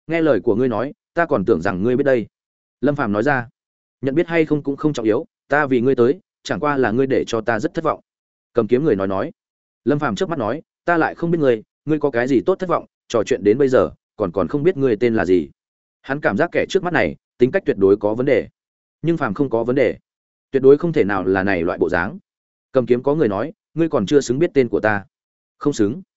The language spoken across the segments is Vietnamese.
Nghe lời của ngươi nói, ta còn tưởng rằng ngươi biết đây. Lâm Phàm nói ra. Nhận biết hay không cũng không trọng yếu, ta vì ngươi tới, chẳng qua là ngươi để cho ta rất thất vọng. Cầm kiếm người nói. Lâm Phàm trước mắt nói, ta lại không biết ngươi có cái gì tốt thất vọng, trò chuyện đến bây giờ, còn không biết ngươi tên là gì. Hắn cảm giác kẻ trước mắt này, tính cách tuyệt đối có vấn đề. Nhưng Phàm không có vấn đề, tuyệt đối không thể nào là này loại bộ dáng. Cầm kiếm có người nói, ngươi còn chưa xứng biết tên của ta. Không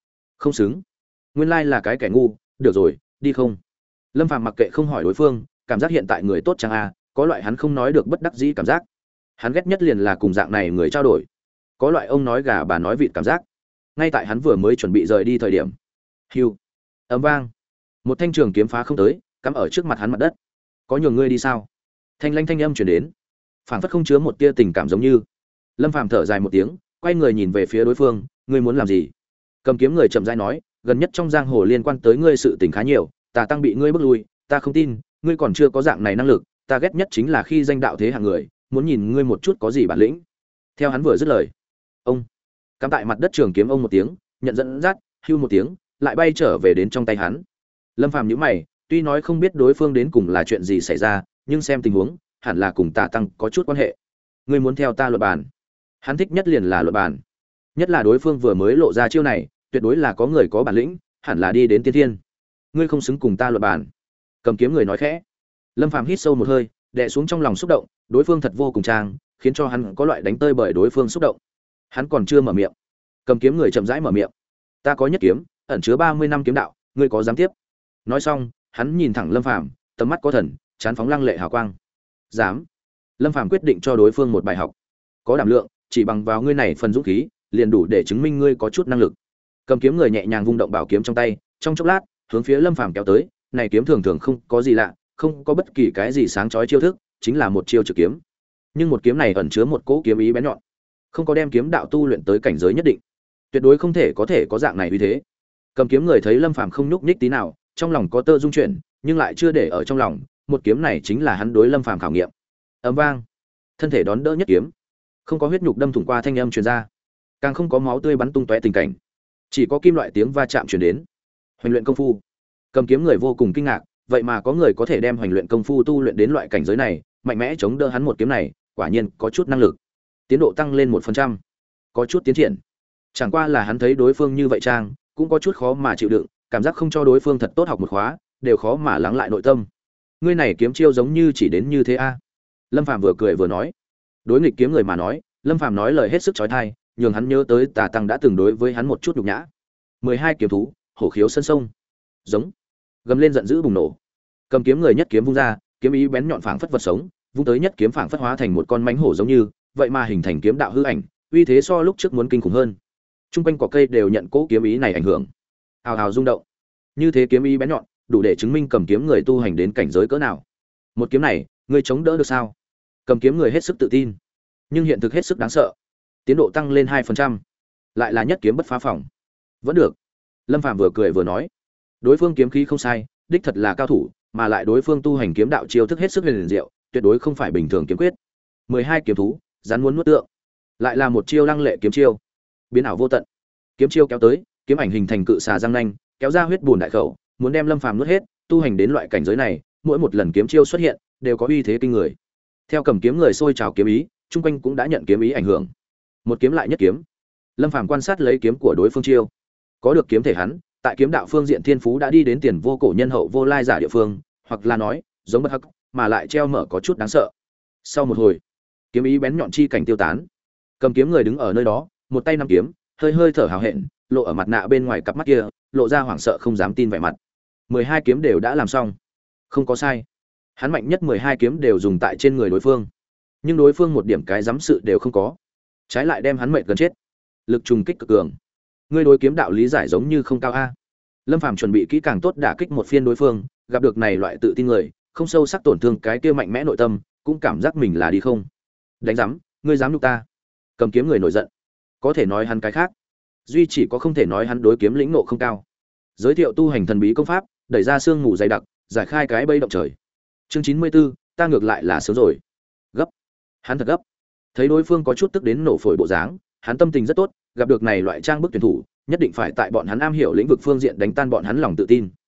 xứng. Nguyên lai là cái kẻ ngu, được rồi, đi không. Lâm Phàm mặc kệ không hỏi đối phương, cảm giác hiện tại người tốt chẳng a, có loại hắn không nói được bất đắc dĩ cảm giác. Hắn ghét nhất liền là cùng dạng này người trao đổi. Có loại ông nói gà bà nói vịt cảm giác. Ngay tại hắn vừa mới chuẩn bị rời đi thời điểm, hưu, ầm vang, một thanh trường kiếm phá không tới, cắm ở trước mặt hắn mặt đất. Có nhường ngươi đi sao? Thanh lanh thanh âm truyền đến, phảng phất không chứa một tia tình cảm giống như. Lâm Phàm thở dài một tiếng, quay người nhìn về phía đối phương, ngươi muốn làm gì? Cầm kiếm người chậm rãi nói, gần nhất trong giang hồ liên quan tới ngươi sự tình khá nhiều, Tà Tăng bị ngươi bức lui, ta không tin, ngươi còn chưa có dạng này năng lực, ta ghét nhất chính là khi danh đạo thế hạng người, muốn nhìn ngươi một chút có gì bản lĩnh. Theo hắn vừa dứt lời, ông cắm tại mặt đất trường kiếm ông một tiếng, nhận dẫn dắt, hưu một tiếng, lại bay trở về đến trong tay hắn. Lâm Phàm nhíu mày, tuy nói không biết đối phương đến cùng là chuyện gì xảy ra, nhưng xem tình huống, hẳn là cùng Tà Tăng có chút quan hệ. Ngươi muốn theo ta luận bàn? Hắn thích nhất liền là luận bàn. Nhất là đối phương vừa mới lộ ra chiêu này, tuyệt đối là có người có bản lĩnh, hẳn là đi đến tiên thiên. Ngươi không xứng cùng ta luận bàn. Cầm kiếm người nói khẽ. Lâm Phàm hít sâu một hơi, đè xuống trong lòng xúc động, đối phương thật vô cùng trang, khiến cho hắn có loại đánh tơi bởi đối phương xúc động. Hắn còn chưa mở miệng, cầm kiếm người chậm rãi mở miệng. Ta có nhất kiếm, ẩn chứa 30 năm kiếm đạo, ngươi có dám tiếp? Nói xong, hắn nhìn thẳng Lâm Phàm, tầm mắt có thần, chán phóng lăng lệ hào quang. Dám? Lâm Phàm quyết định cho đối phương một bài học. Có đảm lượng, chỉ bằng vào ngươi này phần dũng khí, liền đủ để chứng minh ngươi có chút năng lực. Cầm kiếm người nhẹ nhàng vung động bảo kiếm trong tay, trong chốc lát, hướng phía Lâm Phàm kéo tới, này kiếm thường thường không có gì lạ, không có bất kỳ cái gì sáng chói chiêu thức, chính là một chiêu trực kiếm. Nhưng một kiếm này ẩn chứa một cỗ kiếm ý bén nhọn, không có đem kiếm đạo tu luyện tới cảnh giới nhất định, tuyệt đối không thể có dạng này uy thế. Cầm kiếm người thấy Lâm Phàm không nhúc nhích tí nào, trong lòng có tơ rung chuyển, nhưng lại chưa để ở trong lòng, một kiếm này chính là hắn đối Lâm Phàm khảo nghiệm. Ầm vang, thân thể đón đỡ nhất kiếm, không có huyết nhục đâm thủng qua thanh âm truyền ra, càng không có máu tươi bắn tung tóe tình cảnh, chỉ có kim loại tiếng va chạm truyền đến. Hoành luyện công phu. Cầm kiếm người vô cùng kinh ngạc, vậy mà có người có thể đem hoành luyện công phu tu luyện đến loại cảnh giới này, mạnh mẽ chống đỡ hắn một kiếm này, quả nhiên có chút năng lực. Tiến độ tăng lên 1%, có chút tiến triển. Chẳng qua là hắn thấy đối phương như vậy trang, cũng có chút khó mà chịu đựng, cảm giác không cho đối phương thật tốt học một khóa, đều khó mà lắng lại nội tâm. Ngươi này kiếm chiêu giống như chỉ đến như thế a? Lâm Phàm vừa cười vừa nói. Đối nghịch kiếm người mà nói, Lâm Phàm nói lời hết sức chói tai, nhường hắn nhớ tới Tà Tăng đã từng đối với hắn một chút nhục nhã. 12 kiếm thú, hổ khiếu sân sông. Giống. Gầm lên giận dữ bùng nổ. Cầm kiếm người nhất kiếm vung ra, kiếm ý bén nhọn phảng phất vật sống, vung tới nhất kiếm phảng phất hóa thành một con mãnh hổ giống như, vậy mà hình thành kiếm đạo hư ảnh, uy thế so lúc trước muốn kinh khủng hơn. Trung quanh cỏ cây đều nhận cố kiếm ý này ảnh hưởng, hào hào rung động. Như thế kiếm ý bén nhọn, đủ để chứng minh cầm kiếm người tu hành đến cảnh giới cỡ nào. Một kiếm này, ngươi chống đỡ được sao? Cầm kiếm người hết sức tự tin, nhưng hiện thực hết sức đáng sợ. Tiến độ tăng lên 2%, lại là nhất kiếm bất phá phòng. Vẫn được. Lâm Phàm vừa cười vừa nói, đối phương kiếm khí không sai, đích thật là cao thủ, mà lại đối phương tu hành kiếm đạo chiêu thức hết sức huyền diệu, tuyệt đối không phải bình thường kiếm quyết. 12 kiếm thú, rắn muốn nuốt tượng, lại là một chiêu lăng lệ kiếm chiêu, biến ảo vô tận. Kiếm chiêu kéo tới, kiếm ảnh hình thành cự xà răng nanh, kéo ra huyết bùn đại khẩu, muốn đem Lâm Phàm nuốt hết. Tu hành đến loại cảnh giới này, mỗi một lần kiếm chiêu xuất hiện, đều có uy thế kinh người. Theo cầm kiếm người sôi trào kiếm ý, trung quanh cũng đã nhận kiếm ý ảnh hưởng. Một kiếm lại nhất kiếm. Lâm Phàm quan sát lấy kiếm của đối phương chiêu, có được kiếm thể hắn, tại kiếm đạo phương diện thiên phú đã đi đến tiền vô cổ nhân hậu vô lai giả địa phương, hoặc là nói, giống bất hắc, mà lại treo mở có chút đáng sợ. Sau một hồi, kiếm ý bén nhọn chi cảnh tiêu tán. Cầm kiếm người đứng ở nơi đó, một tay nắm kiếm, hơi hơi thở hào hẹn, lộ ở mặt nạ bên ngoài cặp mắt kia, lộ ra hoảng sợ không dám tin vẻ mặt. 12 kiếm đều đã làm xong. Không có sai. Hắn mạnh nhất 12 kiếm đều dùng tại trên người đối phương. Nhưng đối phương một điểm cái dám sự đều không có. Trái lại đem hắn mệt gần chết. Lực trùng kích cực cường. Ngươi đối kiếm đạo lý giải giống như không cao a. Lâm Phàm chuẩn bị kỹ càng tốt đả kích một phiên đối phương, gặp được này loại tự tin người, không sâu sắc tổn thương cái kia mạnh mẽ nội tâm, cũng cảm giác mình là đi không. Đánh rắm, ngươi dám nhục ta? Cầm kiếm người nổi giận. Có thể nói hắn cái khác, duy chỉ có không thể nói hắn đối kiếm lĩnh ngộ không cao. Giới thiệu tu hành thần bí công pháp, đẩy ra xương ngủ dày đặc, giải khai cái bẫy động trời. Chương 94, ta ngược lại là sớm rồi. Gấp. Hắn thật gấp. Thấy đối phương có chút tức đến nổ phổi bộ dáng, hắn tâm tình rất tốt, gặp được này loại trang bức tuyển thủ, nhất định phải tại bọn hắn am hiểu lĩnh vực phương diện đánh tan bọn hắn lòng tự tin.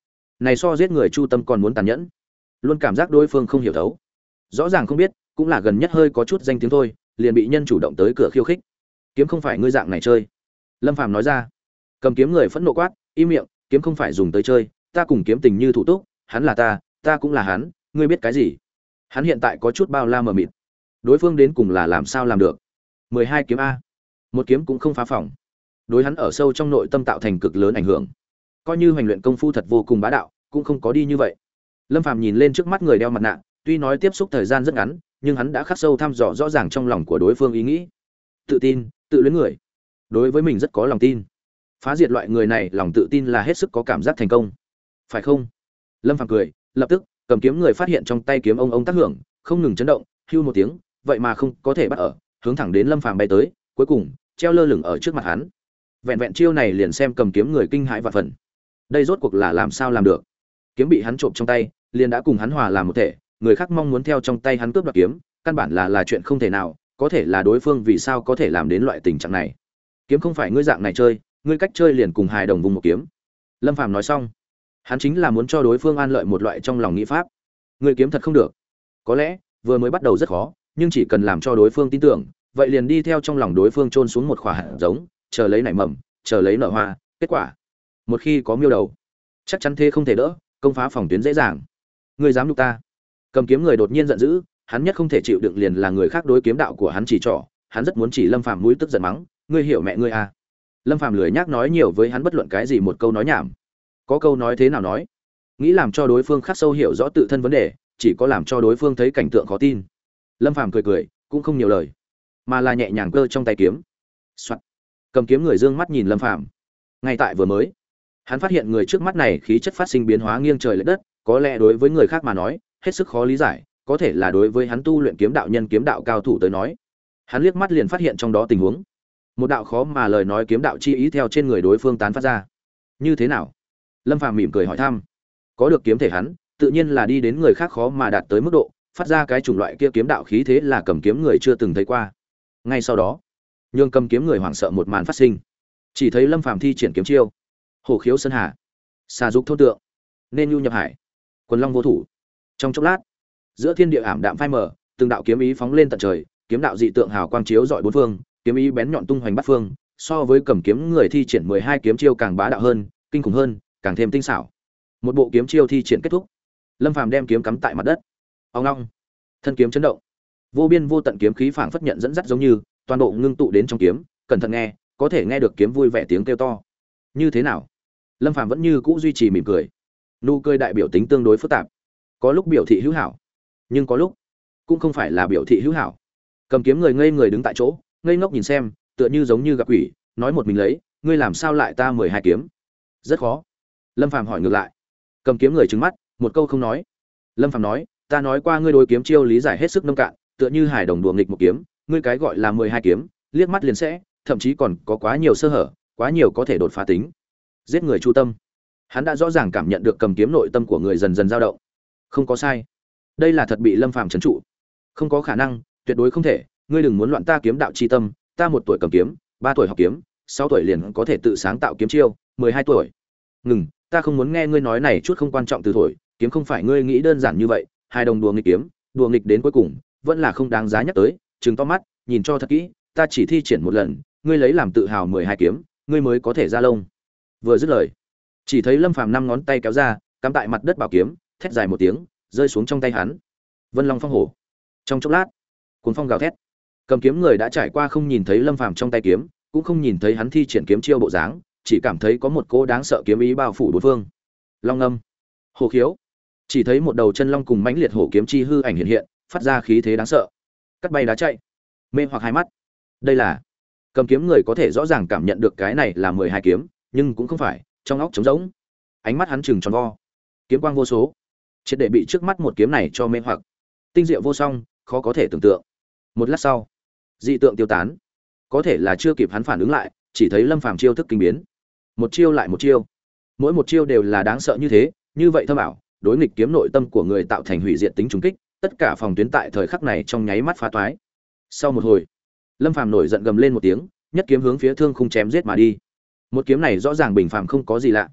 này so giết người chu tâm còn muốn tàn nhẫn. Luôn cảm giác đối phương không hiểu thấu, rõ ràng không biết, cũng là gần nhất hơi có chút danh tiếng thôi, liền bị nhân chủ động tới cửa khiêu khích. Kiếm không phải ngươi dạng này chơi. Lâm Phàm nói ra. Cầm kiếm người phẫn nộ quát, im miệng, kiếm không phải dùng tới chơi, ta cùng kiếm tình như thủ túc, hắn là ta cũng là hắn, ngươi biết cái gì? Hắn hiện tại có chút bao la mờ mịt. Đối phương đến cùng là làm sao làm được? 12 kiếm a. Một kiếm cũng không phá phỏng. Đối hắn ở sâu trong nội tâm tạo thành cực lớn ảnh hưởng. Coi như hành luyện công phu thật vô cùng bá đạo, cũng không có đi như vậy. Lâm Phàm nhìn lên trước mắt người đeo mặt nạ, tuy nói tiếp xúc thời gian rất ngắn, nhưng hắn đã khắc sâu thăm dò rõ ràng trong lòng của đối phương ý nghĩ. Tự tin, tự luyến người, đối với mình rất có lòng tin. Phá diệt loại người này, lòng tự tin là hết sức có cảm giác thành công. Phải không? Lâm Phàm cười, lập tức, cầm kiếm người phát hiện trong tay kiếm ông tác hưởng, không ngừng chấn động, hưu một tiếng, vậy mà không có thể bắt ở, hướng thẳng đến Lâm Phàm bay tới, cuối cùng treo lơ lửng ở trước mặt hắn. Vẹn vẹn chiêu này liền xem cầm kiếm người kinh hãi vạn phần. Đây rốt cuộc là làm sao làm được? Kiếm bị hắn trộm trong tay, liền đã cùng hắn hòa làm một thể, người khác mong muốn theo trong tay hắn cướp đoạt kiếm, căn bản là chuyện không thể nào, có thể là đối phương vì sao có thể làm đến loại tình trạng này. Kiếm không phải ngươi dạng này chơi, ngươi cách chơi liền cùng hài đồng vùng một kiếm. Lâm Phàm nói xong, hắn chính là muốn cho đối phương an lợi một loại trong lòng nghĩ pháp. Ngươi kiếm thật không được. Có lẽ vừa mới bắt đầu rất khó, nhưng chỉ cần làm cho đối phương tin tưởng, vậy liền đi theo trong lòng đối phương chôn xuống một quả hạt giống, chờ lấy nảy mầm, chờ lấy nở hoa, kết quả một khi có miêu đầu, chắc chắn thế không thể đỡ, công phá phòng tuyến dễ dàng. Ngươi dám nhục ta? Cầm kiếm người đột nhiên giận dữ, hắn nhất không thể chịu đựng liền là người khác đối kiếm đạo của hắn chỉ trỏ, hắn rất muốn chỉ Lâm Phàm mũi tức giận mắng, ngươi hiểu mẹ ngươi à? Lâm Phàm lười nhác nói nhiều với hắn bất luận cái gì một câu nói nhảm. Có câu nói thế nào nói? Nghĩ làm cho đối phương khắc sâu hiểu rõ tự thân vấn đề, chỉ có làm cho đối phương thấy cảnh tượng khó tin. Lâm Phàm cười cười, cũng không nhiều lời, mà là nhẹ nhàng cơ trong tay kiếm. Soạt. Cầm kiếm người dương mắt nhìn Lâm Phàm. Ngay tại vừa mới, hắn phát hiện người trước mắt này khí chất phát sinh biến hóa nghiêng trời lệch đất, có lẽ đối với người khác mà nói, hết sức khó lý giải, có thể là đối với hắn tu luyện kiếm đạo nhân kiếm đạo cao thủ tới nói, hắn liếc mắt liền phát hiện trong đó tình huống. Một đạo khó mà lời nói kiếm đạo chi ý theo trên người đối phương tán phát ra. Như thế nào? Lâm Phàm mỉm cười hỏi thăm. Có được kiếm thể hắn, tự nhiên là đi đến người khác khó mà đạt tới mức độ, phát ra cái chủng loại kia kiếm đạo khí thế là cầm kiếm người chưa từng thấy qua. Ngay sau đó, nhường cầm kiếm người hoảng sợ một màn phát sinh. Chỉ thấy Lâm Phàm thi triển kiếm chiêu, hổ khiếu sơn hà, xà dục thôn tượng, nên nhu nhập hải, quần long vô thủ. Trong chốc lát, giữa thiên địa ảm đạm phai mờ, từng đạo kiếm ý phóng lên tận trời, kiếm đạo dị tượng hào quang chiếu rọi bốn phương, kiếm ý bén nhọn tung hoành bát phương, so với cầm kiếm người thi triển 12 kiếm chiêu càng bá đạo hơn, kinh khủng hơn, càng thêm tinh xảo. Một bộ kiếm chiêu thi triển kết thúc, Lâm Phàm đem kiếm cắm tại mặt đất. Ong ong, thân kiếm chấn động, vô biên vô tận kiếm khí phảng phất nhận dẫn dắt giống như, toàn bộ ngưng tụ đến trong kiếm, cẩn thận nghe, có thể nghe được kiếm vui vẻ tiếng kêu to. Như thế nào? Lâm Phàm vẫn như cũ duy trì mỉm cười. Nụ cười đại biểu tính tương đối phức tạp, có lúc biểu thị hữu hảo, nhưng có lúc cũng không phải là biểu thị hữu hảo. Cầm kiếm người ngây người đứng tại chỗ, ngây ngốc nhìn xem, tựa như giống như gặp quỷ, nói một mình lấy, ngươi làm sao lại ta 12 kiếm? Rất khó. Lâm Phàm hỏi ngược lại. Cầm kiếm người trừng mắt, một câu không nói. Lâm Phàm nói, ta nói qua ngươi đối kiếm chiêu lý giải hết sức nông cạn, tựa như hải đồng đùa nghịch một kiếm, ngươi cái gọi là 12 kiếm, liếc mắt liền sẽ, thậm chí còn có quá nhiều sơ hở, quá nhiều có thể đột phá tính. Giết người chu tâm. Hắn đã rõ ràng cảm nhận được cầm kiếm nội tâm của người dần dần dao động. Không có sai. Đây là thật bị Lâm Phàm trấn trụ. Không có khả năng, tuyệt đối không thể, ngươi đừng muốn loạn ta kiếm đạo chi tâm, ta 1 tuổi cầm kiếm, 3 tuổi học kiếm, 6 tuổi liền có thể tự sáng tạo kiếm chiêu, 12 tuổi. Ngừng, ta không muốn nghe ngươi nói này chút không quan trọng từ thổi, kiếm không phải ngươi nghĩ đơn giản như vậy, hai đồng đùa nghịch kiếm, đùa nghịch đến cuối cùng, vẫn là không đáng giá nhắc tới, trừng to mắt, nhìn cho thật kỹ, ta chỉ thi triển một lần, ngươi lấy làm tự hào 12 kiếm, ngươi mới có thể ra lông. Vừa dứt lời, chỉ thấy Lâm Phàm 5 ngón tay kéo ra, cắm tại mặt đất bảo kiếm, thét dài một tiếng, rơi xuống trong tay hắn. Vân Long phong hổ. Trong chốc lát, cuồng phong gào thét. Cầm kiếm người đã trải qua không nhìn thấy Lâm Phàm trong tay kiếm, cũng không nhìn thấy hắn thi triển kiếm chiêu bộ dáng, chỉ cảm thấy có một cỗ đáng sợ kiếm ý bao phủ bốn phương. Long âm, hổ khiếu. Chỉ thấy một đầu chân long cùng mãnh liệt hổ kiếm chi hư ảnh hiện hiện, phát ra khí thế đáng sợ. Cắt bay đá chạy, mê hoặc hai mắt. Đây là cầm kiếm người có thể rõ ràng cảm nhận được cái này là 12 kiếm, nhưng cũng không phải, trong óc trống rỗng. Ánh mắt hắn trừng tròn vo, kiếm quang vô số, triệt để bị trước mắt một kiếm này cho mê hoặc. Tinh diệu vô song, khó có thể tưởng tượng. Một lát sau, dị tượng tiêu tán. Có thể là chưa kịp hắn phản ứng lại, chỉ thấy Lâm Phàm chiêu thức kinh biến. Một chiêu lại một chiêu, mỗi một chiêu đều là đáng sợ như thế, như vậy thâm ảo, đối nghịch kiếm nội tâm của người tạo thành hủy diệt tính trùng kích, tất cả phòng tuyến tại thời khắc này trong nháy mắt phá toái. Sau một hồi, Lâm Phàm nổi giận gầm lên một tiếng, nhất kiếm hướng phía thương khung chém giết mà đi. Một kiếm này rõ ràng bình phàm không có gì lạ.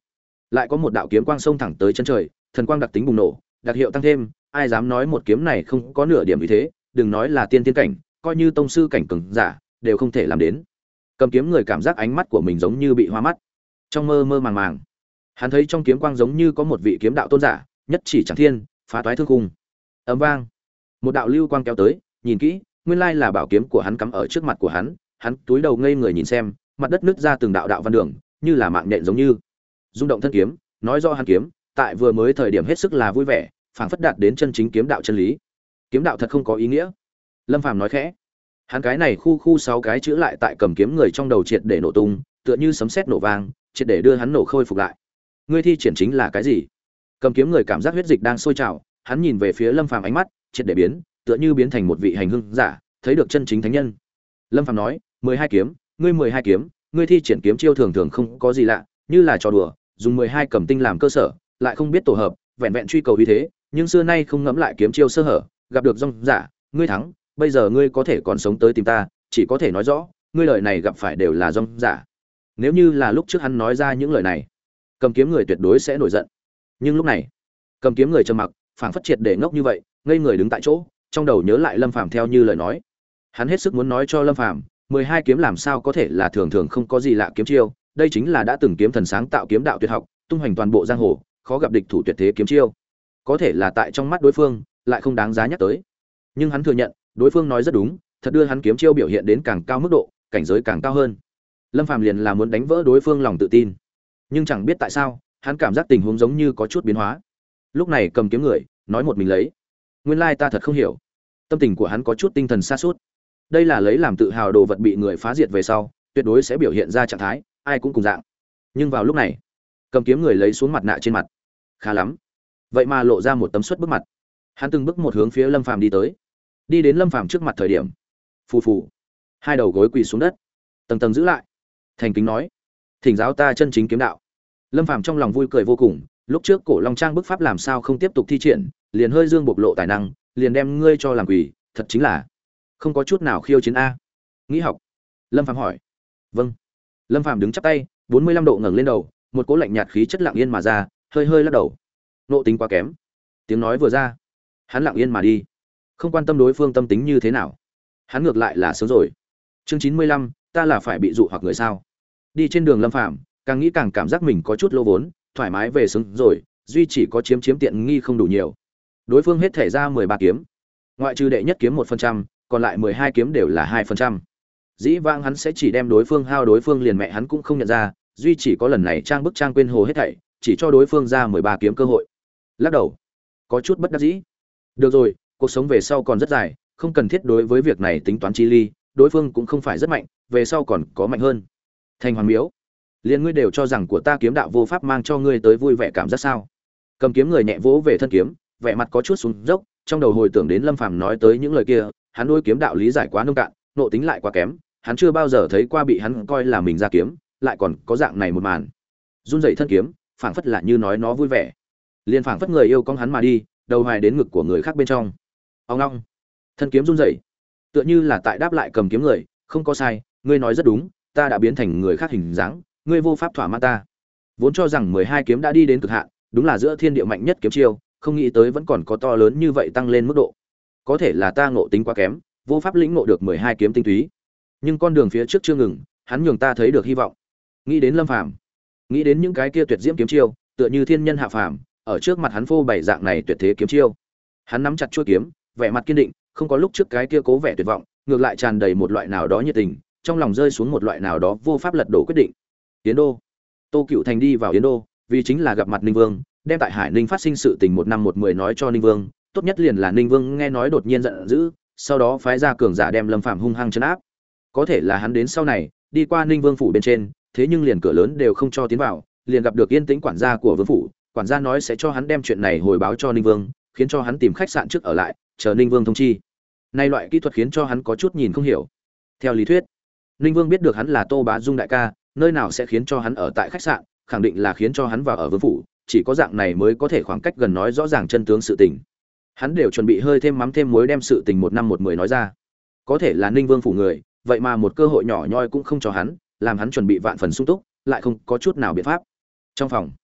Lại có một đạo kiếm quang xông thẳng tới chân trời, thần quang đặc tính bùng nổ, đặc hiệu tăng thêm, ai dám nói một kiếm này không có nửa điểm ý thế, đừng nói là tiên cảnh, coi như tông sư cảnh cường giả đều không thể làm đến. Cầm kiếm người cảm giác ánh mắt của mình giống như bị hoa mắt, trong mơ mơ màng màng, hắn thấy trong kiếm quang giống như có một vị kiếm đạo tôn giả, nhất chỉ chẳng thiên, phá toái thương khung. Ầm vang, một đạo lưu quang kéo tới, nhìn kỹ, nguyên lai là bảo kiếm của hắn cắm ở trước mặt của hắn, hắn túi đầu ngây người nhìn xem, mặt đất nứt ra từng đạo đạo văn đường, như là mạng nhện giống như rung động thân kiếm, nói rõ hắn kiếm, tại vừa mới thời điểm hết sức là vui vẻ, phảng phất đạt đến chân chính kiếm đạo chân lý. Kiếm đạo thật không có ý nghĩa. Lâm Phàm nói khẽ. Hắn cái này khu 6 cái chữ lại tại cầm kiếm người trong đầu triệt để nổ tung, tựa như sấm sét nổ vang, triệt để đưa hắn nổ khôi phục lại. Ngươi thi triển chính là cái gì? Cầm kiếm người cảm giác huyết dịch đang sôi trào, hắn nhìn về phía Lâm Phàm ánh mắt triệt để biến, tựa như biến thành một vị hành hương giả, thấy được chân chính thánh nhân. Lâm Phàm nói, 12 kiếm, ngươi 12 kiếm, ngươi thi triển kiếm chiêu thường thường không có gì lạ, như là trò đùa, dùng 12 cầm tinh làm cơ sở, lại không biết tổ hợp, vẹn vẹn truy cầu uy thế, nhưng xưa nay không ngẫm lại kiếm chiêu sơ hở, gặp được rong giả, ngươi thắng, bây giờ ngươi có thể còn sống tới tìm ta, chỉ có thể nói rõ, ngươi lời này gặp phải đều là rong giả. Nếu như là lúc trước hắn nói ra những lời này, cầm kiếm người tuyệt đối sẽ nổi giận. Nhưng lúc này, cầm kiếm người trầm mặc, phảng phất triệt để ngốc như vậy, ngây người đứng tại chỗ, trong đầu nhớ lại Lâm Phàm theo như lời nói. Hắn hết sức muốn nói cho Lâm Phàm, 12 kiếm làm sao có thể là thường thường không có gì lạ kiếm chiêu, đây chính là đã từng kiếm thần sáng tạo kiếm đạo tuyệt học, tung hoành toàn bộ giang hồ, khó gặp địch thủ tuyệt thế kiếm chiêu. Có thể là tại trong mắt đối phương, lại không đáng giá nhắc tới. Nhưng hắn thừa nhận, đối phương nói rất đúng, thật đưa hắn kiếm chiêu biểu hiện đến càng cao mức độ, cảnh giới càng cao hơn. Lâm Phàm liền là muốn đánh vỡ đối phương lòng tự tin. Nhưng chẳng biết tại sao, hắn cảm giác tình huống giống như có chút biến hóa. Lúc này cầm kiếm người, nói một mình lấy. Nguyên lai ta thật không hiểu. Tâm tình của hắn có chút tinh thần sa sút. Đây là lấy làm tự hào đồ vật bị người phá diệt về sau, tuyệt đối sẽ biểu hiện ra trạng thái, ai cũng cùng dạng. Nhưng vào lúc này, cầm kiếm người lấy xuống mặt nạ trên mặt. Khá lắm. Vậy mà lộ ra một tấm suất bước mặt. Hắn từng bước một hướng phía Lâm Phàm đi tới. Đi đến Lâm Phàm trước mặt thời điểm, phù phù, hai đầu gối quỳ xuống đất, tầng tầng giữ lại, thành kính nói: "Thỉnh giáo ta chân chính kiếm đạo." Lâm Phàm trong lòng vui cười vô cùng, lúc trước Cổ Long Trang bức pháp làm sao không tiếp tục thi triển, liền hơi dương bộc lộ tài năng, liền đem ngươi cho làm quỳ, thật chính là không có chút nào khiêu chiến a. Nghĩ học? Lâm Phàm hỏi. Vâng. Lâm Phàm đứng chắp tay, 45 độ ngẩng lên đầu, một cỗ lạnh nhạt khí chất lặng yên mà ra, hơi hơi lắc đầu. Nộ tính quá kém. Tiếng nói vừa ra, hắn lặng yên mà đi, không quan tâm đối phương tâm tính như thế nào. Hắn ngược lại là sớm rồi. Chương 95, ta là phải bị dụ hoặc người sao? Đi trên đường Lâm Phàm, càng nghĩ càng cảm giác mình có chút lỗ vốn, thoải mái về sướng rồi, duy chỉ có chiếm tiện nghi không đủ nhiều. Đối phương hết thể ra 13 kiếm, ngoại trừ đệ nhất kiếm 1%, còn lại 12 kiếm đều là 2%. Dĩ vãng hắn sẽ chỉ đem đối phương hao, đối phương liền mẹ hắn cũng không nhận ra, duy chỉ có lần này trang bức trang quên hồ hết thảy, chỉ cho đối phương ra 13 kiếm cơ hội. Lắc đầu, có chút bất đắc dĩ. Được rồi, cuộc sống về sau còn rất dài, không cần thiết đối với việc này tính toán chi ly, đối phương cũng không phải rất mạnh, về sau còn có mạnh hơn. Thành Hoàng Miếu, liên ngươi đều cho rằng của ta kiếm đạo vô pháp mang cho ngươi tới vui vẻ cảm giác sao? Cầm kiếm người nhẹ vỗ về thân kiếm, vẻ mặt có chút xuống dốc, trong đầu hồi tưởng đến Lâm Phàm nói tới những lời kia, hắn đối kiếm đạo lý giải quá nông cạn, nộ tính lại quá kém, hắn chưa bao giờ thấy qua bị hắn coi là mình ra kiếm, lại còn có dạng này một màn. Run rẩy thân kiếm, phảng phất là như nói nó vui vẻ. Liên phảng phất người yêu con hắn mà đi, đầu hoài đến ngực của người khác bên trong. Ong ong. Thân kiếm run rẩy, tựa như là tại đáp lại cầm kiếm người, không có sai, ngươi nói rất đúng, ta đã biến thành người khác hình dáng, ngươi vô pháp thỏa mãn ta. Vốn cho rằng 12 kiếm đã đi đến cực hạn, đúng là giữa thiên địa mạnh nhất kiếm chiêu, không nghĩ tới vẫn còn có to lớn như vậy tăng lên mức độ. Có thể là ta ngộ tính quá kém, vô pháp lĩnh ngộ được 12 kiếm tinh túy. Nhưng con đường phía trước chưa ngừng, hắn nhường ta thấy được hy vọng. Nghĩ đến Lâm Phàm, nghĩ đến những cái kia tuyệt diễm kiếm chiêu, tựa như thiên nhân hạ phàm, ở trước mặt hắn phô bày dạng này tuyệt thế kiếm chiêu. Hắn nắm chặt chuôi kiếm, vẻ mặt kiên định, không có lúc trước cái kia cố vẻ tuyệt vọng, ngược lại tràn đầy một loại nào đó nhiệt tình, trong lòng rơi xuống một loại nào đó vô pháp lật đổ quyết định. Yến Đô. Tô Cựu Thành đi vào Yến Đô, vì chính là gặp mặt Ninh Vương, đem tại Hải Ninh phát sinh sự tình 1 năm 1 10 nói cho Ninh Vương, tốt nhất liền là Ninh Vương nghe nói đột nhiên giận dữ, sau đó phái ra cường giả đem Lâm Phàm hung hăng trấn áp. Có thể là hắn đến sau này, đi qua Ninh Vương phủ bên trên, thế nhưng liền cửa lớn đều không cho tiến vào, liền gặp được Yên Tĩnh quản gia của vương phủ, quản gia nói sẽ cho hắn đem chuyện này hồi báo cho Ninh Vương, khiến cho hắn tìm khách sạn trước ở lại, chờ Ninh Vương thông chi. Nay loại kỹ thuật khiến cho hắn có chút nhìn không hiểu. Theo lý thuyết, Ninh Vương biết được hắn là Tô Bá Dung đại ca, nơi nào sẽ khiến cho hắn ở tại khách sạn, khẳng định là khiến cho hắn vào ở vương phủ, chỉ có dạng này mới có thể khoảng cách gần nói rõ ràng chân tướng sự tình. Hắn đều chuẩn bị hơi thêm mắm thêm muối đem sự tình 1 năm 1 10 nói ra. Có thể là Ninh Vương phủ người, vậy mà một cơ hội nhỏ nhoi cũng không cho hắn, làm hắn chuẩn bị vạn phần sung túc, lại không có chút nào biện pháp. Trong phòng,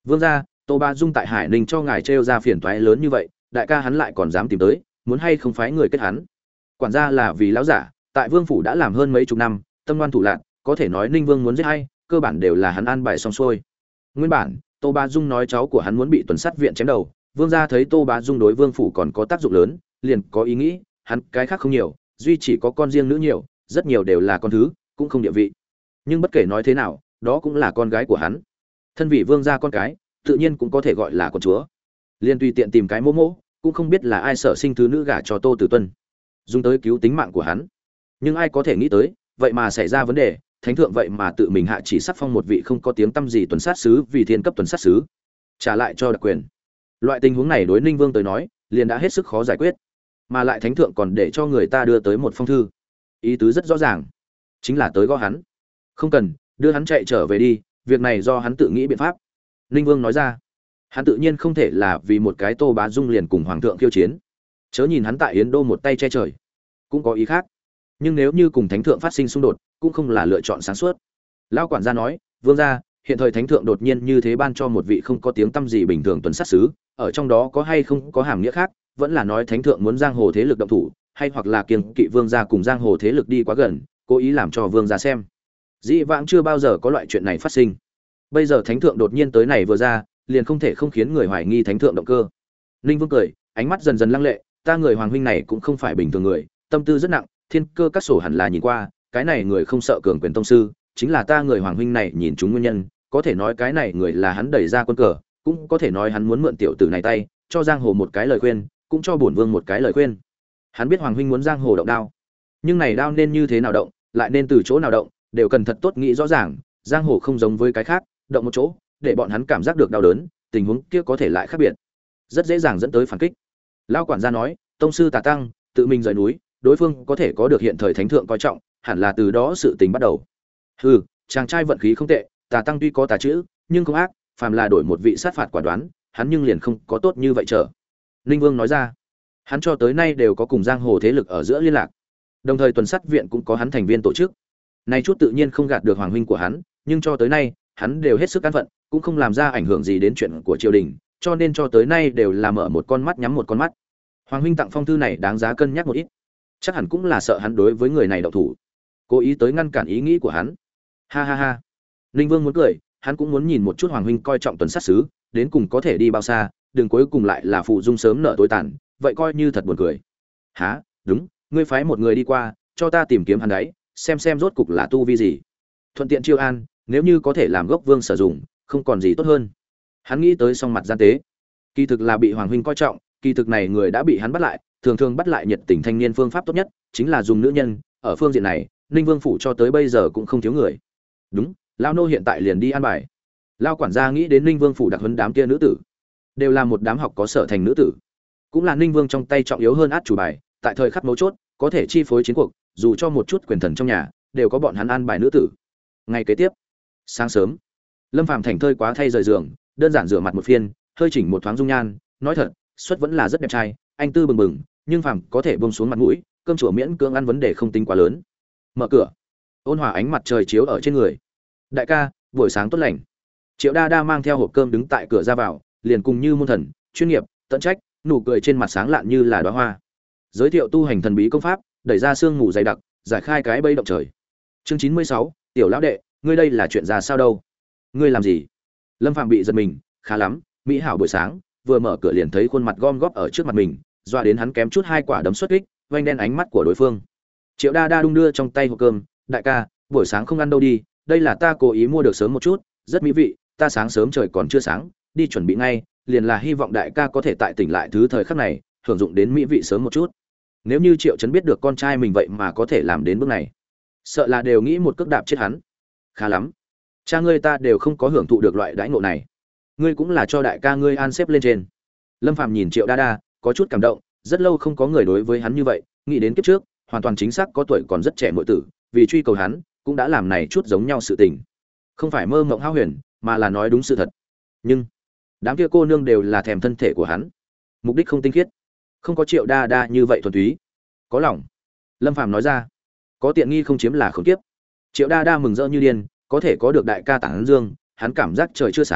Vương gia, Tô Bá Dung tại Hải Ninh cho ngài trêu ra phiền toái lớn như vậy, đại ca hắn lại còn dám tìm tới, muốn hay không phái người kết hắn. Quản gia là vì lão giả, tại Vương phủ đã làm hơn mấy chục năm, tâm ngoan thủ lạn, có thể nói Ninh Vương muốn giết hay, cơ bản đều là hắn an bài xong xuôi. Nguyên bản, Tô Bá Dung nói cháu của hắn muốn bị tuần sát viện chém đầu, Vương gia thấy Tô Bá Dung đối Vương phủ còn có tác dụng lớn, liền có ý nghĩ, hắn cái khác không nhiều, duy chỉ có con riêng nữ nhiều, rất nhiều đều là con thứ, cũng không địa vị. Nhưng bất kể nói thế nào, đó cũng là con gái của hắn. Thân vị Vương gia con cái, tự nhiên cũng có thể gọi là con chúa. Liên tùy tiện tìm cái mô mô, cũng không biết là ai sở sinh thứ nữ gả cho Tô Tử Tuân, dùng tới cứu tính mạng của hắn. Nhưng ai có thể nghĩ tới, vậy mà xảy ra vấn đề, thánh thượng vậy mà tự mình hạ chỉ sắc phong một vị không có tiếng tăm gì tuần sát sứ vì thiên cấp tuần sát sứ, trả lại cho đặc quyền. Loại tình huống này đối Ninh Vương tới nói, liền đã hết sức khó giải quyết, mà lại thánh thượng còn để cho người ta đưa tới một phong thư, ý tứ rất rõ ràng, chính là tới gõ hắn. Không cần, đưa hắn chạy trở về đi, việc này do hắn tự nghĩ biện pháp. Ninh Vương nói ra, hắn tự nhiên không thể là vì một cái Tô Bá Dung liền cùng hoàng thượng khiêu chiến, chớ nhìn hắn tại Yến Đô một tay che trời, cũng có ý khác. Nhưng nếu như cùng thánh thượng phát sinh xung đột, cũng không là lựa chọn sáng suốt. Lão quản gia nói, Vương gia, hiện thời thánh thượng đột nhiên như thế ban cho một vị không có tiếng tăm gì bình thường tuần sát sứ, ở trong đó có hay không có hàm nghĩa khác, vẫn là nói thánh thượng muốn giang hồ thế lực động thủ, hay hoặc là kiêng kỵ Vương gia cùng giang hồ thế lực đi quá gần, cố ý làm cho Vương gia xem. Dĩ vãng chưa bao giờ có loại chuyện này phát sinh. Bây giờ thánh thượng đột nhiên tới này vừa ra, liền không thể không khiến người hoài nghi thánh thượng động cơ. Ninh Vương cười, ánh mắt dần dần lăng lệ, ta người hoàng huynh này cũng không phải bình thường người, tâm tư rất nặng, thiên cơ các sổ hẳn là nhìn qua, cái này người không sợ cường quyền tông sư, chính là ta người hoàng huynh này nhìn chúng nguyên nhân, có thể nói cái này người là hắn đẩy ra quân cờ, cũng có thể nói hắn muốn mượn tiểu tử này tay, cho giang hồ một cái lời khuyên, cũng cho bổn vương một cái lời khuyên. Hắn biết hoàng huynh muốn giang hồ động đao, nhưng này đao nên như thế nào động, lại nên từ chỗ nào động, đều cần thật tốt nghĩ rõ ràng, giang hồ không giống với cái khác, động một chỗ, để bọn hắn cảm giác được đau đớn, tình huống kia có thể lại khác biệt, rất dễ dàng dẫn tới phản kích. Lão quản gia nói, tông sư Tà Tăng tự mình rời núi, đối phương có thể có được hiện thời thánh thượng coi trọng, hẳn là từ đó sự tình bắt đầu. Hừ, chàng trai vận khí không tệ, Tà Tăng tuy có tà chữ, nhưng không ác, phàm là đổi một vị sát phạt quả đoán, hắn nhưng liền không có tốt như vậy trở. Ninh Vương nói ra, hắn cho tới nay đều có cùng giang hồ thế lực ở giữa liên lạc, đồng thời tuần sát viện cũng có hắn thành viên tổ chức. Này chút tự nhiên không gạt được hoàng huynh của hắn, nhưng cho tới nay, hắn đều hết sức an phận, cũng không làm ra ảnh hưởng gì đến chuyện của triều đình, cho nên cho tới nay đều là mở một con mắt nhắm một con mắt. Hoàng huynh tặng phong thư này đáng giá cân nhắc một ít, chắc hẳn cũng là sợ hắn đối với người này động thủ, cố ý tới ngăn cản ý nghĩ của hắn. Ha ha ha. Ninh Vương muốn cười, hắn cũng muốn nhìn một chút hoàng huynh coi trọng tuần sát sứ, đến cùng có thể đi bao xa, đừng cuối cùng lại là phụ dung sớm nợ tối tàn, vậy coi như thật buồn cười. Hả? Đúng, ngươi phái một người đi qua, cho ta tìm kiếm hắn đấy, xem rốt cục là tu vi gì. Thuận tiện chiêu an, nếu như có thể làm gốc vương sử dụng, không còn gì tốt hơn. Hắn nghĩ tới song mặt gian tế, kỳ thực là bị hoàng huynh coi trọng, kỳ thực này người đã bị hắn bắt lại, thường bắt lại nhiệt tình thanh niên phương pháp tốt nhất chính là dùng nữ nhân, ở phương diện này, Ninh Vương phủ cho tới bây giờ cũng không thiếu người. Đúng, lão nô hiện tại liền đi an bài. Lão quản gia nghĩ đến Ninh Vương phủ đặc huấn đám kia nữ tử, đều là một đám học có sở thành nữ tử, cũng là Ninh Vương trong tay trọng yếu hơn át chủ bài, tại thời khắc mấu chốt, có thể chi phối chiến cuộc, dù cho một chút quyền thần trong nhà, đều có bọn hắn an bài nữ tử. Ngày kế tiếp, sáng sớm, Lâm Phàm thành thơi quá thay rời giường, đơn giản rửa mặt một phiên, hơi chỉnh một thoáng dung nhan, nói thật, xuất vẫn là rất đẹp trai, anh tư bừng bừng, nhưng Phàm có thể buông xuống mặt mũi, cơm chùa miễn cưỡng ăn vấn đề không tính quá lớn. Mở cửa, ôn hòa ánh mặt trời chiếu ở trên người. Đại ca, buổi sáng tốt lành. Triệu Đa Đa mang theo hộp cơm đứng tại cửa ra vào, liền cùng như môn thần, chuyên nghiệp, tận trách, nụ cười trên mặt sáng lạn như là đóa hoa. Giới thiệu tu hành thần bí công pháp, đẩy ra sương mù dày đặc, giải khai cái bẫy động trời. Chương 96, tiểu lão đệ, ngươi đây là chuyện ra sao đâu? Ngươi làm gì? Lâm Phàm bị giật mình, khá lắm, mỹ hảo buổi sáng, vừa mở cửa liền thấy khuôn mặt gom góp ở trước mặt mình, doa đến hắn kém chút hai quả đấm xuất kích, vành đen ánh mắt của đối phương. Triệu Đa Đa đung đưa trong tay hộp cơm, đại ca, buổi sáng không ăn đâu đi, đây là ta cố ý mua được sớm một chút, rất mỹ vị, ta sáng sớm trời còn chưa sáng, đi chuẩn bị ngay, liền là hy vọng đại ca có thể tại tỉnh lại thứ thời khắc này, hưởng dụng đến mỹ vị sớm một chút. Nếu như Triệu Chấn biết được con trai mình vậy mà có thể làm đến bước này, sợ là đều nghĩ một cước đạp chết hắn. Khá lắm, cha ngươi ta đều không có hưởng thụ được loại đãi ngộ này, ngươi cũng là cho đại ca ngươi an xếp lên trên. Lâm Phàm nhìn Triệu Đa Đa, có chút cảm động, rất lâu không có người đối với hắn như vậy, nghĩ đến kiếp trước, hoàn toàn chính xác có tuổi còn rất trẻ muội tử, vì truy cầu hắn, cũng đã làm này chút giống nhau sự tình. Không phải mơ mộng hão huyền, mà là nói đúng sự thật. Nhưng đám kia cô nương đều là thèm thân thể của hắn, mục đích không tinh khiết, không có Triệu Đa Đa như vậy thuần túy. Có lòng. Lâm Phàm nói ra, có tiện nghi không chiếm là khốn kiếp. Triệu Đa Đa mừng rỡ như điên, có thể có được đại ca tản dương, hắn cảm giác trời chưa sáng,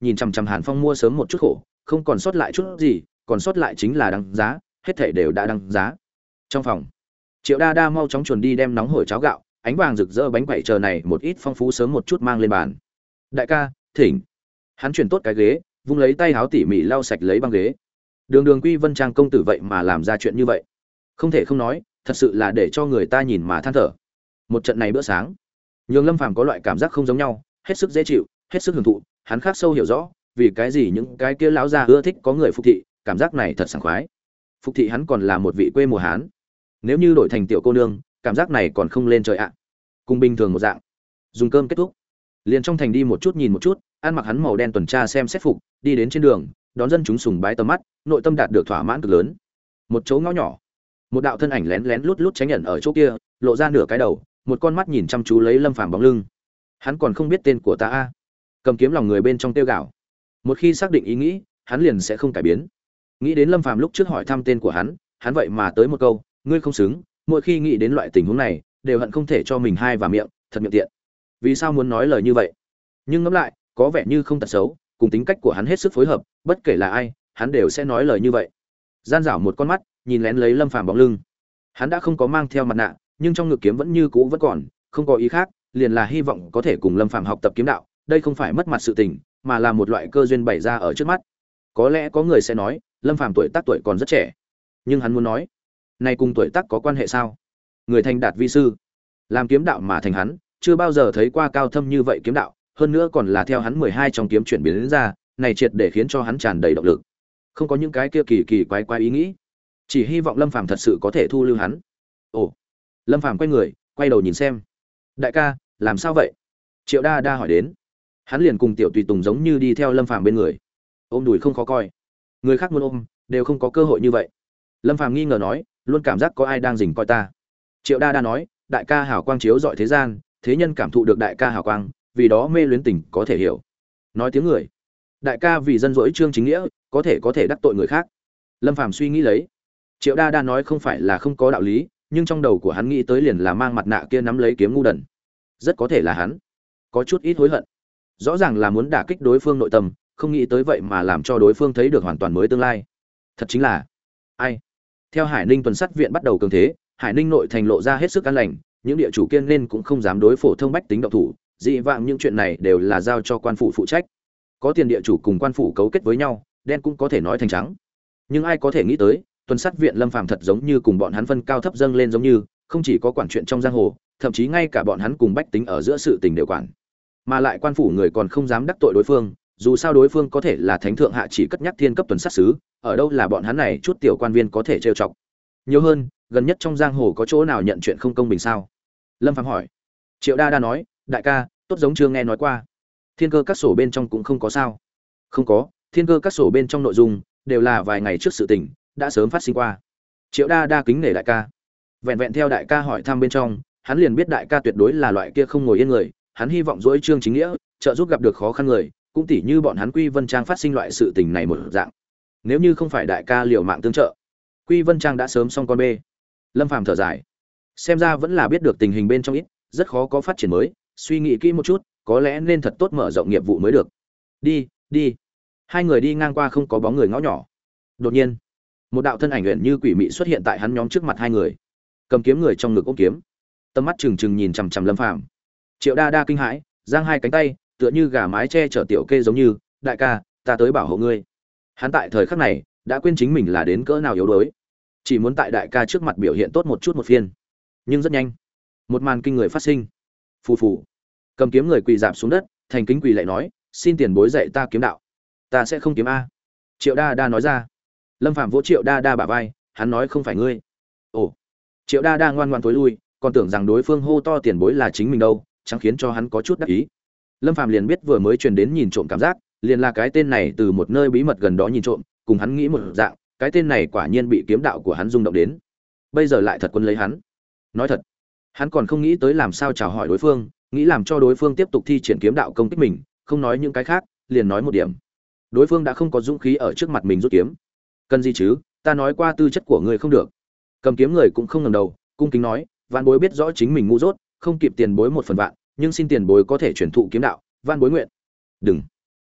nhìn chằm chằm Hàn Phong mua sớm một chút khổ, không còn sót lại chút gì, còn sót lại chính là đăng giá, hết thảy đều đã đăng giá. Trong phòng, Triệu Đa Đa mau chóng chuồn đi đem nóng hổi cháo gạo, ánh vàng rực rỡ bánh quẩy chờ này một ít phong phú sớm một chút mang lên bàn. Đại ca, thỉnh. Hắn chuyển tốt cái ghế, vung lấy tay áo tỉ mỉ lau sạch lấy băng ghế. Đường Đường Quy Vân Trang công tử vậy mà làm ra chuyện như vậy, không thể không nói, thật sự là để cho người ta nhìn mà than thở. Một trận này bữa sáng, nhường Lâm Phàm có loại cảm giác không giống nhau, hết sức dễ chịu, hết sức hưởng thụ, hắn khác sâu hiểu rõ, vì cái gì những cái kia lão già ưa thích có người phục thị, cảm giác này thật sảng khoái. Phục thị hắn còn là một vị quê mùa Hán, nếu như đổi thành tiểu cô nương, cảm giác này còn không lên trời ạ. Cùng bình thường một dạng. Dùng cơm kết thúc, liền trong thành đi một chút nhìn một chút, ăn mặc hắn màu đen tuần tra xem xét phục, đi đến trên đường, đón dân chúng sùng bái tầm mắt, nội tâm đạt được thỏa mãn cực lớn. Một chỗ ngõ nhỏ, một đạo thân ảnh lén lén lút lút tránh ẩn ở chỗ kia, lộ ra nửa cái đầu, một con mắt nhìn chăm chú lấy Lâm Phàm bóng lưng. Hắn còn không biết tên của ta a. Cầm kiếm lòng người bên trong tiêu gạo. Một khi xác định ý nghĩ, hắn liền sẽ không cải biến. Nghĩ đến Lâm Phàm lúc trước hỏi thăm tên của hắn vậy mà tới một câu, ngươi không xứng, mỗi khi nghĩ đến loại tình huống này, đều hận không thể cho mình hai vào miệng, thật miệng tiện. Vì sao muốn nói lời như vậy? Nhưng ngẫm lại, có vẻ như không tật xấu, cùng tính cách của hắn hết sức phối hợp, bất kể là ai, hắn đều sẽ nói lời như vậy. Gian dảo một con mắt, nhìn lén lấy Lâm Phàm bóng lưng. Hắn đã không có mang theo mặt nạ, nhưng trong ngực kiếm vẫn như cũ vẫn còn, không có ý khác, liền là hy vọng có thể cùng Lâm Phàm học tập kiếm đạo, đây không phải mất mặt sự tình, mà là một loại cơ duyên bày ra ở trước mắt. Có lẽ có người sẽ nói, Lâm Phàm tuổi còn rất trẻ, nhưng hắn muốn nói, này cùng tuổi tác có quan hệ sao? Người thành đạt vi sư, làm kiếm đạo mà thành hắn, chưa bao giờ thấy qua cao thâm như vậy kiếm đạo, hơn nữa còn là theo hắn 12 trong kiếm chuyển biến đến ra, này triệt để khiến cho hắn tràn đầy động lực. Không có những cái kia kỳ kỳ quái quái ý nghĩ, chỉ hy vọng Lâm Phàm thật sự có thể thu lưu hắn. Ồ. Lâm Phàm quay người, quay đầu nhìn xem. Đại ca, làm sao vậy? Triệu Đa Đa hỏi đến. Hắn liền cùng tiểu tùy tùng giống như đi theo Lâm Phàm bên người. Ôm đùi không khó coi. Người khác muốn ôm, đều không có cơ hội như vậy. Lâm Phàm nghi ngờ nói, luôn cảm giác có ai đang rình coi ta. Triệu Đa Đa nói, đại ca hào quang chiếu rọi thế gian, thế nhân cảm thụ được đại ca hào quang, vì đó mê luyến tình có thể hiểu. Nói tiếng người. Đại ca vì dân dỗi trương chính nghĩa, có thể đắc tội người khác. Lâm Phàm suy nghĩ lấy. Triệu Đa Đa nói không phải là không có đạo lý, nhưng trong đầu của hắn nghĩ tới liền là mang mặt nạ kia nắm lấy kiếm ngu đần. Rất có thể là hắn có chút ít hối hận. Rõ ràng là muốn đả kích đối phương nội tâm, không nghĩ tới vậy mà làm cho đối phương thấy được hoàn toàn mới tương lai. Thật chính là ai? Theo Hải Ninh tuần sát viện bắt đầu cường thế, Hải Ninh nội thành lộ ra hết sức an lành, những địa chủ kiên nên cũng không dám đối phổ thông bách tính động thủ, dị vãng những chuyện này đều là giao cho quan phủ phụ trách. Có tiền địa chủ cùng quan phủ cấu kết với nhau, đen cũng có thể nói thành trắng. Nhưng ai có thể nghĩ tới, tuần sát viện Lâm Phàm thật giống như cùng bọn hắn phân cao thấp dâng lên giống như, không chỉ có quản chuyện trong giang hồ, thậm chí ngay cả bọn hắn cùng bách tính ở giữa sự tình đều quản. Mà lại quan phủ người còn không dám đắc tội đối phương, dù sao đối phương có thể là thánh thượng hạ chỉ cất nhắc thiên cấp tuần sát sứ, ở đâu là bọn hắn này chút tiểu quan viên có thể trêu chọc. Nhiều hơn, gần nhất trong giang hồ có chỗ nào nhận chuyện không công bình sao? Lâm Phàm hỏi. Triệu Đa Đa nói, đại ca, tốt giống chưa nghe nói qua. Thiên cơ các sổ bên trong cũng không có sao? Không có, thiên cơ các sổ bên trong nội dung đều là vài ngày trước sự tình, đã sớm phát sinh qua. Triệu Đa Đa kính nể đại ca. Vẹn vẹn theo đại ca hỏi thăm bên trong, hắn liền biết đại ca tuyệt đối là loại kia không ngồi yên người, hắn hy vọng dỗi trương chính nghĩa, trợ giúp gặp được khó khăn người, cũng tỉ như bọn hắn Quy Vân Trang phát sinh loại sự tình này một dạng. Nếu như không phải đại ca liều mạng tương trợ, Quy Vân Trang đã sớm xong con bê. Lâm Phàm thở dài, xem ra vẫn là biết được tình hình bên trong ít, rất khó có phát triển mới, suy nghĩ kỹ một chút, có lẽ nên thật tốt mở rộng nghiệp vụ mới được. Đi, đi. Hai người đi ngang qua không có bóng người ngõ nhỏ. Đột nhiên, một đạo thân ảnh uyển như quỷ mị xuất hiện tại hắn nhóm trước mặt hai người, cầm kiếm người trong ngực ôm kiếm, tầm mắt trừng trừng nhìn chằm chằm Lâm Phàm. Triệu Đa Đa kinh hãi, giang hai cánh tay, tựa như gà mái che chở tiểu kê giống như, đại ca, ta tới bảo hộ ngươi. Hắn tại thời khắc này đã quên chính mình là đến cỡ nào yếu đuối, chỉ muốn tại đại ca trước mặt biểu hiện tốt một chút một phiên. Nhưng rất nhanh, một màn kinh người phát sinh. Phù phù, cầm kiếm người quỳ rạp xuống đất, thành kính quỳ lạy nói, xin tiền bối dạy ta kiếm đạo. Ta sẽ không kiếm a. Triệu Đa Đa nói ra. Lâm Phàm vỗ Triệu Đa Đa bả vai, hắn nói không phải ngươi. Ồ. Triệu Đa Đa ngoan ngoãn tối lui, còn tưởng rằng đối phương hô to tiền bối là chính mình đâu, chẳng khiến cho hắn có chút đắc ý. Lâm Phàm liền biết vừa mới truyền đến nhìn trộm cảm giác, liền là cái tên này từ một nơi bí mật gần đó nhìn trộm, cùng hắn nghĩ một dạng, cái tên này quả nhiên bị kiếm đạo của hắn rung động đến. Bây giờ lại thật quân lấy hắn. Nói thật, hắn còn không nghĩ tới làm sao chào hỏi đối phương, nghĩ làm cho đối phương tiếp tục thi triển kiếm đạo công kích mình, không nói những cái khác, liền nói một điểm. Đối phương đã không có dũng khí ở trước mặt mình rút kiếm. Cần gì chứ, ta nói qua tư chất của ngươi không được. Cầm kiếm người cũng không ngẩng đầu, cung kính nói, vạn bối biết rõ chính mình ngu dốt, không kịp tiền bối một phần vạn, nhưng xin tiền bối có thể truyền thụ kiếm đạo, vạn bối nguyện. Đừng.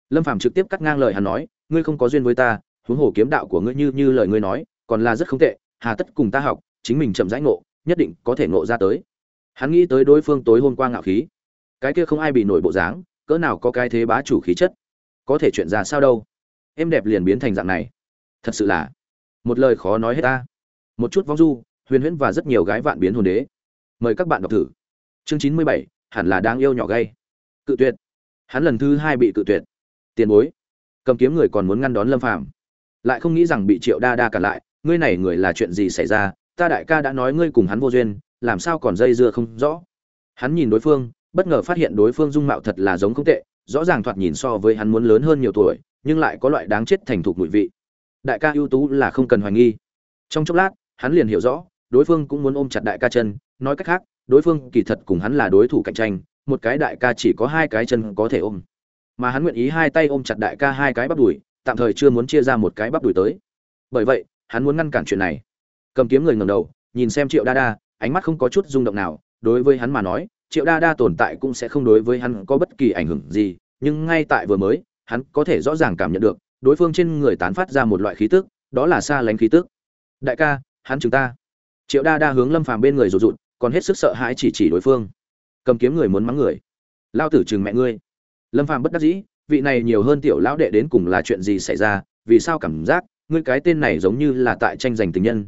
Lâm Phàm trực tiếp cắt ngang lời hắn nói, ngươi không có duyên với ta, huống hồ kiếm đạo của ngươi như lời ngươi nói, còn là rất không tệ, hà tất cùng ta học, chính mình chậm rãi ngộ, nhất định có thể ngộ ra tới. Hắn nghĩ tới đối phương tối hôm qua ngạo khí, cái kia không ai bị nổi bộ dáng, cỡ nào có cái thế bá chủ khí chất, có thể chuyện ra sao đâu. Em đẹp liền biến thành dạng này, thật sự là một lời khó nói hết ta. Một chút vong du, huyền huyễn và rất nhiều gái vạn biến hồn đế. Mời các bạn đọc thử. Chương 97, hẳn là đáng yêu nhỏ gay. Cự tuyệt. Hắn lần thứ 2 bị cự tuyệt. Tiền bối. Cầm kiếm người còn muốn ngăn đón Lâm Phàm, lại không nghĩ rằng bị Triệu Đa Đa cản lại, ngươi này người là chuyện gì xảy ra, ta đại ca đã nói ngươi cùng hắn vô duyên, làm sao còn dây dưa không rõ. Hắn nhìn đối phương, bất ngờ phát hiện đối phương dung mạo thật là giống không tệ, rõ ràng thoạt nhìn so với hắn muốn lớn hơn nhiều tuổi, nhưng lại có loại đáng chết thành thục mùi vị. Đại ca ưu tú là không cần hoài nghi. Trong chốc lát, hắn liền hiểu rõ, đối phương cũng muốn ôm chặt đại ca chân, nói cách khác, đối phương kỳ thật cùng hắn là đối thủ cạnh tranh, một cái đại ca chỉ có 2 cái chân có thể ôm, mà hắn nguyện ý 2 tay ôm chặt đại ca 2 cái bắp đùi, tạm thời chưa muốn chia ra một cái bắp đùi tới. Bởi vậy, hắn muốn ngăn cản chuyện này. Cầm kiếm người ngẩng đầu, nhìn xem Triệu Đa Đa, ánh mắt không có chút rung động nào, đối với hắn mà nói, Triệu Đa Đa tồn tại cũng sẽ không đối với hắn có bất kỳ ảnh hưởng gì, nhưng ngay tại vừa mới, hắn có thể rõ ràng cảm nhận được, đối phương trên người tán phát ra một loại khí tức, đó là xa lánh khí tức. Đại ca, hắn chúng ta. Triệu Đa Đa hướng Lâm Phàm bên người rụt rụt, còn hết sức sợ hãi chỉ đối phương. Cầm kiếm người muốn mắng người, lao tử trừng mẹ ngươi. Lâm Phàm bất đắc dĩ, vị này nhiều hơn tiểu lão đệ đến cùng là chuyện gì xảy ra, vì sao cảm giác ngươi cái tên này giống như là tại tranh giành tình nhân.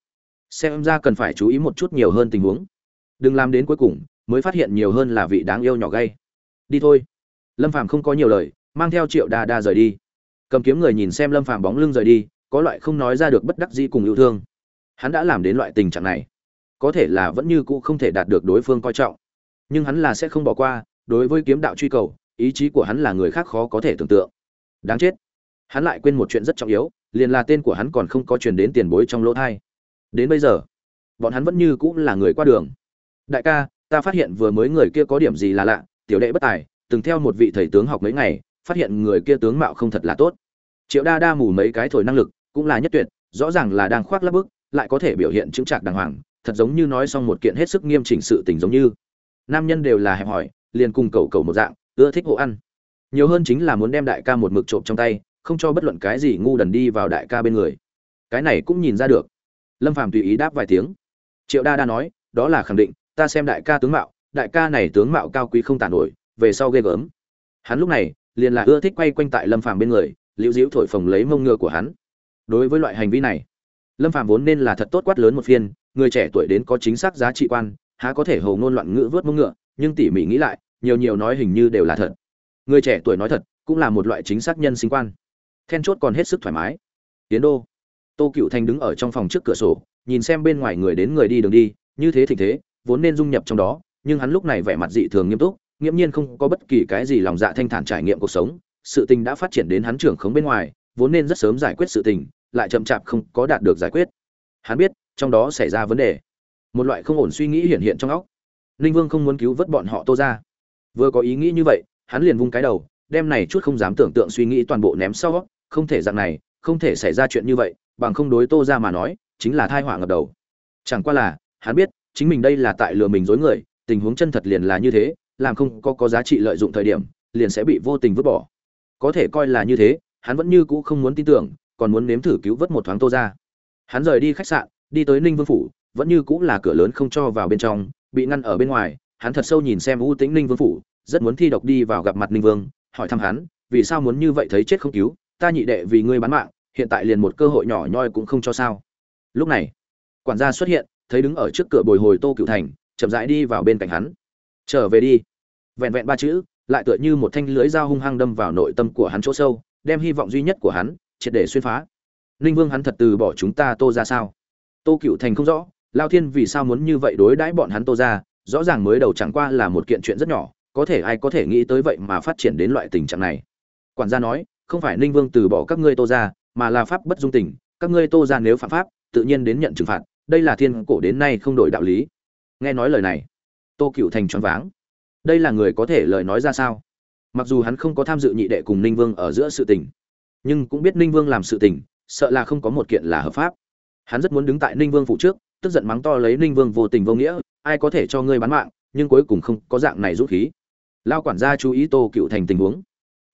Xem ra cần phải chú ý một chút nhiều hơn tình huống, đừng làm đến cuối cùng mới phát hiện nhiều hơn là vị đáng yêu nhỏ gay. Đi thôi. Lâm Phàm không có nhiều lời, mang theo Triệu Đa Đa rời đi. Cầm kiếm người nhìn xem Lâm Phàm bóng lưng rời đi, có loại không nói ra được bất đắc dĩ cùng yêu thương. Hắn đã làm đến loại tình trạng này, có thể là vẫn như cũ không thể đạt được đối phương coi trọng, nhưng hắn là sẽ không bỏ qua. Đối với kiếm đạo truy cầu, ý chí của hắn là người khác khó có thể tưởng tượng. Đáng chết, hắn lại quên một chuyện rất trọng yếu, liền là tên của hắn còn không có truyền đến tiền bối trong lỗ thai. Đến bây giờ, bọn hắn vẫn như cũ là người qua đường. Đại ca, ta phát hiện vừa mới người kia có điểm gì là lạ, tiểu đệ bất tài, từng theo một vị thầy tướng học mấy ngày, phát hiện người kia tướng mạo không thật là tốt. Triệu Đa Đa mù mấy cái thổi năng lực, cũng là nhất tuyệt, rõ ràng là đang khoác lác bức, lại có thể biểu hiện chững chạc đàng hoàng, thật giống như nói xong một kiện hết sức nghiêm chỉnh sự tình giống như. Nam nhân đều là hẹp hòi, liền cùng cậu một dạng, ưa thích hộ ăn. Nhiều hơn chính là muốn đem đại ca một mực trộm trong tay, không cho bất luận cái gì ngu đần đi vào đại ca bên người. Cái này cũng nhìn ra được. Lâm Phàm tùy ý đáp vài tiếng. Triệu Đa Đa nói, đó là khẳng định, ta xem đại ca tướng mạo, đại ca này tướng mạo cao quý không tàn nổi, về sau ghê gớm. Hắn lúc này liền là ưa thích quay quanh tại Lâm Phàm bên người, liễu diễu thổi phồng lấy mông ngựa của hắn. Đối với loại hành vi này, Lâm Phàm vốn nên là thật tốt quát lớn một phiên, người trẻ tuổi đến có chính xác giá trị quan, há có thể hồ ngôn loạn ngữ vớt mông ngựa, nhưng tỉ mỉ nghĩ lại, nhiều nói hình như đều là thật. Người trẻ tuổi nói thật, cũng là một loại chính xác nhân sinh quan. Then chốt còn hết sức thoải mái. Tiến đô, Tô Cựu Thành đứng ở trong phòng trước cửa sổ, nhìn xem bên ngoài người đến người đi đường đi, như thế thịnh thế, vốn nên dung nhập trong đó, nhưng hắn lúc này vẻ mặt dị thường nghiêm túc, nghiễm nhiên không có bất kỳ cái gì lòng dạ thanh thản trải nghiệm cuộc sống. Sự tình đã phát triển đến hắn trưởng khống bên ngoài, vốn nên rất sớm giải quyết sự tình, lại chậm chạp không có đạt được giải quyết. Hắn biết, trong đó xảy ra vấn đề. Một loại không ổn suy nghĩ hiện trong óc. Ninh Vương không muốn cứu vớt bọn họ Tô ra. Vừa có ý nghĩ như vậy, hắn liền vung cái đầu, đem này chút không dám tưởng tượng suy nghĩ toàn bộ ném sau, không thể dạng này, không thể xảy ra chuyện như vậy, bằng không đối Tô ra mà nói, chính là tai họa ngập đầu. Chẳng qua là, hắn biết, chính mình đây là tại lừa mình dối người, tình huống chân thật liền là như thế, làm không có giá trị lợi dụng thời điểm, liền sẽ bị vô tình vứt bỏ. Có thể coi là như thế, hắn vẫn như cũ không muốn tin tưởng, còn muốn nếm thử cứu vớt một thoáng Tô ra. Hắn rời đi khách sạn, đi tới Ninh Vương phủ, vẫn như cũ là cửa lớn không cho vào bên trong, bị ngăn ở bên ngoài. Hắn thật sâu nhìn xem u tĩnh Ninh Vương phủ, rất muốn thi độc đi vào gặp mặt Ninh Vương, hỏi thăm hắn, vì sao muốn như vậy thấy chết không cứu, ta nhị đệ vì ngươi bán mạng, hiện tại liền một cơ hội nhỏ nhoi cũng không cho sao. Lúc này, quản gia xuất hiện, thấy đứng ở trước cửa bồi hồi Tô Cựu Thành, chậm rãi đi vào bên cạnh hắn. Trở về đi. Vẹn vẹn 3 chữ, lại tựa như một thanh lưới dao hung hăng đâm vào nội tâm của hắn chỗ sâu, đem hy vọng duy nhất của hắn triệt để xuyên phá. Ninh Vương hắn thật từ bỏ chúng ta Tô ra sao? Tô Cựu Thành không rõ, Lao Thiên vì sao muốn như vậy đối đãi bọn hắn Tô ra, rõ ràng mới đầu chẳng qua là một kiện chuyện rất nhỏ, có thể ai có thể nghĩ tới vậy mà phát triển đến loại tình trạng này. Quản gia nói, không phải Ninh Vương từ bỏ các ngươi Tô ra, mà là pháp bất dung tình, các ngươi Tô ra nếu phạm pháp, tự nhiên đến nhận trừng phạt, đây là thiên cổ đến nay không đổi đạo lý. Nghe nói lời này, Tô Cựu Thành choáng váng. Đây là người có thể lời nói ra sao? Mặc dù hắn không có tham dự nhị đệ cùng Ninh Vương ở giữa sự tình, nhưng cũng biết Ninh Vương làm sự tình, sợ là không có một kiện là hợp pháp. Hắn rất muốn đứng tại Ninh Vương phủ trước, tức giận mắng to lấy Ninh Vương vô tình vô nghĩa, ai có thể cho ngươi bán mạng, nhưng cuối cùng không có dạng này rút khí. Lao quản gia chú ý Tô Cựu Thành tình huống,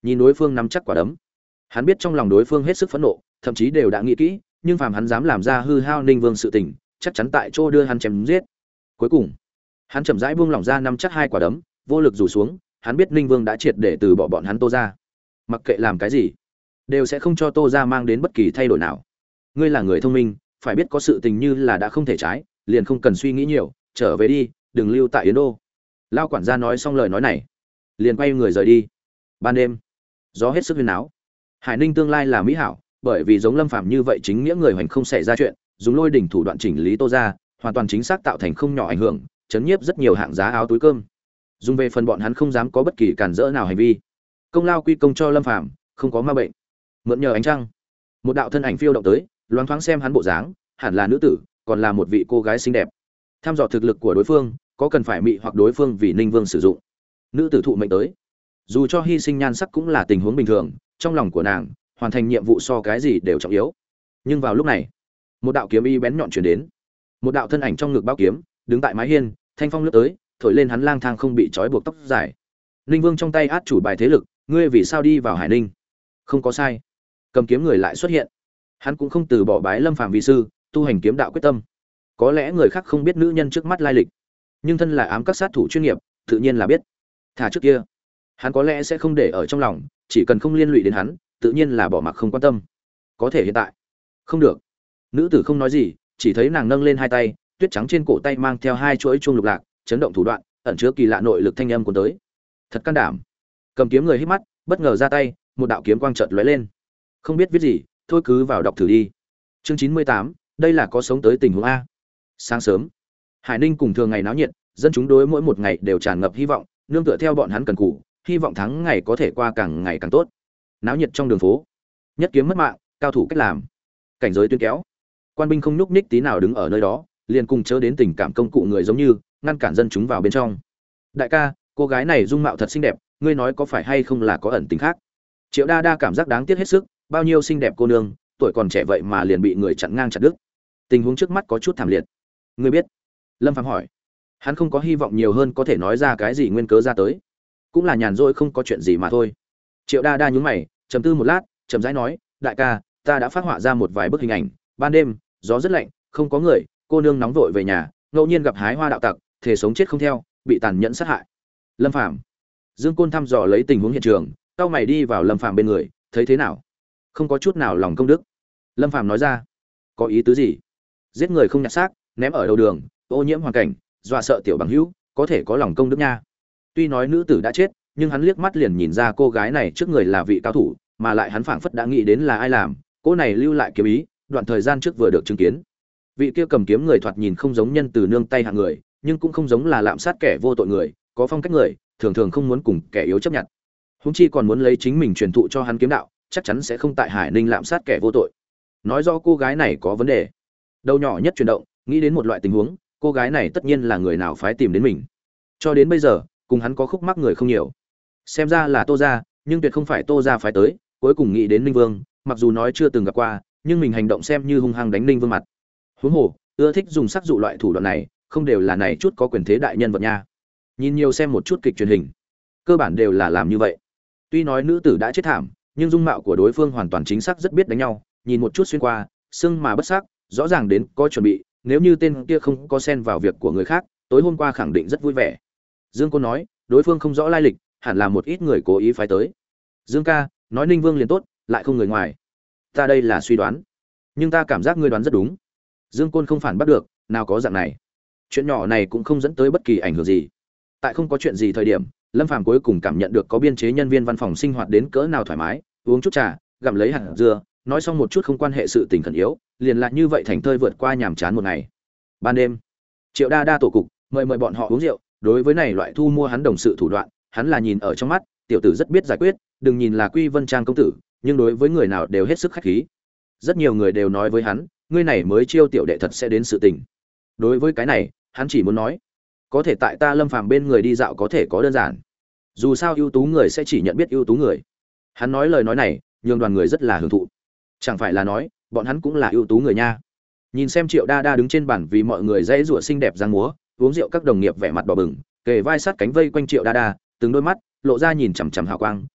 nhìn đối phương nắm chắc quả đấm. Hắn biết trong lòng đối phương hết sức phẫn nộ, thậm chí đều đã nghĩ kỹ, nhưng phàm hắn dám làm ra hư hao Ninh Vương sự tình, chắc chắn tại chỗ đưa hắn chém giết. Cuối cùng, hắn chậm rãi buông lỏng ra nắm chắc hai quả đấm, vô lực rủ xuống, hắn biết Ninh Vương đã triệt để từ bỏ bọn hắn Tô gia. Mặc kệ làm cái gì, đều sẽ không cho Tô gia mang đến bất kỳ thay đổi nào. Ngươi là người thông minh, phải biết có sự tình như là đã không thể trái, liền không cần suy nghĩ nhiều, trở về đi, đừng lưu tại Yến Đô. Lao quản gia nói xong lời nói này, liền quay người rời đi. Ban đêm, gió hết sức huyên náo. Hải Ninh tương lai là mỹ hảo, bởi vì giống Lâm Phàm như vậy chính nghĩa người hoành không xảy ra chuyện, dùng lôi đỉnh thủ đoạn chỉnh lý Tô gia, hoàn toàn chính xác tạo thành không nhỏ ảnh hưởng, chấn nhiếp rất nhiều hạng giá áo túi cơm. Dùng về phần bọn hắn không dám có bất kỳ cản rỡ nào hành vi. Công lao quy công cho Lâm Phàm, không có ma bệnh. Mượn nhờ ánh trăng, một đạo thân ảnh phiêu động tới, loáng thoáng xem hắn bộ dáng, hẳn là nữ tử, còn là một vị cô gái xinh đẹp. Tham dò thực lực của đối phương, có cần phải mị hoặc đối phương vì Ninh Vương sử dụng. Nữ tử thụ mệnh tới, dù cho hy sinh nhan sắc cũng là tình huống bình thường, trong lòng của nàng, hoàn thành nhiệm vụ so cái gì đều trọng yếu. Nhưng vào lúc này, một đạo kiếm y bén nhọn truyền đến, một đạo thân ảnh trong ngực bao kiếm, đứng tại mái hiên, thanh phong lướt tới, thổi lên hắn lang thang không bị trói buộc tóc dài. Ninh Vương trong tay át chủ bài thế lực, ngươi vì sao đi vào Hải Ninh? Không có sai. Cầm kiếm người lại xuất hiện. Hắn cũng không từ bỏ bái Lâm Phàm vi sư, tu hành kiếm đạo quyết tâm. Có lẽ người khác không biết nữ nhân trước mắt lai lịch, nhưng thân là ám các sát thủ chuyên nghiệp, tự nhiên là biết. Thả trước kia, hắn có lẽ sẽ không để ở trong lòng, chỉ cần không liên lụy đến hắn, tự nhiên là bỏ mặc không quan tâm. Có thể hiện tại, không được. Nữ tử không nói gì, chỉ thấy nàng nâng lên hai tay, tuyết trắng trên cổ tay mang theo hai chuỗi chuông lục lạc, chấn động thủ đoạn, ẩn chứa kỳ lạ nội lực thanh âm cuốn tới. Thật can đảm. Cầm kiếm người hít mắt, bất ngờ ra tay, một đạo kiếm quang chợt lóe lên. Không biết viết gì, thôi cứ vào đọc thử đi. Chương 98, đây là có sống tới tình huống a. Sáng sớm, Hải Ninh cùng thường ngày náo nhiệt, dân chúng đối mỗi một ngày đều tràn ngập hy vọng, nương tựa theo bọn hắn cần cù, hy vọng tháng ngày có thể qua càng ngày càng tốt. Náo nhiệt trong đường phố, nhất kiếm mất mạng, cao thủ cách làm, cảnh giới tuyên kéo. Quan binh không nhúc nhích tí nào đứng ở nơi đó, liền cùng chớ đến tình cảm công cụ người giống như, ngăn cản dân chúng vào bên trong. Đại ca, cô gái này dung mạo thật xinh đẹp, ngươi nói có phải hay không là có ẩn tình khác? Triệu Đa Đa cảm giác đáng tiếc hết sức, bao nhiêu xinh đẹp cô nương, tuổi còn trẻ vậy mà liền bị người chặn ngang chặt đứt. Tình huống trước mắt có chút thảm liệt. Ngươi biết? Lâm Phàm hỏi. Hắn không có hy vọng nhiều hơn có thể nói ra cái gì nguyên cớ ra tới, cũng là nhàn rỗi không có chuyện gì mà thôi. Triệu Đa Đa nhướng mày, trầm tư một lát, chậm rãi nói, đại ca, ta đã phát họa ra một vài bức hình ảnh, ban đêm, gió rất lạnh, không có người, cô nương nóng vội về nhà, ngẫu nhiên gặp hái hoa đạo tặc, thể sống chết không theo, bị tàn nhẫn sát hại. Lâm Phàm, Dương Côn thăm dò lấy tình huống hiện trường, cao mày đi vào Lâm Phàm bên người, thấy thế nào? Không có chút nào lòng công đức. Lâm Phàm nói ra, có ý tứ gì? Giết người không nhặt xác, ném ở đầu đường, ô nhiễm hoàn cảnh, dọa sợ tiểu bằng hữu, có thể có lòng công đức nha. Tuy nói nữ tử đã chết, nhưng hắn liếc mắt liền nhìn ra cô gái này trước người là vị cao thủ, mà lại hắn phảng phất đã nghĩ đến là ai làm, cô này lưu lại kiếm ý, đoạn thời gian trước vừa được chứng kiến. Vị kia cầm kiếm người thoạt nhìn không giống nhân từ nương tay hạng người, nhưng cũng không giống là lạm sát kẻ vô tội người, có phong cách người, thường thường không muốn cùng kẻ yếu chấp nhận. Huống chi còn muốn lấy chính mình truyền thụ cho hắn kiếm đạo, chắc chắn sẽ không tại Hải Ninh lạm sát kẻ vô tội. Nói rõ cô gái này có vấn đề. Đầu nhỏ nhất chuyển động, nghĩ đến một loại tình huống, cô gái này tất nhiên là người nào phái tìm đến mình. Cho đến bây giờ, cùng hắn có khúc mắc người không nhiều. Xem ra là Tô gia, nhưng tuyệt không phải Tô gia phái tới, cuối cùng nghĩ đến Ninh Vương, mặc dù nói chưa từng gặp qua, nhưng mình hành động xem như hung hăng đánh Ninh Vương mặt. Huống hồ, ưa thích dùng sắc dụ loại thủ đoạn này, không đều là này chút có quyền thế đại nhân vật nha. Nhìn nhiều xem một chút kịch truyền hình, cơ bản đều là làm như vậy. Tuy nói nữ tử đã chết thảm, nhưng dung mạo của đối phương hoàn toàn chính xác rất biết đánh nhau, nhìn một chút xuyên qua, xưng mà bất sắc, rõ ràng đến có chuẩn bị, nếu như tên kia không có xen vào việc của người khác, tối hôm qua khẳng định rất vui vẻ. Dương Côn nói, đối phương không rõ lai lịch, hẳn là một ít người cố ý phái tới. Dương ca, nói Ninh Vương liền tốt, lại không người ngoài. Ta đây là suy đoán, nhưng ta cảm giác ngươi đoán rất đúng. Dương Côn không phản bắt được, nào có dạng này. Chuyện nhỏ này cũng không dẫn tới bất kỳ ảnh hưởng gì. Tại không có chuyện gì thời điểm, Lâm Phàm cuối cùng cảm nhận được có biên chế nhân viên văn phòng sinh hoạt đến cỡ nào thoải mái, uống chút trà, gặm lấy hạt dưa, nói xong một chút không quan hệ sự tình khẩn yếu, liền lại như vậy thành thơi vượt qua nhàm chán một ngày. Ban đêm, Triệu Đa Đa tổ cục, mời bọn họ uống rượu, đối với này loại thu mua hắn đồng sự thủ đoạn, hắn là nhìn ở trong mắt, tiểu tử rất biết giải quyết, đừng nhìn là Quy Vân Trang công tử, nhưng đối với người nào đều hết sức khách khí. Rất nhiều người đều nói với hắn, ngươi này mới chiêu tiểu đệ thật sẽ đến sự tình. Đối với cái này, hắn chỉ muốn nói, có thể tại ta Lâm Phàm bên người đi dạo có thể có đơn giản. Dù sao ưu tú người sẽ chỉ nhận biết ưu tú người. Hắn nói lời nói này, nhường đoàn người rất là hưởng thụ. Chẳng phải là nói, bọn hắn cũng là ưu tú người nha. Nhìn xem Triệu Đa Đa đứng trên bàn vì mọi người dễ rủa xinh đẹp dáng múa, uống rượu các đồng nghiệp vẻ mặt đỏ bừng, kề vai sát cánh vây quanh Triệu Đa Đa, từng đôi mắt lộ ra nhìn chằm chằm hào quang,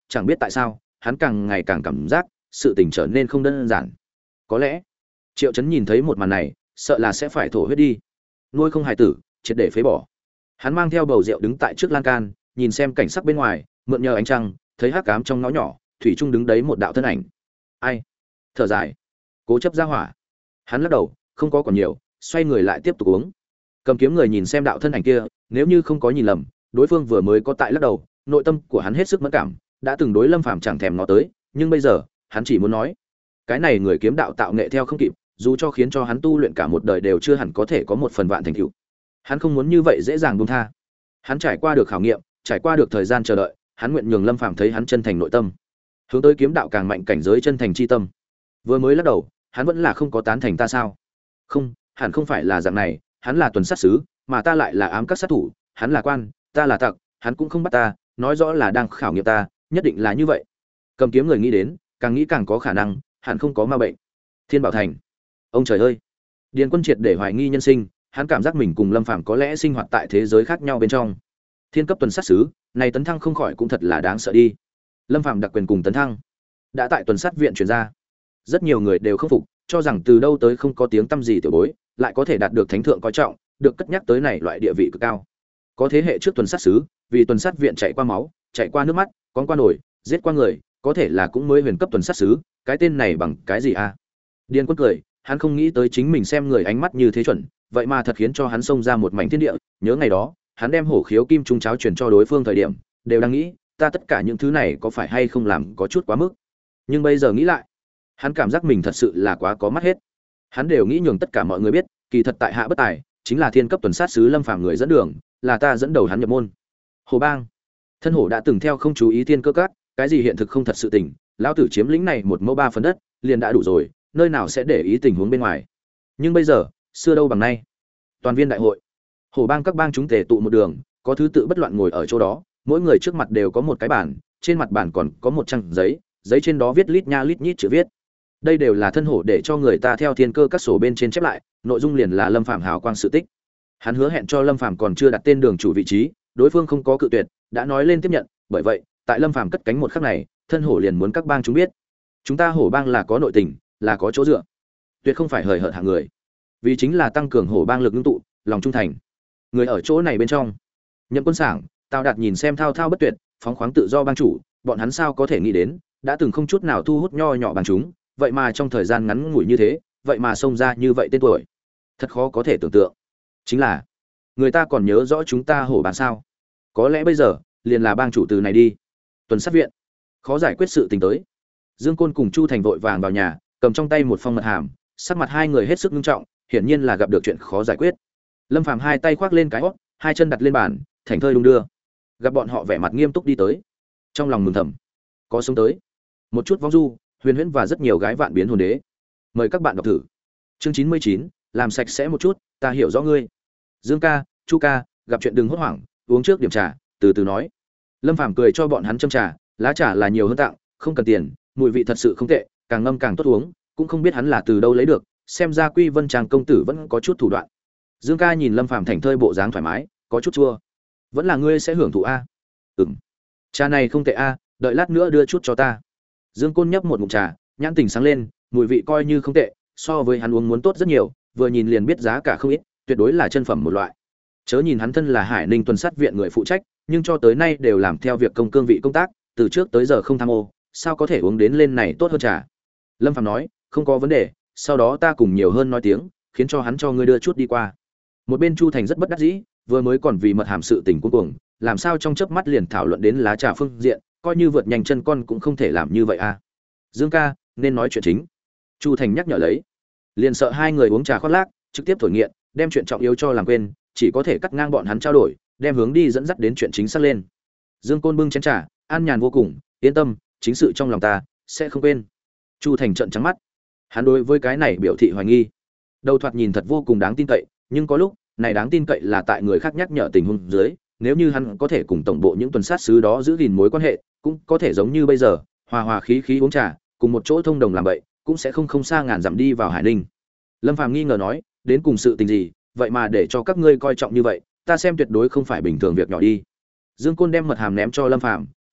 chẳng biết tại sao hắn càng ngày càng cảm giác sự tình trở nên không đơn giản. Có lẽ Triệu Chấn nhìn thấy một màn này sợ là sẽ phải thổ huyết đi. Nuôi không hài tử triệt để phế bỏ. Hắn mang theo bầu rượu đứng tại trước lan can, nhìn xem cảnh sắc bên ngoài, mượn nhờ ánh trăng thấy hắc ám trong ngõ nhỏ thủy chung đứng đấy một đạo thân ảnh. Ai? Thở dài, cố chấp ra hỏa. Hắn lắc đầu, không có còn nhiều, xoay người lại tiếp tục uống. Cầm kiếm người nhìn xem đạo thân ảnh kia, nếu như không có nhìn lầm, đối phương vừa mới có tại lắc đầu, nội tâm của hắn hết sức mẫn cảm, đã từng đối Lâm Phàm chẳng thèm ngó tới, nhưng bây giờ, hắn chỉ muốn nói, cái này người kiếm đạo tạo nghệ theo không kịp, dù cho khiến cho hắn tu luyện cả một đời đều chưa hẳn có thể có một phần vạn thành tựu. Hắn không muốn như vậy dễ dàng buông tha. Hắn trải qua được khảo nghiệm, trải qua được thời gian chờ đợi, hắn nguyện nhường Lâm Phàm thấy hắn chân thành nội tâm, hướng tới kiếm đạo càng mạnh cảnh giới chân thành chi tâm. Vừa mới lắc đầu, hắn vẫn là không có tán thành ta sao? Không, hẳn không phải là dạng này, hắn là tuần sát sứ, mà ta lại là ám các sát thủ, hắn là quan, ta là tặc, hắn cũng không bắt ta, nói rõ là đang khảo nghiệm ta, nhất định là như vậy. Cầm kiếm người nghĩ đến, càng nghĩ càng có khả năng, hẳn không có ma bệnh. Thiên Bảo Thành. Ông trời ơi. Điền Quân triệt để hoài nghi nhân sinh, hắn cảm giác mình cùng Lâm Phàm có lẽ sinh hoạt tại thế giới khác nhau bên trong. Thiên cấp tuần sát sứ, này tấn thăng không khỏi cũng thật là đáng sợ đi. Lâm Phàm đặc quyền cùng tấn thăng, đã tại tuần sát viện truyền ra. Rất nhiều người đều không phục, cho rằng từ đâu tới không có tiếng tăm gì tiểu bối, lại có thể đạt được thánh thượng coi trọng, được cất nhắc tới này loại địa vị cực cao. Có thế hệ trước tuần sát sứ, vì tuần sát viện chạy qua máu, chạy qua nước mắt, con qua nổi, giết qua người, có thể là cũng mới huyền cấp tuần sát sứ, cái tên này bằng cái gì a? Điền Quân cười, hắn không nghĩ tới chính mình xem người ánh mắt như thế chuẩn, vậy mà thật khiến cho hắn xông ra một mảnh thiên địa, nhớ ngày đó, hắn đem hổ khiếu kim trung cháo truyền cho đối phương thời điểm, đều đang nghĩ, ta tất cả những thứ này có phải hay không làm có chút quá mức. Nhưng bây giờ nghĩ lại, hắn cảm giác mình thật sự là quá có mắt hết. Hắn đều nghĩ nhường tất cả mọi người biết, kỳ thật tại hạ bất tài, chính là thiên cấp tuần sát sứ Lâm Phàm người dẫn đường, là ta dẫn đầu hắn nhập môn. Hồ Bang, thân hổ đã từng theo không chú ý thiên cơ các, cái gì hiện thực không thật sự tình, lão tử chiếm lĩnh này một mẫu ba phần đất, liền đã đủ rồi, nơi nào sẽ để ý tình huống bên ngoài. Nhưng bây giờ, xưa đâu bằng nay. Toàn viên đại hội, Hồ Bang các bang chúng tề tụ một đường, có thứ tự bất loạn ngồi ở chỗ đó, mỗi người trước mặt đều có một cái bàn, trên mặt bàn còn có một trang giấy, giấy trên đó viết lít nha lít nhít chữ viết. Đây đều là thân hổ để cho người ta theo thiên cơ các sổ bên trên chép lại, nội dung liền là Lâm Phàm hào quang sự tích. Hắn hứa hẹn cho Lâm Phàm còn chưa đặt tên đường chủ vị trí, đối phương không có cự tuyệt, đã nói lên tiếp nhận, bởi vậy, tại Lâm Phàm cất cánh một khắc này, thân hổ liền muốn các bang chúng biết, chúng ta hổ bang là có nội tình, là có chỗ dựa, tuyệt không phải hời hợt hạng người. Vì chính là tăng cường hổ bang lực ngưng tụ, lòng trung thành. Người ở chỗ này bên trong, Nhậm Quân Sảng, Tào Đạt nhìn xem thao thao bất tuyệt, phóng khoáng tự do bang chủ, bọn hắn sao có thể nghĩ đến, đã từng không chút nào thu hút nho nhỏ bang chúng, vậy mà trong thời gian ngắn ngủi như thế, vậy mà xông ra như vậy tên tuổi, thật khó có thể tưởng tượng. Chính là, người ta còn nhớ rõ chúng ta hổ bang sao? Có lẽ bây giờ, liền là bang chủ từ này đi. Tuần sát viện, khó giải quyết sự tình tới. Dương Côn cùng Chu Thành vội vàng vào nhà, cầm trong tay một phong mật hàm, sắc mặt hai người hết sức nghiêm trọng, hiển nhiên là gặp được chuyện khó giải quyết. Lâm Phàm hai tay khoác lên cái hót, hai chân đặt lên bàn, thảnh thơi đung đưa. Gặp bọn họ vẻ mặt nghiêm túc đi tới, trong lòng mừng thầm, có sống tới. Một chút vong du, huyền huyễn và rất nhiều gái vạn biến hồn đế. Mời các bạn đọc thử. Chương 99, làm sạch sẽ một chút, ta hiểu rõ ngươi. Dương ca, Chu ca, gặp chuyện đừng hốt hoảng, uống trước điểm trà, từ từ nói. Lâm Phàm cười cho bọn hắn châm trà, lá trà là nhiều hơn tặng, không cần tiền, mùi vị thật sự không tệ, càng ngâm càng tốt uống, cũng không biết hắn là từ đâu lấy được, xem ra Quy Vân Trang công tử vẫn có chút thủ đoạn. Dương ca nhìn Lâm Phàm thảnh thơi bộ dáng thoải mái, có chút chua. Vẫn là ngươi sẽ hưởng thụ a? Ừm. Trà này không tệ a, đợi lát nữa đưa chút cho ta. Dương Côn nhấp một ngụm trà, nhãn tình sáng lên, mùi vị coi như không tệ, so với hắn uống muốn tốt rất nhiều, vừa nhìn liền biết giá cả không ít, tuyệt đối là chân phẩm một loại. Chớ nhìn hắn thân là Hải Ninh tuần sát viện người phụ trách, nhưng cho tới nay đều làm theo việc công cương vị công tác, từ trước tới giờ không tham ô, sao có thể uống đến lên này tốt hơn trà. Lâm Phàm nói, không có vấn đề, sau đó ta cùng nhiều hơn nói tiếng, khiến cho hắn cho ngươi đưa chút đi qua. Một bên Chu Thành rất bất đắc dĩ, vừa mới còn vì mật hàm sự tình cuối cùng, làm sao trong chớp mắt liền thảo luận đến lá trà phương diện, coi như vượt nhanh chân con cũng không thể làm như vậy a. Dương ca, nên nói chuyện chính. Chu Thành nhắc nhở lấy, liền sợ hai người uống trà khoác lác, trực tiếp thổi nghiện, đem chuyện trọng yếu cho làm quên, chỉ có thể cắt ngang bọn hắn trao đổi, đem hướng đi dẫn dắt đến chuyện chính xác lên. Dương Côn bưng chén trà, an nhàn vô cùng, yên tâm, chính sự trong lòng ta sẽ không quên. Chu Thành trợn trắng mắt, hắn đối với cái này biểu thị hoài nghi. Đầu thoạt nhìn thật vô cùng đáng tin cậy, nhưng có lúc này đáng tin cậy là tại người khác nhắc nhở tình huống dưới, nếu như hắn có thể cùng tổng bộ những tuần sát sứ đó giữ gìn mối quan hệ, cũng có thể giống như bây giờ, hòa hòa khí khí uống trà, cùng một chỗ thông đồng làm vậy, cũng sẽ không xa ngàn dặm đi vào Hải Ninh. Lâm Phàm nghi ngờ nói, đến cùng sự tình gì, vậy mà để cho các ngươi coi trọng như vậy, ta xem tuyệt đối không phải bình thường việc nhỏ đi. Dương Côn đem mật hàm ném cho Lâm Phàm,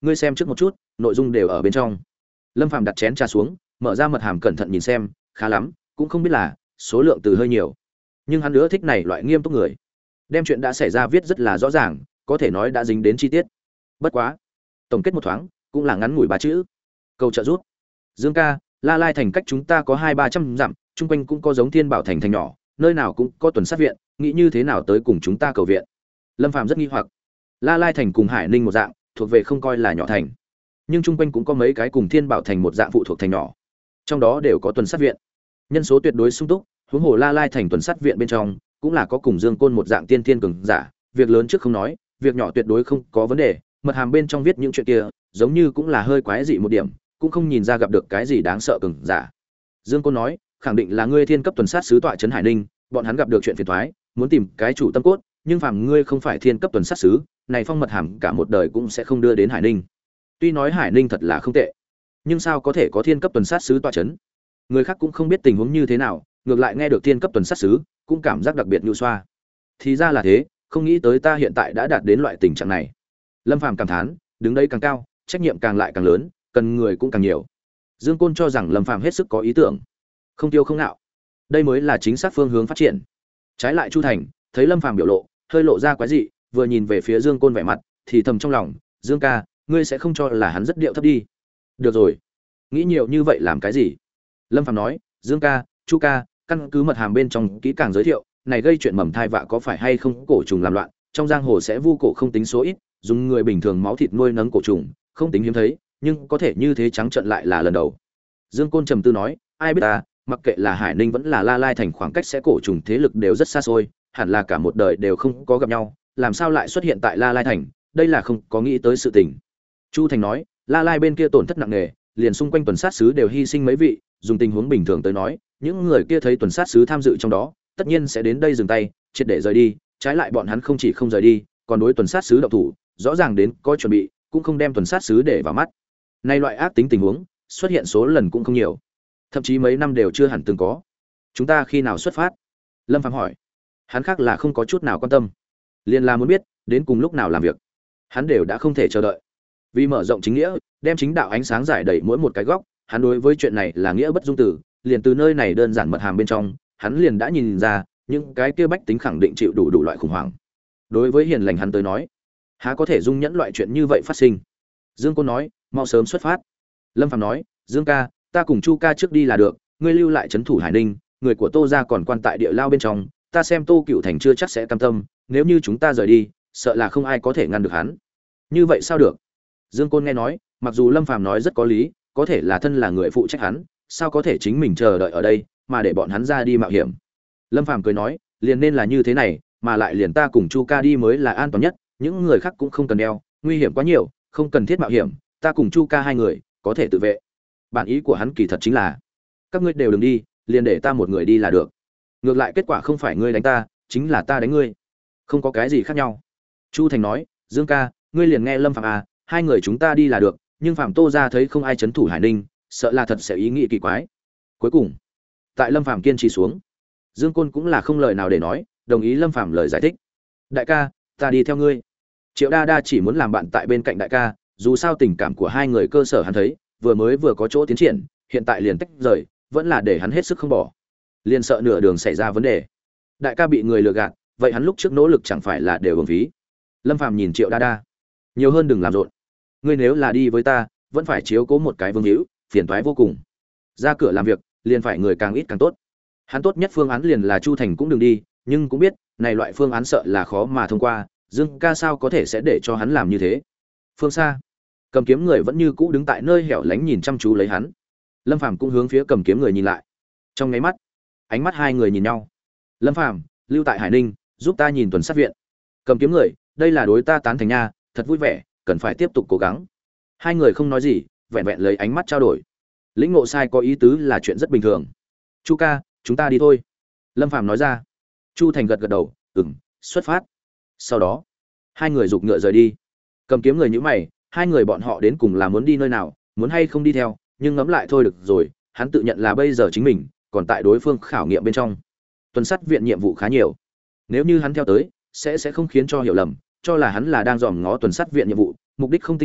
ngươi xem trước một chút, nội dung đều ở bên trong. Lâm Phàm đặt chén trà xuống, mở ra mật hàm cẩn thận nhìn xem, khá lắm, cũng không biết là số lượng từ hơi nhiều. Nhưng hắn nữa thích này loại nghiêm túc người. Đem chuyện đã xảy ra viết rất là rõ ràng, có thể nói đã dính đến chi tiết. Bất quá, tổng kết một thoáng, cũng là ngắn ngủi 3 chữ. Cầu trợ giúp. Dương ca, La Lai thành cách chúng ta có 200-300 dặm, chung quanh cũng có giống Thiên Bảo thành thành nhỏ, nơi nào cũng có tuần sát viện, nghĩ như thế nào tới cùng chúng ta cầu viện. Lâm Phàm rất nghi hoặc. La Lai thành cùng Hải Ninh một dạng, thuộc về không coi là nhỏ thành. Nhưng chung quanh cũng có mấy cái cùng Thiên Bảo thành một dạng phụ thuộc thành nhỏ. Trong đó đều có tuần sát viện. Nhân số tuyệt đối sung túc, huống hồ La Lai thành tuần sát viện bên trong, cũng là có cùng Dương Côn một dạng tiên thiên cường giả, việc lớn trước không nói, việc nhỏ tuyệt đối không có vấn đề, mật hàm bên trong viết những chuyện kia, giống như cũng là hơi quái dị một điểm, cũng không nhìn ra gặp được cái gì đáng sợ cường giả. Dương Côn nói, khẳng định là ngươi thiên cấp tuần sát sứ tọa trấn Hải Ninh, bọn hắn gặp được chuyện phiền toái, muốn tìm cái chủ tâm cốt, nhưng phàm ngươi không phải thiên cấp tuần sát sứ, này phong mật hàm cả một đời cũng sẽ không đưa đến Hải Ninh. Tuy nói Hải Ninh thật là không tệ, nhưng sao có thể có thiên cấp tuần sát sứ tọa trấn? Người khác cũng không biết tình huống như thế nào, ngược lại nghe được thiên cấp tuần sát sứ, cũng cảm giác đặc biệt nhu xoa. Thì ra là thế, không nghĩ tới ta hiện tại đã đạt đến loại tình trạng này. Lâm Phàm cảm thán, đứng đây càng cao, trách nhiệm càng lại càng lớn, cần người cũng càng nhiều. Dương Côn cho rằng Lâm Phàm hết sức có ý tưởng, không tiêu không nạo, đây mới là chính xác phương hướng phát triển. Trái lại Chu Thành, thấy Lâm Phàm biểu lộ, hơi lộ ra quái dị, vừa nhìn về phía Dương Côn vẻ mặt, thì thầm trong lòng, Dương ca, ngươi sẽ không cho là hắn rất điệu thấp đi. Được rồi, nghĩ nhiều như vậy làm cái gì? Lâm Phàm nói, Dương ca, Chu ca, căn cứ mật hàm bên trong kỹ càng giới thiệu, này gây chuyện mầm thai vạ có phải hay không cổ trùng làm loạn, trong giang hồ sẽ vu cổ không tính số ít, dùng người bình thường máu thịt nuôi nấng cổ trùng, không tính hiếm thấy, nhưng có thể như thế trắng trợn lại là lần đầu. Dương Côn trầm tư nói, ai biết ta, mặc kệ là Hải Ninh vẫn là La Lai thành khoảng cách sẽ cổ trùng thế lực đều rất xa xôi, hẳn là cả một đời đều không có gặp nhau, làm sao lại xuất hiện tại La Lai thành, đây là không có nghĩ tới sự tình. Chu Thành nói, La Lai bên kia tổn thất nặng nề, liền xung quanh tuần sát sứ đều hy sinh mấy vị, dùng tình huống bình thường tới nói, những người kia thấy tuần sát sứ tham dự trong đó, tất nhiên sẽ đến đây dừng tay, triệt để rời đi, trái lại bọn hắn không chỉ không rời đi, còn đối tuần sát sứ động thủ, rõ ràng đến có chuẩn bị, cũng không đem tuần sát sứ để vào mắt. Nay loại ác tính tình huống, xuất hiện số lần cũng không nhiều, thậm chí mấy năm đều chưa hẳn từng có. Chúng ta khi nào xuất phát? Lâm Phàm hỏi. Hắn khác là không có chút nào quan tâm, liền là muốn biết đến cùng lúc nào làm việc, hắn đều đã không thể chờ đợi. Vì mở rộng chính nghĩa, đem chính đạo ánh sáng giải đầy mỗi một cái góc, hắn đối với chuyện này là nghĩa bất dung tử, liền từ nơi này đơn giản mật hàm bên trong, hắn liền đã nhìn ra, những cái kia bách tính khẳng định chịu đủ loại khủng hoảng. Đối với hiền lành hắn tới nói, há có thể dung nhẫn loại chuyện như vậy phát sinh. Dương Côn nói, mau sớm xuất phát. Lâm Phàm nói, Dương ca, ta cùng Chu ca trước đi là được, ngươi lưu lại trấn thủ Hải Ninh, người của Tô gia còn quan tại địa lao bên trong, ta xem Tô Cựu Thành chưa chắc sẽ cam tâm, nếu như chúng ta rời đi, sợ là không ai có thể ngăn được hắn. Như vậy sao được? Dương Côn nghe nói, mặc dù Lâm Phàm nói rất có lý, có thể là thân là người phụ trách hắn, sao có thể chính mình chờ đợi ở đây, mà để bọn hắn ra đi mạo hiểm. Lâm Phàm cười nói, liền nên là như thế này, mà lại liền ta cùng Chu ca đi mới là an toàn nhất, những người khác cũng không cần đeo, nguy hiểm quá nhiều, không cần thiết mạo hiểm, ta cùng Chu ca hai người có thể tự vệ. Bản ý của hắn kỳ thật chính là, các ngươi đều đừng đi, liền để ta một người đi là được. Ngược lại kết quả không phải ngươi đánh ta, chính là ta đánh ngươi, không có cái gì khác nhau. Chu Thành nói, Dương ca, ngươi liền nghe Lâm Phàm à, hai người chúng ta đi là được, nhưng Phạm Tô gia thấy không ai trấn thủ Hải Ninh, sợ là thật sẽ ý nghĩ kỳ quái. Cuối cùng, tại Lâm Phàm kiên trì xuống, Dương Côn cũng là không lời nào để nói, đồng ý Lâm Phàm lời giải thích. Đại ca, ta đi theo ngươi. Triệu Đa Đa chỉ muốn làm bạn tại bên cạnh đại ca, dù sao tình cảm của hai người cơ sở hắn thấy, vừa có chỗ tiến triển, hiện tại liền tách rời, vẫn là để hắn hết sức không bỏ. Liền sợ nửa đường xảy ra vấn đề. Đại ca bị người lừa gạt, vậy hắn lúc trước nỗ lực chẳng phải là đều uổng phí. Lâm Phàm nhìn Triệu Đa Đa, nhiều hơn đừng làm rộn. Ngươi nếu là đi với ta, vẫn phải chiếu cố một cái vương hữu, phiền toái vô cùng. Ra cửa làm việc, liền phải người càng ít càng tốt. Hắn tốt nhất phương án liền là Chu Thành cũng đừng đi, nhưng cũng biết, này loại phương án sợ là khó mà thông qua, Dương ca sao có thể sẽ để cho hắn làm như thế. Phương xa, cầm kiếm người vẫn như cũ đứng tại nơi hẻo lánh nhìn chăm chú lấy hắn. Lâm Phàm cũng hướng phía cầm kiếm người nhìn lại. Trong nháy mắt, ánh mắt hai người nhìn nhau. Lâm Phàm, lưu tại Hải Ninh, giúp ta nhìn tuần sát viện. Cầm kiếm người, đây là đối ta tán thành nha, thật vui vẻ, cần phải tiếp tục cố gắng. Hai người không nói gì, vẹn vẹn lấy ánh mắt trao đổi. Lĩnh ngộ sai có ý tứ là chuyện rất bình thường. Chu ca, chúng ta đi thôi. Lâm Phàm nói ra. Chu Thành gật gật đầu, xuất phát. Sau đó, hai người giục ngựa rời đi. Cầm kiếm người nhíu mày, hai người bọn họ đến cùng là muốn đi nơi nào, muốn hay không đi theo, nhưng ngẫm lại thôi được rồi, hắn tự nhận là bây giờ chính mình còn tại đối phương khảo nghiệm bên trong. Tuần sát viện nhiệm vụ khá nhiều, nếu như hắn theo tới, sẽ không khiến cho hiểu lầm, cho là hắn là đang dòm ngó tuần sát viện nhiệm vụ, mục đích không tinh khiết,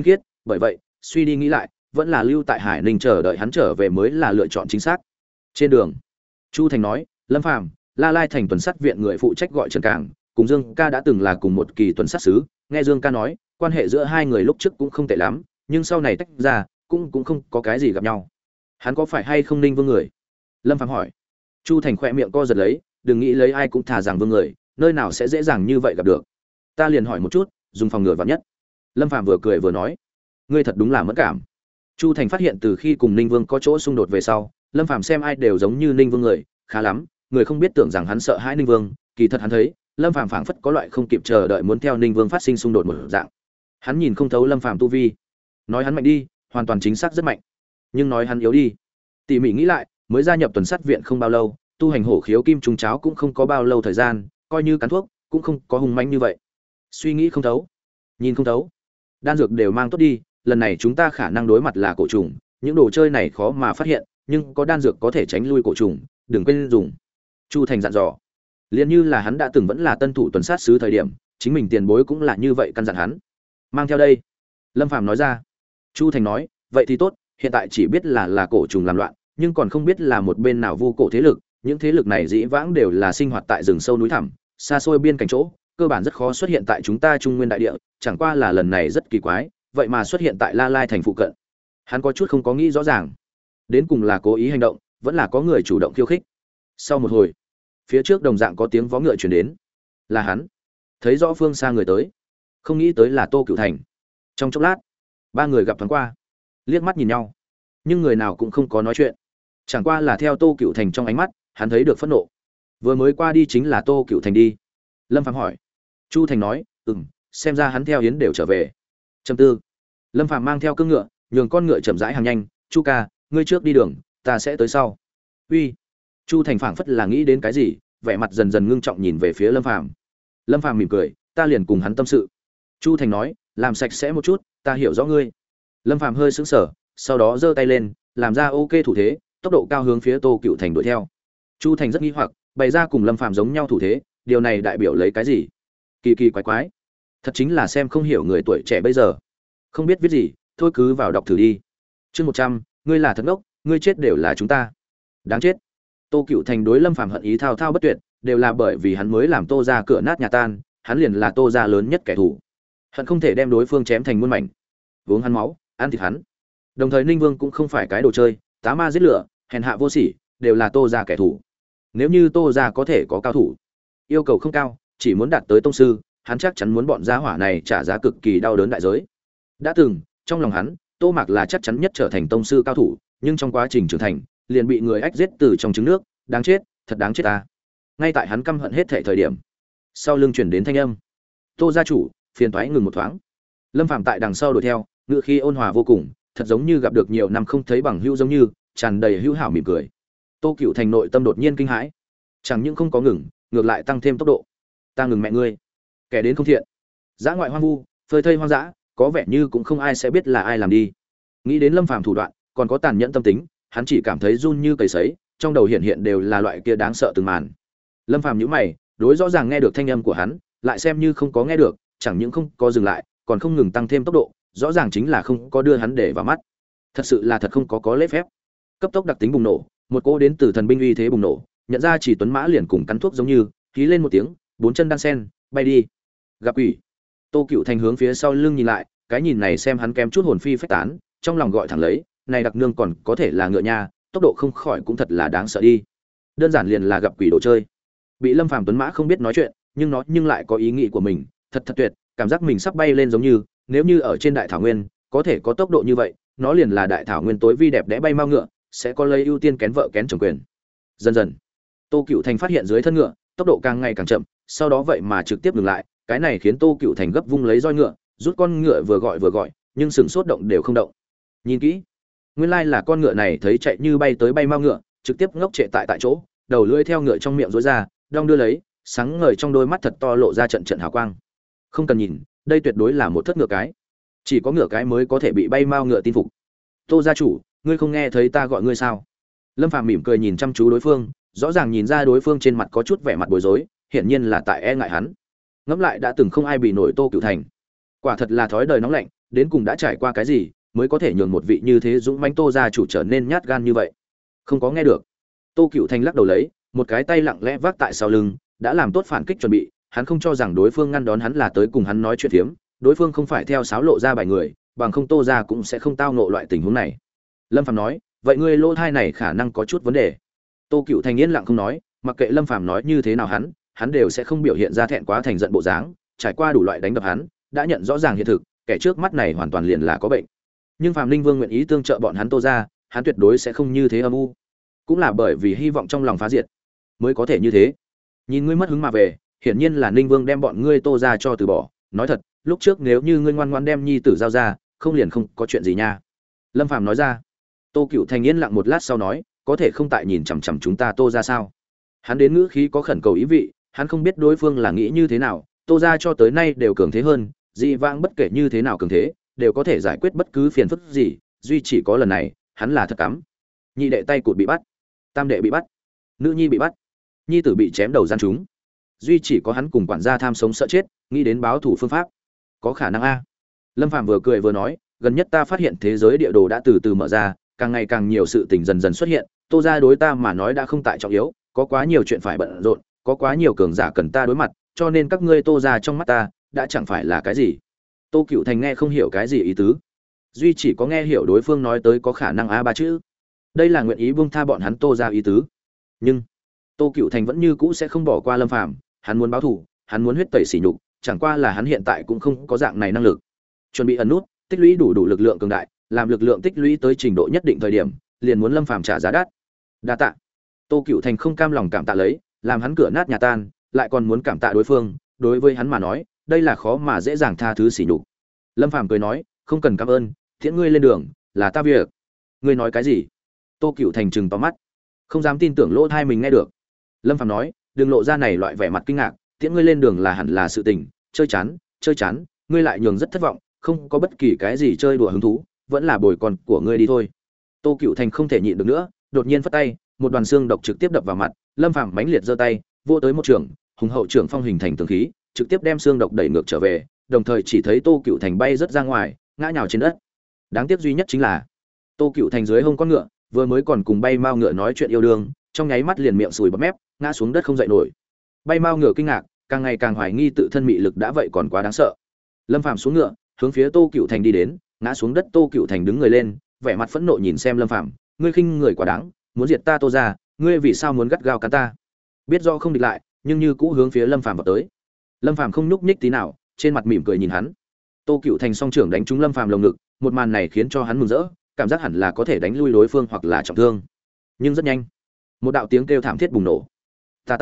bởi vậy suy đi nghĩ lại vẫn là lưu tại Hải Ninh chờ đợi hắn trở về mới là lựa chọn chính xác. Trên đường, Chu Thành nói, Lâm Phàm, La Lai thành tuần sát viện người phụ trách gọi Trần Cảng, cùng Dương ca đã từng là cùng một kỳ tuần sát sứ, nghe Dương ca nói, quan hệ giữa hai người lúc trước cũng không tệ lắm, nhưng sau này tách ra, cũng không có cái gì gặp nhau. Hắn có phải hay không Ninh Vương người? Lâm Phàm hỏi. Chu Thành khỏe miệng co giật lấy, đừng nghĩ lấy ai cũng thà rằng Vương người, nơi nào sẽ dễ dàng như vậy gặp được. Ta liền hỏi một chút, dùng phòng ngừa vạn nhất. Lâm Phàm vừa cười vừa nói, ngươi thật đúng là mẫn cảm. Chu Thành phát hiện từ khi cùng Ninh Vương có chỗ xung đột về sau, Lâm Phàm xem ai đều giống như Ninh Vương người, khá lắm, người không biết tưởng rằng hắn sợ hãi Ninh Vương, kỳ thật hắn thấy, Lâm Phàm phảng phất có loại không kịp chờ đợi muốn theo Ninh Vương phát sinh xung đột một dạng. Hắn nhìn không thấu Lâm Phàm tu vi, nói hắn mạnh đi, hoàn toàn chính xác rất mạnh, nhưng nói hắn yếu đi. Tỉ mỉ nghĩ lại, mới gia nhập tuần sát viện không bao lâu, tu hành hổ khiếu kim trùng cháo cũng không có bao lâu thời gian, coi như cắn thuốc, cũng không có hùng mãnh như vậy. Suy nghĩ không thấu, nhìn không thấu, đan dược đều mang tốt đi, lần này chúng ta khả năng đối mặt là cổ trùng, những đồ chơi này khó mà phát hiện, nhưng có đan dược có thể tránh lui cổ trùng, đừng quên dùng. Chu Thành dặn dò. Liên như là hắn đã từng vẫn là tân thủ tuần sát sứ thời điểm, chính mình tiền bối cũng là như vậy căn dặn hắn. Mang theo đây. Lâm Phàm nói ra. Chu Thành nói, vậy thì tốt, hiện tại chỉ biết là cổ trùng làm loạn, nhưng còn không biết là một bên nào vu cổ thế lực, những thế lực này dĩ vãng đều là sinh hoạt tại rừng sâu núi thẳm, xa xôi biên cảnh chỗ, cơ bản rất khó xuất hiện tại chúng ta Trung Nguyên đại địa, chẳng qua là lần này rất kỳ quái, vậy mà xuất hiện tại La Lai thành phụ cận. Hắn có chút không có nghĩ rõ ràng, đến cùng là cố ý hành động, vẫn là có người chủ động khiêu khích. Sau một hồi, phía trước đồng dạng có tiếng vó ngựa truyền đến, là hắn. Thấy rõ phương xa người tới, không nghĩ tới là Tô Cửu Thành. Trong chốc lát, ba người gặp thoáng qua, liếc mắt nhìn nhau, nhưng người nào cũng không có nói chuyện, chẳng qua là theo Tô Cửu Thành trong ánh mắt, hắn thấy được phẫn nộ. Vừa mới qua đi chính là Tô Cửu Thành đi. Lâm Phàm hỏi. Chu Thành nói, xem ra hắn theo Yến đều trở về. Trầm tư. Lâm Phàm mang theo cưỡng ngựa, nhường con ngựa chậm rãi hàng nhanh, "Chu ca, ngươi trước đi đường, ta sẽ tới sau." "Uy." Chu Thành phảng phất là nghĩ đến cái gì, vẻ mặt dần dần ngưng trọng nhìn về phía Lâm Phàm. Lâm Phàm mỉm cười, "Ta liền cùng hắn tâm sự." Chu Thành nói, "Làm sạch sẽ một chút, ta hiểu rõ ngươi." Lâm Phàm hơi sững sờ, sau đó giơ tay lên, làm ra ok thủ thế, tốc độ cao hướng phía Tô Cựu Thành đuổi theo. Chu Thành rất nghi hoặc, bày ra cùng Lâm Phàm giống nhau thủ thế, điều này đại biểu lấy cái gì? Kỳ kỳ quái quái, thật chính là xem không hiểu người tuổi trẻ bây giờ. Không biết viết gì, thôi cứ vào đọc thử đi. Chương 100, ngươi là thật ngốc, ngươi chết đều là chúng ta. Đáng chết. Tô Cựu Thành đối Lâm Phàm hận ý thao thao bất tuyệt, đều là bởi vì hắn mới làm Tô gia cửa nát nhà tan, hắn liền là Tô gia lớn nhất kẻ thù. Hận không thể đem đối phương chém thành muôn mảnh, uống hắn máu, ăn thịt hắn. Đồng thời Ninh Vương cũng không phải cái đồ chơi, tá ma giết lửa, hèn hạ vô sỉ, đều là Tô gia kẻ thù. Nếu như Tô gia có thể có cao thủ, yêu cầu không cao, chỉ muốn đạt tới tông sư, hắn chắc chắn muốn bọn gia hỏa này trả giá cực kỳ đau đớn đại giới. Đã từng, trong lòng hắn, Tô Mạc là chắc chắn nhất trở thành tông sư cao thủ, nhưng trong quá trình trưởng thành, liền bị người ách giết từ trong trứng nước, đáng chết, thật đáng chết ta. Ngay tại hắn căm hận hết thảy thời điểm, sau lưng truyền đến thanh âm. Tô gia chủ, phiền toái ngừng một thoáng. Lâm Phàm tại đằng sau đuổi theo, ngựa khi ôn hòa vô cùng, thật giống như gặp được nhiều năm không thấy bằng hữu giống như, tràn đầy hữu hảo mỉm cười. Tô Cựu Thành nội tâm đột nhiên kinh hãi, chẳng những không có ngừng, ngược lại tăng thêm tốc độ. Ta ngừng mẹ ngươi, kẻ đến không thiện. Dã ngoại hoang vu, phơi thây hoang dã, có vẻ như cũng không ai sẽ biết là ai làm đi. Nghĩ đến Lâm Phàm thủ đoạn, còn có tàn nhẫn tâm tính, hắn chỉ cảm thấy run như cầy sấy, trong đầu hiện hiện đều là loại kia đáng sợ từng màn. Lâm Phàm nhíu mày, đối rõ ràng nghe được thanh âm của hắn, lại xem như không có nghe được, chẳng những không có dừng lại, còn không ngừng tăng thêm tốc độ, rõ ràng chính là không có đưa hắn để vào mắt. Thật sự là thật không có lễ phép. Cấp tốc đặc tính bùng nổ, một cỗ đến từ thần binh uy thế bùng nổ, nhận ra chỉ tuấn mã liền cùng cắn thuốc giống như, hí lên một tiếng, bốn chân đan sen, bay đi. Gặp quỷ. Tô Cựu Thành hướng phía sau lưng nhìn lại, cái nhìn này xem hắn kém chút hồn phi phách tán, trong lòng gọi thẳng lấy, này đặc nương còn có thể là ngựa nha, tốc độ không khỏi cũng thật là đáng sợ đi. Đơn giản liền là gặp quỷ đồ chơi. Bị Lâm Phàm tuấn mã không biết nói chuyện, nhưng nó nhưng lại có ý nghĩ của mình, thật tuyệt, cảm giác mình sắp bay lên giống như, nếu như ở trên đại thảo nguyên, có thể có tốc độ như vậy, nó liền là đại thảo nguyên tối vi đẹp đẽ bay mau ngựa, sẽ có lấy ưu tiên kén vợ kén chồng quyền. Dần dần, Tô Cựu Thành phát hiện dưới thân ngựa, tốc độ càng ngày càng chậm, sau đó vậy mà trực tiếp dừng lại, cái này khiến Tô Cựu Thành gấp vung lấy roi ngựa, rút con ngựa vừa gọi, nhưng sừng sốt động đều không động. Nhìn kỹ, nguyên lai là con ngựa này thấy chạy như bay tới bay mau ngựa, trực tiếp ngốc trệ tại chỗ, đầu lưỡi theo ngựa trong miệng rối ra, đong đưa lấy, sáng ngời trong đôi mắt thật to lộ ra trận trận hào quang. Không cần nhìn, đây tuyệt đối là một thất ngựa cái, chỉ có ngựa cái mới có thể bị bay mau ngựa tin phục. Tô gia chủ, ngươi không nghe thấy ta gọi ngươi sao? Lâm Phàm mỉm cười nhìn chăm chú đối phương, rõ ràng nhìn ra đối phương trên mặt có chút vẻ mặt bối rối, hiển nhiên là tại e ngại hắn. Ngẫm lại đã từng không ai bị nổi Tô Cựu Thành, quả thật là thói đời nóng lạnh, đến cùng đã trải qua cái gì mới có thể nhường một vị như thế dũng mãnh Tô gia chủ trở nên nhát gan như vậy? Không có nghe được. Tô Cựu Thanh lắc đầu lấy, một cái tay lặng lẽ vác tại sau lưng, đã làm tốt phản kích chuẩn bị, hắn không cho rằng đối phương ngăn đón hắn là tới cùng hắn nói chuyện phiếm, đối phương không phải theo sáo lộ ra bài người, bằng không Tô gia cũng sẽ không tao ngộ loại tình huống này. Lâm Phàm nói, vậy ngươi lỗ thai này khả năng có chút vấn đề. Tô Cựu Thanh yên lặng không nói, mặc kệ Lâm Phàm nói như thế nào hắn đều sẽ không biểu hiện ra thẹn quá thành giận bộ dáng, trải qua đủ loại đánh đập hắn, đã nhận rõ ràng hiện thực, kẻ trước mắt này hoàn toàn liền là có bệnh. Nhưng Phạm Linh Vương nguyện ý tương trợ bọn hắn Tô gia, hắn tuyệt đối sẽ không như thế âm u. Cũng là bởi vì hy vọng trong lòng phá diệt, mới có thể như thế. Nhìn ngươi mất hứng mà về, hiển nhiên là Ninh Vương đem bọn ngươi Tô gia cho từ bỏ, nói thật, lúc trước nếu như ngươi ngoan ngoãn đem nhi tử giao ra, không liền không có chuyện gì nha. Lâm Phàm nói ra. Tô Cựu Thành yên lặng một lát sau nói, có thể không tại nhìn chằm chằm chúng ta Tô gia sao? Hắn đến ngữ khí có khẩn cầu ý vị, hắn không biết đối phương là nghĩ như thế nào, Tô gia cho tới nay đều cường thế hơn, dị vãng bất kể như thế nào cường thế, đều có thể giải quyết bất cứ phiền phức gì, duy chỉ có lần này, hắn là thật cắm. Nhị đệ tay cụt bị bắt, tam đệ bị bắt, nữ nhi bị bắt, nhi tử bị chém đầu gian chúng, duy chỉ có hắn cùng quản gia tham sống sợ chết, nghĩ đến báo thủ phương pháp. Có khả năng a. Lâm Phạm vừa cười vừa nói, gần nhất ta phát hiện thế giới địa đồ đã từ từ mở ra, càng ngày càng nhiều sự tình dần dần xuất hiện, Tô gia đối ta mà nói đã không tại trọng yếu, có quá nhiều chuyện phải bận rộn, có quá nhiều cường giả cần ta đối mặt, cho nên các ngươi Tô gia trong mắt ta đã chẳng phải là cái gì. Tô Cựu Thành nghe không hiểu cái gì ý tứ, duy chỉ có nghe hiểu đối phương nói tới có khả năng a ba chữ. Đây là nguyện ý buông tha bọn hắn Tô gia ý tứ. Nhưng Tô Cựu Thành vẫn như cũ sẽ không bỏ qua Lâm Phàm, hắn muốn báo thù, hắn muốn huyết tẩy sỉ nhục, chẳng qua là hắn hiện tại cũng không có dạng này năng lực. Chuẩn bị ẩn nút, tích lũy đủ lực lượng cường đại, làm lực lượng tích lũy tới trình độ nhất định thời điểm, liền muốn Lâm Phàm trả giá đắt. Đa tạ. Tô Cựu Thành không cam lòng cảm tạ lấy, làm hắn cửa nát nhà tan, lại còn muốn cảm tạ đối phương, đối với hắn mà nói, đây là khó mà dễ dàng tha thứ sỉ nhục. Lâm Phàm cười nói, không cần cảm ơn, thiện ngươi lên đường, là ta việc. Ngươi nói cái gì? Tô Cựu Thành trừng to mắt, không dám tin tưởng lỗ tai mình nghe được. Lâm Phàm nói, đừng lộ ra này loại vẻ mặt kinh ngạc, tiễn ngươi lên đường là hẳn là sự tình, chơi chán, ngươi lại nhường rất thất vọng, không có bất kỳ cái gì chơi đùa hứng thú, vẫn là bồi con của ngươi đi thôi. Tô Cựu Thành không thể nhịn được nữa, đột nhiên phất tay, một đoàn xương độc trực tiếp đập vào mặt, Lâm Phàm mãnh liệt giơ tay, vô tới một trường, hùng hậu trưởng phong hình thành tường khí, trực tiếp đem xương độc đẩy ngược trở về, đồng thời chỉ thấy Tô Cựu Thành bay rất ra ngoài, ngã nhào trên đất. Đáng tiếc duy nhất chính là Tô Cựu Thành dưới hông con ngựa, vừa mới còn cùng bay mao ngựa nói chuyện yêu đương, trong nháy mắt liền miệng sùi bọt mép, ngã xuống đất không dậy nổi. Bay mao ngựa kinh ngạc, càng ngày càng hoài nghi tự thân mị lực đã vậy còn quá đáng sợ. Lâm Phàm xuống ngựa, hướng phía Tô Cựu Thành đi đến, ngã xuống đất Tô Cựu Thành đứng người lên, vẻ mặt phẫn nộ nhìn xem Lâm Phàm, ngươi khinh người quá đáng, muốn diệt ta Tô gia, ngươi vì sao muốn gắt gao cắn ta? Biết do không địch lại, nhưng như cũ hướng phía Lâm Phàm vào tới. Lâm Phàm không nhúc nhích tí nào, trên mặt mỉm cười nhìn hắn. Tô Cựu Thành song trưởng đánh trúng Lâm Phàm lồng ngực, một màn này khiến cho hắn mừng rỡ, cảm giác hẳn là có thể đánh lui đối phương hoặc là trọng thương. Nhưng rất nhanh, một đạo tiếng kêu thảm thiết bùng nổ. Ta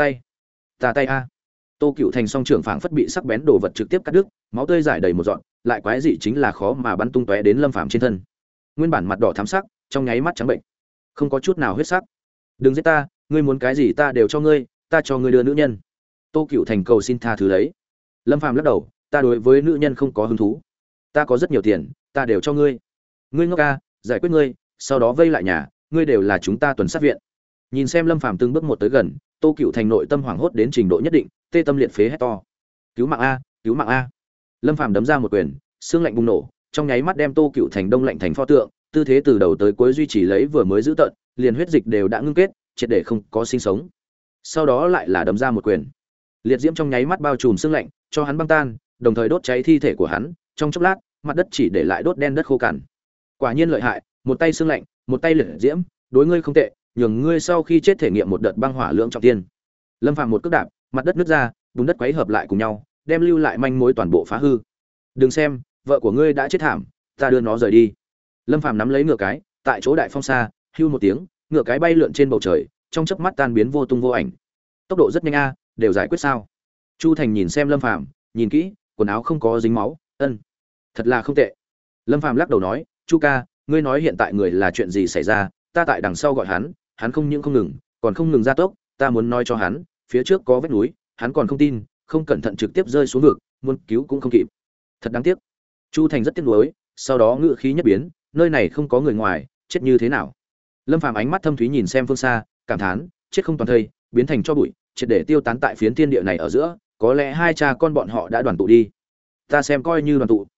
tay a! Tô Cựu Thành song trưởng phảng phất bị sắc bén đồ vật trực tiếp cắt đứt, máu tươi rải đầy một dọn, lại quái dị chính là khó mà bắn tung tóe đến Lâm Phàm trên thân. Nguyên bản mặt đỏ thắm sắc, trong nháy mắt trắng bệnh, không có chút nào huyết sắc. Đừng giết ta, ngươi muốn cái gì ta đều cho ngươi, ta cho ngươi đưa nữ nhân. Tô Cựu Thành cầu xin tha thứ lấy. Lâm Phàm lắc đầu, ta đối với nữ nhân không có hứng thú, ta có rất nhiều tiền, ta đều cho ngươi. Ngươi ngốc a, giải quyết ngươi, sau đó vây lại nhà, ngươi đều là chúng ta tuần sát viện. Nhìn xem Lâm Phàm từng bước một tới gần, Tô Cựu Thành nội tâm hoảng hốt đến trình độ nhất định, tê tâm liệt phế hét to, cứu mạng a, cứu mạng a. Lâm Phàm đấm ra một quyền, xương lạnh bùng nổ, trong nháy mắt đem Tô Cựu Thành đông lạnh thành pho tượng, tư thế từ đầu tới cuối duy trì lấy vừa mới giữ tận, liền huyết dịch đều đã ngưng kết, triệt để không có sinh sống. Sau đó lại là đấm ra một quyền, liệt diễm trong nháy mắt bao trùm xương lạnh, cho hắn băng tan, đồng thời đốt cháy thi thể của hắn, trong chốc lát, mặt đất chỉ để lại đốt đen đất khô cằn. Quả nhiên lợi hại, một tay xương lạnh, một tay liệt diễm, đối ngươi không tệ, nhường ngươi sau khi chết thể nghiệm một đợt băng hỏa lượng trọng tiên. Lâm Phàm một cước đạp, mặt đất nứt ra, bùn đất quấy hợp lại cùng nhau, đem lưu lại manh mối toàn bộ phá hư. Đừng xem, vợ của ngươi đã chết thảm, ta đưa nó rời đi. Lâm Phàm nắm lấy ngựa cái, tại chỗ đại phong xa, hưu một tiếng, ngựa cái bay lượn trên bầu trời, trong chớp mắt tan biến vô tung vô ảnh. Tốc độ rất nhanh a, đều giải quyết sao? Chu Thành nhìn xem Lâm Phàm, nhìn kỹ, quần áo không có dính máu, thật là không tệ. Lâm Phàm lắc đầu nói, Chu ca, ngươi nói hiện tại người là chuyện gì xảy ra? Ta tại đằng sau gọi hắn, hắn không những không ngừng, còn không ngừng gia tốc, ta muốn nói cho hắn, phía trước có vết núi, hắn còn không tin, không cẩn thận trực tiếp rơi xuống vực, muốn cứu cũng không kịp. Thật đáng tiếc. Chu Thành rất tiếc nuối, sau đó ngựa khí nhất biến, nơi này không có người ngoài, chết như thế nào? Lâm Phàm ánh mắt thâm thúy nhìn xem phương xa, cảm thán, chết không toàn thây, biến thành cho bụi, triệt để tiêu tán tại phiến thiên địa này ở giữa, có lẽ hai cha con bọn họ đã đoàn tụ đi. Ta xem coi như đoàn tụ,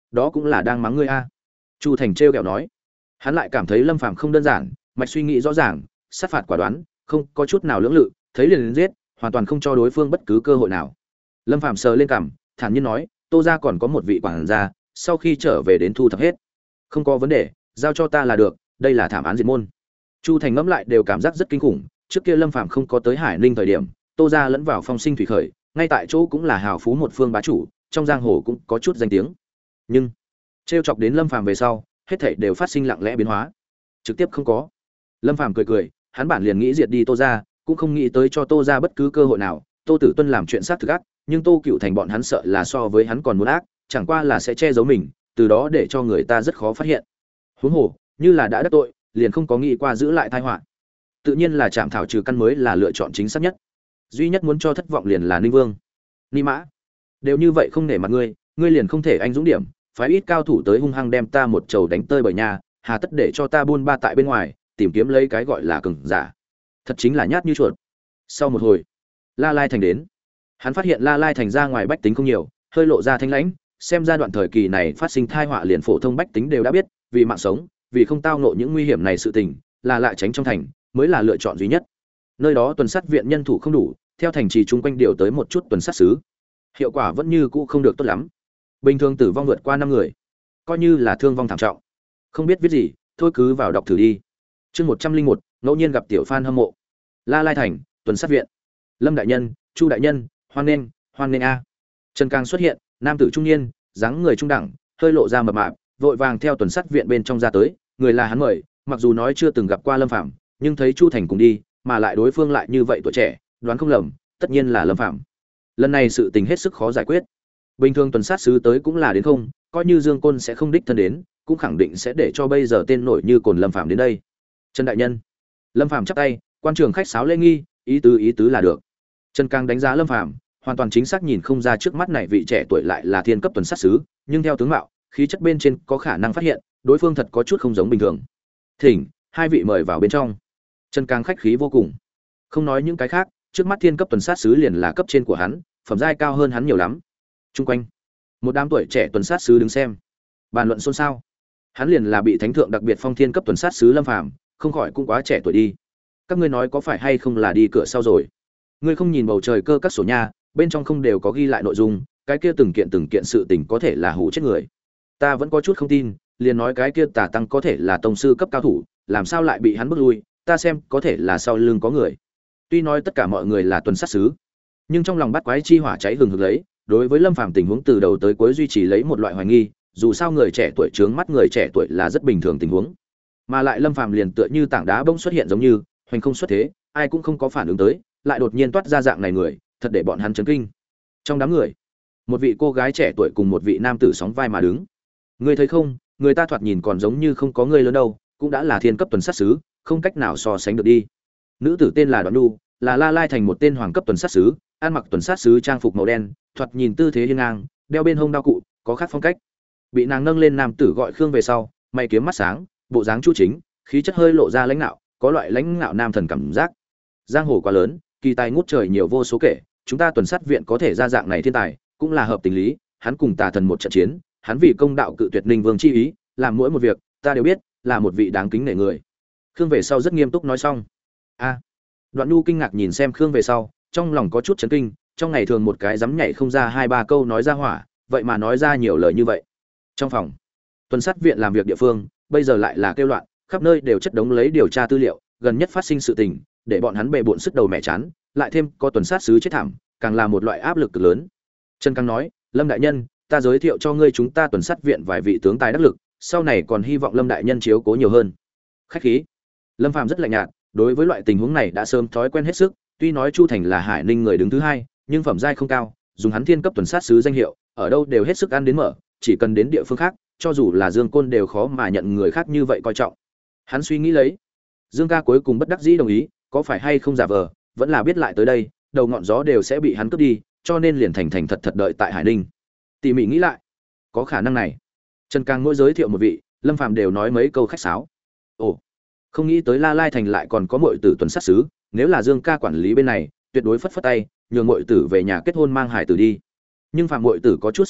đó cũng là đang mắng ngươi a. Chu Thành trêu ghẹo nói. Hắn lại cảm thấy Lâm Phàm không đơn giản, mạch suy nghĩ rõ ràng, sát phạt quả đoán, không có chút nào lưỡng lự, thấy liền giết, hoàn toàn không cho đối phương bất cứ cơ hội nào. Lâm Phàm sờ lên cằm, thản nhiên nói, Tô gia còn có một vị quản gia, sau khi trở về đến thu thập hết. Không có vấn đề, giao cho ta là được, đây là thảm án diệt môn. Chu Thành ngẫm lại đều cảm giác rất kinh khủng, trước kia Lâm Phàm không có tới Hải Ninh thời điểm, Tô gia lẫn vào phong sinh thủy khởi, ngay tại chỗ cũng là hào phú một phương bá chủ, trong giang hồ cũng có chút danh tiếng. Nhưng trêu chọc đến Lâm Phàm về sau, hết thảy đều phát sinh lặng lẽ biến hóa. Trực tiếp không có. Lâm Phàm cười cười, hắn bản liền nghĩ diệt đi Tô gia, cũng không nghĩ tới cho Tô gia bất cứ cơ hội nào. Tô Tử Tuân làm chuyện sát thực ác, nhưng Tô Cựu Thành bọn hắn sợ là so với hắn còn muốn ác, chẳng qua là sẽ che giấu mình, từ đó để cho người ta rất khó phát hiện. Huống hồ, như là đã đắc tội, liền không có nghĩ qua giữ lại tai họa. Tự nhiên là chạm thảo trừ căn mới là lựa chọn chính xác nhất. Duy nhất muốn cho thất vọng liền là Ninh Vương. Ni Mã, đều như vậy không nể mặt ngươi, ngươi liền không thể anh dũng điểm, phái ít cao thủ tới hung hăng đem ta một trầu đánh tơi bởi nhà, hà tất để cho ta buôn ba tại bên ngoài, tìm kiếm lấy cái gọi là cường giả. Thật chính là nhát như chuột. Sau một hồi, La Lai Thành đến. Hắn phát hiện La Lai Thành ra ngoài bách tính không nhiều, hơi lộ ra thanh lãnh, xem ra đoạn thời kỳ này phát sinh tai họa liền phổ thông bách tính đều đã biết, vì mạng sống, vì không tao ngộ những nguy hiểm này sự tình, là lại tránh trong thành, mới là lựa chọn duy nhất. Nơi đó tuần sát viện nhân thủ không đủ, theo thành trì chung quanh điều tới một chút tuần sát sứ. Hiệu quả vẫn như cũ không được tốt lắm. Bình thường tử vong vượt qua 5 người, coi như là thương vong thảm trọng. Không biết viết gì, thôi cứ vào đọc thử đi. Chương 101, ngẫu nhiên gặp tiểu fan hâm mộ. La Lai Thành, tuần sát viện. Lâm đại nhân, Chu đại nhân, hoan nghênh a. Trần Càng xuất hiện, nam tử trung niên, dáng người trung đẳng, hơi lộ ra mập mạp, vội vàng theo tuần sát viện bên trong ra tới, người là hắn mời, mặc dù nói chưa từng gặp qua Lâm Phàm, nhưng thấy Chu Thành cùng đi, mà lại đối phương lại như vậy tuổi trẻ, đoán không lầm, tất nhiên là Lâm Phàm. Lần này sự tình hết sức khó giải quyết. Bình thường tuần sát sứ tới cũng là đến không, coi như Dương Côn sẽ không đích thân đến, cũng khẳng định sẽ để cho bây giờ tên nổi như cồn Lâm Phàm đến đây. Trần đại nhân. Lâm Phàm chắp tay, quan trường khách sáo lễ nghi, ý tứ là được. Trần Càng đánh giá Lâm Phàm, hoàn toàn chính xác nhìn không ra trước mắt này vị trẻ tuổi lại là thiên cấp tuần sát sứ, nhưng theo tướng mạo, khí chất bên trên có khả năng phát hiện, đối phương thật có chút không giống bình thường. Thỉnh, hai vị mời vào bên trong. Trần Càng khách khí vô cùng. Không nói những cái khác, trước mắt thiên cấp tuần sát sứ liền là cấp trên của hắn, phẩm giai cao hơn hắn nhiều lắm. Trung quanh, một đám tuổi trẻ tuần sát sứ đứng xem, bàn luận xôn xao. Hắn liền là bị thánh thượng đặc biệt phong thiên cấp tuần sát sứ Lâm Phàm, không khỏi cũng quá trẻ tuổi đi. Các ngươi nói có phải hay không là đi cửa sau rồi? Ngươi không nhìn bầu trời cơ các sổ nha, bên trong không đều có ghi lại nội dung, cái kia từng kiện sự tình có thể là hù chết người. Ta vẫn có chút không tin, liền nói cái kia Tả Tăng có thể là tông sư cấp cao thủ, làm sao lại bị hắn bước lui, ta xem có thể là sau lưng có người. Tuy nói tất cả mọi người là tuần sát sứ, nhưng trong lòng bắt quái chi hỏa cháy hừng hực lấy, đối với Lâm Phàm tình huống từ đầu tới cuối duy trì lấy một loại hoài nghi, dù sao người trẻ tuổi trướng mắt người trẻ tuổi là rất bình thường tình huống. Mà lại Lâm Phàm liền tựa như tảng đá bỗng xuất hiện giống như, hoành không xuất thế, ai cũng không có phản ứng tới, lại đột nhiên toát ra dạng này người, thật để bọn hắn chấn kinh. Trong đám người, một vị cô gái trẻ tuổi cùng một vị nam tử sóng vai mà đứng. Ngươi thấy không, người ta thoạt nhìn còn giống như không có người lớn đâu, cũng đã là thiên cấp tuần sát sứ, không cách nào so sánh được đi. Nữ tử tên là Đoán Nhu, là La Lai Thành một tên hoàng cấp tuần sát sứ, ăn mặc tuần sát sứ trang phục màu đen, thoạt nhìn tư thế hiên ngang, đeo bên hông đao cụ, có khác phong cách. Bị nàng nâng lên nam tử gọi Khương về sau, mày kiếm mắt sáng, bộ dáng chu chính, khí chất hơi lộ ra lãnh nạo, có loại lãnh nạo nam thần cảm giác. Giang hồ quá lớn, kỳ tài ngút trời nhiều vô số kể, chúng ta tuần sát viện có thể ra dạng này thiên tài, cũng là hợp tình lý. Hắn cùng Tà Thần một trận chiến, hắn vì công đạo cự tuyệt Ninh Vương chi ý, làm mỗi một việc, ta đều biết, là một vị đáng kính nể người. Khương về sau rất nghiêm túc nói xong. A. Đoạn Nhu kinh ngạc nhìn xem Khương về sau, trong lòng có chút chấn kinh, trong ngày thường một cái dám nhảy không ra hai ba câu nói ra hỏa, vậy mà nói ra nhiều lời như vậy. Trong phòng, tuần sát viện làm việc địa phương, bây giờ lại là kêu loạn, khắp nơi đều chất đống lấy điều tra tư liệu, gần nhất phát sinh sự tình, để bọn hắn bệ bội sức đầu mẹ chán, lại thêm có tuần sát sứ chết thảm, càng là một loại áp lực cực lớn. Trần Cang nói, Lâm đại nhân, ta giới thiệu cho ngươi chúng ta tuần sát viện vài vị tướng tài đắc lực, sau này còn hy vọng Lâm đại nhân chiếu cố nhiều hơn. Khách khí. Lâm Phàm rất lạnh nhạt, đối với loại tình huống này đã sớm thói quen hết sức, tuy nói Chu Thành là Hải Ninh người đứng thứ hai, nhưng phẩm giai không cao, dùng hắn thiên cấp tuần sát sứ danh hiệu, ở đâu đều hết sức ăn đến mở, chỉ cần đến địa phương khác, cho dù là Dương Côn đều khó mà nhận người khác như vậy coi trọng. Hắn suy nghĩ lấy, Dương ca cuối cùng bất đắc dĩ đồng ý, có phải hay không giả vờ, vẫn là biết lại tới đây, đầu ngọn gió đều sẽ bị hắn cướp đi, cho nên liền thành thật đợi tại Hải Ninh. Tỉ mỉ nghĩ lại, có khả năng này. Trần Càng mỗi giới thiệu một vị, Lâm Phàm đều nói mấy câu khách sáo. Ồ, không nghĩ tới La Lai Thành lại còn có muội tử tuần sát sứ, nếu là Dương ca quản lý bên này, tuyệt đối phất phất tay, nhường muội tử về nhà kết hôn mang hải tử đi. Nhưng Phạm muội tử có chút xúc động,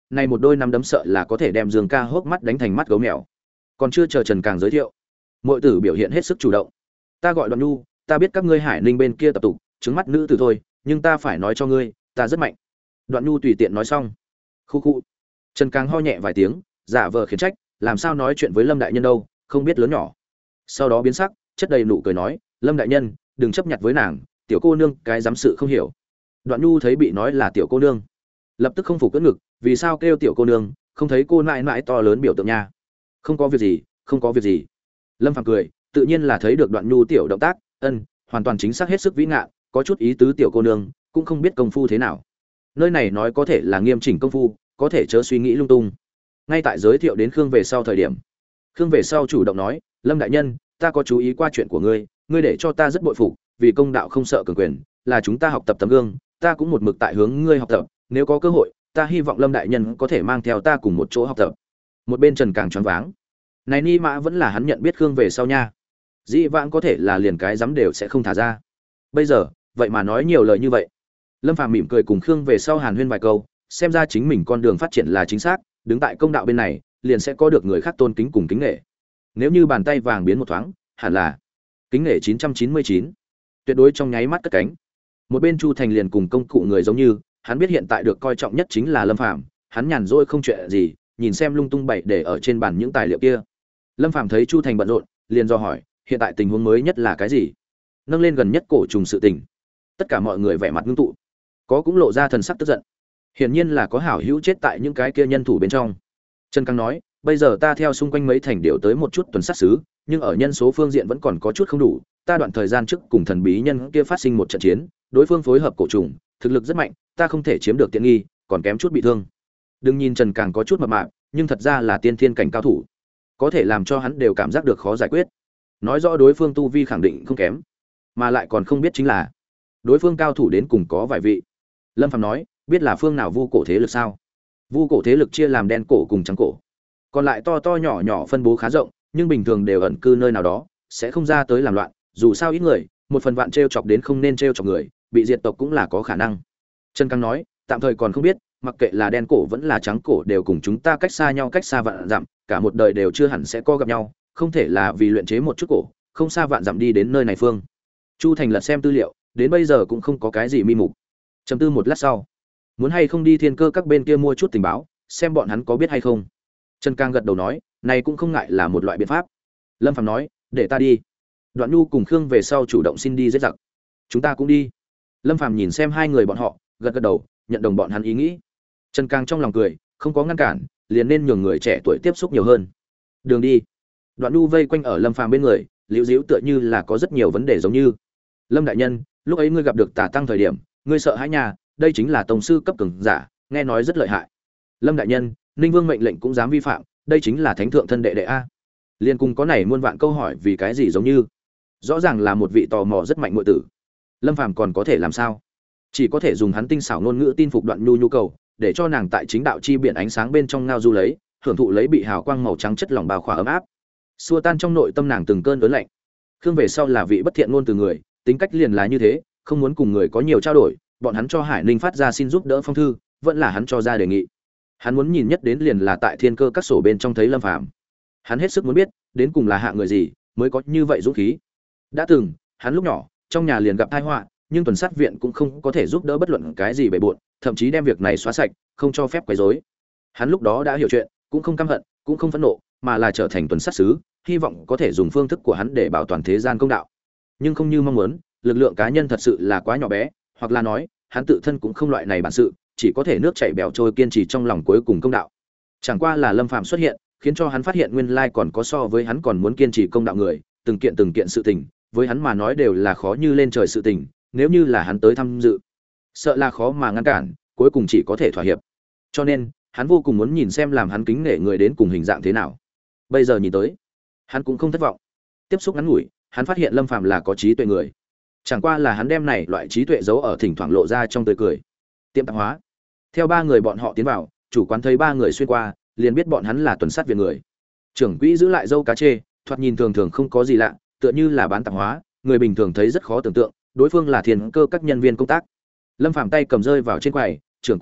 này một đôi nắm đấm sợ là có thể đem Dương Ca hốc mắt đánh thành mắt gấu mèo. Còn chưa chờ Trần Càng giới thiệu, muội tử biểu hiện hết sức chủ động. Ta gọi Đoạn Nhu, ta biết các ngươi Hải Ninh bên kia tập tục, trứng mắt nữ tử thôi, nhưng ta phải nói cho ngươi, ta rất mạnh. Đoạn Nhu tùy tiện nói xong. Khu khu. Trần Càng ho nhẹ vài tiếng, giả vờ khiển trách, làm sao nói chuyện với Lâm đại nhân đâu, không biết lớn nhỏ. Sau đó biến sắc, chất đầy nụ cười nói, Lâm đại nhân, đừng chấp nhặt với nàng, tiểu cô nương cái dám sự không hiểu. Đoạn Nhu thấy bị nói là tiểu cô nương, lập tức không phục cất ngực, vì sao kêu tiểu cô nương, không thấy cô nãi nãi to lớn biểu tượng nha. Không có việc gì, không có việc gì. Lâm Phàm cười, tự nhiên là thấy được Đoạn Nhu tiểu động tác, hoàn toàn chính xác hết sức vĩ ngạn, có chút ý tứ tiểu cô nương, cũng không biết công phu thế nào. Nơi này nói có thể là nghiêm chỉnh công phu, có thể chớ suy nghĩ lung tung. Ngay tại giới thiệu đến Khương về sau thời điểm, Khương về sau chủ động nói, Lâm đại nhân, ta có chú ý qua chuyện của ngươi, ngươi để cho ta rất bội phục, vì công đạo không sợ cường quyền, là chúng ta học tập tấm gương, ta cũng một mực tại hướng ngươi học tập, nếu có cơ hội, ta hy vọng Lâm đại nhân có thể mang theo ta cùng một chỗ học tập. Một bên Trần Càng choáng váng. Này ni mã vẫn là hắn nhận biết Khương về sau nha. Dĩ vãng có thể là liền cái dám đều sẽ không thả ra. Bây giờ, vậy mà nói nhiều lời như vậy. Lâm Phàm mỉm cười cùng Khương về sau hàn huyên vài câu, xem ra chính mình con đường phát triển là chính xác, đứng tại công đạo bên này, liền sẽ có được người khác tôn kính cùng kính nể. Nếu như bàn tay vàng biến một thoáng, hẳn là kính nể 999. Tuyệt đối trong nháy mắt cất cánh. Một bên Chu Thành liền cùng công cụ người giống như, hắn biết hiện tại được coi trọng nhất chính là Lâm Phàm, hắn nhàn rỗi không chuyện gì, nhìn xem lung tung bày để ở trên bàn những tài liệu kia. Lâm Phàm thấy Chu Thành bận rộn, liền do hỏi, hiện tại tình huống mới nhất là cái gì? Nâng lên gần nhất cổ trùng sự tình. Tất cả mọi người vẻ mặt ngưng tụ, có cũng lộ ra thần sắc tức giận. Hiển nhiên là có hảo hữu chết tại những cái kia nhân thủ bên trong. Trần Căng nói, bây giờ ta theo xung quanh mấy thành điều tới một chút tuần sát xứ, nhưng ở nhân số phương diện vẫn còn có chút không đủ. Ta đoạn thời gian trước cùng thần bí nhân kia phát sinh một trận chiến, đối phương phối hợp cổ trùng, thực lực rất mạnh, ta không thể chiếm được tiện nghi, còn kém chút bị thương. Đừng nhìn Trần Càng có chút mập mạp, nhưng thật ra là tiên thiên cảnh cao thủ, có thể làm cho hắn đều cảm giác được khó giải quyết. Nói rõ đối phương tu vi khẳng định không kém, mà lại còn không biết chính là đối phương cao thủ đến cùng có vài vị. Lâm Phàm nói, biết là phương nào vu cổ thế lực sao? Vu cổ thế lực chia làm đen cổ cùng trắng cổ, còn lại to to nhỏ nhỏ phân bố khá rộng, nhưng bình thường đều ẩn cư nơi nào đó, sẽ không ra tới làm loạn. Dù sao ít người, một phần vạn trêu chọc đến không nên trêu chọc người, bị diệt tộc cũng là có khả năng. Trần Căng nói, tạm thời còn không biết, mặc kệ là đen cổ vẫn là trắng cổ đều cùng chúng ta cách xa nhau cách xa vạn dặm, cả một đời đều chưa hẳn sẽ có gặp nhau, không thể là vì luyện chế một chút cổ, không xa vạn dặm đi đến nơi này phương. Chu Thành lật xem tư liệu, đến bây giờ cũng không có cái gì mi mục. Trầm tư một lát sau, muốn hay không đi Thiên Cơ các bên kia mua chút tình báo, xem bọn hắn có biết hay không. Trần Cang gật đầu nói, này cũng không ngại là một loại biện pháp. Lâm Phàm nói, để ta đi. Đoạn Nhu cùng Khương về sau chủ động xin đi giết giặc. Chúng ta cũng đi. Lâm Phàm nhìn xem hai người bọn họ, gật gật đầu, nhận đồng bọn hắn ý nghĩ. Trần Cang trong lòng cười, không có ngăn cản, liền nên nhường người trẻ tuổi tiếp xúc nhiều hơn. Đường đi. Đoạn Nhu vây quanh ở Lâm Phàm bên người, liễu diễu tựa như là có rất nhiều vấn đề giống như. Lâm đại nhân, lúc ấy ngươi gặp được Tà Tăng thời điểm, ngươi sợ hãi nhà, đây chính là tông sư cấp cường giả, nghe nói rất lợi hại. Lâm đại nhân, Ninh Vương mệnh lệnh cũng dám vi phạm, đây chính là thánh thượng thân đệ đệ a. Liên cùng có này muôn vạn câu hỏi vì cái gì giống như. Rõ ràng là một vị tò mò rất mạnh muội tử. Lâm Phàm còn có thể làm sao? Chỉ có thể dùng hắn tinh xảo ngôn ngữ tin phục Đoạn Nhu nhu cầu, để cho nàng tại chính đạo chi biển ánh sáng bên trong ngao du lấy, hưởng thụ lấy bị hào quang màu trắng chất lỏng bao khỏa ấm áp, xua tan trong nội tâm nàng từng cơn ớn lạnh. Khương về sau là vị bất thiện ngôn từ người, tính cách liền là như thế, không muốn cùng người có nhiều trao đổi, bọn hắn cho Hải Ninh phát ra xin giúp đỡ phong thư, vẫn là hắn cho ra đề nghị. Hắn muốn nhìn nhất đến liền là tại Thiên Cơ các sổ bên trong thấy Lâm Phàm. Hắn hết sức muốn biết, đến cùng là hạ người gì mới có như vậy dũng khí. Đã từng, hắn lúc nhỏ, trong nhà liền gặp tai họa, nhưng tuần sát viện cũng không có thể giúp đỡ bất luận cái gì bề bộn, thậm chí đem việc này xóa sạch, không cho phép quấy rối. Hắn lúc đó đã hiểu chuyện, cũng không căm hận, cũng không phẫn nộ, mà là trở thành tuần sát sứ, hy vọng có thể dùng phương thức của hắn để bảo toàn thế gian công đạo. Nhưng không như mong muốn, lực lượng cá nhân thật sự là quá nhỏ bé, hoặc là nói, hắn tự thân cũng không loại này bản sự, chỉ có thể nước chảy bèo trôi kiên trì trong lòng cuối cùng công đạo. Chẳng qua là Lâm Phàm xuất hiện, khiến cho hắn phát hiện nguyên lai còn có so với hắn còn muốn kiên trì công đạo người, từng kiện sự tình, với hắn mà nói đều là khó như lên trời sự tình, nếu như là hắn tới tham dự, sợ là khó mà ngăn cản, cuối cùng chỉ có thể thỏa hiệp. Cho nên, hắn vô cùng muốn nhìn xem làm hắn kính nể người đến cùng hình dạng thế nào. Bây giờ nhìn tới, hắn cũng không thất vọng. Tiếp xúc ngắn ngủi, hắn phát hiện Lâm Phàm là có trí tuệ người. Chẳng qua là hắn đem này loại trí tuệ giấu ở thỉnh thoảng lộ ra trong tươi cười. Tiệm tạp hóa. Theo ba người bọn họ tiến vào, chủ quán thấy ba người xuyên qua, liền biết bọn hắn là tuần sát viện người. Trưởng quỹ giữ lại dâu cá chê, thoạt nhìn thường thường không có gì lạ, tựa như là bán tạp hóa, người bình thường thấy rất khó tưởng tượng, đối phương là Thiên Cơ các nhân viên công tác. Lâm Phàm tay cầm rơi vào trên quầy, "Trưởng quỹ,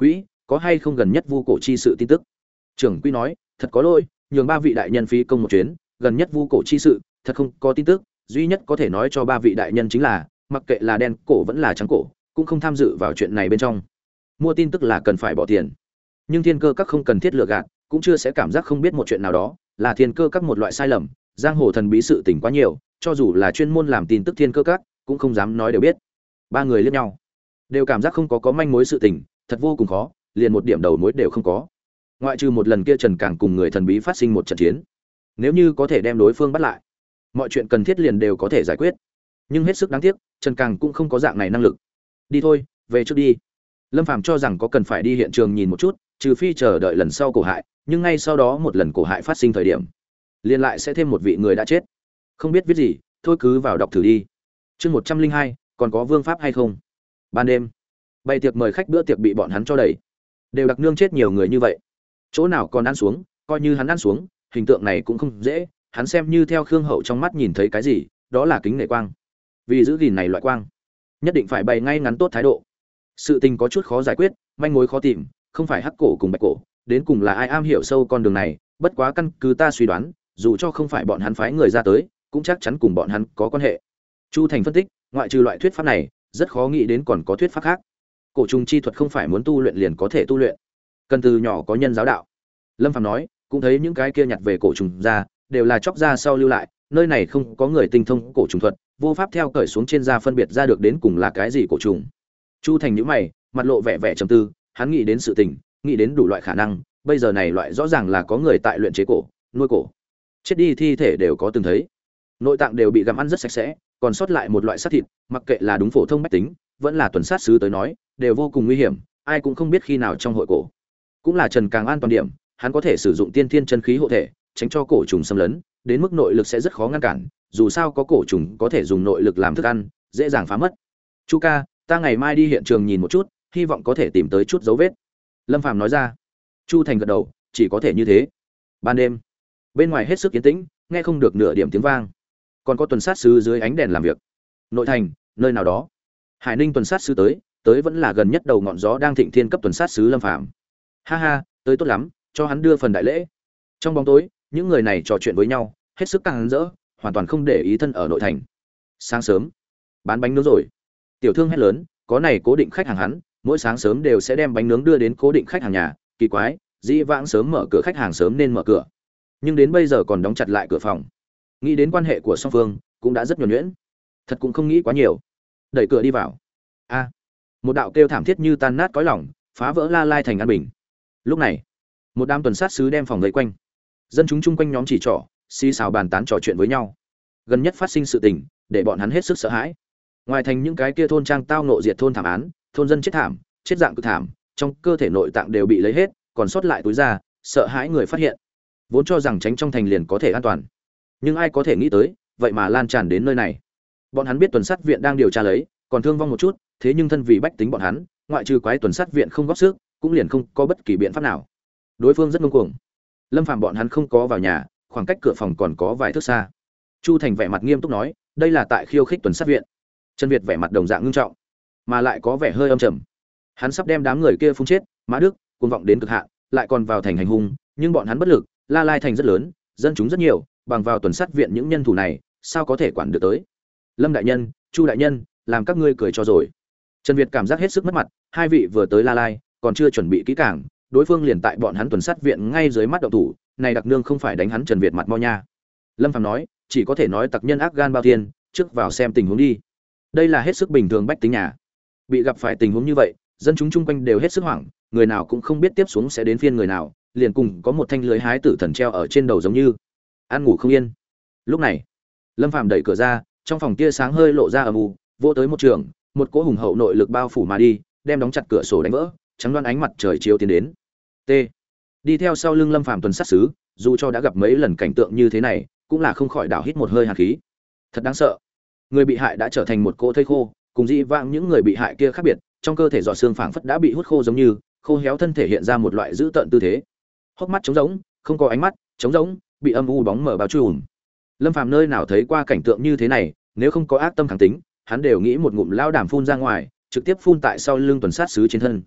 có hay không gần nhất vu cổ chi sự tin tức. Trưởng quỹ nói, thật có lỗi, nhường 3 vị đại nhân phí công một chuyến, gần nhất vu cổ chi sự, thật không có tin tức, duy nhất có thể nói cho 3 vị đại nhân chính là, mặc kệ là đen cổ vẫn là trắng cổ, cũng không tham dự vào chuyện này bên trong. Mua tin tức là cần phải bỏ tiền, nhưng thiên cơ các không cần thiết lừa gạt, cũng chưa sẽ cảm giác không biết một chuyện nào đó, là thiên cơ các một loại sai lầm, giang hồ thần bí sự tình quá nhiều, cho dù là chuyên môn làm tin tức thiên cơ các, cũng không dám nói đều biết. 3 người liếc nhau, đều cảm giác không có manh mối sự tình, thật vô cùng khó, liền một điểm đầu mối đều không có. Ngoại trừ một lần kia Trần Càng cùng người thần bí phát sinh một trận chiến, nếu như có thể đem đối phương bắt lại, mọi chuyện cần thiết liền đều có thể giải quyết. Nhưng hết sức đáng tiếc, Trần Càng cũng không có dạng này năng lực. Đi thôi, về trước đi. Lâm Phàm cho rằng có cần phải đi hiện trường nhìn một chút, trừ phi chờ đợi lần sau cổ hại, nhưng ngay sau đó một lần cổ hại phát sinh thời điểm, liền lại sẽ thêm một vị người đã chết. Không biết viết gì, thôi cứ vào đọc thử đi. Chương 102, còn có vương pháp hay không? Ban đêm, bày tiệc mời khách, bữa tiệc bị bọn hắn cho đẩy. Đều đặc nương chết nhiều người như vậy, chỗ nào còn ăn xuống, coi như hắn ăn xuống, hình tượng này cũng không dễ, hắn xem như theo Khương Hậu trong mắt nhìn thấy cái gì, đó là kính nể quang. Vì giữ gìn này loại quang, nhất định phải bày ngay ngắn tốt thái độ. Sự tình có chút khó giải quyết, manh mối khó tìm, không phải hắc cổ cùng bạch cổ, đến cùng là ai am hiểu sâu con đường này, bất quá căn cứ ta suy đoán, dù cho không phải bọn hắn phái người ra tới, cũng chắc chắn cùng bọn hắn có quan hệ. Chu Thành phân tích, ngoại trừ loại thuyết pháp này, rất khó nghĩ đến còn có thuyết pháp khác. Cổ trùng chi thuật không phải muốn tu luyện liền có thể tu luyện, cần từ nhỏ có nhân giáo đạo. Lâm Phàm nói, cũng thấy những cái kia nhặt về cổ trùng ra, đều là chóc ra sau lưu lại, nơi này không có người tinh thông cổ trùng thuật, vô pháp theo cởi xuống trên da phân biệt ra được đến cùng là cái gì cổ trùng. Chu Thành nhíu mày, mặt lộ vẻ vẻ trầm tư, hắn nghĩ đến sự tình, nghĩ đến đủ loại khả năng, bây giờ này loại rõ ràng là có người tại luyện chế cổ, nuôi cổ. Chết đi thi thể đều có từng thấy. Nội tạng đều bị gặm ăn rất sạch sẽ, còn sót lại một loại xác thịt, mặc kệ là đúng phổ thông bách tính, vẫn là tuần sát sứ tới nói, đều vô cùng nguy hiểm, ai cũng không biết khi nào trong hội cổ. Cũng là Trần Càng an toàn điểm, hắn có thể sử dụng tiên thiên chân khí hộ thể, tránh cho cổ trùng xâm lấn, đến mức nội lực sẽ rất khó ngăn cản, dù sao có cổ trùng có thể dùng nội lực làm thức ăn, dễ dàng phá mất. Chu ca, ta ngày mai đi hiện trường nhìn một chút, hy vọng có thể tìm tới chút dấu vết. Lâm Phàm nói ra. Chu Thành gật đầu, chỉ có thể như thế. Ban đêm, bên ngoài hết sức yên tĩnh, nghe không được nửa điểm tiếng vang. Còn có tuần sát sứ dưới ánh đèn làm việc. Nội thành, nơi nào đó, Hải Ninh tuần sát sứ tới vẫn là gần nhất đầu ngọn gió đang thịnh thiên cấp tuần sát sứ Lâm Phàm. Ha ha, tới tốt lắm, cho hắn đưa phần đại lễ. Trong bóng tối, những người này trò chuyện với nhau, hết sức càng rỡ, hoàn toàn không để ý thân ở nội thành. Sáng sớm, bán bánh nướng rồi. Tiểu thương hét lớn, có này cố định khách hàng hắn, mỗi sáng sớm đều sẽ đem bánh nướng đưa đến cố định khách hàng nhà, kỳ quái, dĩ vãng sớm mở cửa khách hàng sớm nên mở cửa, nhưng đến bây giờ còn đóng chặt lại cửa phòng. Nghĩ đến quan hệ của song phương, cũng đã rất nhuần nhuyễn, thật cũng không nghĩ quá nhiều. Đẩy cửa đi vào. A, một đạo kêu thảm thiết như tan nát cõi lòng, phá vỡ La Lai thành an bình. Lúc này, một đám tuần sát sứ đem phòng vây quanh, dân chúng chung quanh nhóm chỉ trỏ, xì xào bàn tán trò chuyện với nhau. Gần nhất phát sinh sự tình, để bọn hắn hết sức sợ hãi. Ngoài thành những cái kia thôn trang tao nộ diệt thôn thảm án, thôn dân chết thảm, chết dạng cực thảm, trong cơ thể nội tạng đều bị lấy hết, còn sót lại túi da, sợ hãi người phát hiện. Vốn cho rằng tránh trong thành liền có thể an toàn, nhưng ai có thể nghĩ tới, vậy mà lan tràn đến nơi này. Bọn hắn biết tuần sát viện đang điều tra lấy, còn thương vong một chút, thế nhưng thân vì bách tính bọn hắn, ngoại trừ quái tuần sát viện không góp sức, cũng liền không có bất kỳ biện pháp nào. Đối phương rất ngông cuồng. Lâm Phàm bọn hắn không có vào nhà, khoảng cách cửa phòng còn có vài thước xa. Chu Thành vẻ mặt nghiêm túc nói, đây là tại khiêu khích tuần sát viện. Trần Việt vẻ mặt đồng dạng ngưng trọng, mà lại có vẻ hơi âm trầm. Hắn sắp đem đám người kia phun chết, Mã Đức cuồng vọng đến cực hạn, lại còn vào thành hành hung, nhưng bọn hắn bất lực, La Lai thành rất lớn, dân chúng rất nhiều, bằng vào tuần sát viện những nhân thủ này, sao có thể quản được tới. Lâm đại nhân, Chu đại nhân, làm các ngươi cười cho rồi. Trần Việt cảm giác hết sức mất mặt, hai vị vừa tới La Lai, còn chưa chuẩn bị kỹ càng, đối phương liền tại bọn hắn tuần sát viện ngay dưới mắt động thủ, này đặc nương không phải đánh hắn Trần Việt mặt mo nha. Lâm Phàm nói, chỉ có thể nói tặc nhân ác gan bao thiên, trước vào xem tình huống đi. Đây là hết sức bình thường bách tính nhà. Bị gặp phải tình huống như vậy, dân chúng chung quanh đều hết sức hoảng, người nào cũng không biết tiếp xuống sẽ đến phiên người nào, liền cùng có một thanh lưới hái tử thần treo ở trên đầu giống như ăn ngủ không yên. Lúc này, Lâm Phàm đẩy cửa ra, trong phòng tia sáng hơi lộ ra âm u, vô tới một trường, một cỗ hùng hậu nội lực bao phủ mà đi, đem đóng chặt cửa sổ đánh vỡ, trắng đoan ánh mặt trời chiếu tiến đến. T. Đi theo sau lưng Lâm Phàm tuần sát sứ, dù cho đã gặp mấy lần cảnh tượng như thế này, cũng là không khỏi đảo hít một hơi hàn khí. Thật đáng sợ. Người bị hại đã trở thành một cỗ thây khô, cùng dĩ vãng những người bị hại kia khác biệt, trong cơ thể giọt xương phảng phất đã bị hút khô giống như, khô héo thân thể hiện ra một loại dữ tợn tư thế. Hốc mắt trống rỗng, không có ánh mắt, trống rỗng, bị âm u bóng mờ bao trùm. Lâm Phàm nơi nào thấy qua cảnh tượng như thế này, nếu không có ác tâm kháng tính, hắn đều nghĩ một ngụm lao đàm phun ra ngoài, trực tiếp phun tại sau lưng tuần sát sứ trên thân.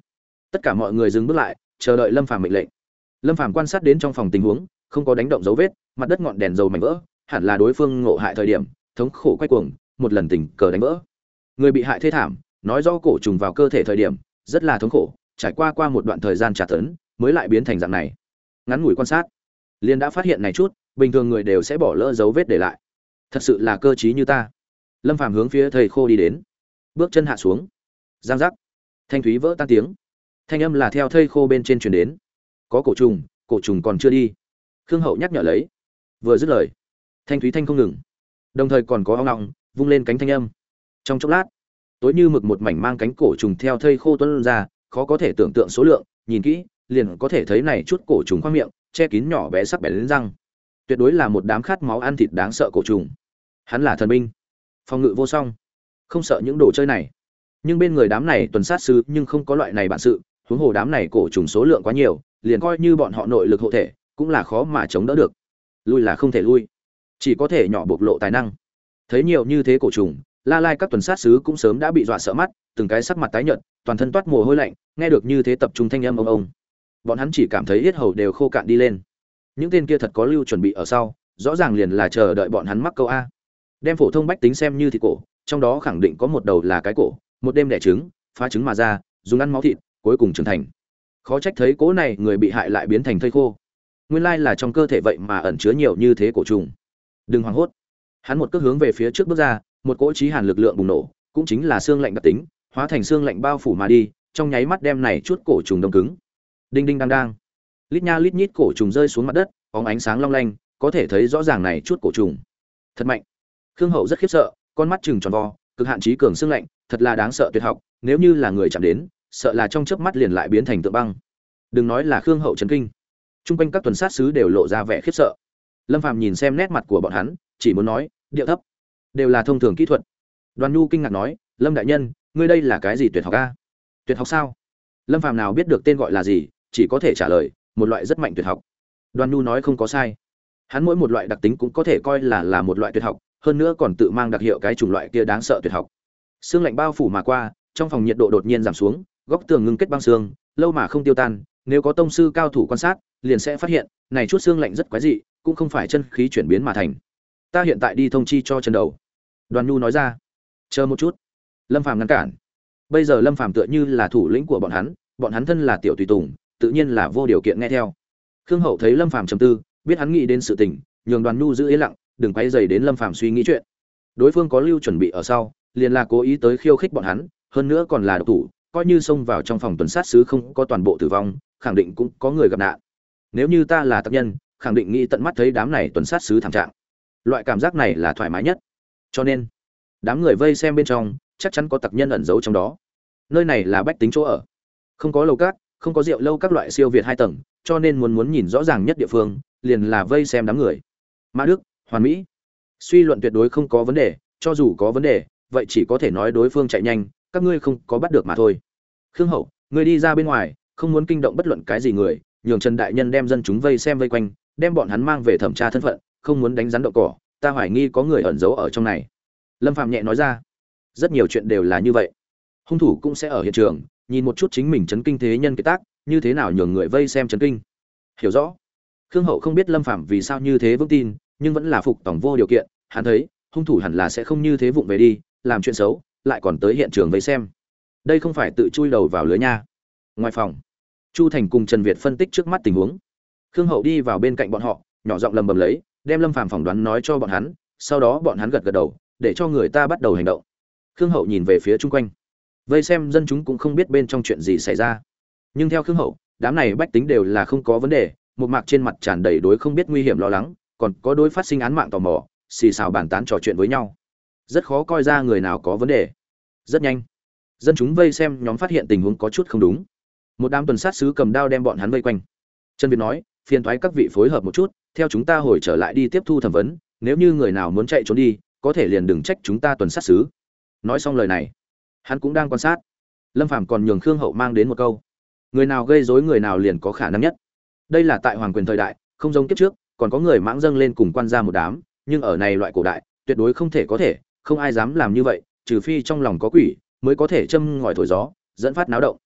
Tất cả mọi người dừng bước lại, chờ đợi Lâm Phàm mệnh lệnh. Lâm Phàm quan sát đến trong phòng tình huống, không có đánh động dấu vết, mặt đất ngọn đèn dầu mảnh vỡ, hẳn là đối phương ngộ hại thời điểm, thống khổ quay cuồng, một lần tình cờ đánh vỡ. Người bị hại thê thảm, nói do cổ trùng vào cơ thể thời điểm, rất là thống khổ, trải qua một đoạn thời gian tra tấn, mới lại biến thành dạng này. Ngắn ngủi quan sát, liền đã phát hiện này chút, bình thường người đều sẽ bỏ lỡ dấu vết để lại. Thật sự là cơ trí như ta. Lâm Phàm hướng phía thầy khô đi đến, bước chân hạ xuống, giang giác, thanh thúy vỡ tan tiếng. Thanh âm là theo thây khô bên trên truyền đến. Có cổ trùng còn chưa đi. Khương Hậu nhắc nhở lấy. Vừa dứt lời, thanh thúy thanh không ngừng, đồng thời còn có ong ong vung lên cánh thanh âm. Trong chốc lát, tối như mực một mảnh mang cánh cổ trùng theo thây khô tuôn ra, khó có thể tưởng tượng số lượng, nhìn kỹ, liền có thể thấy này chút cổ trùng khoang miệng, che kín nhỏ bé sắc bén lên răng. Tuyệt đối là một đám khát máu ăn thịt đáng sợ cổ trùng. Hắn là thần binh, phòng ngự vô song, không sợ những đồ chơi này. Nhưng bên người đám này tuần sát sứ nhưng không có loại này bản sự, huống hồ đám này cổ trùng số lượng quá nhiều, liền coi như bọn họ nội lực hộ thể, cũng là khó mà chống đỡ được. Lui là không thể lui, chỉ có thể nhỏ bộc lộ tài năng. Thấy nhiều như thế cổ trùng, La Lai các tuần sát sứ cũng sớm đã bị dọa sợ mắt, từng cái sắc mặt tái nhợt, toàn thân toát mồ hôi lạnh, nghe được như thế tập trung thanh âm ông. Bọn hắn chỉ cảm thấy yết hầu đều khô cạn đi lên. Những tên kia thật có lưu chuẩn bị ở sau, rõ ràng liền là chờ đợi bọn hắn mắc câu a. Đem phổ thông bách tính xem như thịt cổ, trong đó khẳng định có một đầu là cái cổ, một đêm đẻ trứng, phá trứng mà ra, dùng ăn máu thịt, cuối cùng trưởng thành. Khó trách thấy cố này người bị hại lại biến thành thây khô. Nguyên lai là trong cơ thể vậy mà ẩn chứa nhiều như thế cổ trùng. Đừng hoảng hốt. Hắn một cước hướng về phía trước bước ra, một cỗ chí hàn lực lượng bùng nổ, cũng chính là xương lạnh đặc tính, hóa thành xương lạnh bao phủ mà đi, trong nháy mắt đem này chút cổ trùng đông cứng. Đinh đinh đang đang. Lít nha lít nhít cổ trùng rơi xuống mặt đất, bóng ánh sáng long lanh, có thể thấy rõ ràng này chút cổ trùng. Thật mạnh. Khương Hậu rất khiếp sợ, con mắt trừng tròn vo, cực hạn chí cường xương lạnh, thật là đáng sợ tuyệt học, nếu như là người chạm đến, sợ là trong chớp mắt liền lại biến thành tượng băng. Đừng nói là Khương Hậu chấn kinh, chung quanh các tuần sát sứ đều lộ ra vẻ khiếp sợ. Lâm Phàm nhìn xem nét mặt của bọn hắn, chỉ muốn nói, điệu thấp, đều là thông thường kỹ thuật. Đoàn Nhu kinh ngạc nói, Lâm đại nhân, ngươi đây là cái gì tuyệt học a? Tuyệt học sao? Lâm Phàm nào biết được tên gọi là gì, chỉ có thể trả lời, một loại rất mạnh tuyệt học. Đoàn Nhu nói không có sai. Hắn mỗi một loại đặc tính cũng có thể coi là một loại tuyệt học, hơn nữa còn tự mang đặc hiệu cái chủng loại kia đáng sợ tuyệt học. Sương lạnh bao phủ mà qua, trong phòng nhiệt độ đột nhiên giảm xuống, góc tường ngưng kết băng sương, lâu mà không tiêu tan, nếu có tông sư cao thủ quan sát, liền sẽ phát hiện, này chút sương lạnh rất quái dị, cũng không phải chân khí chuyển biến mà thành. Ta hiện tại đi thông chi cho Trần Đầu. Đoàn Nhu nói ra. Chờ một chút. Lâm Phàm ngăn cản. Bây giờ Lâm Phàm tựa như là thủ lĩnh của bọn hắn thân là tiểu tùy tùng, tự nhiên là vô điều kiện nghe theo. Khương Hậu thấy Lâm Phàm trầm tư, biết hắn nghĩ đến sự tình, nhường Đoàn Nhu giữ yên lặng, đừng quấy rầy đến Lâm Phàm suy nghĩ chuyện. Đối phương có lưu chuẩn bị ở sau, liền là cố ý tới khiêu khích bọn hắn, hơn nữa còn là độc thủ, coi như xông vào trong phòng tuần sát sứ không có toàn bộ tử vong, khẳng định cũng có người gặp nạn. Nếu như ta là tác nhân, khẳng định nghĩ tận mắt thấy đám này tuần sát sứ thảm trạng. Loại cảm giác này là thoải mái nhất. Cho nên, đám người vây xem bên trong, chắc chắn có tặc nhân ẩn giấu trong đó. Nơi này là bách tính chỗ ở, không có lầu cát, không có rượu lâu các loại siêu việt 2 tầng, cho nên muốn nhìn rõ ràng nhất địa phương, liền là vây xem đám người. Mã Đức, hoàn mỹ. Suy luận tuyệt đối không có vấn đề, cho dù có vấn đề, vậy chỉ có thể nói đối phương chạy nhanh, các ngươi không có bắt được mà thôi. Khương Hậu, ngươi đi ra bên ngoài, không muốn kinh động bất luận cái gì người, nhường Trần đại nhân đem dân chúng vây xem vây quanh, đem bọn hắn mang về thẩm tra thân phận, không muốn đánh rắn động cỏ, ta hoài nghi có người ẩn giấu ở trong này. Lâm Phạm nhẹ nói ra. Rất nhiều chuyện đều là như vậy. Hung thủ cũng sẽ ở hiện trường, nhìn một chút chính mình chấn kinh thế nhân kiệt tác, như thế nào nhường người vây xem chấn kinh. Hiểu rõ. Khương Hậu không biết Lâm Phạm vì sao như thế vững tin, nhưng vẫn là phục tòng vô điều kiện, hắn thấy, hung thủ hẳn là sẽ không như thế vụng về đi, làm chuyện xấu, lại còn tới hiện trường vây xem. Đây không phải tự chui đầu vào lưới nha. Ngoài phòng, Chu Thành cùng Trần Việt phân tích trước mắt tình huống. Khương Hậu đi vào bên cạnh bọn họ, nhỏ giọng lầm bầm lấy, đem Lâm Phàm phỏng đoán nói cho bọn hắn, sau đó bọn hắn gật gật đầu, để cho người ta bắt đầu hành động. Khương Hậu nhìn về phía chung quanh, vây xem dân chúng cũng không biết bên trong chuyện gì xảy ra, nhưng theo Khương Hậu, đám này bách tính đều là không có vấn đề, một mạc trên mặt tràn đầy đối không biết nguy hiểm lo lắng, còn có đối phát sinh án mạng tò mò, xì xào bàn tán trò chuyện với nhau, rất khó coi ra người nào có vấn đề. Rất nhanh, dân chúng vây xem nhóm phát hiện tình huống có chút không đúng, một đám tuần sát sứ cầm đao đem bọn hắn vây quanh. Trần Việt nói, phiền toái các vị phối hợp một chút, theo chúng ta hồi trở lại đi tiếp thu thẩm vấn, nếu như người nào muốn chạy trốn đi, có thể liền đừng trách chúng ta tuần sát sứ. Nói xong lời này, hắn cũng đang quan sát. Lâm Phàm còn nhường Khương Hậu mang đến một câu, người nào gây rối người nào liền có khả năng nhất. Đây là tại hoàng quyền thời đại, không giống kiếp trước, còn có người mãng dâng lên cùng quan gia một đám, nhưng ở này loại cổ đại, tuyệt đối không thể, không ai dám làm như vậy, trừ phi trong lòng có quỷ, mới có thể châm ngòi thổi gió, dẫn phát náo động.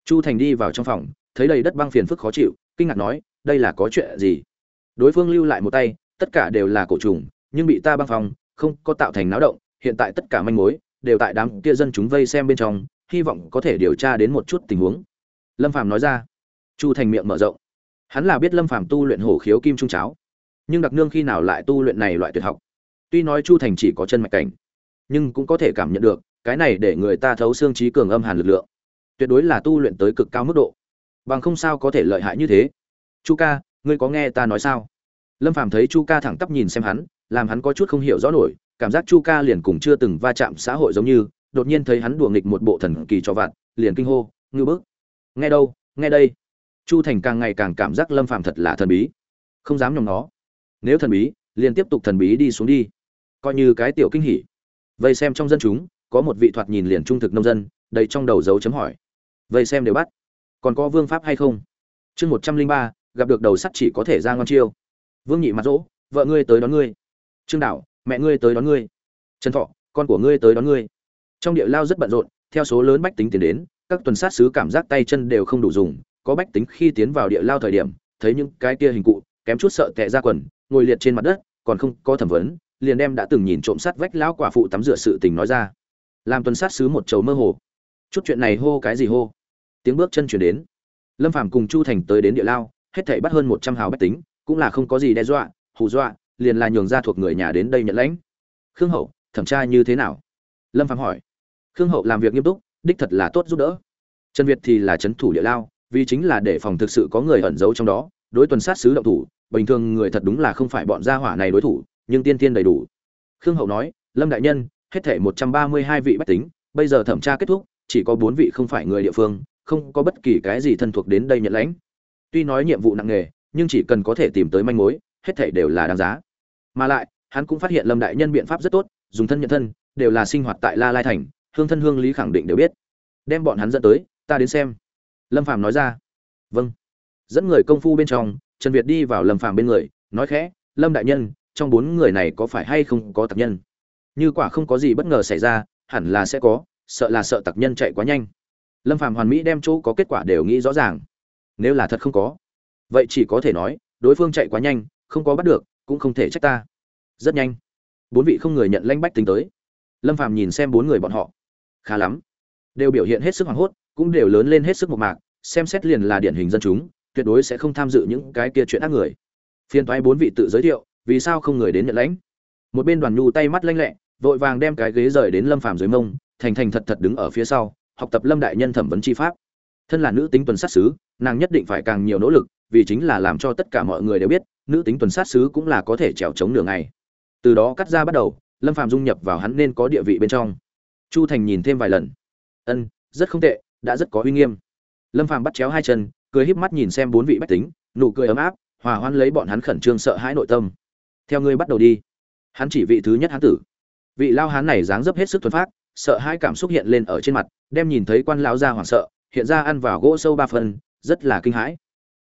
Chu Thành đi vào trong phòng, thấy đầy đất băng phiền phức khó chịu, kinh ngạc nói, đây là có chuyện gì? Đối phương lưu lại một tay, tất cả đều là cổ trùng, nhưng bị ta băng phòng, không có tạo thành náo động, hiện tại tất cả manh mối đều tại đám kia dân chúng vây xem bên trong, hy vọng có thể điều tra đến một chút tình huống. Lâm Phàm nói ra. Chu Thành miệng mở rộng. Hắn là biết Lâm Phàm tu luyện hổ khiếu kim trung cháo, nhưng đặc nương khi nào lại tu luyện này loại tuyệt học. Tuy nói Chu Thành chỉ có chân mạch cảnh, nhưng cũng có thể cảm nhận được, cái này để người ta thấu xương trí cường âm hàn lực lượng. Tuyệt đối là tu luyện tới cực cao mức độ. Bằng không sao có thể lợi hại như thế. Chu ca, ngươi có nghe ta nói sao? Lâm Phàm thấy Chu ca thẳng tắp nhìn xem hắn, làm hắn có chút không hiểu rõ nổi, cảm giác Chu ca liền cùng chưa từng va chạm xã hội giống như, đột nhiên thấy hắn đùa nghịch một bộ thần kỳ cho vặt, liền kinh hô, ngư bức. Nghe đâu, nghe đây. Chu Thành càng ngày càng cảm giác Lâm Phàm thật là thần bí, không dám nhòm nó. Nếu thần bí, liền tiếp tục thần bí đi xuống đi, coi như cái tiểu kinh hỉ. Vây xem trong dân chúng, có một vị thoạt nhìn liền trung thực nông dân, đầy trong đầu dấu chấm hỏi. Vây xem đều bắt, còn có vương pháp hay không? Chương 103, gặp được đầu sắt chỉ có thể ra ngon chiêu. Vương Nhị mặt dỗ, vợ ngươi tới đón ngươi. Trương Đạo, mẹ ngươi tới đón ngươi. Trần Thọ, con của ngươi tới đón ngươi. Trong địa lao rất bận rộn, theo số lớn bách tính tiến đến, các tuần sát sứ cảm giác tay chân đều không đủ dùng, có bách tính khi tiến vào địa lao thời điểm, thấy những cái kia hình cụ, kém chút sợ tè ra quần, ngồi liệt trên mặt đất, còn không có thẩm vấn, liền đem đã từng nhìn trộm sát vách lão quả phụ tắm rửa sự tình nói ra. Làm tuần sát sứ một chầu mơ hồ. Chút chuyện này hô cái gì hô? Tiếng bước chân truyền đến. Lâm Phàm cùng Chu Thành tới đến địa lao, hết thảy bắt hơn 100 hào bách tính, cũng là không có gì đe dọa, hù dọa, liền là nhường ra thuộc người nhà đến đây nhận lãnh. Khương Hậu, thẩm tra như thế nào? Lâm Phàm hỏi. Khương Hậu làm việc nghiêm túc, đích thật là tốt giúp đỡ. Trần Việt thì là trấn thủ địa lao, vì chính là để phòng thực sự có người ẩn giấu trong đó, đối tuần sát sứ động thủ, bình thường người thật đúng là không phải bọn gia hỏa này đối thủ, nhưng tiên tiên đầy đủ. Khương Hậu nói, Lâm đại nhân, hết thảy 132 vị bách tính, bây giờ thẩm tra kết thúc, chỉ có 4 vị không phải người địa phương, không có bất kỳ cái gì thân thuộc đến đây nhận lãnh. Tuy nói nhiệm vụ nặng nề, nhưng chỉ cần có thể tìm tới manh mối, hết thảy đều là đáng giá. Mà lại, hắn cũng phát hiện Lâm đại nhân biện pháp rất tốt, dùng thân nhận thân, đều là sinh hoạt tại La Lai thành, hương thân hương lý khẳng định đều biết. Đem bọn hắn dẫn tới, ta đến xem. Lâm Phàm nói ra. Vâng. Dẫn người công phu bên trong, Trần Việt đi vào Lâm Phàm bên người, nói khẽ, Lâm đại nhân, trong 4 người này có phải hay không có tặc nhân? Như quả không có gì bất ngờ xảy ra, hẳn là sẽ có, sợ là sợ tặc nhân chạy quá nhanh. Lâm Phàm hoàn mỹ đem chỗ có kết quả đều nghĩ rõ ràng. Nếu là thật không có, vậy chỉ có thể nói, đối phương chạy quá nhanh, không có bắt được, cũng không thể trách ta. Rất nhanh, 4 vị không người nhận lãnh bách tính tới. Lâm Phàm nhìn xem 4 người bọn họ, khá lắm, đều biểu hiện hết sức hoảng hốt, cũng đều lớn lên hết sức mộc mạc, xem xét liền là điển hình dân chúng, tuyệt đối sẽ không tham dự những cái kia chuyện ác người. Phiên toái 4 vị tự giới thiệu, vì sao không người đến nhận lãnh? Một bên Đoàn Nhu tay mắt lanh lẹ, vội vàng đem cái ghế rời đến Lâm Phàm dưới mông, thành thành thật thật đứng ở phía sau, học tập Lâm đại nhân thẩm vấn chi pháp. Thân là nữ tính tuần sát sứ, nàng nhất định phải càng nhiều nỗ lực, vì chính là làm cho tất cả mọi người đều biết, nữ tính tuần sát sứ cũng là có thể trèo chống nửa ngày. Từ đó cắt ra bắt đầu, Lâm Phàm dung nhập vào hắn nên có địa vị bên trong. Chu Thành nhìn thêm vài lần. Ân, rất không tệ, đã rất có uy nghiêm. Lâm Phàm bắt chéo hai chân, cười híp mắt nhìn xem 4 vị bách tính, nụ cười ấm áp, hòa hoãn lấy bọn hắn khẩn trương sợ hãi nội tâm. Theo ngươi bắt đầu đi. Hắn chỉ vị thứ nhất hán tử. Vị lao hán này dáng dấp hết sức thuần phát, sợ hãi cảm xúc hiện lên ở trên mặt, đem nhìn thấy quan lão gia hoảng sợ, hiện ra ăn vào gỗ sâu 3 phần, rất là kinh hãi.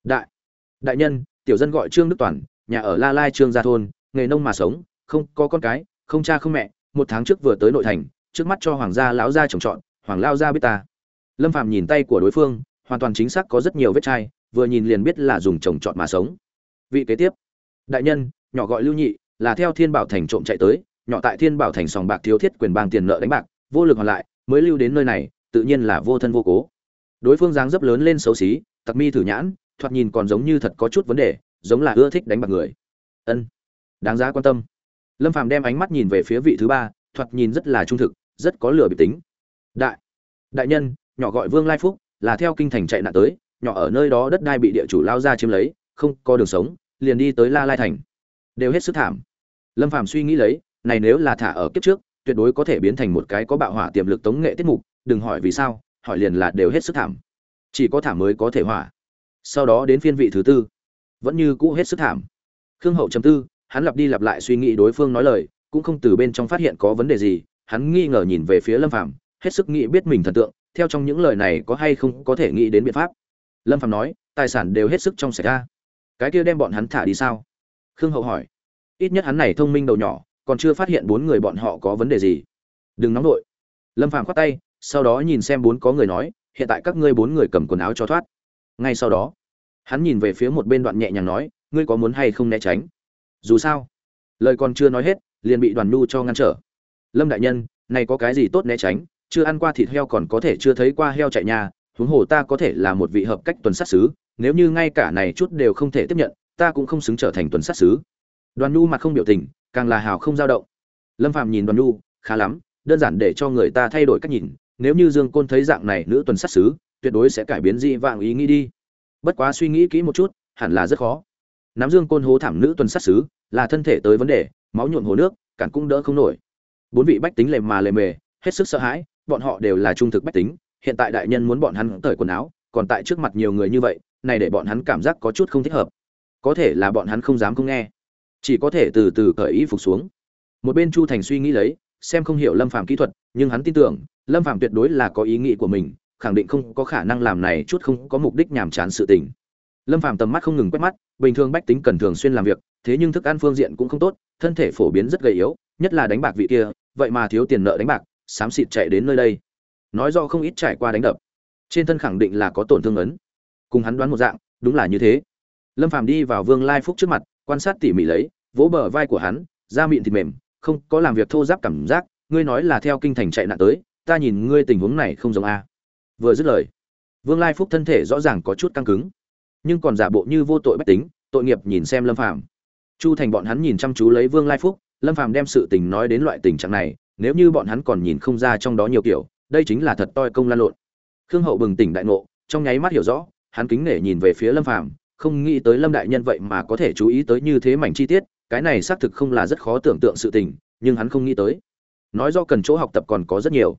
Đại nhân, tiểu dân gọi Trương Đức Toàn, nhà ở La Lai Trương gia thôn, nghề nông mà sống, không có con cái, không cha không mẹ, 1 tháng trước vừa tới nội thành, trước mắt cho hoàng gia lão gia trồng trọt, hoàng lao gia biết ta. Lâm Phàm nhìn tay của đối phương, hoàn toàn chính xác có rất nhiều vết chai, vừa nhìn liền biết là dùng trồng trọt mà sống. Vị kế tiếp, đại nhân, nhỏ gọi Lưu Nhị, là theo Thiên Bảo thành trộm chạy tới, nhỏ tại Thiên Bảo thành sòng bạc thiếu thiết quyền bang tiền nợ đánh bạc, vô lực hoàn lại, mới lưu đến nơi này, tự nhiên là vô thân vô cố. Đối phương dáng dấp lớn lên xấu xí, tặc mi thử nhãn, thoạt nhìn còn giống như thật có chút vấn đề, giống là ưa thích đánh bạc người. Ân, đáng giá quan tâm. Lâm Phàm đem ánh mắt nhìn về phía vị thứ 3, thoạt nhìn rất là trung thực, rất có lửa bị tính. Đại nhân, nhỏ gọi Vương Lai Phúc, là theo kinh thành chạy nạn tới, nhỏ ở nơi đó đất đai bị địa chủ lao ra chiếm lấy, không có đường sống, liền đi tới La Lai thành. Đều hết sức thảm. Lâm Phàm suy nghĩ lấy, này nếu là thả ở kiếp trước, tuyệt đối có thể biến thành một cái có bạo hỏa tiềm lực tống nghệ tiết mục, đừng hỏi vì sao, hỏi liền là đều hết sức thảm. Chỉ có thảm mới có thể hỏa. Sau đó đến phiên vị thứ 4, vẫn như cũ hết sức thảm. Khương Hậu chấm tư, hắn lặp đi lặp lại suy nghĩ đối phương nói lời, cũng không từ bên trong phát hiện có vấn đề gì, hắn nghi ngờ nhìn về phía Lâm Phàm, hết sức nghĩ biết mình thần tượng, theo trong những lời này có hay không có thể nghĩ đến biện pháp. Lâm Phàm nói, tài sản đều hết sức trong sạch ra. Cái kia đem bọn hắn thả đi sao? Khương Hậu hỏi. Ít nhất hắn này thông minh đầu nhỏ, còn chưa phát hiện 4 người bọn họ có vấn đề gì. Đừng nóng đội. Lâm Phàm khoát tay, sau đó nhìn xem 4 có người nói, hiện tại các ngươi 4 người cầm quần áo cho thoát. Ngay sau đó, hắn nhìn về phía một bên Đoạn nhẹ nhàng nói, ngươi có muốn hay không né tránh? Dù sao, lời còn chưa nói hết, liền bị Đoàn Nhu cho ngăn trở. Lâm đại nhân, này có cái gì tốt né tránh, chưa ăn qua thịt heo còn có thể chưa thấy qua heo chạy nhà, huống hồ ta có thể là một vị hợp cách tuần sát sứ, nếu như ngay cả này chút đều không thể tiếp nhận, ta cũng không xứng trở thành tuần sát sứ. Đoàn Nhu mặt không biểu tình, càng là hào không dao động. Lâm Phàm nhìn Đoàn Nhu, khá lắm, đơn giản để cho người ta thay đổi cách nhìn, nếu như Dương Côn thấy dạng này nữ tuần sát sứ, tuyệt đối sẽ cải biến dị vãng ý nghĩ đi. Bất quá suy nghĩ kỹ một chút, hẳn là rất khó. Nắm Dương Côn hố thảm nữ tuần sát sứ, là thân thể tới vấn đề, máu nhuộm hồ nước, cản cũng đỡ không nổi. 4 vị bách tính lề mà lề mề, hết sức sợ hãi, bọn họ đều là trung thực bách tính, hiện tại đại nhân muốn bọn hắn cởi quần áo, còn tại trước mặt nhiều người như vậy, này để bọn hắn cảm giác có chút không thích hợp. Có thể là bọn hắn không dám không nghe, chỉ có thể từ từ cởi y phục xuống. Một bên Chu Thành suy nghĩ lấy, xem không hiểu Lâm Phàm kỹ thuật, nhưng hắn tin tưởng, Lâm Phàm tuyệt đối là có ý nghĩ của mình, khẳng định không có khả năng làm này chút không có mục đích nhàm chán sự tình. Lâm Phàm tầm mắt không ngừng quét mắt, bình thường bách tính cần thường xuyên làm việc, thế nhưng thức ăn phương diện cũng không tốt, thân thể phổ biến rất gầy yếu, nhất là đánh bạc vị kia, vậy mà thiếu tiền nợ đánh bạc, xám xịt chạy đến nơi đây. Nói do không ít trải qua đánh đập, trên thân khẳng định là có tổn thương ấn. Cùng hắn đoán một dạng, đúng là như thế. Lâm Phàm đi vào Vương Lai Phúc trước mặt, quan sát tỉ mỉ lấy, vỗ bờ vai của hắn, da mịn thịt mềm, không có làm việc thô ráp cảm giác, ngươi nói là theo kinh thành chạy nạn tới, ta nhìn ngươi tình huống này không giống a. Vừa dứt lời, Vương Lai Phúc thân thể rõ ràng có chút căng cứng, nhưng còn giả bộ như vô tội bách tính, tội nghiệp nhìn xem Lâm Phàm. Chu Thành bọn hắn nhìn chăm chú lấy Vương Lai Phúc, Lâm Phàm đem sự tình nói đến loại tình trạng này, nếu như bọn hắn còn nhìn không ra trong đó nhiều kiểu, đây chính là thật toi công lan lộn. Khương Hậu bừng tỉnh đại ngộ, trong nháy mắt hiểu rõ, hắn kính nể nhìn về phía Lâm Phàm, không nghĩ tới Lâm đại nhân vậy mà có thể chú ý tới như thế mảnh chi tiết, cái này xác thực không là rất khó tưởng tượng sự tình, nhưng hắn không nghĩ tới. Nói do cần chỗ học tập còn có rất nhiều.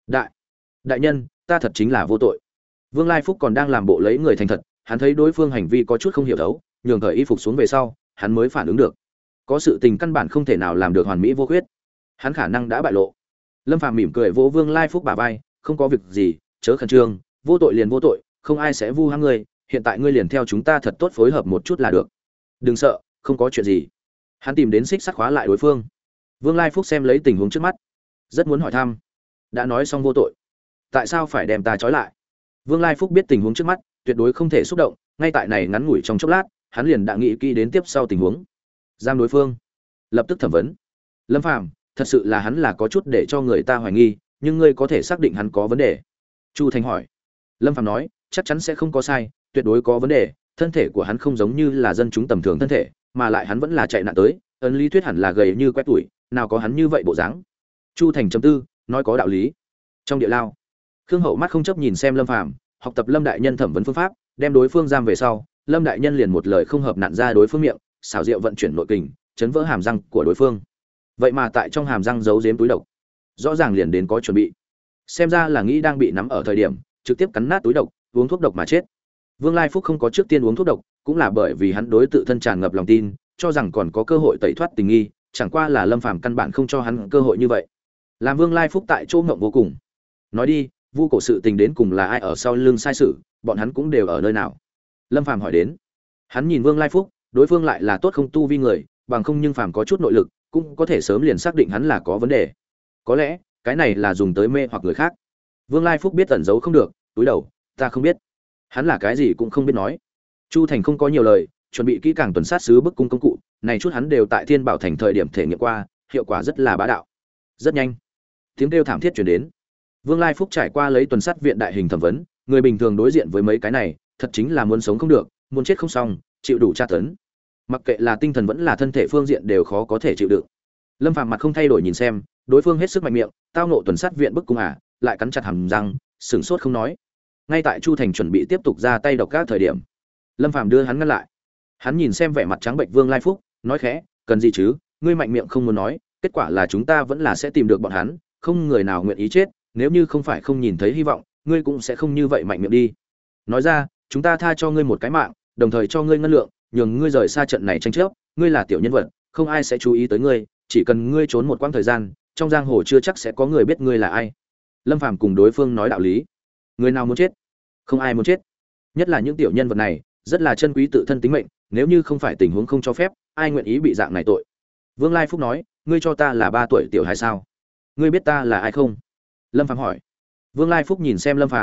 Đại nhân, ta thật chính là vô tội. Vương Lai Phúc còn đang làm bộ lấy người thành thật, hắn thấy đối phương hành vi có chút không hiểu thấu, nhường cởi y phục xuống về sau, hắn mới phản ứng được. Có sự tình căn bản không thể nào làm được hoàn mỹ vô khuyết. Hắn khả năng đã bại lộ. Lâm Phàm mỉm cười vỗ Vương Lai Phúc bả vai, không có việc gì, chớ khẩn trương, vô tội liền vô tội, không ai sẽ vu hãm ngươi, hiện tại ngươi liền theo chúng ta thật tốt phối hợp một chút là được. Đừng sợ, không có chuyện gì. Hắn tìm đến xích sắt khóa lại đối phương. Vương Lai Phúc xem lấy tình huống trước mắt, rất muốn hỏi thăm. Đã nói xong vô tội, tại sao phải đem ta trói lại? Vương Lai Phúc biết tình huống trước mắt, tuyệt đối không thể xúc động, ngay tại này ngắn ngủi trong chốc lát, hắn liền đã nghĩ kỹ đến tiếp sau tình huống. Giam đối phương, lập tức thẩm vấn. Lâm Phàm, thật sự là hắn là có chút để cho người ta hoài nghi, nhưng ngươi có thể xác định hắn có vấn đề? Chu Thành hỏi. Lâm Phàm nói, chắc chắn sẽ không có sai, tuyệt đối có vấn đề, thân thể của hắn không giống như là dân chúng tầm thường thân thể, mà lại hắn vẫn là chạy nạn tới, ấn lý thuyết hẳn là gầy như quét tuổi, nào có hắn như vậy bộ dáng. Chu Thành chấm tư, nói có đạo lý. Trong địa lao, Khương Hậu mắt không chấp nhìn xem Lâm Phàm, học tập Lâm đại nhân thẩm vấn phương pháp, đem đối phương giam về sau, Lâm đại nhân liền một lời không hợp nặn ra đối phương miệng, xảo diệu vận chuyển nội kình, chấn vỡ hàm răng của đối phương. Vậy mà tại trong hàm răng giấu giếm túi độc, rõ ràng liền đến có chuẩn bị. Xem ra là nghĩ đang bị nắm ở thời điểm, trực tiếp cắn nát túi độc, uống thuốc độc mà chết. Vương Lai Phúc không có trước tiên uống thuốc độc, cũng là bởi vì hắn đối tự thân tràn ngập lòng tin, cho rằng còn có cơ hội tẩy thoát tình nghi, chẳng qua là Lâm Phàm căn bản không cho hắn cơ hội như vậy. Làm Vương Lai Phúc tại chỗ ngộng vô cùng. Nói đi, vu cổ sự tình đến cùng là ai ở sau lưng sai sự, bọn hắn cũng đều ở nơi nào? Lâm Phàm hỏi đến. Hắn nhìn Vương Lai Phúc, đối phương lại là tốt không tu vi người, bằng không nhưng Phàm có chút nội lực, cũng có thể sớm liền xác định hắn là có vấn đề. Có lẽ, cái này là dùng tới mê hoặc người khác. Vương Lai Phúc biết ẩn giấu không được, túi đầu, ta không biết. Hắn là cái gì cũng không biết nói. Chu Thành không có nhiều lời, chuẩn bị kỹ càng tuần sát sứ bức cung công cụ, này chút hắn đều tại Thiên Bảo Thành thời điểm thể nghiệm qua, hiệu quả rất là bá đạo. Rất nhanh, tiếng kêu thảm thiết truyền đến. Vương Lai Phúc trải qua lấy tuần sát viện đại hình thẩm vấn, người bình thường đối diện với mấy cái này, thật chính là muốn sống không được, muốn chết không xong, chịu đủ tra tấn. Mặc kệ là tinh thần vẫn là thân thể phương diện đều khó có thể chịu đựng. Lâm Phàm mặt không thay đổi nhìn xem, đối phương hết sức mạnh miệng, tao nộ tuần sát viện bức cung lại cắn chặt hàm răng, sửng sốt không nói. Ngay tại Chu Thành chuẩn bị tiếp tục ra tay độc các thời điểm, Lâm Phàm đưa hắn ngăn lại. Hắn nhìn xem vẻ mặt trắng bệnh Vương Lai Phúc, nói khẽ, cần gì chứ, ngươi mạnh miệng không muốn nói, kết quả là chúng ta vẫn là sẽ tìm được bọn hắn, không người nào nguyện ý chết, nếu như không phải không nhìn thấy hy vọng, ngươi cũng sẽ không như vậy mạnh miệng đi. Nói ra, chúng ta tha cho ngươi một cái mạng, đồng thời cho ngươi ngân lượng, nhường ngươi rời xa trận này tranh chấp, ngươi là tiểu nhân vật, không ai sẽ chú ý tới ngươi, chỉ cần ngươi trốn một quãng thời gian, trong giang hồ chưa chắc sẽ có người biết ngươi là ai. Lâm Phàm cùng đối phương nói đạo lý. Người nào muốn chết? Không ai muốn chết. Nhất là những tiểu nhân vật này, rất là chân quý tự thân tính mệnh, nếu như không phải tình huống không cho phép, ai nguyện ý bị dạng này tội. Vương Lai Phúc nói, ngươi cho ta là 3 tuổi tiểu hài sao? Ngươi biết ta là ai không? Lâm Phàm hỏi. Vương Lai Phúc nhìn xem Lâm Phàm,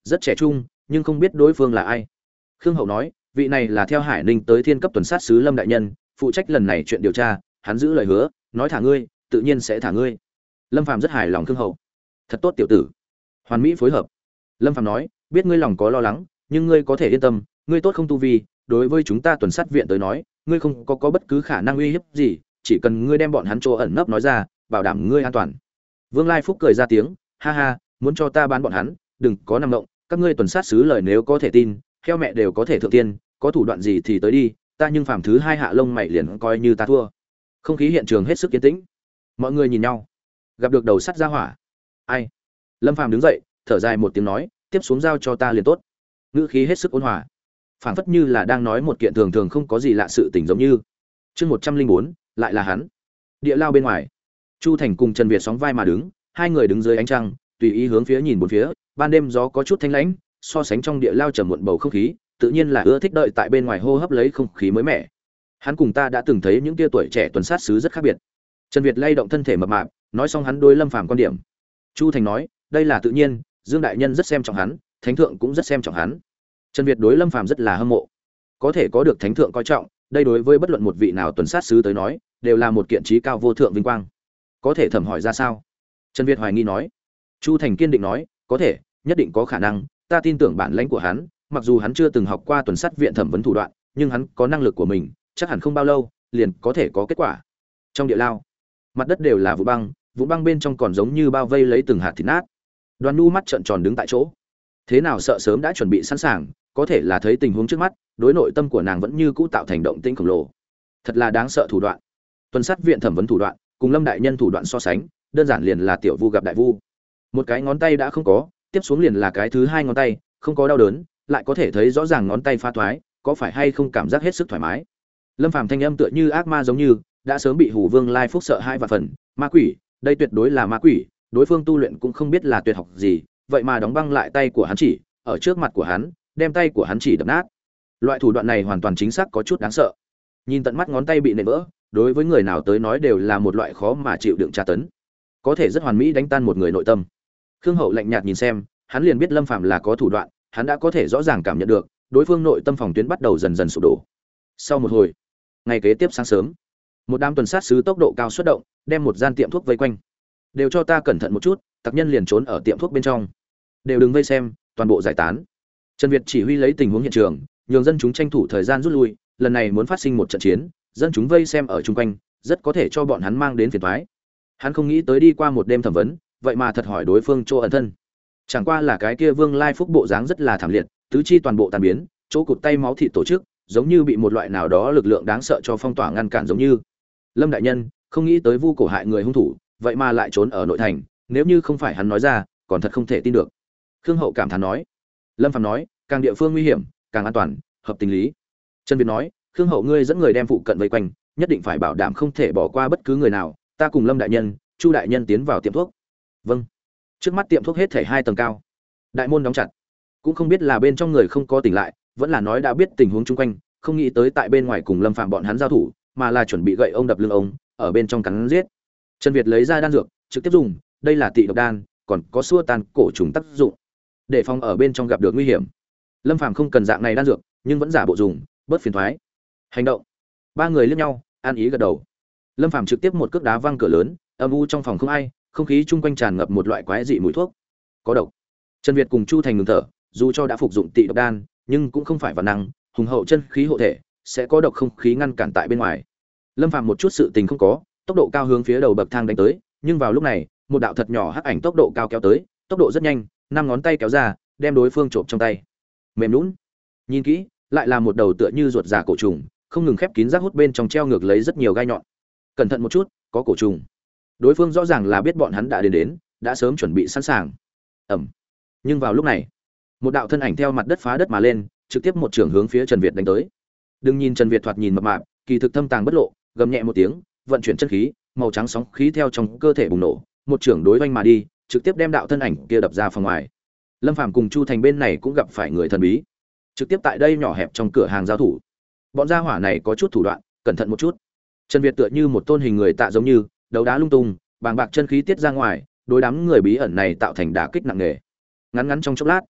rất trẻ trung nhưng không biết đối phương là ai. Khương Hậu nói, vị này là theo Hải Ninh tới Thiên cấp tuần sát sứ Lâm đại nhân, phụ trách lần này chuyện điều tra, hắn giữ lời hứa, nói thả ngươi, tự nhiên sẽ thả ngươi. Lâm Phàm rất hài lòng Khương Hậu. Thật tốt tiểu tử. Hoàn mỹ phối hợp. Lâm Phàm nói, biết ngươi lòng có lo lắng, nhưng ngươi có thể yên tâm, ngươi tốt không tu vi, đối với chúng ta tuần sát viện tới nói, ngươi không có bất cứ khả năng uy hiếp gì, chỉ cần ngươi đem bọn hắn chỗ ẩn nấp nói ra, bảo đảm ngươi an toàn. Vương Lai Phúc cười ra tiếng, ha ha, muốn cho ta bán bọn hắn, đừng có nằm động, các ngươi tuần sát sứ lời nếu có thể tin, heo mẹ đều có thể thượng tiên, có thủ đoạn gì thì tới đi, ta nhưng phàm thứ hai hạ lông mày liền coi như ta thua. Không khí hiện trường hết sức yên tĩnh. Mọi người nhìn nhau. Gặp được đầu sắt ra hỏa. Ai? Lâm Phàm đứng dậy, thở dài một tiếng nói, tiếp xuống giao cho ta liền tốt. Ngữ khí hết sức ôn hòa, phảng phất như là đang nói một kiện thường thường không có gì lạ sự tình giống như. Chương 104, lại là hắn. Địa lao bên ngoài, Chu Thành cùng Trần Việt sóng vai mà đứng, hai người đứng dưới ánh trăng, tùy ý hướng phía nhìn bốn phía, ban đêm gió có chút thanh lãnh, so sánh trong địa lao trầm muộn bầu không khí, tự nhiên là ưa thích đợi tại bên ngoài hô hấp lấy không khí mới mẻ. Hắn cùng ta đã từng thấy những tia tuổi trẻ tuần sát sứ rất khác biệt. Trần Việt lay động thân thể mập mạp, nói xong hắn đối Lâm Phàm quan điểm. Chu Thành nói, đây là tự nhiên, Dương đại nhân rất xem trọng hắn, thánh thượng cũng rất xem trọng hắn. Trần Việt đối Lâm Phàm rất là hâm mộ. Có thể có được thánh thượng coi trọng, đây đối với bất luận một vị nào tuần sát sứ tới nói, đều là một kiện chí cao vô thượng vinh quang. Có thể thẩm hỏi ra sao? Trần Việt hoài nghi nói. Chu Thành kiên định nói, có thể, nhất định có khả năng, ta tin tưởng bản lãnh của hắn, mặc dù hắn chưa từng học qua tuần sát viện thẩm vấn thủ đoạn, nhưng hắn có năng lực của mình, chắc hẳn không bao lâu liền có thể có kết quả. Trong địa lao, mặt đất đều là vụ băng bên trong còn giống như bao vây lấy từng hạt thịt nát. Đoàn Nu mắt trợn tròn đứng tại chỗ. Thế nào sợ sớm đã chuẩn bị sẵn sàng, có thể là thấy tình huống trước mắt, đối nội tâm của nàng vẫn như cũ tạo thành động tĩnh khổng lồ. Thật là đáng sợ thủ đoạn. Tuần sát viện thẩm vấn thủ đoạn, cùng Lâm đại nhân thủ đoạn so sánh, đơn giản liền là tiểu vu gặp đại vu. Một cái ngón tay đã không có, tiếp xuống liền là cái thứ hai ngón tay, không có đau đớn, lại có thể thấy rõ ràng ngón tay pha thoái, có phải hay không cảm giác hết sức thoải mái. Lâm Phàm thanh âm tựa như ác ma giống như, đã sớm bị Hủ Vương Lai Phúc sợ hai vạn phần, ma quỷ, đây tuyệt đối là ma quỷ, đối phương tu luyện cũng không biết là tuyệt học gì, vậy mà đóng băng lại tay của hắn chỉ, ở trước mặt của hắn, đem tay của hắn chỉ đập nát. Loại thủ đoạn này hoàn toàn chính xác có chút đáng sợ. Nhìn tận mắt ngón tay bị nện vỡ, đối với người nào tới nói đều là một loại khó mà chịu đựng tra tấn. Có thể rất hoàn mỹ đánh tan một người nội tâm. Khương Hậu lạnh nhạt nhìn xem, hắn liền biết Lâm Phàm là có thủ đoạn, hắn đã có thể rõ ràng cảm nhận được, đối phương nội tâm phòng tuyến bắt đầu dần dần sụp đổ. Sau một hồi, ngày kế tiếp sáng sớm, một đám tuần sát sứ tốc độ cao xuất động, đem một gian tiệm thuốc vây quanh. Đều cho ta cẩn thận một chút, tặc nhân liền trốn ở tiệm thuốc bên trong. Đều đừng vây xem, toàn bộ giải tán. Trần Việt chỉ huy lấy tình huống hiện trường, nhường dân chúng tranh thủ thời gian rút lui, lần này muốn phát sinh một trận chiến, dân chúng vây xem ở chung quanh, rất có thể cho bọn hắn mang đến phiền toái. Hắn không nghĩ tới đi qua một đêm thẩm vấn, vậy mà thật hỏi đối phương chỗ ẩn thân. Chẳng qua là cái kia Vương Lai Phúc bộ dáng rất là thảm liệt, tứ chi toàn bộ tàn biến, chỗ cụt tay máu thịt tổ chức, giống như bị một loại nào đó lực lượng đáng sợ cho phong tỏa ngăn cản giống như. Lâm đại nhân, không nghĩ tới vu cổ hại người hung thủ, vậy mà lại trốn ở nội thành, nếu như không phải hắn nói ra, còn thật không thể tin được. Khương Hậu cảm thán nói. Lâm Phàm nói, càng địa phương nguy hiểm, càng an toàn, hợp tình lý. Trần Việt nói, Khương Hậu ngươi dẫn người đem phụ cận vây quanh, nhất định phải bảo đảm không thể bỏ qua bất cứ người nào, ta cùng Lâm đại nhân, Chu đại nhân tiến vào tiệm thuốc. Vâng. Trước mắt tiệm thuốc hết thảy 2 tầng cao, đại môn đóng chặt, cũng không biết là bên trong người không có tỉnh lại, vẫn là nói đã biết tình huống chung quanh, không nghĩ tới tại bên ngoài cùng Lâm Phàm bọn hắn giao thủ, mà là chuẩn bị gậy ông đập lưng ông, ở bên trong cắn giết. Trần Việt lấy ra đan dược, trực tiếp dùng, đây là tị độc đan, còn có xua tan cổ trùng tác dụng, để phòng ở bên trong gặp được nguy hiểm. Lâm Phàm không cần dạng này đan dược, nhưng vẫn giả bộ dùng, bớt phiền toái. Hành động. Ba người liếc nhau, an ý gật đầu. Lâm Phàm trực tiếp một cước đá văng cửa lớn, âm u trong phòng không ai, không khí chung quanh tràn ngập một loại quái dị mùi thuốc, có độc. Trần Việt cùng Chu Thành ngừng thở, dù cho đã phục dụng tị độc đan, nhưng cũng không phải vạn năng, hùng hậu chân khí hộ thể, sẽ có độc không khí ngăn cản tại bên ngoài. Lâm Phàm một chút sự tình không có, tốc độ cao hướng phía đầu bậc thang đánh tới, nhưng vào lúc này, một đạo thật nhỏ hắc ảnh tốc độ cao kéo tới, tốc độ rất nhanh, 5 ngón tay kéo ra, đem đối phương trộm trong tay. Mềm nhũn. Nhìn kỹ, lại là một đầu tựa như ruột già cổ trùng, không ngừng khép kín rác hút bên trong treo ngược lấy rất nhiều gai nhọn. Cẩn thận một chút, có cổ trùng. Đối phương rõ ràng là biết bọn hắn đã đến, đã sớm chuẩn bị sẵn sàng. Ầm. Nhưng vào lúc này, một đạo thân ảnh theo mặt đất phá đất mà lên, trực tiếp một trường hướng phía Trần Việt đánh tới. Đừng nhìn Trần Việt thoạt nhìn mập mạp, kỳ thực thâm tàng bất lộ, gầm nhẹ một tiếng, vận chuyển chân khí, màu trắng sóng khí theo trong cơ thể bùng nổ, một trường đối oanh mà đi, trực tiếp đem đạo thân ảnh kia đập ra phòng ngoài. Lâm Phàm cùng Chu Thành bên này cũng gặp phải người thần bí, trực tiếp tại đây nhỏ hẹp trong cửa hàng giao thủ. Bọn gia hỏa này có chút thủ đoạn, cẩn thận một chút. Trần Việt tựa như một tôn hình người tạ giống như, đấu đá lung tung, bàng bạc chân khí tiết ra ngoài, đối đám người bí ẩn này tạo thành đả kích nặng nề. Ngắn ngắn trong chốc lát,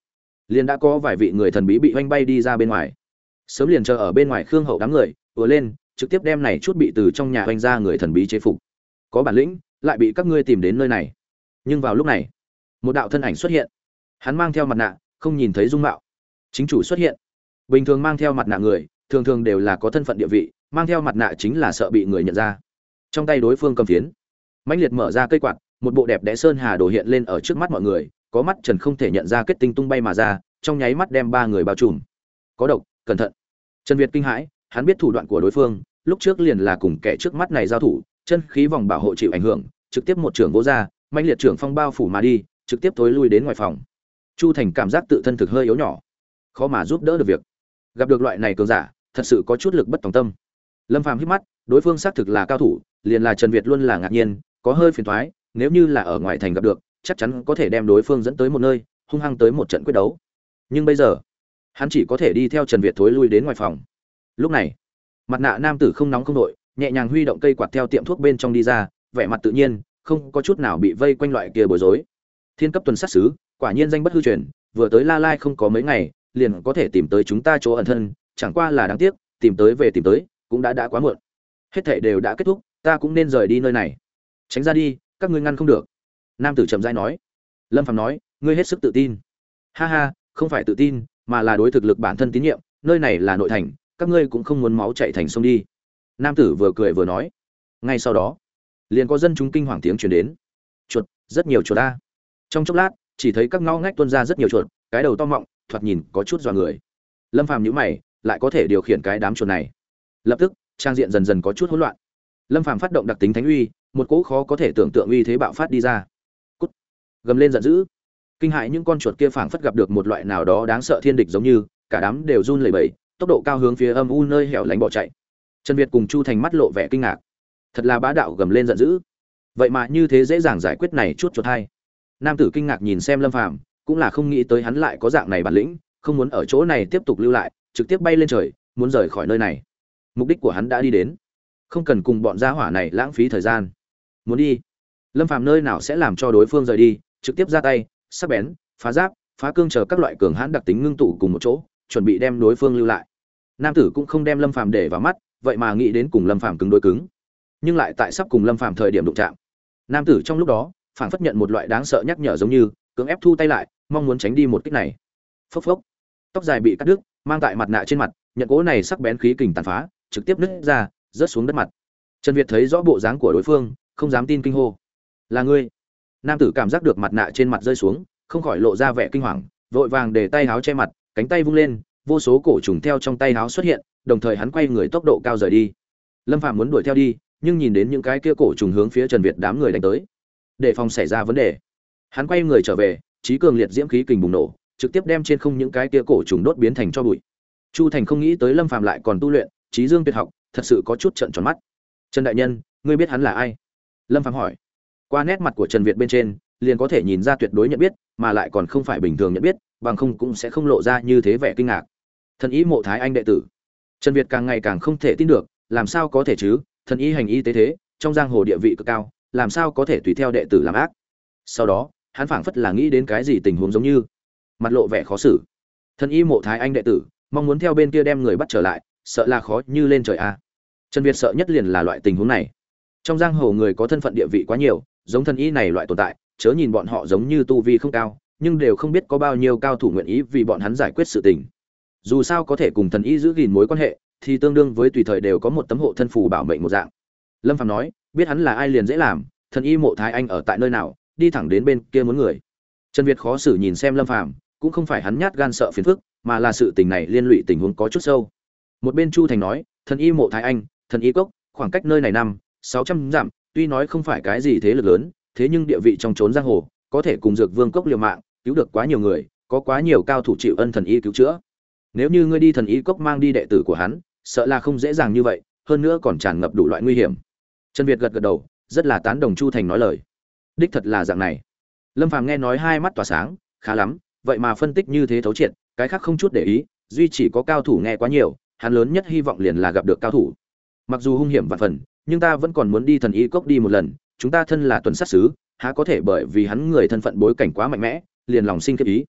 liền đã có vài vị người thần bí bị oanh bay đi ra bên ngoài. Sớm liền chờ ở bên ngoài Khương Hậu đám người, vừa lên, trực tiếp đem này chút bị từ trong nhà oanh ra người thần bí chế phục. Có bản lĩnh, lại bị các ngươi tìm đến nơi này. Nhưng vào lúc này, một đạo thân ảnh xuất hiện. Hắn mang theo mặt nạ, không nhìn thấy dung mạo. Chính chủ xuất hiện. Bình thường mang theo mặt nạ người, thường thường đều là có thân phận địa vị, mang theo mặt nạ chính là sợ bị người nhận ra. Trong tay đối phương cầm phiến, mãnh liệt mở ra cây quạt, một bộ đẹp đẽ sơn hà đồ hiện lên ở trước mắt mọi người, có mắt Trần không thể nhận ra kết tinh tung bay mà ra, trong nháy mắt đem ba người bao trùm. Có độc, cẩn thận. Trần Việt kinh hãi, hắn biết thủ đoạn của đối phương, lúc trước liền là cùng kẻ trước mắt này giao thủ, chân khí vòng bảo hộ chịu ảnh hưởng, trực tiếp một trưởng vỗ ra, mãnh liệt trưởng phong bao phủ mà đi, trực tiếp tối lui đến ngoài phòng. Chu Thành cảm giác tự thân thực hơi yếu nhỏ, khó mà giúp đỡ được việc. Gặp được loại này cường giả, thật sự có chút lực bất tòng tâm. Lâm Phàm hít mắt, đối phương xác thực là cao thủ, liền là Trần Việt luôn là ngạc nhiên, có hơi phiền toái, nếu như là ở ngoài thành gặp được, chắc chắn có thể đem đối phương dẫn tới một nơi, hung hăng tới một trận quyết đấu. Nhưng bây giờ, hắn chỉ có thể đi theo Trần Việt thối lui đến ngoài phòng. Lúc này, mặt nạ nam tử không nóng không nội, nhẹ nhàng huy động cây quạt theo tiệm thuốc bên trong đi ra, vẻ mặt tự nhiên, không có chút nào bị vây quanh loại kia bối rối. Thiên cấp tuần sát sứ, quả nhiên danh bất hư truyền, vừa tới La Lai không có mấy ngày, liền có thể tìm tới chúng ta chỗ ẩn thân, chẳng qua là đáng tiếc, tìm tới về tìm tới, cũng đã quá muộn. Hết thảy đều đã kết thúc, ta cũng nên rời đi nơi này. Tránh ra đi, các ngươi ngăn không được. Nam tử chậm rãi nói. Lâm Phàm nói, ngươi hết sức tự tin. Ha ha, không phải tự tin, mà là đối thực lực bản thân tín nhiệm, nơi này là nội thành, các ngươi cũng không muốn máu chảy thành sông đi. Nam tử vừa cười vừa nói. Ngay sau đó, liền có dân chúng kinh hoàng tiếng truyền đến. Chuột, rất nhiều chuột a. Trong chốc lát, chỉ thấy các ngõ ngách tuôn ra rất nhiều chuột, cái đầu to mọng, thoạt nhìn có chút dọa người. Lâm Phàm nhíu mày, lại có thể điều khiển cái đám chuột này. Lập tức, trang diện dần dần có chút hỗn loạn. Lâm Phàm phát động đặc tính thánh uy, một cỗ khó có thể tưởng tượng uy thế bạo phát đi ra. Cút! Gầm lên giận dữ, kinh hãi những con chuột kia phảng phất gặp được một loại nào đó đáng sợ thiên địch giống như, cả đám đều run lẩy bẩy, tốc độ cao hướng phía âm u nơi hẻo lánh bỏ chạy. Trần Việt cùng Chu Thành mắt lộ vẻ kinh ngạc. Thật là bá đạo, gầm lên giận dữ. Vậy mà như thế dễ dàng giải quyết này chút chuột hay. Nam tử kinh ngạc nhìn xem Lâm Phàm, cũng là không nghĩ tới hắn lại có dạng này bản lĩnh, không muốn ở chỗ này tiếp tục lưu lại, trực tiếp bay lên trời, muốn rời khỏi nơi này. Mục đích của hắn đã đi đến, không cần cùng bọn gia hỏa này lãng phí thời gian. Muốn đi, Lâm Phàm nơi nào sẽ làm cho đối phương rời đi, trực tiếp ra tay, sắc bén, phá giáp, phá cương chờ các loại cường hãn đặc tính ngưng tụ cùng một chỗ, chuẩn bị đem đối phương lưu lại. Nam tử cũng không đem Lâm Phàm để vào mắt, vậy mà nghĩ đến cùng Lâm Phàm cứng đối cứng, nhưng lại tại sắp cùng Lâm Phàm thời điểm đụng chạm. Nam tử trong lúc đó, phảng phất nhận một loại đáng sợ nhắc nhở giống như, cưỡng ép thu tay lại, mong muốn tránh đi một kích này. Phốc phốc, tóc dài bị cắt đứt, mang tại mặt nạ trên mặt, nhận cố này sắc bén khí kình tàn phá, trực tiếp nứt ra, rớt xuống đất mặt. Trần Việt thấy rõ bộ dáng của đối phương, không dám tin kinh hô. Là ngươi? Nam tử cảm giác được mặt nạ trên mặt rơi xuống, không khỏi lộ ra vẻ kinh hoàng, vội vàng để tay áo che mặt, cánh tay vung lên, vô số cổ trùng theo trong tay áo xuất hiện, đồng thời hắn quay người tốc độ cao rời đi. Lâm Phàm muốn đuổi theo đi, nhưng nhìn đến những cái kia cổ trùng hướng phía Trần Việt đám người đánh tới, để phòng xảy ra vấn đề, hắn quay người trở về, trí cường liệt diễm khí kình bùng nổ, trực tiếp đem trên không những cái kia cổ trùng đốt biến thành tro bụi. Chu Thành không nghĩ tới Lâm Phàm lại còn tu luyện trí dương tuyệt học, thật sự có chút trợn tròn mắt. Trần đại nhân, ngươi biết hắn là ai? Lâm Phàm hỏi. Qua nét mặt của Trần Việt bên trên, liền có thể nhìn ra tuyệt đối nhận biết, mà lại còn không phải bình thường nhận biết, bằng không cũng sẽ không lộ ra như thế vẻ kinh ngạc. Thần ý mộ Thái Anh đệ tử. Trần Việt càng ngày càng không thể tin được, làm sao có thể chứ? Thần y hành y tế thế, trong giang hồ địa vị cực cao, làm sao có thể tùy theo đệ tử làm ác? Sau đó, hắn phảng phất là nghĩ đến cái gì tình huống giống như, mặt lộ vẻ khó xử. Thần y mộ Thái Anh đệ tử, mong muốn theo bên kia đem người bắt trở lại, sợ là khó như lên trời a. Trần Việt sợ nhất liền là loại tình huống này. Trong giang hồ người có thân phận địa vị quá nhiều, giống thần y này loại tồn tại, chớ nhìn bọn họ giống như tu vi không cao, nhưng đều không biết có bao nhiêu cao thủ nguyện ý vì bọn hắn giải quyết sự tình. Dù sao có thể cùng thần y giữ gìn mối quan hệ, thì tương đương với tùy thời đều có một tấm hộ thân phù bảo mệnh một dạng. Lâm Phàm nói, biết hắn là ai liền dễ làm, thần y mộ Thái Anh ở tại nơi nào, đi thẳng đến bên kia muốn người. Trần Việt khó xử nhìn xem Lâm Phàm, cũng không phải hắn nhát gan sợ phiền phức, mà là sự tình này liên lụy tình huống có chút sâu. Một bên Chu Thành nói, thần y mộ Thái Anh, thần y cốc, khoảng cách nơi này 500-600 dặm, tuy nói không phải cái gì thế lực lớn, thế nhưng địa vị trong chốn giang hồ, có thể cùng Dược Vương cốc liều mạng, cứu được quá nhiều người, có quá nhiều cao thủ chịu ân thần y cứu chữa. Nếu như ngươi đi thần y cốc mang đi đệ tử của hắn, sợ là không dễ dàng như vậy, hơn nữa còn tràn ngập đủ loại nguy hiểm. Trần Việt gật gật đầu, rất là tán đồng Chu Thành nói lời. Đích thật là dạng này. Lâm Phàm nghe nói hai mắt tỏa sáng, khá lắm, vậy mà phân tích như thế thấu triệt, cái khác không chút để ý, duy chỉ có cao thủ nghe quá nhiều, hắn lớn nhất hy vọng liền là gặp được cao thủ. Mặc dù hung hiểm vạn phần, nhưng ta vẫn còn muốn đi thần y cốc đi một lần, chúng ta thân là tuần sát sứ, há có thể bởi vì hắn người thân phận bối cảnh quá mạnh mẽ, liền lòng sinh kết ý.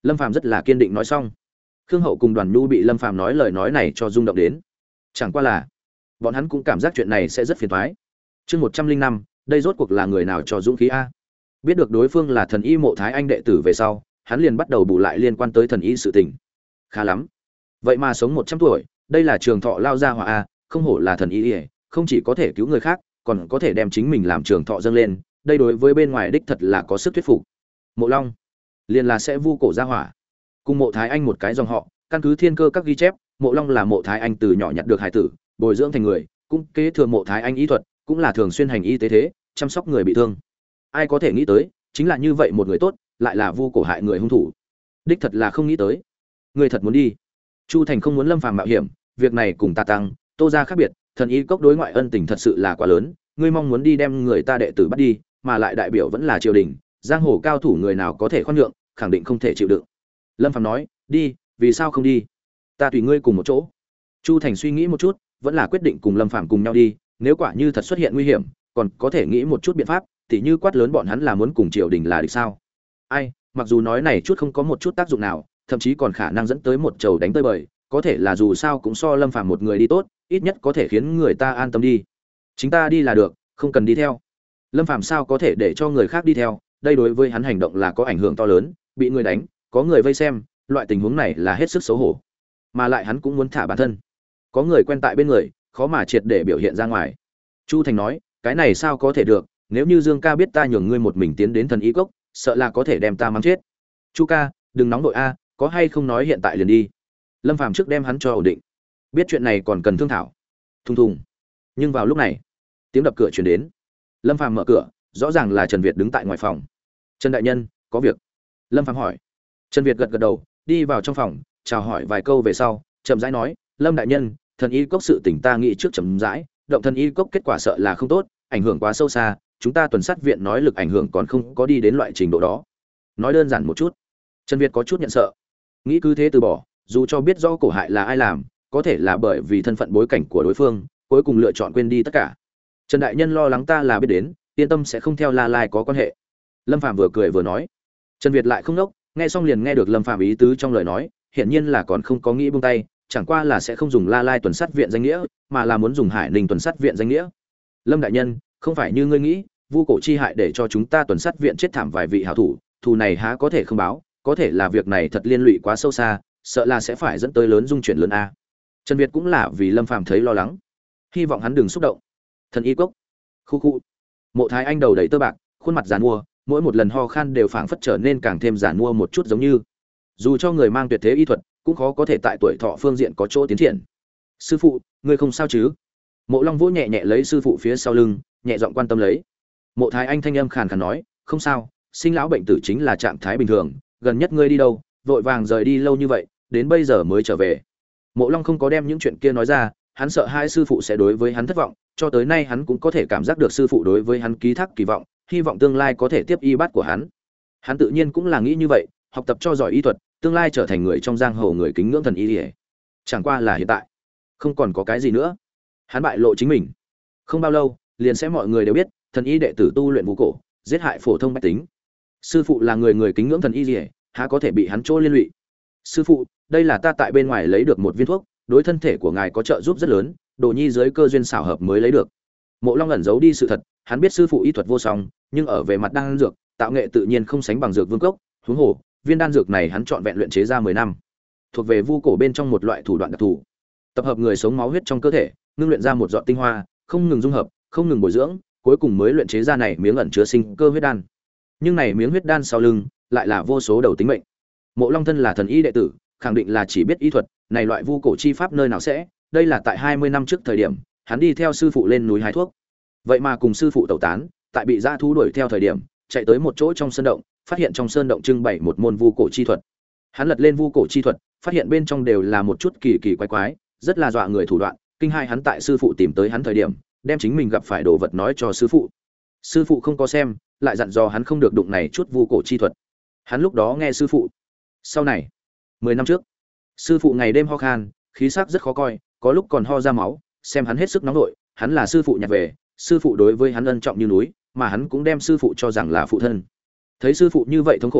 Lâm Phàm rất là kiên định nói xong. Khương Hậu cùng Đoàn Nhu bị Lâm Phàm nói lời nói này cho rung động đến. Chẳng qua là bọn hắn cũng cảm giác chuyện này sẽ rất phiền toái. Chương 105, đây rốt cuộc là người nào cho dũng khí a? Biết được đối phương là thần y Mộ Thái Anh đệ tử về sau, hắn liền bắt đầu bù lại liên quan tới thần y sự tình. Khá lắm. Vậy mà sống 100 tuổi, đây là trường thọ lao ra hỏa a, không hổ là thần y, không chỉ có thể cứu người khác, còn có thể đem chính mình làm trường thọ dâng lên, đây đối với bên ngoài đích thật là có sức thuyết phục. Mộ Long, liền là sẽ vu cổ ra hỏa. Cùng Mộ Thái Anh một cái dòng họ, căn cứ thiên cơ các ghi chép, Mộ Long là Mộ Thái Anh từ nhỏ nhặt được hải tử, bồi dưỡng thành người, cũng kế thừa Mộ Thái Anh y thuật, cũng là thường xuyên hành y tế thế, chăm sóc người bị thương. Ai có thể nghĩ tới, chính là như vậy một người tốt, lại là vu cổ hại người hung thủ. Đích thật là không nghĩ tới. Người thật muốn đi. Chu Thành không muốn Lâm Phàm mạo hiểm, việc này cùng ta tăng, Tô gia khác biệt, thần y cốc đối ngoại ân tình thật sự là quá lớn, ngươi mong muốn đi đem người ta đệ tử bắt đi, mà lại đại biểu vẫn là triều đình, giang hồ cao thủ người nào có thể khoan nhượng, khẳng định không thể chịu đựng. Lâm Phàm nói, đi, vì sao không đi? Ta tùy ngươi cùng một chỗ. Chu Thành suy nghĩ một chút, vẫn là quyết định cùng Lâm Phàm cùng nhau đi, nếu quả như thật xuất hiện nguy hiểm, còn có thể nghĩ một chút biện pháp, tỉ như quát lớn bọn hắn là muốn cùng triều đình là địch sao? Ai, mặc dù nói này chút không có một chút tác dụng nào, thậm chí còn khả năng dẫn tới một trầu đánh tơi bời, có thể là dù sao cũng so Lâm Phàm một người đi tốt, ít nhất có thể khiến người ta an tâm đi. Chính ta đi là được, không cần đi theo. Lâm Phàm sao có thể để cho người khác đi theo, đây đối với hắn hành động là có ảnh hưởng to lớn, bị người đánh, có người vây xem, loại tình huống này là hết sức xấu hổ. Mà lại hắn cũng muốn thả bản thân. Có người quen tại bên người, khó mà triệt để biểu hiện ra ngoài. Chu Thành nói, cái này sao có thể được, nếu như Dương ca biết ta nhường ngươi một mình tiến đến thần y cốc, sợ là có thể đem ta mắng chết. Chu ca, đừng nóng đội a, có hay không nói hiện tại liền đi. Lâm Phàm trước đem hắn cho ổn định. Biết chuyện này còn cần thương thảo. Thùng thùng. Nhưng vào lúc này, tiếng đập cửa truyền đến. Lâm Phàm mở cửa, rõ ràng là Trần Việt đứng tại ngoài phòng. Trần đại nhân, có việc. Lâm Phàm hỏi. Trần Việt gật gật đầu, đi vào trong phòng, chào hỏi vài câu về sau, chậm rãi nói, Lâm đại nhân, thần y cốc sự tình ta nghĩ trước chậm rãi, động thần y cốc kết quả sợ là không tốt, ảnh hưởng quá sâu xa, chúng ta tuần sát viện nói lực ảnh hưởng còn không có đi đến loại trình độ đó. Nói đơn giản một chút. Trần Việt có chút nhận sợ, nghĩ cứ thế từ bỏ, dù cho biết rõ cổ hại là ai làm, có thể là bởi vì thân phận bối cảnh của đối phương, cuối cùng lựa chọn quên đi tất cả. Trần đại nhân lo lắng ta là biết đến, yên tâm sẽ không theo La Lai có quan hệ. Lâm Phàm vừa cười vừa nói. Trần Việt lại không ngốc, nghe xong liền nghe được Lâm Phàm ý tứ trong lời nói, hiển nhiên là còn không có nghĩ buông tay, chẳng qua là sẽ không dùng La Lai tuần sát viện danh nghĩa, mà là muốn dùng Hải Ninh tuần sát viện danh nghĩa. Lâm đại nhân, không phải như ngươi nghĩ, vu cổ chi hại để cho chúng ta tuần sát viện chết thảm vài vị hảo thủ, thù này há có thể không báo, có thể là việc này thật liên lụy quá sâu xa, sợ là sẽ phải dẫn tới lớn dung chuyển lớn a. Trần Việt cũng là vì Lâm Phàm thấy lo lắng, hy vọng hắn đừng xúc động. Thần y cốc. Khu khu. Mộ Thái Anh đầu đầy tơ bạc, khuôn mặt giàn mua, mỗi một lần ho khan đều phảng phất trở nên càng thêm giàn mua một chút giống như. Dù cho người mang tuyệt thế y thuật, cũng khó có thể tại tuổi thọ phương diện có chỗ tiến triển. Sư phụ, ngươi không sao chứ? Mộ Long vỗ nhẹ nhẹ lấy sư phụ phía sau lưng, nhẹ giọng quan tâm lấy. Mộ Thái Anh thanh âm khàn khàn nói, không sao, sinh lão bệnh tử chính là trạng thái bình thường, gần nhất ngươi đi đâu, vội vàng rời đi lâu như vậy, đến bây giờ mới trở về. Mộ Long không có đem những chuyện kia nói ra, hắn sợ hai sư phụ sẽ đối với hắn thất vọng, cho tới nay hắn cũng có thể cảm giác được sư phụ đối với hắn ký thác kỳ vọng, hy vọng tương lai có thể tiếp y bát của hắn. Hắn tự nhiên cũng là nghĩ như vậy, học tập cho giỏi y thuật, tương lai trở thành người trong giang hồ người kính ngưỡng thần y. Chẳng qua là hiện tại, không còn có cái gì nữa. Hắn bại lộ chính mình. Không bao lâu, liền sẽ mọi người đều biết, thần y đệ tử tu luyện vũ cổ, giết hại phổ thông bách tính. Sư phụ là người kính ngưỡng thần y, há có thể bị hắn chỗ liên lụy. Sư phụ, đây là ta tại bên ngoài lấy được một viên thuốc, đối thân thể của ngài có trợ giúp rất lớn, Đồ Nhi dưới cơ duyên xảo hợp mới lấy được. Mộ Long ẩn giấu đi sự thật, hắn biết sư phụ y thuật vô song, nhưng ở về mặt đan dược, tạo nghệ tự nhiên không sánh bằng dược vương cốc, huống hồ, viên đan dược này hắn chọn vẹn luyện chế ra 10 năm, thuộc về vu cổ bên trong một loại thủ đoạn đặc thù. Tập hợp người sống máu huyết trong cơ thể, ngưng luyện ra một giọt tinh hoa, không ngừng dung hợp, không ngừng bồi dưỡng, cuối cùng mới luyện chế ra này miếng ẩn chứa sinh cơ huyết đan. Nhưng này miếng huyết đan sau lưng, lại là vô số đầu tính mệnh. Mộ Long thân là thần y đệ tử, khẳng định là chỉ biết y thuật, này loại vu cổ chi pháp nơi nào sẽ, đây là tại 20 năm trước thời điểm, hắn đi theo sư phụ lên núi hái thuốc. Vậy mà cùng sư phụ tẩu tán, tại bị dã thú đuổi theo thời điểm, chạy tới một chỗ trong sơn động, phát hiện trong sơn động trưng bày một môn vu cổ chi thuật. Hắn lật lên vu cổ chi thuật, phát hiện bên trong đều là một chút kỳ kỳ quái quái, rất là dọa người thủ đoạn, kinh hai hắn tại sư phụ tìm tới hắn thời điểm, đem chính mình gặp phải đồ vật nói cho sư phụ. Sư phụ không có xem, lại dặn dò hắn không được đụng này chút vu cổ chi thuật. Hắn lúc đó nghe sư phụ. Sau này, 10 năm trước, sư phụ ngày đêm ho khan, khí sắc rất khó coi, có lúc còn ho ra máu, xem hắn hết sức nóng nổi, hắn là sư phụ nhặt về, sư phụ đối với hắn ân trọng như núi, mà hắn cũng đem sư phụ cho rằng là phụ thân. Thấy sư phụ như vậy thống khổ,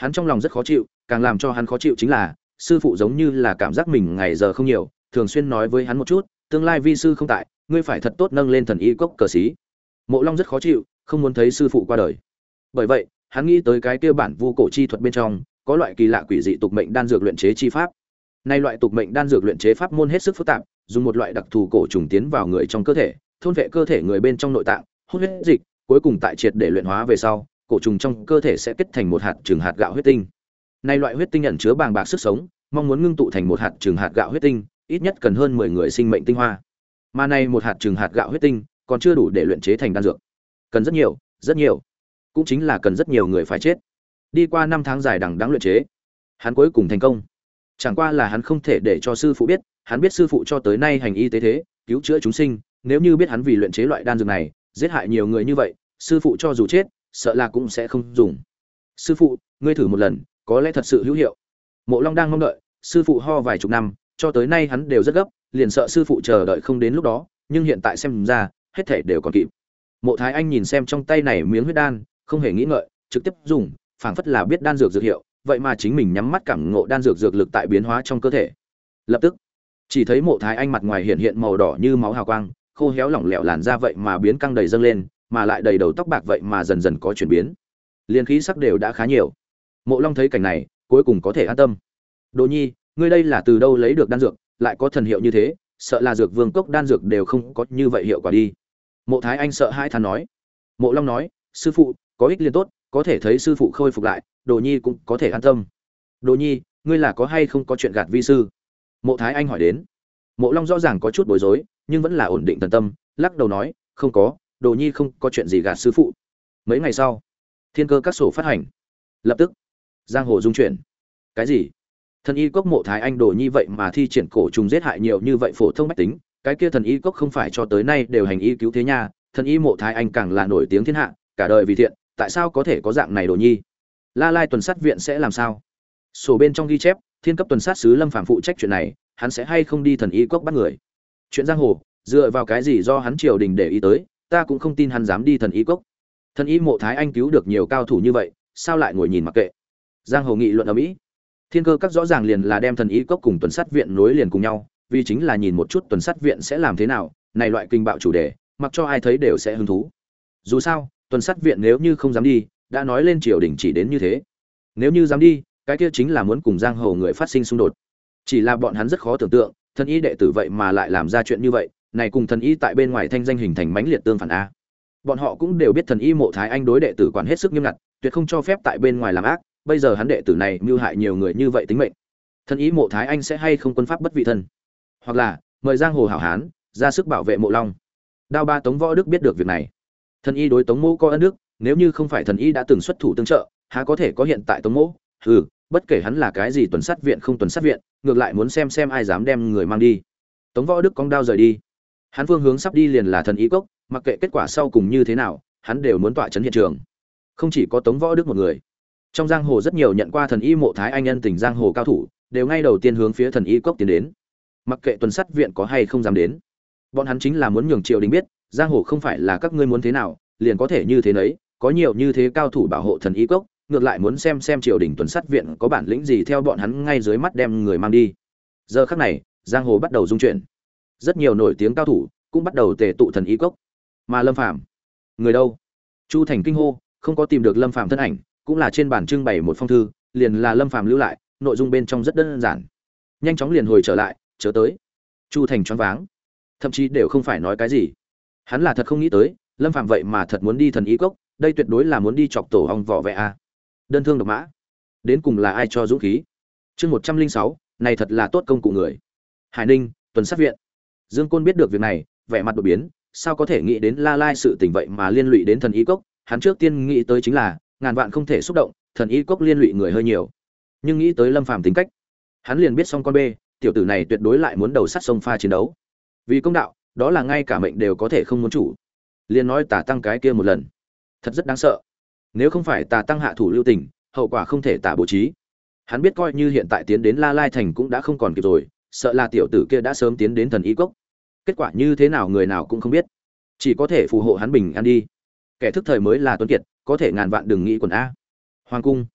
Hắn trong lòng rất khó chịu, càng làm cho hắn khó chịu chính là sư phụ giống như là cảm giác mình ngày giờ không nhiều, thường xuyên nói với hắn một chút, tương lai vi sư không tại, ngươi phải thật tốt nâng lên thần y cốc cờ sĩ. Mộ Long rất khó chịu, không muốn thấy sư phụ qua đời. Bởi vậy, hắn nghĩ tới cái kia bản vu cổ chi thuật bên trong, có loại kỳ lạ quỷ dị tục mệnh đan dược luyện chế chi pháp. Nay loại tục mệnh đan dược luyện chế pháp môn hết sức phức tạp, dùng một loại đặc thù cổ trùng tiến vào người trong cơ thể, thôn vệ cơ thể người bên trong nội tạng, hút huyết dịch, cuối cùng tại triệt để luyện hóa về sau, cổ trùng trong cơ thể sẽ kết thành một hạt trứng hạt gạo huyết tinh. Nay loại huyết tinh ẩn chứa bàng bạc sức sống, mong muốn ngưng tụ thành một hạt trứng hạt gạo huyết tinh, ít nhất cần hơn 10 người sinh mệnh tinh hoa. Mà này một hạt trứng hạt gạo huyết tinh, còn chưa đủ để luyện chế thành đan dược. Cần rất nhiều. Cũng chính là cần rất nhiều người phải chết. Đi qua 5 tháng dài đằng đẵng luyện chế, hắn cuối cùng thành công. Chẳng qua là hắn không thể để cho sư phụ biết, hắn biết sư phụ cho tới nay hành y tế thế, cứu chữa chúng sinh, nếu như biết hắn vì luyện chế loại đan dược này, giết hại nhiều người như vậy, sư phụ cho dù chết, sợ là cũng sẽ không dùng. Sư phụ, ngươi thử một lần, có lẽ thật sự hữu hiệu. Mộ Long đang mong đợi, sư phụ ho vài chục năm, cho tới nay hắn đều rất gấp, liền sợ sư phụ chờ đợi không đến lúc đó, nhưng hiện tại xem ra, hết thảy đều còn kịp. Mộ Thái Anh nhìn xem trong tay này miếng huyết đan, không hề nghĩ ngợi, trực tiếp dùng, phảng phất là biết đan dược dược hiệu, vậy mà chính mình nhắm mắt cảm ngộ đan dược dược lực tại biến hóa trong cơ thể. Lập tức, chỉ thấy Mộ Thái Anh mặt ngoài hiện hiện màu đỏ như máu hào quang, khô héo lỏng lẻo làn da vậy mà biến căng đầy dâng lên, mà lại đầy đầu tóc bạc vậy mà dần dần có chuyển biến. Liên khí sắc đều đã khá nhiều. Mộ Long thấy cảnh này, cuối cùng có thể an tâm. Đồ Nhi, ngươi đây là từ đâu lấy được đan dược, lại có thần hiệu như thế, sợ là dược vương cốc đan dược đều không có như vậy hiệu quả đi. Mộ Thái Anh sợ hãi than nói. Mộ Long nói, sư phụ, có ích liên tốt, có thể thấy sư phụ khôi phục lại, Đồ Nhi cũng có thể an tâm. Đồ Nhi, ngươi là có hay không có chuyện gạt vi sư? Mộ Thái Anh hỏi đến. Mộ Long rõ ràng có chút bối rối, nhưng vẫn là ổn định thần tâm, lắc đầu nói, không có, Đồ Nhi không có chuyện gì gạt sư phụ. Mấy ngày sau, thiên cơ các sổ phát hành. Lập tức, giang hồ dung chuyển. Cái gì? Thần y cốc Mộ Thái Anh Đồ Nhi vậy mà thi triển cổ trùng giết hại nhiều như vậy phổ thông bách tính, cái kia thần y cốc không phải cho tới nay đều hành y cứu thế nha, thần y Mộ Thái Anh càng là nổi tiếng thiên hạ, cả đời vì thiện, tại sao có thể có dạng này Đồ Nhi? La Lai tuần sát viện sẽ làm sao? Sổ bên trong ghi chép, thiên cấp tuần sát sứ Lâm Phàm phụ trách chuyện này, hắn sẽ hay không đi thần y cốc bắt người? Chuyện giang hồ, dựa vào cái gì do hắn triều đình để ý tới, ta cũng không tin hắn dám đi thần y cốc. Thần y Mộ Thái Anh cứu được nhiều cao thủ như vậy, sao lại ngồi nhìn mặc kệ? Giang hồ nghị luận ở mỹ. Thiên cơ các rõ ràng liền là đem thần y cốc cùng tuần sát viện nối liền cùng nhau, vì chính là nhìn một chút tuần sát viện sẽ làm thế nào, này loại kinh bạo chủ đề, mặc cho ai thấy đều sẽ hứng thú. Dù sao, tuần sát viện nếu như không dám đi, đã nói lên triều đình chỉ đến như thế. Nếu như dám đi, cái kia chính là muốn cùng giang hồ người phát sinh xung đột. Chỉ là bọn hắn rất khó tưởng tượng, thần y đệ tử vậy mà lại làm ra chuyện như vậy, này cùng thần y tại bên ngoài thanh danh hình thành mãnh liệt tương phản a. Bọn họ cũng đều biết thần y Mộ Thái Anh đối đệ tử quản hết sức nghiêm ngặt, tuyệt không cho phép tại bên ngoài làm ác, bây giờ hắn đệ tử này mưu hại nhiều người như vậy tính mệnh. Thần y Mộ Thái Anh sẽ hay không quân pháp bất vị thân, hoặc là mời giang hồ hảo hán ra sức bảo vệ Mộ Long. Đao Ba Tống Võ Đức biết được việc này. Thần y đối Tống Mỗ có ân đức, nếu như không phải thần y đã từng xuất thủ tương trợ, há có thể có hiện tại Tống Mỗ? Hừ, bất kể hắn là cái gì tuần sát viện không tuần sát viện, ngược lại muốn xem ai dám đem người mang đi. Tống Võ Đức cong đao rời đi. Hắn phương hướng sắp đi liền là thần y cốc, mặc kệ kết quả sau cùng như thế nào, hắn đều muốn tọa trấn hiện trường. Không chỉ có Tống Võ Đức một người, trong giang hồ rất nhiều nhận qua thần y Mộ Thái Anh nhân tình giang hồ cao thủ, đều ngay đầu tiên hướng phía thần y cốc tiến đến. Mặc kệ tuần sát viện có hay không dám đến, bọn hắn chính là muốn nhường triều đình biết, giang hồ không phải là các ngươi muốn thế nào, liền có thể như thế nấy, có nhiều như thế cao thủ bảo hộ thần y cốc, ngược lại muốn xem triều đình tuần sát viện có bản lĩnh gì theo bọn hắn ngay dưới mắt đem người mang đi. Giờ khắc này, giang hồ bắt đầu rung chuyển. Rất nhiều nổi tiếng cao thủ cũng bắt đầu tề tụ thần y cốc. Mà Lâm Phàm, người đâu? Chu Thành kinh hô, không có tìm được Lâm Phàm thân ảnh, cũng là trên bàn trưng bày một phong thư, liền là Lâm Phàm lưu lại, nội dung bên trong rất đơn giản. Nhanh chóng liền hồi trở lại, chớ tới. Chu Thành choáng váng, thậm chí đều không phải nói cái gì. Hắn là thật không nghĩ tới, Lâm Phàm vậy mà thật muốn đi thần y cốc, đây tuyệt đối là muốn đi chọc tổ ong vỏ vẽ a. Đơn thương độc mã, đến cùng là ai cho dũng khí? Chương 106, này thật là tốt công cụ người. Hải Ninh, tuần sát viện. Dương Côn biết được việc này, vẻ mặt đột biến, sao có thể nghĩ đến La Lai sự tình vậy mà liên lụy đến thần y cốc, hắn trước tiên nghĩ tới chính là, ngàn vạn không thể xúc động, thần y cốc liên lụy người hơi nhiều. Nhưng nghĩ tới Lâm Phàm tính cách, hắn liền biết xong con bê, tiểu tử này tuyệt đối lại muốn đầu sắt sông pha chiến đấu. Vì công đạo, đó là ngay cả mệnh đều có thể không muốn chủ. Liền nói Tà Tăng cái kia một lần, thật rất đáng sợ. Nếu không phải Tà Tăng hạ thủ lưu tình, hậu quả không thể tả bố trí. Hắn biết coi như hiện tại tiến đến La Lai thành cũng đã không còn kịp rồi, sợ là tiểu tử kia đã sớm tiến đến thần y cốc. Kết quả như thế nào người nào cũng không biết, chỉ có thể phù hộ hắn bình an đi. Kẻ thức thời mới là tuấn kiệt, có thể ngàn vạn đừng nghĩ quần a. Hoàng cung,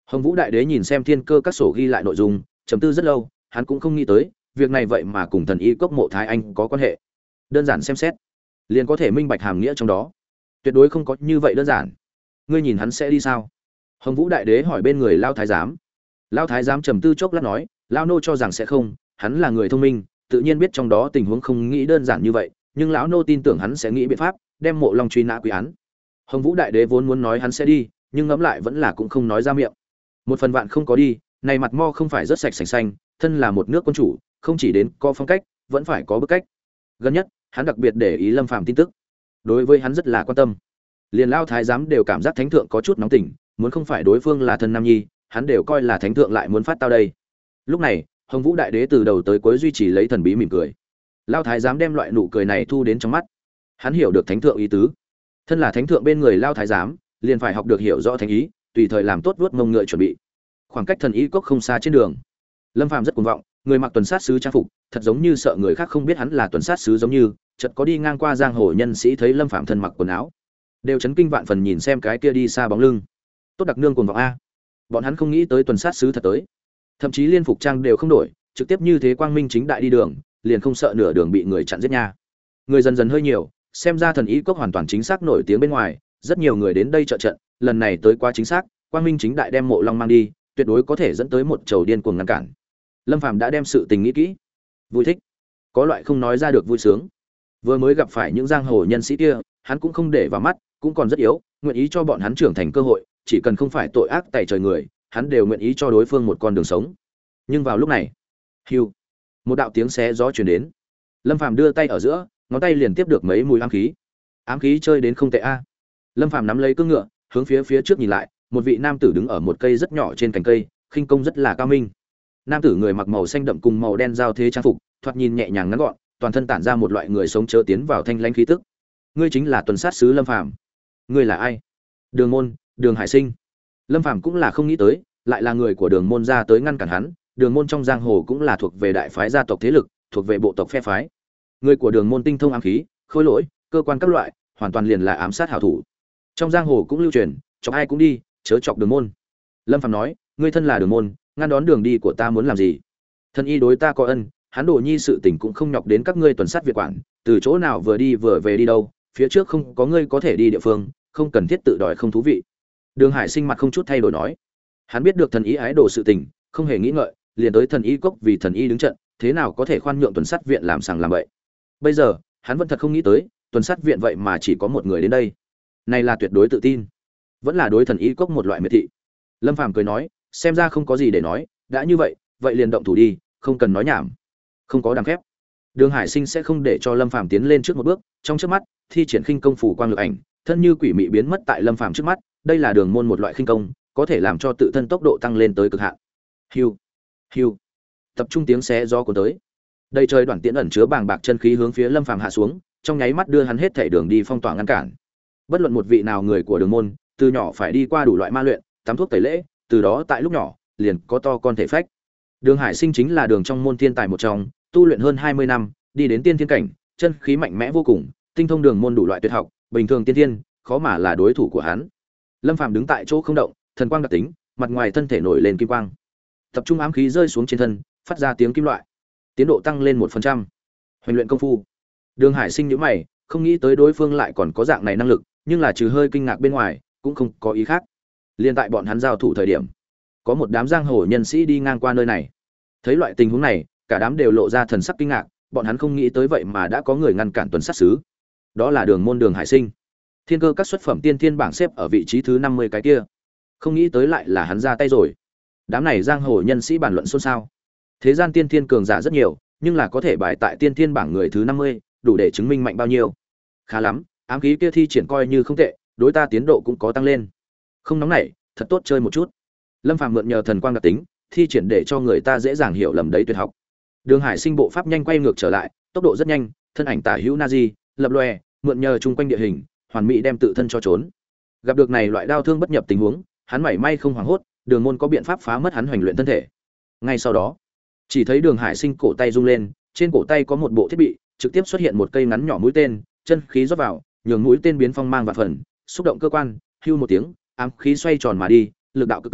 Hồng Vũ Đại Đế nhìn xem thiên cơ các sổ ghi lại nội dung, trầm tư rất lâu, hắn cũng không nghĩ tới, việc này vậy mà cùng thần y cốc Mộ Thái Anh có quan hệ. Đơn giản xem xét, liền có thể minh bạch hàm nghĩa trong đó. Tuyệt đối không có như vậy đơn giản. Ngươi nhìn hắn sẽ đi sao? Hồng Vũ Đại Đế hỏi bên người Lão Thái giám. Lão Thái giám trầm tư chốc lát nói, lão nô cho rằng sẽ không, hắn là người thông minh, tự nhiên biết trong đó tình huống không nghĩ đơn giản như vậy, nhưng lão nô tin tưởng hắn sẽ nghĩ biện pháp đem Mộ Long truy nã quy án. Hồng Vũ Đại Đế vốn muốn nói hắn sẽ đi, nhưng ngẫm lại vẫn là cũng không nói ra miệng. Một phần vạn không có đi, này mặt mo không phải rất sạch sành xanh, thân là một nước quân chủ, không chỉ đến có phong cách, vẫn phải có bức cách. Gần nhất, hắn đặc biệt để ý Lâm Phàm tin tức, đối với hắn rất là quan tâm. Liền Lão Thái giám đều cảm giác thánh thượng có chút nóng tình, muốn không phải đối phương là thân nam nhi, hắn đều coi là thánh thượng lại muốn phát tao đây. Lúc này, Hồng Vũ Đại Đế từ đầu tới cuối duy trì lấy thần bí mỉm cười. Lão Thái giám đem loại nụ cười này thu đến trong mắt. Hắn hiểu được thánh thượng ý tứ. Thân là thánh thượng bên người Lão Thái giám, liền phải học được hiểu rõ thánh ý, tùy thời làm tốt vuốt mông ngựa chuẩn bị. Khoảng cách thần y cốc không xa trên đường, Lâm Phàm rất cuồng vọng, người mặc tuần sát sứ trang phục, thật giống như sợ người khác không biết hắn là tuần sát sứ giống như, chợt có đi ngang qua giang hồ nhân sĩ thấy Lâm Phàm thân mặc quần áo, đều chấn kinh vạn phần nhìn xem cái kia đi xa bóng lưng. Tốt đặc nương cuồng vọng a. Bọn hắn không nghĩ tới tuần sát sứ thật tới. Thậm chí liên phục trang đều không đổi, trực tiếp như thế quang minh chính đại đi đường, liền không sợ nửa đường bị người chặn giết nha. Người dần dần hơi nhiều, xem ra thần y cốc hoàn toàn chính xác nổi tiếng bên ngoài, rất nhiều người đến đây trợ trận, lần này tới quá chính xác, quang minh chính đại đem Mộ Long mang đi, tuyệt đối có thể dẫn tới một chầu điên cuồng ngăn cản. Lâm Phàm đã đem sự tình nghĩ kỹ, vui thích, có loại không nói ra được vui sướng. Vừa mới gặp phải những giang hồ nhân sĩ kia, hắn cũng không để vào mắt, cũng còn rất yếu, nguyện ý cho bọn hắn trưởng thành cơ hội, chỉ cần không phải tội ác tày trời người, hắn đều nguyện ý cho đối phương một con đường sống. Nhưng vào lúc này, hưu, một đạo tiếng xé gió truyền đến. Lâm Phàm đưa tay ở giữa, ngón tay liền tiếp được mấy mùi ám khí. Ám khí chơi đến không tệ a. Lâm Phàm nắm lấy cương ngựa, hướng phía trước nhìn lại, một vị nam tử đứng ở một cây rất nhỏ trên cành cây, khinh công rất là cao minh. Nam tử người mặc màu xanh đậm cùng màu đen giao thế trang phục, thoạt nhìn nhẹ nhàng ngắn gọn, toàn thân tản ra một loại người sống chớ tiến vào thanh lãnh khí tức. Ngươi chính là tuần sát sứ Lâm Phàm. Ngươi là ai? Đường Môn, Đường Hải Sinh. Lâm Phàm cũng là không nghĩ tới, lại là người của Đường Môn ra tới ngăn cản hắn. Đường Môn trong giang hồ cũng là thuộc về đại phái gia tộc thế lực, thuộc về bộ tộc phe phái. Người của Đường Môn tinh thông ám khí, khôi lỗi, cơ quan các loại, hoàn toàn liền là ám sát hảo thủ. Trong giang hồ cũng lưu truyền, chọc ai cũng đi, chớ chọc Đường Môn. Lâm Phàm nói, ngươi thân là Đường Môn, ngăn đón đường đi của ta muốn làm gì? Thân y đối ta có ân, hắn Đồ Nhi sự tình cũng không nhọc đến các ngươi tuần sát việt quản, từ chỗ nào vừa đi vừa về đi đâu, phía trước không có ngươi có thể đi địa phương, không cần thiết tự đòi không thú vị. Đường Hải Sinh mặt không chút thay đổi nói, hắn biết được thần y ái đồ sự tình, không hề nghĩ ngợi, liền tới thần y cốc vì thần y đứng trận, thế nào có thể khoan nhượng tuần sát viện làm sàng làm bậy. Bây giờ, hắn vẫn thật không nghĩ tới, tuần sát viện vậy mà chỉ có một người đến đây. Này là tuyệt đối tự tin, vẫn là đối thần y cốc một loại miệt thị. Lâm Phàm cười nói, xem ra không có gì để nói, đã như vậy, vậy liền động thủ đi, không cần nói nhảm. Không có đằng phép. Đường Hải Sinh sẽ không để cho Lâm Phàm tiến lên trước một bước, trong chớp mắt, thi triển khinh công phủ quang lực ảnh, thân như quỷ mị biến mất tại Lâm Phàm trước mắt, đây là Đường Môn một loại khinh công, có thể làm cho tự thân tốc độ tăng lên tới cực hạn. Hưu, hưu. Tập trung tiếng xé gió cuốn tới. Đây trời đoạn tiễn ẩn chứa bàng bạc chân khí hướng phía Lâm Phàm hạ xuống, trong nháy mắt đưa hắn hết thảy đường đi phong tỏa ngăn cản. Bất luận một vị nào người của Đường Môn, từ nhỏ phải đi qua đủ loại ma luyện, tắm thuốc tẩy lễ, từ đó tại lúc nhỏ liền có to con thể phách. Đường Hải Sinh chính là Đường trong môn thiên tài một trong, tu luyện hơn 20 năm, đi đến tiên thiên cảnh, chân khí mạnh mẽ vô cùng, tinh thông Đường môn đủ loại tuyệt học, bình thường tiên thiên, khó mà là đối thủ của hắn. Lâm Phàm đứng tại chỗ không động, thần quang đặc tính, mặt ngoài thân thể nổi lên kim quang. Tập trung ám khí rơi xuống trên thân, phát ra tiếng kim loại. Tiến độ tăng lên 1%. Huấn luyện công phu. Đường Hải Sinh nhíu mày, không nghĩ tới đối phương lại còn có dạng này năng lực, nhưng là trừ hơi kinh ngạc bên ngoài, cũng không có ý khác. Liên tại bọn hắn giao thủ thời điểm, có một đám giang hồ nhân sĩ đi ngang qua nơi này. Thấy loại tình huống này, cả đám đều lộ ra thần sắc kinh ngạc, bọn hắn không nghĩ tới vậy mà đã có người ngăn cản tuần sát sứ. Đó là Đường Môn Đường Hải Sinh. Thiên cơ các xuất phẩm tiên thiên bảng xếp ở vị trí thứ 50 cái kia. Không nghĩ tới lại là hắn ra tay rồi. Đám này giang hồ nhân sĩ bàn luận xôn xao. Thế gian tiên thiên cường giả rất nhiều, nhưng là có thể bài tại tiên thiên bảng người thứ 50, đủ để chứng minh mạnh bao nhiêu. Khá lắm, ám khí kia thi triển coi như không tệ, đối ta tiến độ cũng có tăng lên. Không nóng nảy, thật tốt chơi một chút. Lâm Phàm mượn nhờ thần quang đặc tính, thi triển để cho người ta dễ dàng hiểu lầm đấy tuyệt học. Đường Hải Sinh bộ pháp nhanh quay ngược trở lại, tốc độ rất nhanh, thân ảnh tả hữu Nazi, lập lòe, mượn nhờ chung quanh địa hình, hoàn mỹ đem tự thân cho trốn. Gặp được này loại đao thương bất nhập tình huống, hắn mảy may không hoảng hốt, Đường Môn có biện pháp phá mất hắn hoành luyện thân thể. Ngay sau đó, chỉ thấy Đường Hải Sinh cổ tay rung lên, trên cổ tay có một bộ thiết bị, trực tiếp xuất hiện một cây ngắn nhỏ mũi tên, chân khí rót vào, nhường mũi tên biến phong mang và phần, xúc động cơ quan, hưu một tiếng, ám khí xoay tròn mà đi, lực đạo cực cường,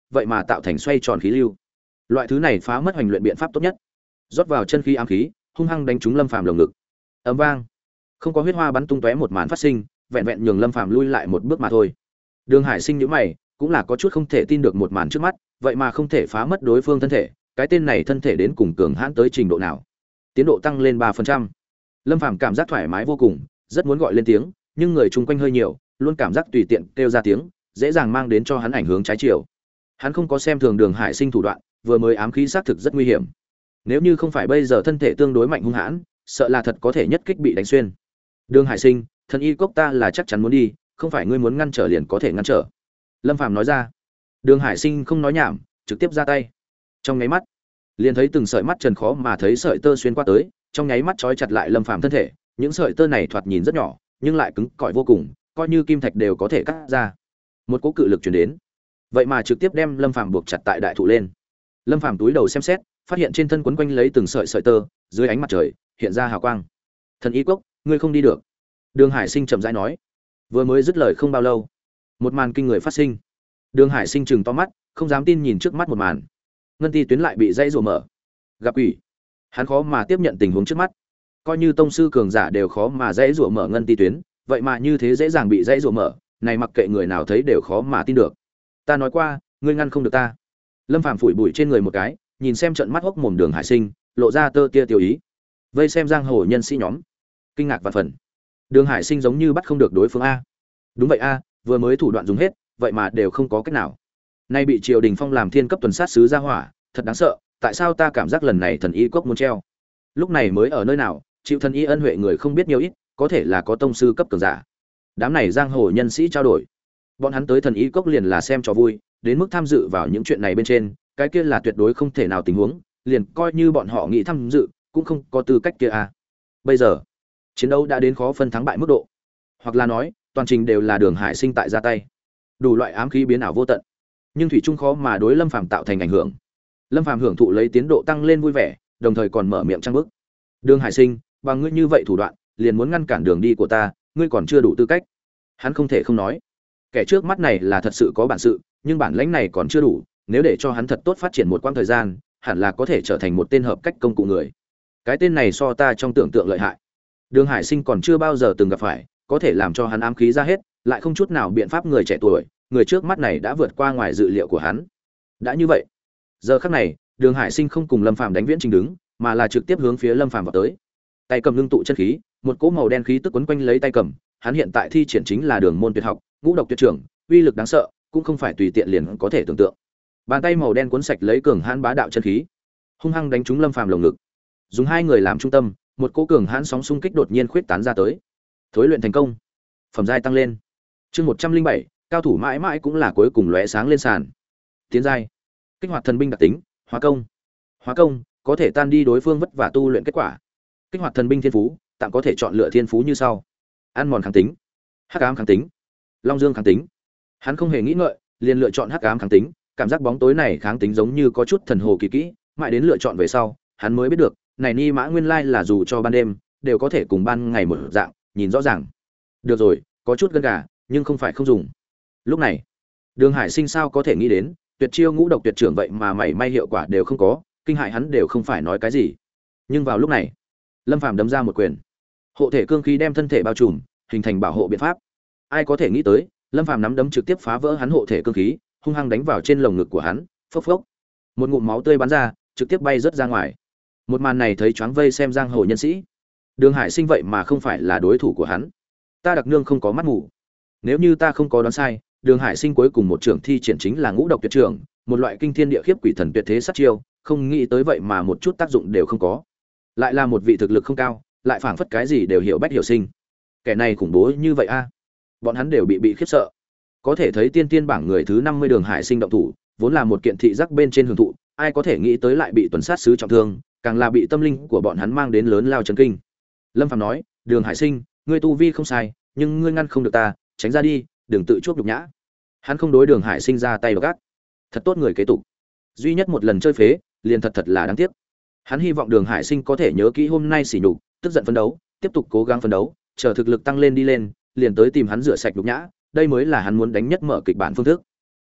vậy mà tạo thành xoay tròn khí lưu. Loại thứ này phá mất hoành luyện biện pháp tốt nhất. Rót vào chân khí ám khí, hung hăng đánh trúng Lâm Phàm lồng ngực. Ầm vang, không có huyết hoa bắn tung tóe một màn phát sinh, vẹn vẹn nhường Lâm Phàm lui lại một bước mà thôi. Đường Hải Sinh nhíu mày, cũng là có chút không thể tin được một màn trước mắt, vậy mà không thể phá mất đối phương thân thể, cái tên này thân thể đến cùng cường hãn tới trình độ nào? Tiến độ tăng lên 3%. Lâm Phàm cảm giác thoải mái vô cùng, rất muốn gọi lên tiếng, nhưng người chung quanh hơi nhiều, luôn cảm giác tùy tiện kêu ra tiếng, dễ dàng mang đến cho hắn ảnh hưởng trái chiều. Hắn không có xem thường Đường Hải Sinh thủ đoạn, vừa mới ám khí xác thực rất nguy hiểm. Nếu như không phải bây giờ thân thể tương đối mạnh hung hãn, sợ là thật có thể nhất kích bị đánh xuyên. Đường Hải Sinh, thần y cốc ta là chắc chắn muốn đi, không phải ngươi muốn ngăn trở liền có thể ngăn trở. Lâm Phàm nói ra. Đường Hải Sinh không nói nhảm, trực tiếp ra tay. Trong nháy mắt, liền thấy từng sợi mắt trần khó mà thấy sợi tơ xuyên qua tới, trong nháy mắt trói chặt lại Lâm Phàm thân thể. Những sợi tơ này thoạt nhìn rất nhỏ, nhưng lại cứng cỏi vô cùng, coi như kim thạch đều có thể cắt ra. Một cỗ cự lực truyền đến, vậy mà trực tiếp đem Lâm Phàm buộc chặt tại đại thụ lên. Lâm Phàm túi đầu xem xét, phát hiện trên thân quấn quanh lấy từng sợi sợi tơ, dưới ánh mặt trời hiện ra hào quang. Thần y cốc, ngươi không đi được. Đường Hải Sinh chậm rãi nói. Vừa mới dứt lời không bao lâu, một màn kinh người phát sinh. Đường Hải Sinh trừng to mắt, không dám tin nhìn trước mắt một màn. Ngân ti tuyến lại bị dãy rủa mở. Gặp quỷ. Hắn khó mà tiếp nhận tình huống trước mắt. Coi như tông sư cường giả đều khó mà dãy rủa mở ngân ti tuyến, vậy mà như thế dễ dàng bị dãy rủa mở, này mặc kệ người nào thấy đều khó mà tin được. Ta nói qua, ngươi ngăn không được ta. Lâm Phàm phủi bụi trên người một cái, nhìn xem trận mắt hốc mồm Đường Hải Sinh, lộ ra tơ tia tiêu ý. Vây xem giang hồ nhân sĩ nhóm, kinh ngạc và phần. Đường Hải Sinh giống như bắt không được đối phương a. Đúng vậy a, vừa mới thủ đoạn dùng hết, vậy mà đều không có cách nào. Nay bị Triều Đình phong làm thiên cấp tuần sát sứ ra hỏa, thật đáng sợ, tại sao ta cảm giác lần này thần y cốc muốn treo. Lúc này mới ở nơi nào, chịu thần y ân huệ người không biết nhiều ít, có thể là có tông sư cấp cường giả. Đám này giang hồ nhân sĩ trao đổi. Bọn hắn tới thần y cốc liền là xem cho vui, đến mức tham dự vào những chuyện này bên trên, cái kia là tuyệt đối không thể nào tình huống, liền coi như bọn họ nghĩ tham dự, cũng không có tư cách kia a. Bây giờ, chiến đấu đã đến khó phân thắng bại mức độ. Hoặc là nói, toàn trình đều là Đường Hải Sinh tại ra tay. Đủ loại ám khí biến ảo vô tận, nhưng thủy chung khó mà đối Lâm Phàm tạo thành ảnh hưởng. Lâm Phàm hưởng thụ lấy tiến độ tăng lên vui vẻ, đồng thời còn mở miệng trăng bức. Đường Hải Sinh, bằng ngươi như vậy thủ đoạn, liền muốn ngăn cản đường đi của ta, ngươi còn chưa đủ tư cách. Hắn không thể không nói, kẻ trước mắt này là thật sự có bản sự, nhưng bản lãnh này còn chưa đủ, nếu để cho hắn thật tốt phát triển một quãng thời gian, hẳn là có thể trở thành một tên hợp cách công cụ người. Cái tên này so ta trong tưởng tượng lợi hại. Đường Hải Sinh còn chưa bao giờ từng gặp phải, có thể làm cho hắn ám khí ra hết, lại không chút nào biện pháp người trẻ tuổi, người trước mắt này đã vượt qua ngoài dự liệu của hắn. Đã như vậy, giờ khắc này, Đường Hải Sinh không cùng Lâm Phàm đánh viễn trình đứng, mà là trực tiếp hướng phía Lâm Phàm vào tới. Tay cầm ngưng tụ chân khí, một cỗ màu đen khí tức quấn quanh lấy tay cầm, hắn hiện tại thi triển chính là Đường môn tuyệt học, Ngũ độc tuyệt trưởng, uy lực đáng sợ, cũng không phải tùy tiện liền có thể tưởng tượng. Bàn tay màu đen cuốn sạch lấy cường hãn bá đạo chân khí, hung hăng đánh trúng Lâm Phàm lồng ngực. Dùng hai người làm trung tâm, một cỗ cường hãn sóng xung kích đột nhiên khuyết tán ra tới. Thối luyện thành công, phẩm giai tăng lên. Chương 107, cao thủ mãi mãi cũng là cuối cùng lóe sáng lên sàn. Tiến giai, kích hoạt thần binh đặc tính, hóa công. Hóa công có thể tan đi đối phương vất vả tu luyện kết quả. Kích hoạt thần binh thiên phú, tạm có thể chọn lựa thiên phú như sau: ăn mòn kháng tính, hắc ám kháng tính, long dương kháng tính. Hắn không hề nghĩ ngợi, liền lựa chọn hắc ám kháng tính, cảm giác bóng tối này kháng tính giống như có chút thần hồ kỳ kỹ, mãi đến lựa chọn về sau, hắn mới biết được, này ni mã nguyên lai là dù cho ban đêm, đều có thể cùng ban ngày một dạng, nhìn rõ ràng. Được rồi, có chút gân gà, nhưng không phải không dùng. Lúc này, Đường Hải Sinh sao có thể nghĩ đến, tuyệt chiêu Ngũ độc tuyệt trưởng vậy mà mảy may hiệu quả đều không có, kinh hại hắn đều không phải nói cái gì. Nhưng vào lúc này, Lâm Phàm đấm ra một quyền, hộ thể cương khí đem thân thể bao trùm, hình thành bảo hộ biện pháp. Ai có thể nghĩ tới, Lâm Phàm nắm đấm trực tiếp phá vỡ hắn hộ thể cương khí, hung hăng đánh vào trên lồng ngực của hắn, phốc phốc. Một ngụm máu tươi bắn ra, trực tiếp bay rớt ra ngoài. Một màn này thấy choáng vây xem giang hồ nhân sĩ. Đường Hải Sinh vậy mà không phải là đối thủ của hắn. Ta đặc nương không có mắt mù. Nếu như ta không có đoán sai, Đường Hải Sinh cuối cùng một trưởng thi triển chính là Ngũ độc tuyệt trưởng, một loại kinh thiên địa khiếp quỷ thần tuyệt thế sát chiêu, không nghĩ tới vậy mà một chút tác dụng đều không có. Lại là một vị thực lực không cao, lại phảng phất cái gì đều hiểu bách hiểu sinh. Kẻ này khủng bố như vậy a. Bọn hắn đều bị khiếp sợ. Có thể thấy tiên tiên bảng người thứ 50 Đường Hải Sinh động thủ, vốn là một kiện thị giác bên trên hưởng thụ, ai có thể nghĩ tới lại bị tuần sát sứ trọng thương, càng là bị tâm linh của bọn hắn mang đến lớn lao chấn kinh. Lâm Phàm nói, Đường Hải Sinh, ngươi tu vi không sai, nhưng ngươi ngăn không được ta, tránh ra đi, đừng tự chuốc nhục nhã. Hắn không đối Đường Hải Sinh ra tay độc ác, thật tốt người kế tục. Duy nhất một lần chơi phế, liền thật là đáng tiếc. Hắn hy vọng Đường Hải Sinh có thể nhớ kỹ hôm nay sỉ nhục, tức giận phấn đấu, tiếp tục cố gắng phấn đấu, chờ thực lực tăng lên đi lên, liền tới tìm hắn rửa sạch nhục nhã, đây mới là hắn muốn đánh nhất mở kịch bản phương thức.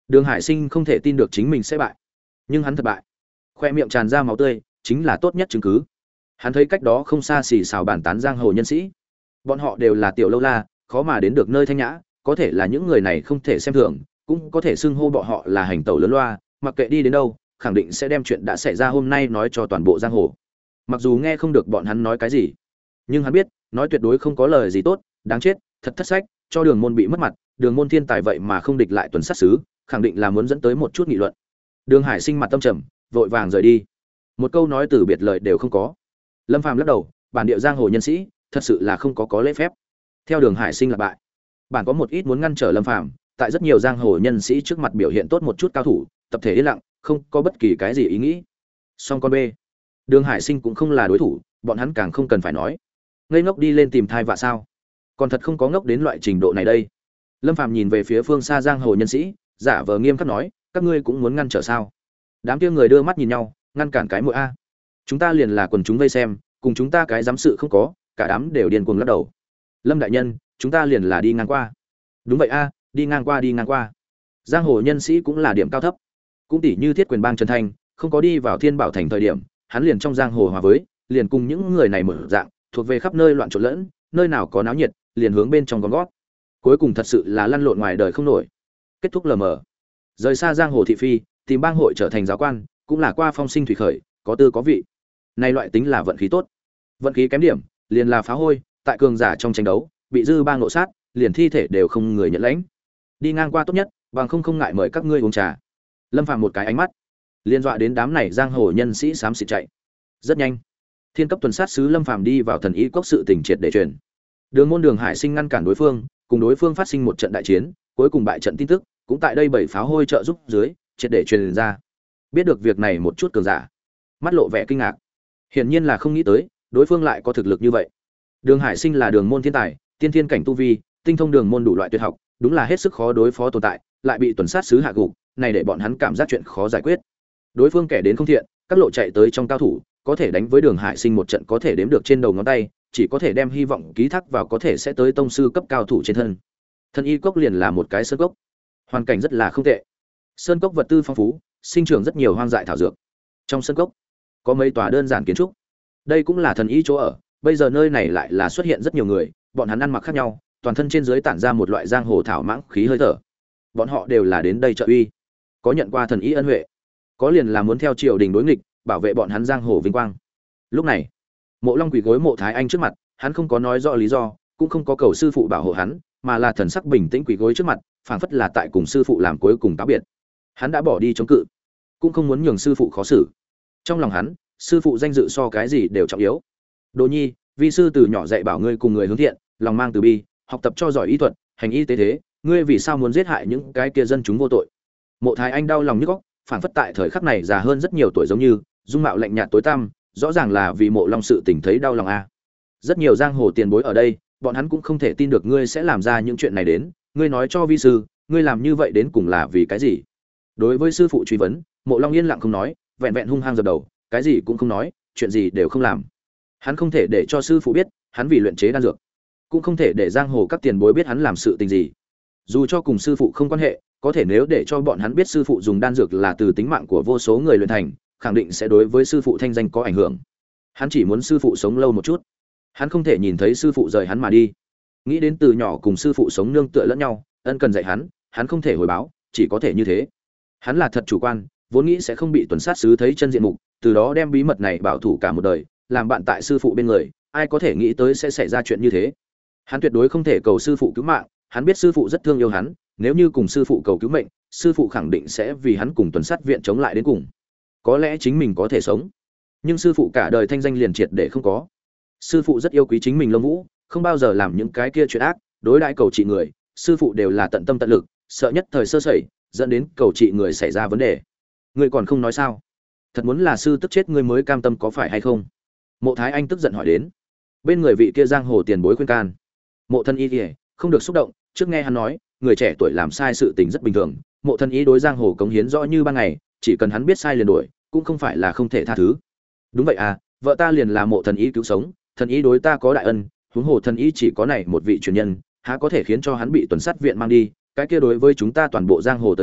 Đường Hải Sinh không thể tin được chính mình sẽ bại, nhưng hắn thất bại. Khoe miệng tràn ra máu tươi, chính là tốt nhất chứng cứ. Hắn thấy cách đó không xa xì xào bàn tán giang hồ nhân sĩ, bọn họ đều là tiểu lâu la, khó mà đến được nơi thanh nhã, có thể là những người này không thể xem thường, cũng có thể xưng hô bọn họ là hành tẩu lớn loa, mặc kệ đi đến đâu, khẳng định sẽ đem chuyện đã xảy ra hôm nay nói cho toàn bộ giang hồ. Mặc dù nghe không được bọn hắn nói cái gì, nhưng hắn biết, nói tuyệt đối không có lời gì tốt, đáng chết, thật thất sách, cho Đường môn bị mất mặt, Đường môn thiên tài vậy mà không địch lại tuần sát sứ, khẳng định là muốn dẫn tới một chút nghị luận. Đường Hải Sinh mặt tâm trầm, vội vàng rời đi. Một câu nói từ biệt lời đều không có. Lâm Phàm lắc đầu, bản địa giang hồ nhân sĩ, thật sự là không có lễ phép. Theo Đường Hải Sinh là bại. Bản có một ít muốn ngăn trở Lâm Phàm, tại rất nhiều giang hồ nhân sĩ trước mặt biểu hiện tốt một chút cao thủ, tập thể yên lặng, không có bất kỳ cái gì ý nghĩ. Song con B, Đường Hải Sinh cũng không là đối thủ, bọn hắn càng không cần phải nói. Ngây ngốc đi lên tìm thai vạ sao? Còn thật không có ngốc đến loại trình độ này đây. Lâm Phàm nhìn về phía phương xa giang hồ nhân sĩ, giả vờ nghiêm khắc nói, các ngươi cũng muốn ngăn trở sao? Đám kia người đưa mắt nhìn nhau, ngăn cản cái mũi a. Chúng ta liền là quần chúng vây xem, cùng chúng ta cái dám sự không có, cả đám đều điên cuồng lắc đầu. Lâm đại nhân, chúng ta liền là đi ngang qua. Đúng vậy a, đi ngang qua đi ngang qua. Giang hồ nhân sĩ cũng là điểm cao thấp. Cũng tỷ như Thiết Quyền Bang Trần Thanh, không có đi vào Thiên Bảo Thành thời điểm, hắn liền trong giang hồ hòa với, liền cùng những người này mở dạng, thuộc về khắp nơi loạn trộn lẫn, nơi nào có náo nhiệt, liền hướng bên trong gom gót. Cuối cùng thật sự là lăn lộn ngoài đời không nổi. Kết thúc lờ mờ. Rời xa giang hồ thị phi, tìm bang hội trở thành giáo quan, cũng là qua phong sinh thủy khởi, có tư có vị. Này loại tính là vận khí tốt. Vận khí kém điểm, liền là phá hôi, tại cường giả trong tranh đấu, bị dư bang ngộ sát, liền thi thể đều không người nhận lãnh. Đi ngang qua tốt nhất, bằng không ngại mời các ngươi uống trà. Lâm Phàm một cái ánh mắt, liên dọa đến đám này giang hồ nhân sĩ xám xịt chạy. Rất nhanh, thiên cấp tuần sát sứ Lâm Phàm đi vào thần y cốc sự tình triệt để truyền. Đường môn Đường Hải Sinh ngăn cản đối phương, cùng đối phương phát sinh một trận đại chiến, cuối cùng bại trận tin tức, cũng tại đây bảy pháo hôi trợ giúp dưới, triệt để truyền ra. Biết được việc này một chút cường giả, mắt lộ vẻ kinh ngạc. Hiển nhiên là không nghĩ tới, đối phương lại có thực lực như vậy. Đường Hải Sinh là đường môn thiên tài, tiên thiên cảnh tu vi, tinh thông đường môn đủ loại tuyệt học, đúng là hết sức khó đối phó tồn tại, lại bị tuần sát sứ hạ gục, này để bọn hắn cảm giác chuyện khó giải quyết. Đối phương kẻ đến không thiện, các lộ chạy tới trong cao thủ, có thể đánh với Đường Hải Sinh một trận có thể đếm được trên đầu ngón tay, chỉ có thể đem hy vọng ký thác vào có thể sẽ tới tông sư cấp cao thủ trên thân. Thần y cốc liền là một cái sơn cốc, hoàn cảnh rất là không tệ. Sơn cốc vật tư phong phú, sinh trưởng rất nhiều hoang dại thảo dược. Trong sơn cốc có mấy tòa đơn giản kiến trúc. Đây cũng là thần y chỗ ở, bây giờ nơi này lại là xuất hiện rất nhiều người, bọn hắn ăn mặc khác nhau, toàn thân trên dưới tản ra một loại giang hồ thảo mãng khí hơi thở. Bọn họ đều là đến đây trợ uy, có nhận qua thần y ân huệ, có liền là muốn theo triều đình đối nghịch, bảo vệ bọn hắn giang hồ vinh quang. Lúc này, Mộ Long quỳ gối Mộ Thái Anh trước mặt, hắn không có nói rõ lý do, cũng không có cầu sư phụ bảo hộ hắn, mà là thần sắc bình tĩnh quỳ gối trước mặt, phảng phất là tại cùng sư phụ làm cuối cùng cáo biệt. Hắn đã bỏ đi chống cự, cũng không muốn nhường sư phụ khó xử. Trong lòng hắn, sư phụ danh dự so cái gì đều trọng yếu. Đồ Nhi, vi sư từ nhỏ dạy bảo ngươi cùng người hướng thiện, lòng mang từ bi, học tập cho giỏi y thuật, hành y tế thế, ngươi vì sao muốn giết hại những cái kia dân chúng vô tội? Mộ Thái Anh đau lòng nhức óc, phảng phất tại thời khắc này già hơn rất nhiều tuổi giống như, dung mạo lạnh nhạt tối tăm, rõ ràng là vì Mộ Long sự tình thấy đau lòng a. Rất nhiều giang hồ tiền bối ở đây, bọn hắn cũng không thể tin được ngươi sẽ làm ra những chuyện này đến, ngươi nói cho vi sư, ngươi làm như vậy đến cùng là vì cái gì? Đối với sư phụ truy vấn, Mộ Long yên lặng không nói, vẹn vẹn hung hăng dập đầu, cái gì cũng không nói, chuyện gì đều không làm. Hắn không thể để cho sư phụ biết, hắn vì luyện chế đan dược, cũng không thể để giang hồ các tiền bối biết hắn làm sự tình gì. Dù cho cùng sư phụ không quan hệ, có thể nếu để cho bọn hắn biết sư phụ dùng đan dược là từ tính mạng của vô số người luyện thành, khẳng định sẽ đối với sư phụ thanh danh có ảnh hưởng. Hắn chỉ muốn sư phụ sống lâu một chút, hắn không thể nhìn thấy sư phụ rời hắn mà đi. Nghĩ đến từ nhỏ cùng sư phụ sống nương tựa lẫn nhau, ân cần dạy hắn không thể hồi báo, chỉ có thể như thế. Hắn là thật chủ quan, vốn nghĩ sẽ không bị tuần sát sứ thấy chân diện mục, từ đó đem bí mật này bảo thủ cả một đời, làm bạn tại sư phụ bên người, ai có thể nghĩ tới sẽ xảy ra chuyện như thế. Hắn tuyệt đối không thể cầu sư phụ cứu mạng, hắn biết sư phụ rất thương yêu hắn, nếu như cùng sư phụ cầu cứu mệnh, sư phụ khẳng định sẽ vì hắn cùng tuần sát viện chống lại đến cùng. Có lẽ chính mình có thể sống, nhưng sư phụ cả đời thanh danh liền triệt để không có. Sư phụ rất yêu quý chính mình Lông Vũ, không bao giờ làm những cái kia chuyện ác, đối đãi cầu trị người, sư phụ đều là tận tâm tận lực, sợ nhất thời sơ sẩy, dẫn đến cầu trị người xảy ra vấn đề. Ngươi còn không nói sao? Thật muốn là sư tức chết ngươi mới cam tâm có phải hay không? Mộ Thái Anh tức giận hỏi đến. Bên người vị kia giang hồ tiền bối khuyên can. Mộ Thân Y kìa, không được xúc động, trước nghe hắn nói, người trẻ tuổi làm sai sự tình rất bình thường, Mộ Thân Y đối giang hồ cống hiến rõ như ban ngày, chỉ cần hắn biết sai liền đổi, cũng không phải là không thể tha thứ. Đúng vậy à, vợ ta liền là Mộ Thần Y cứu sống, thần y đối ta có đại ân, huống hồ thần y chỉ có này một vị truyền nhân, há có thể khiến cho hắn bị tuần sát viện mang đi, cái kia đối với chúng ta toàn bộ giang hồ tới nói,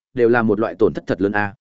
đều là một loại tổn thất thật lớn a.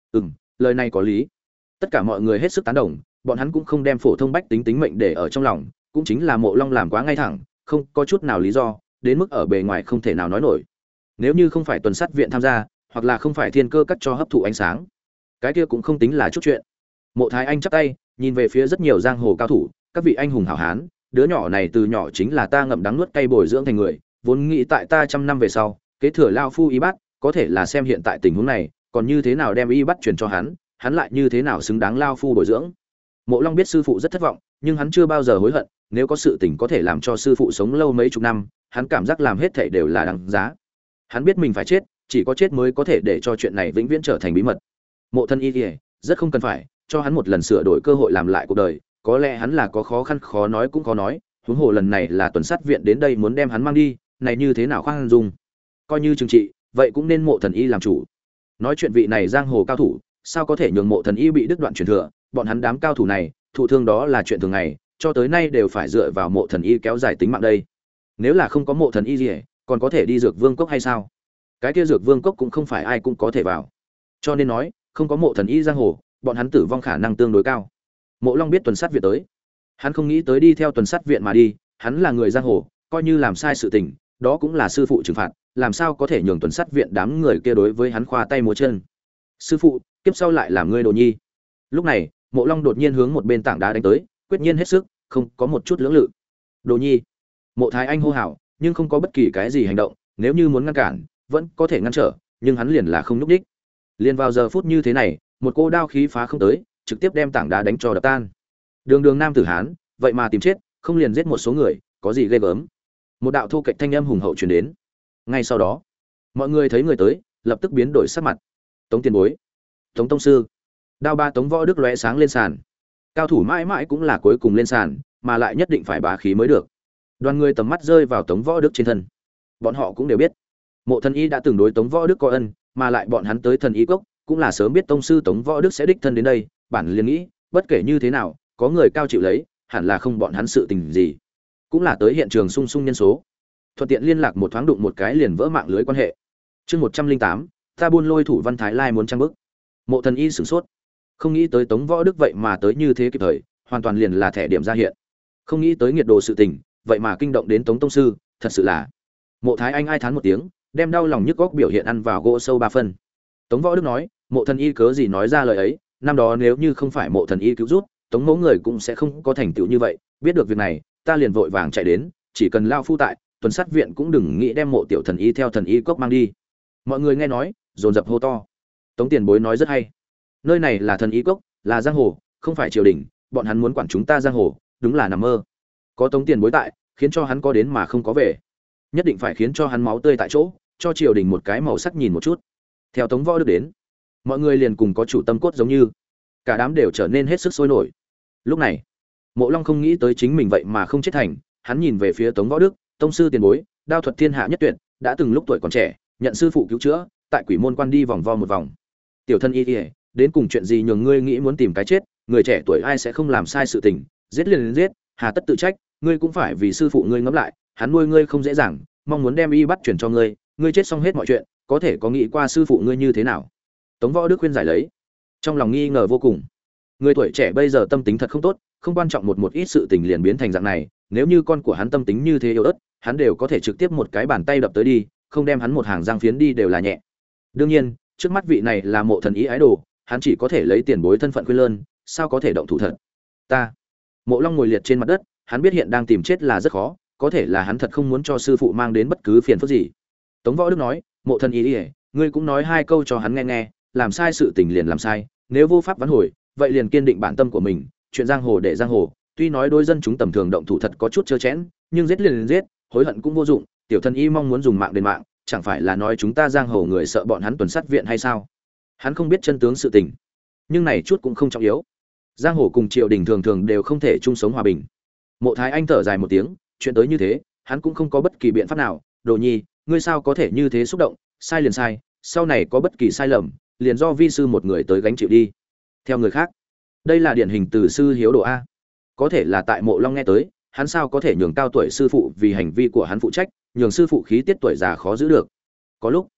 Lời này có lý. Tất cả mọi người hết sức tán đồng, bọn hắn cũng không đem phổ thông bách tính tính mệnh để ở trong lòng, cũng chính là Mộ Long làm quá ngay thẳng, không có chút nào lý do, đến mức ở bề ngoài không thể nào nói nổi. Nếu như không phải tuần sát viện tham gia, hoặc là không phải thiên cơ cắt cho hấp thụ ánh sáng, cái kia cũng không tính là chút chuyện. Mộ Thái Anh chắp tay, nhìn về phía rất nhiều giang hồ cao thủ, các vị anh hùng hảo hán, đứa nhỏ này từ nhỏ chính là ta ngậm đắng nuốt cay bồi dưỡng thành người, vốn nghĩ tại ta 100 năm về sau, kế thừa lao phu y bát, có thể là xem hiện tại tình huống này, còn như thế nào đem y bát truyền cho hắn lại như thế nào xứng đáng lao phu bồi dưỡng. Mộ Long biết sư phụ rất thất vọng, nhưng hắn chưa bao giờ hối hận, nếu có sự tình có thể làm cho sư phụ sống lâu mấy chục năm, hắn cảm giác làm hết thảy đều là đáng giá. Hắn biết mình phải chết, chỉ có chết mới có thể để cho chuyện này vĩnh viễn trở thành bí mật. Mộ Thân Y rất không cần phải cho hắn một lần sửa đổi cơ hội làm lại cuộc đời, có lẽ hắn là có khó khăn khó nói cũng khó nói, huống hồ lần này là tuần sát viện đến đây muốn đem hắn mang đi, này như thế nào khoan dung. Coi như trừng trị, vậy cũng nên Mộ Thần Y làm chủ. Nói chuyện vị này giang hồ cao thủ, sao có thể nhường Mộ Thần Y bị đứt đoạn truyền thừa, bọn hắn đám cao thủ này, thụ thương đó là chuyện thường ngày, cho tới nay đều phải dựa vào Mộ Thần Y kéo dài tính mạng đây. Nếu là không có Mộ Thần Y gì, còn có thể đi Dược Vương cốc hay sao? Cái kia Dược Vương cốc cũng không phải ai cũng có thể vào. Cho nên nói, không có Mộ Thần Y giang hồ, bọn hắn tử vong khả năng tương đối cao. Mộ Long biết tuần sát viện tới, hắn không nghĩ tới đi theo tuần sát viện mà đi, hắn là người giang hồ, coi như làm sai sự tình, đó cũng là sư phụ trừng phạt, làm sao có thể nhường tuần sát viện đám người kia đối với hắn khoa tay múa chân. Sư phụ, kiếp sau lại làm ngươi đồ nhi. Lúc này, Mộ Long đột nhiên hướng một bên tảng đá đánh tới, quyết nhiên hết sức, không có một chút lưỡng lự. Đồ nhi. Mộ Thái Anh hô hào, nhưng không có bất kỳ cái gì hành động, nếu như muốn ngăn cản, vẫn có thể ngăn trở, nhưng hắn liền là không lúc đích. Liền vào giờ phút như thế này, một cô đao khí phá không tới, trực tiếp đem tảng đá đánh cho đập tan. Đường nam tử hán, vậy mà tìm chết, không liền giết một số người, có gì ghê gớm. Một đạo thu kịch thanh âm hùng hậu truyền đến. Ngay sau đó, mọi người thấy người tới, lập tức biến đổi sắc mặt. Tống Tiền Bối, Tống tông sư. Đao ba Tống Võ Đức lóe sáng lên sàn. Cao thủ mãi mãi cũng là cuối cùng lên sàn, mà lại nhất định phải bá khí mới được. Đoàn người tầm mắt rơi vào Tống Võ Đức trên thân. Bọn họ cũng đều biết, Mộ Thần Y đã từng đối Tống Võ Đức có ân, mà lại bọn hắn tới Thần Y cốc, cũng là sớm biết tông sư Tống Võ Đức sẽ đích thân đến đây, bản liền nghĩ, bất kể như thế nào, có người cao chịu lấy, hẳn là không bọn hắn sự tình gì. Cũng là tới hiện trường sung sung nhân số. Thuận tiện liên lạc một thoáng đụng một cái liền vỡ mạng lưới quan hệ. Chương 108, ta buôn lôi thủ Văn Thái Lai muốn trang bức. Mộ Thần Y sửng sốt, không nghĩ tới Tống Võ Đức vậy mà tới như thế kịp thời, hoàn toàn liền là thẻ điểm ra hiện. Không nghĩ tới nghiệt đồ sự tình, vậy mà kinh động đến Tống tông sư, thật sự là. Mộ Thái Anh ai thán một tiếng, đem đau lòng nhức góc biểu hiện ăn vào gỗ sâu 3 phân. Tống Võ Đức nói, Mộ Thần Y cớ gì nói ra lời ấy, năm đó nếu như không phải Mộ Thần Y cứu rút, Tống mẫu người cũng sẽ không có thành tựu như vậy, biết được việc này, ta liền vội vàng chạy đến, chỉ cần lao phu tại, tuần sát viện cũng đừng nghĩ đem Mộ tiểu thần y theo Thần Y cốc mang đi. Mọi người nghe nói, dồn dập hô to. Tống Tiền Bối nói rất hay. Nơi này là Thần Y cốc, là giang hồ, không phải triều đình, bọn hắn muốn quản chúng ta giang hồ, đúng là nằm mơ. Có Tống Tiền Bối tại, khiến cho hắn có đến mà không có về. Nhất định phải khiến cho hắn máu tươi tại chỗ, cho triều đình một cái màu sắc nhìn một chút. Theo Tống Võ Đức đến, mọi người liền cùng có chủ tâm cốt giống như, cả đám đều trở nên hết sức sôi nổi. Lúc này, Mộ Long không nghĩ tới chính mình vậy mà không chết thành, hắn nhìn về phía Tống Võ Đức, tông sư tiền bối, đao thuật thiên hạ nhất tuyệt, đã từng lúc tuổi còn trẻ, nhận sư phụ cứu chữa, tại Quỷ Môn Quan đi vòng vo một vòng. Tiểu thân y, đến cùng chuyện gì nhường ngươi nghĩ muốn tìm cái chết, người trẻ tuổi ai sẽ không làm sai sự tình, giết liền giết, hà tất tự trách, ngươi cũng phải vì sư phụ ngươi ngẫm lại, hắn nuôi ngươi không dễ dàng, mong muốn đem y bắt chuyển cho ngươi, ngươi chết xong hết mọi chuyện, có thể có nghĩ qua sư phụ ngươi như thế nào? Tống Võ Đức khuyên giải lấy, trong lòng nghi ngờ vô cùng. Người tuổi trẻ bây giờ tâm tính thật không tốt, không quan trọng một ít sự tình liền biến thành dạng này, nếu như con của hắn tâm tính như thế yếu ớt, hắn đều có thể trực tiếp một cái bàn tay đập tới đi, không đem hắn một hàng răng phiến đi đều là nhẹ. Đương nhiên, trước mắt vị này là Mộ Thần Y ái đồ, hắn chỉ có thể lấy tiền bối thân phận khuyên lơn, sao có thể động thủ thật. Ta. Mộ Long ngồi liệt trên mặt đất, hắn biết hiện đang tìm chết là rất khó, có thể là hắn thật không muốn cho sư phụ mang đến bất cứ phiền phức gì. Tống Võ Đức nói, Mộ Thần Y, ngươi cũng nói 2 câu cho hắn nghe nghe, làm sai sự tình liền làm sai, nếu vô pháp vãn hồi, vậy liền kiên định bản tâm của mình, chuyện giang hồ để giang hồ, tuy nói đối dân chúng tầm thường động thủ thật có chút trơ chẽn, nhưng giết liền giết, hối hận cũng vô dụng, tiểu thần y mong muốn dùng mạng đền mạng, chẳng phải là nói chúng ta giang hồ người sợ bọn hắn tuần sát viện hay sao? Hắn không biết chân tướng sự tình, nhưng này chút cũng không trọng yếu. Giang hồ cùng triều đình thường thường đều không thể chung sống hòa bình. Mộ Thái Anh thở dài một tiếng, chuyện tới như thế, hắn cũng không có bất kỳ biện pháp nào. Đồ nhi, ngươi sao có thể như thế xúc động, sai liền sai, sau này có bất kỳ sai lầm, liền do vi sư một người tới gánh chịu đi. Theo người khác, đây là điển hình từ sư hiếu đồ a. Có thể là tại Mộ Long nghe tới, hắn sao có thể nhường cao tuổi sư phụ vì hành vi của hắn phụ trách, nhường sư phụ khí tiết tuổi già khó giữ được. Có lúc,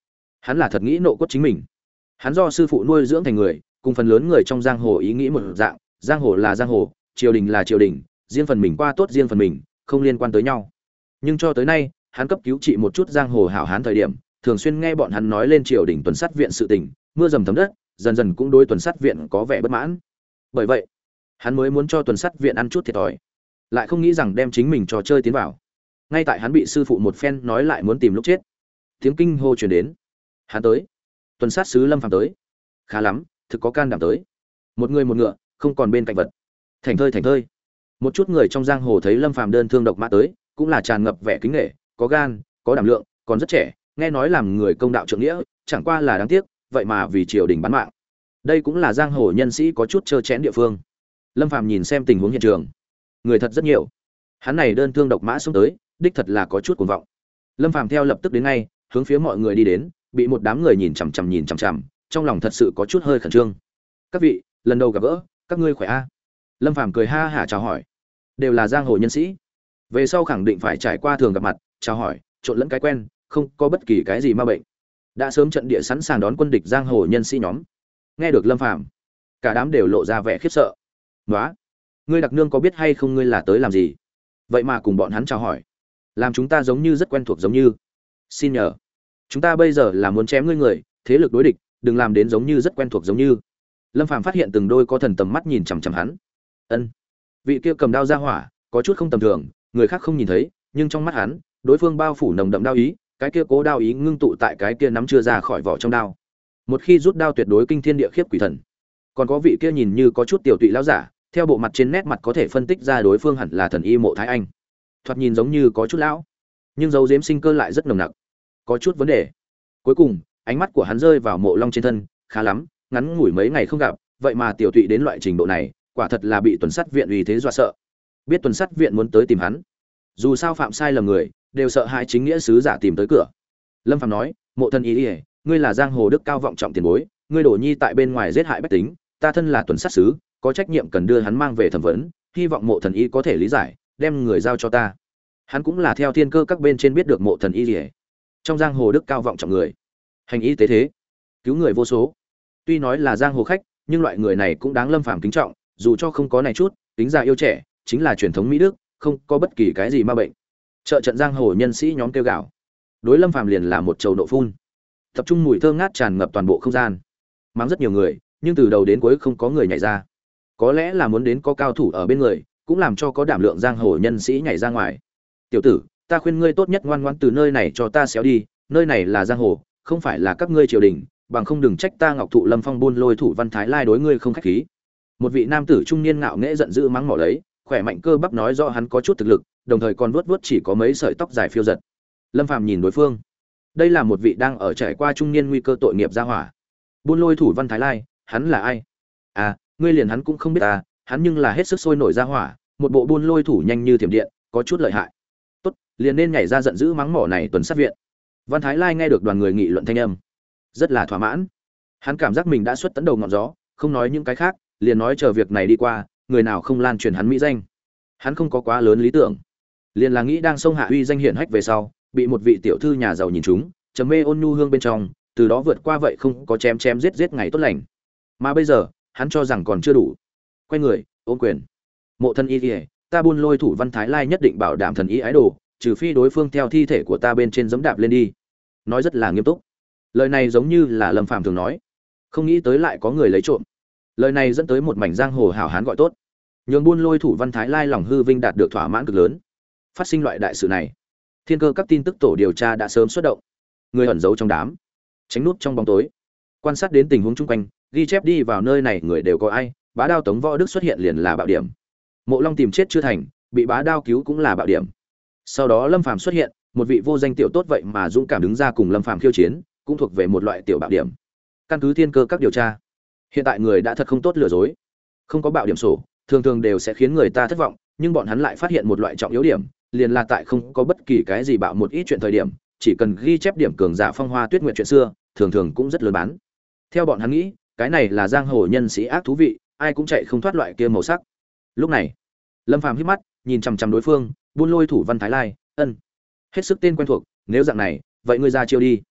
Hắn là thật nghĩ nộ cốt chính mình. Hắn do sư phụ nuôi dưỡng thành người, cùng phần lớn người trong giang hồ ý nghĩ một dạng, giang hồ là giang hồ, triều đình là triều đình, riêng phần mình qua tốt riêng phần mình, không liên quan tới nhau. Nhưng cho tới nay, hắn cấp cứu trị một chút giang hồ hảo hán thời điểm, thường xuyên nghe bọn hắn nói lên triều đình tuần sát viện sự tình, mưa dầm thấm đất, dần dần cũng đối tuần sát viện có vẻ bất mãn. Bởi vậy, hắn mới muốn cho tuần sát viện ăn chút thiệt thòi, lại không nghĩ rằng đem chính mình trò chơi tiến vào. Ngay tại hắn bị sư phụ một phen nói lại muốn tìm lúc chết, tiếng kinh hô truyền đến. Hắn tới, tuần sát sứ Lâm Phàm tới. Khá lắm, thực có can đảm tới. Một người một ngựa, không còn bên cạnh vật. Thành thơi thành thơi. Một chút người trong giang hồ thấy Lâm Phàm đơn thương độc mã tới, cũng là tràn ngập vẻ kính nể, có gan, có đảm lượng, còn rất trẻ, nghe nói làm người công đạo trượng nghĩa, chẳng qua là đáng tiếc, vậy mà vì triều đình bán mạng. Đây cũng là giang hồ nhân sĩ có chút trơ chẽn địa phương. Lâm Phàm nhìn xem tình huống hiện trường, người thật rất nhiều. Hắn này đơn thương độc mã xuống tới, đích thật là có chút cuồng vọng. Lâm Phàm theo lập tức đến ngay, hướng phía mọi người đi đến, bị một đám người nhìn chằm chằm, trong lòng thật sự có chút hơi khẩn trương. Các vị, lần đầu gặp gỡ, các ngươi khỏe a? Lâm Phàm cười ha hả chào hỏi. Đều là giang hồ nhân sĩ, về sau khẳng định phải trải qua thường gặp mặt, chào hỏi, trộn lẫn cái quen, không có bất kỳ cái gì ma bệnh. Đã sớm trận địa sẵn sàng đón quân địch giang hồ nhân sĩ nhóm. Nghe được Lâm Phàm, cả đám đều lộ ra vẻ khiếp sợ. "Nóa, ngươi đặc nương có biết hay không ngươi là tới làm gì?" Vậy mà cùng bọn hắn chào hỏi, làm chúng ta giống như rất quen thuộc giống như. "Xin nhờ, chúng ta bây giờ là muốn chém ngươi người, thế lực đối địch, đừng làm đến giống như rất quen thuộc giống như." Lâm Phàm phát hiện từng đôi có thần tầm mắt nhìn chằm chằm hắn. Ân, vị kia cầm đao ra hỏa, có chút không tầm thường, người khác không nhìn thấy, nhưng trong mắt hắn, đối phương bao phủ nồng đậm đao ý, cái kia cố đao ý ngưng tụ tại cái kia nắm chưa ra khỏi vỏ trong đao. Một khi rút đao tuyệt đối kinh thiên địa khiếp quỷ thần. Còn có vị kia nhìn như có chút tiểu tụy lão giả, theo bộ mặt trên nét mặt có thể phân tích ra đối phương hẳn là thần y Mộ Thái Anh. Thoạt nhìn giống như có chút lão, nhưng dấu diếm sinh cơ lại rất nồng nặc, có chút vấn đề. Cuối cùng, ánh mắt của hắn rơi vào Mộ Long trên thân, khá lắm, ngắn ngủi mấy ngày không gặp, vậy mà tiểu tụy đến loại trình độ này, quả thật là bị tuần sát viện uy thế dọa sợ. Biết tuần sát viện muốn tới tìm hắn, dù sao phạm sai lầm người, đều sợ hãi chính nghĩa sứ giả tìm tới cửa. Lâm Phàm nói, Mộ thân ý, ngươi là giang hồ đức cao vọng trọng tiền bối, ngươi đổ nhi tại bên ngoài giết hại bách tính, ta thân là tuần sát sứ, có trách nhiệm cần đưa hắn mang về thẩm vấn, hy vọng Mộ thần y có thể lý giải, đem người giao cho ta. Hắn cũng là theo thiên cơ các bên trên biết được Mộ thần y, trong giang hồ đức cao vọng trọng người, hành y tế thế, cứu người vô số. Tuy nói là giang hồ khách, nhưng loại người này cũng đáng Lâm Phàm kính trọng, dù cho không có này chút, tính già yêu trẻ, chính là truyền thống mỹ đức, không có bất kỳ cái gì ma bệnh. Trợ trận giang hồ nhân sĩ nhóm kêu gào, đối Lâm Phàm liền là một chầu nộ phun, tập trung mùi thơm ngát tràn ngập toàn bộ không gian, mắng rất nhiều người, nhưng từ đầu đến cuối không có người nhảy ra. Có lẽ là muốn đến có cao thủ ở bên người, cũng làm cho có đảm lượng giang hồ nhân sĩ nhảy ra ngoài. "Tiểu tử, ta khuyên ngươi tốt nhất ngoan ngoãn từ nơi này cho ta xéo đi, nơi này là giang hồ, không phải là các ngươi triều đình, bằng không đừng trách ta Ngọc Thụ Lâm Phong buôn lôi thủ Văn Thái Lai đối ngươi không khách khí." Một vị nam tử trung niên ngạo nghễ giận dữ mắng mỏ lấy, khỏe mạnh cơ bắp nói rõ hắn có chút thực lực, đồng thời còn vuốt vuốt chỉ có mấy sợi tóc dài phiêu giật. Lâm Phàm nhìn đối phương, đây là một vị đang ở trải qua trung niên nguy cơ tội nghiệp gia hỏa. Buôn lôi thủ Văn Thái Lai, hắn là ai? À, ngươi liền hắn cũng không biết ta, hắn nhưng là hết sức sôi nổi gia hỏa, một bộ buôn lôi thủ nhanh như thiểm điện, có chút lợi hại. Tốt, liền nên nhảy ra giận dữ mắng mỏ này tuần sát viện. Văn Thái Lai nghe được đoàn người nghị luận thanh âm, rất là thỏa mãn. Hắn cảm giác mình đã xuất tấn đầu ngọn gió, không nói những cái khác, liền nói chờ việc này đi qua, người nào không lan truyền hắn mỹ danh. Hắn không có quá lớn lý tưởng, liền là nghĩ đang sông hạ uy danh hiển hách về sau, bị một vị tiểu thư nhà giàu nhìn trúng, trầm mê ôn nhu hương bên trong, từ đó vượt qua vậy không có chém chém giết giết ngày tốt lành. Mà bây giờ, hắn cho rằng còn chưa đủ. Quay người, ôm quyền. "Mộ thân y, ta buôn lôi thủ Văn Thái Lai nhất định bảo đảm thần ý ái đồ, trừ phi đối phương theo thi thể của ta bên trên giẫm đạp lên đi." Nói rất là nghiêm túc. Lời này giống như là Lâm Phàm thường nói, không nghĩ tới lại có người lấy trộm. Lời này dẫn tới một mảnh giang hồ hảo hán gọi tốt, nhường buôn lôi thủ Văn Thái Lai lòng hư vinh đạt được thỏa mãn cực lớn. Phát sinh loại đại sự này, thiên cơ các tin tức tổ điều tra đã sớm xuất động, người ẩn giấu trong đám, tránh nút trong bóng tối, quan sát đến tình huống chung quanh, ghi chép đi vào nơi này người đều có ai. Bá đao Tống Võ Đức xuất hiện liền là bạo điểm, Mộ Long tìm chết chưa thành, bị bá đao cứu cũng là bạo điểm. Sau đó Lâm Phàm xuất hiện, một vị vô danh tiểu tốt vậy mà dũng cảm đứng ra cùng Lâm Phàm khiêu chiến, cũng thuộc về một loại tiểu bạo điểm. Căn cứ thiên cơ các điều tra, hiện tại người đã thật không tốt lừa dối, không có bạo điểm sổ, thường thường đều sẽ khiến người ta thất vọng, nhưng bọn hắn lại phát hiện một loại trọng yếu điểm, liền là tại không có bất kỳ cái gì bạo một ít chuyện thời điểm, chỉ cần ghi chép điểm cường giả phong hoa tuyết nguyện chuyện xưa, thường thường cũng rất lớn bán. Theo bọn hắn nghĩ, cái này là giang hồ nhân sĩ ác thú vị, ai cũng chạy không thoát loại kia màu sắc. Lúc này, Lâm Phàm hít mắt, nhìn chằm chằm đối phương, buôn lôi thủ Văn Thái Lai, ân, hết sức tên quen thuộc, nếu dạng này, vậy ngươi ra chiêu đi.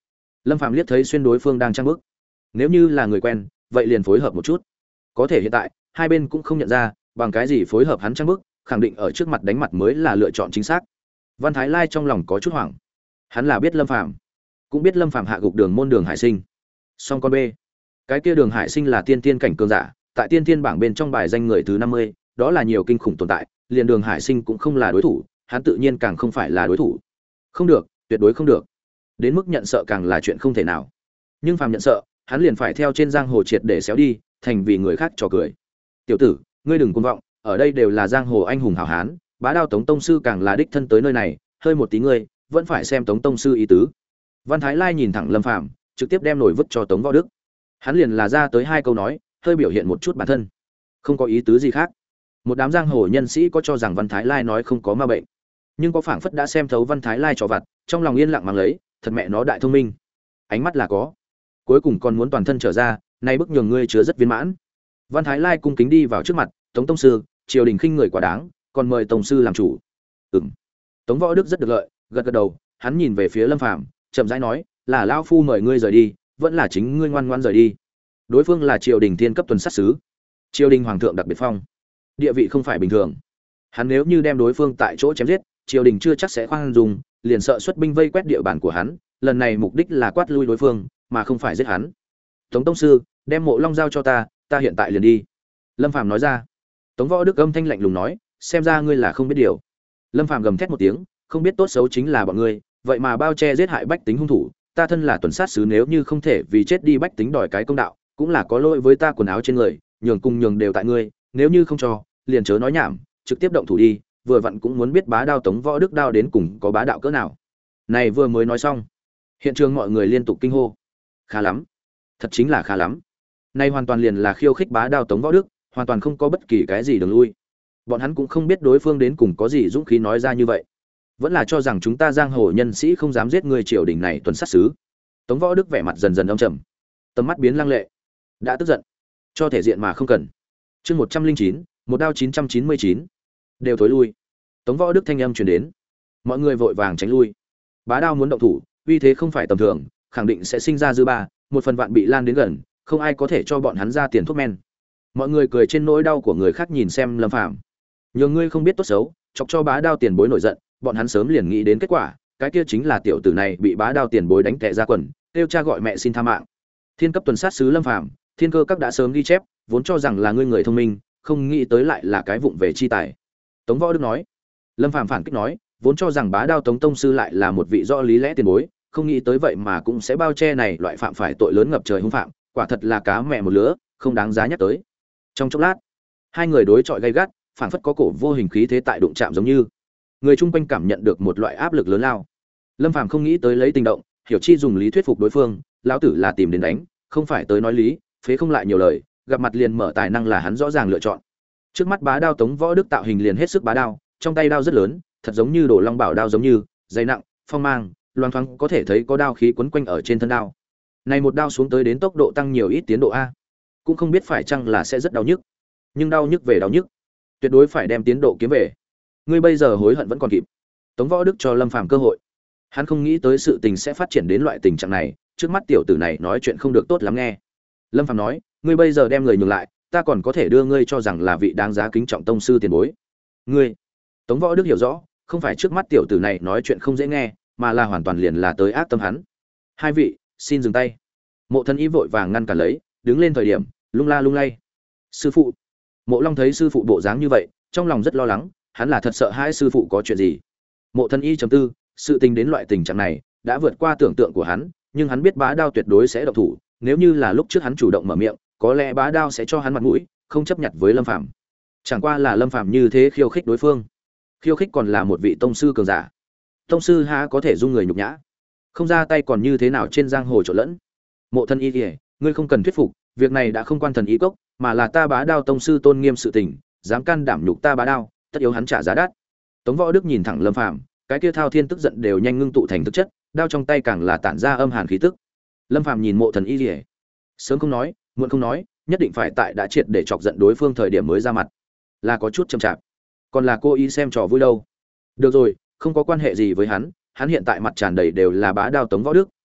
Lâm Phàm liếc thấy xuyên đối phương đang trang bức, nếu như là người quen vậy liền phối hợp một chút, có thể hiện tại hai bên cũng không nhận ra bằng cái gì phối hợp hắn trang bức, khẳng định ở trước mặt đánh mặt mới là lựa chọn chính xác. Văn Thái Lai trong lòng có chút hoảng, hắn là biết Lâm Phàm, cũng biết Lâm Phàm hạ gục Đường Môn Đường Hải Sinh, song con B, cái kia Đường Hải Sinh là tiên tiên cảnh cường giả, tại tiên tiên bảng bên trong bài danh người thứ 50, đó là nhiều kinh khủng tồn tại, liền Đường Hải Sinh cũng không là đối thủ, hắn tự nhiên càng không phải là đối thủ. Không được, tuyệt đối không được. Đến mức nhận sợ càng là chuyện không thể nào. Nhưng phàm nhận sợ, hắn liền phải theo trên giang hồ triệt để xéo đi, thành vì người khác trò cười. Tiểu tử, ngươi đừng cuồng vọng, ở đây đều là giang hồ anh hùng hảo hán, Bá Đao Tống tông sư càng là đích thân tới nơi này, hơi một tí ngươi, vẫn phải xem Tống tông sư ý tứ. Văn Thái Lai nhìn thẳng Lâm Phàm, trực tiếp đem nổi vứt cho Tống Võ Đức. Hắn liền là ra tới hai câu nói, hơi biểu hiện một chút bản thân, không có ý tứ gì khác. Một đám giang hồ nhân sĩ có cho rằng Văn Thái Lai nói không có ma bệnh, nhưng có phảng phất đã xem thấu Văn Thái Lai trò vặt, trong lòng yên lặng mang lấy, thật mẹ nó đại thông minh. Ánh mắt là có, cuối cùng còn muốn toàn thân trở ra, nay bức nhường ngươi chứa rất viên mãn. Văn Thái Lai cung kính đi vào trước mặt, Tống tông sư, triều đình khinh người quá đáng, còn mời tổng sư làm chủ. Ừm. Tống Võ Đức rất được lợi, gật gật đầu, hắn nhìn về phía Lâm Phàm, chậm rãi nói, là lão phu mời ngươi rời đi, vẫn là chính ngươi ngoan ngoãn rời đi. Đối phương là triều đình thiên cấp tuần sát sứ, triều đình hoàng thượng đặc biệt phong, địa vị không phải bình thường. Hắn nếu như đem đối phương tại chỗ chém giết, triều đình chưa chắc sẽ khoan dung, liền sợ xuất binh vây quét địa bàn của hắn, lần này mục đích là quát lui đối phương, mà không phải giết hắn. Tống tông sư, đem Mộ Long giao cho ta, ta hiện tại liền đi. Lâm Phàm nói ra. Tống Võ Đức âm thanh lạnh lùng nói, xem ra ngươi là không biết điều. Lâm Phàm gầm thét một tiếng, không biết tốt xấu chính là bọn ngươi, vậy mà bao che giết hại bách tính hung thủ, ta thân là tuần sát sứ, nếu như không thể vì chết đi bách tính đòi cái công đạo, cũng là có lỗi với ta quần áo trên người, nhường cùng nhường đều tại ngươi, nếu như không cho, liền chớ nói nhảm, trực tiếp động thủ đi, vừa vặn cũng muốn biết Bá Đao Tống Võ Đức đao đến cùng có bá đạo cỡ nào. Này vừa mới nói xong, hiện trường mọi người liên tục kinh hô. Khá lắm, thật chính là khá lắm. Này hoàn toàn liền là khiêu khích Bá Đao Tống Võ Đức, hoàn toàn không có bất kỳ cái gì đường lui. Bọn hắn cũng không biết đối phương đến cùng có gì dũng khí nói ra như vậy, vẫn là cho rằng chúng ta giang hồ nhân sĩ không dám giết người triều đình này tuần sát sứ. Tống Võ Đức vẻ mặt dần dần âm trầm, tầm mắt biến lăng lệ, đã tức giận, cho thể diện mà không cần. Chương 109, một đao 999, đều thối lui. Tống Võ Đức thanh âm truyền đến, mọi người vội vàng tránh lui. Bá Đao muốn động thủ, uy thế không phải tầm thường, khẳng định sẽ sinh ra dư ba, một phần vạn bị lan đến gần, không ai có thể cho bọn hắn ra tiền thuốc men. Mọi người cười trên nỗi đau của người khác, nhìn xem Lâm Phàm. Nhường ngươi không biết tốt xấu, chọc cho Bá Đao tiền bối nổi giận, bọn hắn sớm liền nghĩ đến kết quả, cái kia chính là tiểu tử này bị Bá Đao tiền bối đánh tè ra quần, kêu cha gọi mẹ xin tha mạng. Thiên cấp tuần sát sứ Lâm Phàm, Thiên Cơ các đã sớm ghi chép, vốn cho rằng là ngươi người thông minh, không nghĩ tới lại là cái vụng về chi tài. Tống Võ Đức nói. Lâm Phàm phản kích nói, vốn cho rằng Bá Đao Tống tông sư lại là một vị rõ lý lẽ tiền bối, không nghĩ tới vậy mà cũng sẽ bao che này loại phạm phải tội lớn ngập trời hung phạm, quả thật là cá mẹ một lứa, không đáng giá nhắc tới. Trong chốc lát, hai người đối chọi gay gắt, phảng phất có cổ vô hình khí thế tại đụng chạm, giống như người chung quanh cảm nhận được một loại áp lực lớn lao. Lâm Phàm không nghĩ tới lấy tình động, hiểu chi dùng lý thuyết phục đối phương, lão tử là tìm đến đánh, không phải tới nói lý, phế không lại nhiều lời, gặp mặt liền mở tài năng là hắn rõ ràng lựa chọn. Trước mắt Bá Đao Tống Võ Đức tạo hình liền hết sức bá đao, trong tay đao rất lớn, thật giống như Đồ Long Bảo đao giống như, dày nặng, phong mang, loang thoáng có thể thấy có đao khí quấn quanh ở trên thân đao. Này một đao xuống tới đến tốc độ tăng nhiều ít tiến độ a, cũng không biết phải chăng là sẽ rất đau nhức. Nhưng đau nhức về đau nhức, tuyệt đối phải đem tiến độ kiếm về. Ngươi bây giờ hối hận vẫn còn kịp. Tống Võ Đức cho Lâm Phàm cơ hội. Hắn không nghĩ tới sự tình sẽ phát triển đến loại tình trạng này, trước mắt tiểu tử này nói chuyện không được tốt lắm nghe. Lâm Phàm nói, ngươi bây giờ đem người nhường lại, ta còn có thể đưa ngươi cho rằng là vị đáng giá kính trọng tông sư tiền bối. Ngươi. Tống Võ Đức hiểu rõ, không phải trước mắt tiểu tử này nói chuyện không dễ nghe, mà là hoàn toàn liền là tới ác tâm hắn. Hai vị, xin dừng tay. Mộ Thân Y vội vàng ngăn cản lấy, đứng lên thời điểm, lung la lung lay. Sư phụ. Mộ Long thấy sư phụ bộ dáng như vậy, trong lòng rất lo lắng, hắn là thật sợ hai sư phụ có chuyện gì. Mộ Thân Y trầm tư, sự tình đến loại tình trạng này, đã vượt qua tưởng tượng của hắn, nhưng hắn biết Bá Đao tuyệt đối sẽ động thủ, nếu như là lúc trước hắn chủ động mở miệng, có lẽ Bá Đao sẽ cho hắn mặt mũi, không chấp nhận với Lâm Phàm. Chẳng qua là Lâm Phàm như thế khiêu khích đối phương, khiêu khích còn là một vị tông sư cường giả. Tông sư há có thể dung người nhục nhã, không ra tay còn như thế nào trên giang hồ trộn lẫn. Mộ Thân Y kìa, ngươi không cần thuyết phục, việc này đã không quan thần ý cốc, mà là ta Bá Đao tông sư tôn nghiêm sự tình, dám can đảm nhục ta Bá Đao, tất yếu hắn trả giá đắt. Tống Võ Đức nhìn thẳng Lâm Phàm, cái kia thao thiên tức giận đều nhanh ngưng tụ thành thực chất, đao trong tay càng là tản ra âm hàn khí tức. Lâm Phàm nhìn Mộ Thần Y Liễu, sớm không nói, muộn không nói, nhất định phải tại đã triệt để chọc giận đối phương thời điểm mới ra mặt, là có chút chậm chạp, còn là cô ý xem trò vui đâu. Được rồi, không có quan hệ gì với hắn, hắn hiện tại mặt tràn đầy đều là Bá Đao Tống Võ Đức,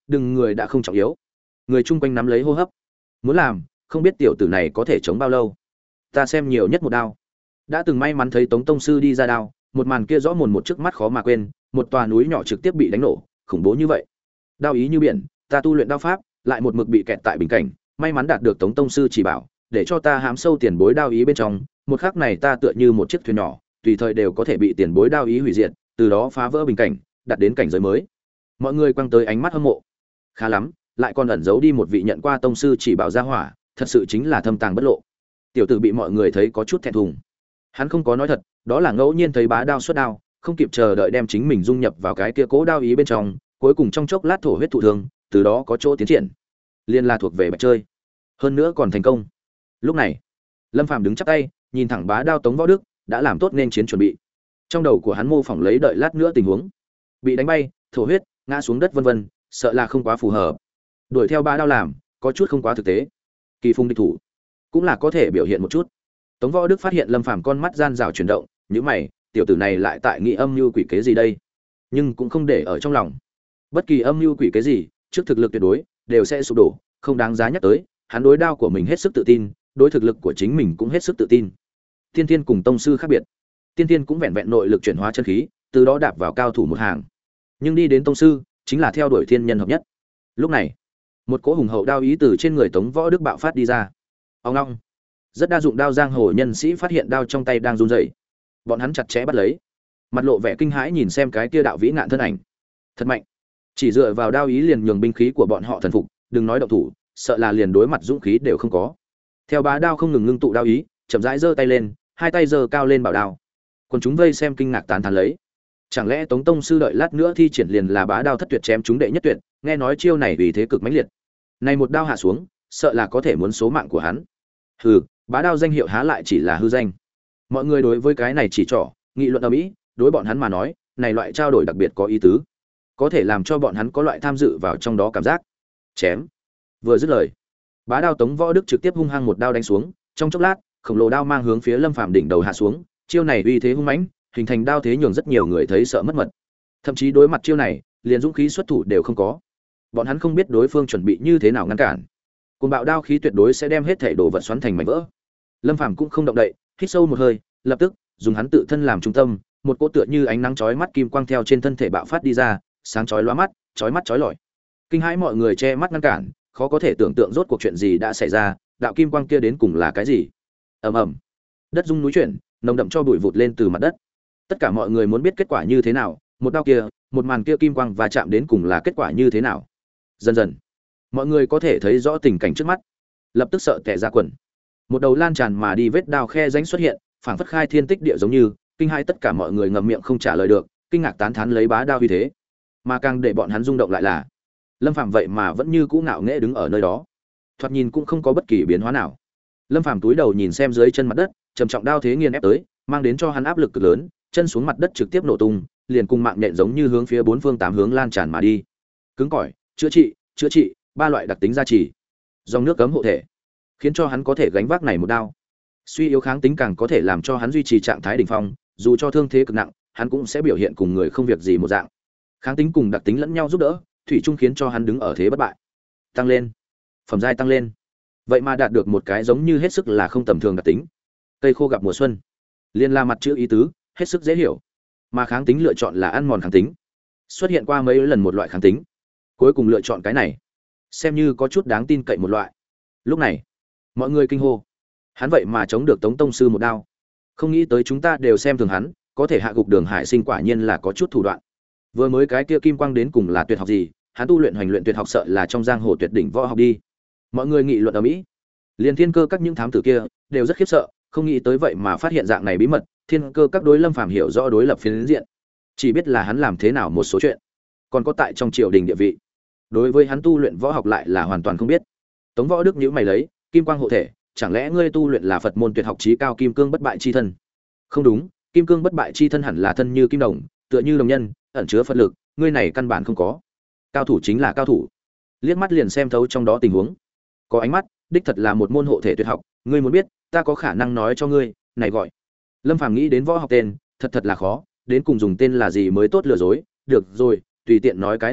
đừng người đã không trọng yếu. Người chung quanh nắm lấy hô hấp, muốn làm, không biết tiểu tử này có thể chống bao lâu. Ta xem nhiều nhất một đao. Đã từng may mắn thấy Tống tông sư đi ra đao, một màn kia rõ mồn một trước mắt khó mà quên, một tòa núi nhỏ trực tiếp bị đánh nổ, khủng bố như vậy. Đao ý như biển, ta tu luyện đao pháp, lại một mực bị kẹt tại bình cảnh, may mắn đạt được Tống tông sư chỉ bảo, để cho ta hám sâu tiền bối đao ý bên trong, một khắc này ta tựa như một chiếc thuyền nhỏ, tùy thời đều có thể bị tiền bối đao ý hủy diệt, từ đó phá vỡ bình cảnh, đạt đến cảnh giới mới. Mọi người quăng tới ánh mắt hâm mộ. Khá lắm, lại còn ẩn giấu đi một vị nhận qua tông sư chỉ bảo gia hỏa, thật sự chính là thâm tàng bất lộ. Tiểu tử bị mọi người thấy có chút thẹn thùng. Hắn không có nói thật, đó là ngẫu nhiên thấy bá đao xuất đao, không kịp chờ đợi đem chính mình dung nhập vào cái kia cố đao ý bên trong, cuối cùng trong chốc lát thổ huyết thụ thương, từ đó có chỗ tiến triển. Liên la thuộc về bạch chơi, hơn nữa còn thành công. Lúc này, Lâm Phàm đứng chắp tay, nhìn thẳng bá đao Tống Võ Đức, đã làm tốt nên chiến chuẩn bị. Trong đầu của hắn mô phỏng lấy đợi lát nữa tình huống, bị đánh bay, thổ huyết, ngã xuống đất vân vân, sợ là không quá phù hợp. Đuổi theo bá đao làm, có chút không quá thực tế. Kỳ phùng địch thủ, cũng là có thể biểu hiện một chút. Tống Võ Đức phát hiện Lâm Phàm con mắt gian rào chuyển động, nhíu mày, tiểu tử này lại tại nghị âm mưu quỷ kế gì đây? Nhưng cũng không để ở trong lòng. Bất kỳ âm mưu quỷ kế gì, trước thực lực tuyệt đối đều sẽ sụp đổ, không đáng giá nhắc tới. Hắn đối đao của mình hết sức tự tin, đối thực lực của chính mình cũng hết sức tự tin. Tiên Tiên cùng tông sư khác biệt. Tiên Tiên cũng vẹn vẹn nội lực chuyển hóa chân khí, từ đó đạp vào cao thủ một hàng. Nhưng đi đến tông sư, chính là theo đuổi thiên nhân hợp nhất. Lúc này, một cỗ hùng hậu đao ý từ trên người Tống Võ Đức bạo phát đi ra. Ông ngoong. Rất đa dụng đao giang hồ nhân sĩ phát hiện đao trong tay đang run rẩy. Bọn hắn chặt chẽ bắt lấy, mặt lộ vẻ kinh hãi nhìn xem cái kia đạo vĩ ngạn thân ảnh. Thật mạnh. Chỉ dựa vào đao ý liền nhường binh khí của bọn họ thần phục, đừng nói động thủ, sợ là liền đối mặt dũng khí đều không có. Theo bá đao không ngừng ngưng tụ đao ý, chậm rãi giơ tay lên, hai tay giơ cao lên bảo đao. Còn chúng vây xem kinh ngạc tán thán lấy. Chẳng lẽ Tống tông sư đợi lát nữa thi triển liền là bá đao thất tuyệt chém chúng đệ nhất tuyệt, nghe nói chiêu này vì thế cực mãnh liệt. Này một đao hạ xuống, sợ là có thể muốn số mạng của hắn. Hừ, bá đao danh hiệu há lại chỉ là hư danh. Mọi người đối với cái này chỉ trỏ, nghị luận ầm ĩ, đối bọn hắn mà nói, này loại trao đổi đặc biệt có ý tứ, có thể làm cho bọn hắn có loại tham dự vào trong đó cảm giác. Chém. Vừa dứt lời, bá đao Tống Võ Đức trực tiếp hung hăng một đao đánh xuống, trong chốc lát, khổng lồ đao mang hướng phía Lâm Phàm đỉnh đầu hạ xuống, chiêu này uy thế hung mãnh, hình thành đao thế nhường rất nhiều người thấy sợ mất mật. Thậm chí đối mặt chiêu này, liền dũng khí xuất thủ đều không có. Bọn hắn không biết đối phương chuẩn bị như thế nào ngăn cản. Cuồng bạo đao khí tuyệt đối sẽ đem hết thảy đồ vật xoắn thành mảnh vỡ. Lâm Phàm cũng không động đậy, hít sâu một hơi, lập tức dùng hắn tự thân làm trung tâm, một cỗ tựa như ánh nắng chói mắt kim quang theo trên thân thể bạo phát đi ra, sáng chói lóa mắt, chói mắt chói lọi. Kinh hãi mọi người che mắt ngăn cản, khó có thể tưởng tượng rốt cuộc chuyện gì đã xảy ra, đạo kim quang kia đến cùng là cái gì? Ầm ầm. Đất rung núi chuyển, nồng đậm cho bụi vụt lên từ mặt đất. Tất cả mọi người muốn biết kết quả như thế nào, một đao kia, một màn kia kim quang và chạm đến cùng là kết quả như thế nào. Dần dần, mọi người có thể thấy rõ tình cảnh trước mắt, lập tức sợ tè ra quần. Một đầu lan tràn mà đi vết đao khe rãnh xuất hiện, phảng phất khai thiên tích địa giống như, kinh hãi tất cả mọi người ngậm miệng không trả lời được, kinh ngạc tán thán lấy bá đao uy thế. Mà càng để bọn hắn rung động lại là, Lâm Phàm vậy mà vẫn như cũ ngạo nghễ đứng ở nơi đó, thoạt nhìn cũng không có bất kỳ biến hóa nào. Lâm Phàm túi đầu nhìn xem dưới chân mặt đất, trầm trọng đao thế nghiền ép tới, mang đến cho hắn áp lực cực lớn, chân xuống mặt đất trực tiếp nổ tung, liền cùng mạng nhện giống như hướng phía bốn phương tám hướng lan tràn mà đi. Cứng cỏi, chữa trị, ba loại đặc tính gia trì. Dòng nước cấm hộ thể, khiến cho hắn có thể gánh vác này một đao. Suy yếu kháng tính càng có thể làm cho hắn duy trì trạng thái đỉnh phong, dù cho thương thế cực nặng, hắn cũng sẽ biểu hiện cùng người không việc gì một dạng. Kháng tính cùng đặc tính lẫn nhau giúp đỡ, thủy chung khiến cho hắn đứng ở thế bất bại. Tăng lên, phẩm giai tăng lên. Vậy mà đạt được một cái giống như hết sức là không tầm thường đặc tính. Cây khô gặp mùa xuân, liên la mặt chữ ý tứ, hết sức dễ hiểu. Mà kháng tính lựa chọn là ăn mòn kháng tính. Xuất hiện qua mấy lần một loại kháng tính, cuối cùng lựa chọn cái này, xem như có chút đáng tin cậy một loại. Lúc này, mọi người kinh hô. Hắn vậy mà chống được Tống tông sư một đao. Không nghĩ tới chúng ta đều xem thường hắn, có thể hạ gục Đường Hải Sinh quả nhiên là có chút thủ đoạn. Vừa mới cái kia kim quang đến cùng là tuyệt học gì, hắn tu luyện hoành luyện tuyệt học sợ là trong giang hồ tuyệt đỉnh võ học đi. Mọi người nghị luận ở mỹ. Liên Thiên Cơ các những thám tử kia đều rất khiếp sợ, không nghĩ tới vậy mà phát hiện dạng này bí mật. Thiên Cơ các đối Lâm Phàm hiểu rõ đối lập phiến diện, chỉ biết là hắn làm thế nào một số chuyện, còn có tại trong triều đình địa vị. Đối với hắn tu luyện võ học lại là hoàn toàn không biết. Tống Võ Đức nhíu mày lấy, kim quang hộ thể, chẳng lẽ ngươi tu luyện là Phật môn tuyệt học chí cao kim cương bất bại chi thân? Không đúng, kim cương bất bại chi thân hẳn là thân như kim đồng, tựa như đồng nhân, ẩn chứa Phật lực, ngươi này căn bản không có. Cao thủ chính là cao thủ. Liếc mắt liền xem thấu trong đó tình huống. Có ánh mắt, đích thật là một môn hộ thể tuyệt học, ngươi muốn biết, ta có khả năng nói cho ngươi, này gọi. Lâm Phàm nghĩ đến võ học tên, thật là khó, đến cùng dùng tên là gì mới tốt lừa dối, được rồi, tùy tiện nói cái là được,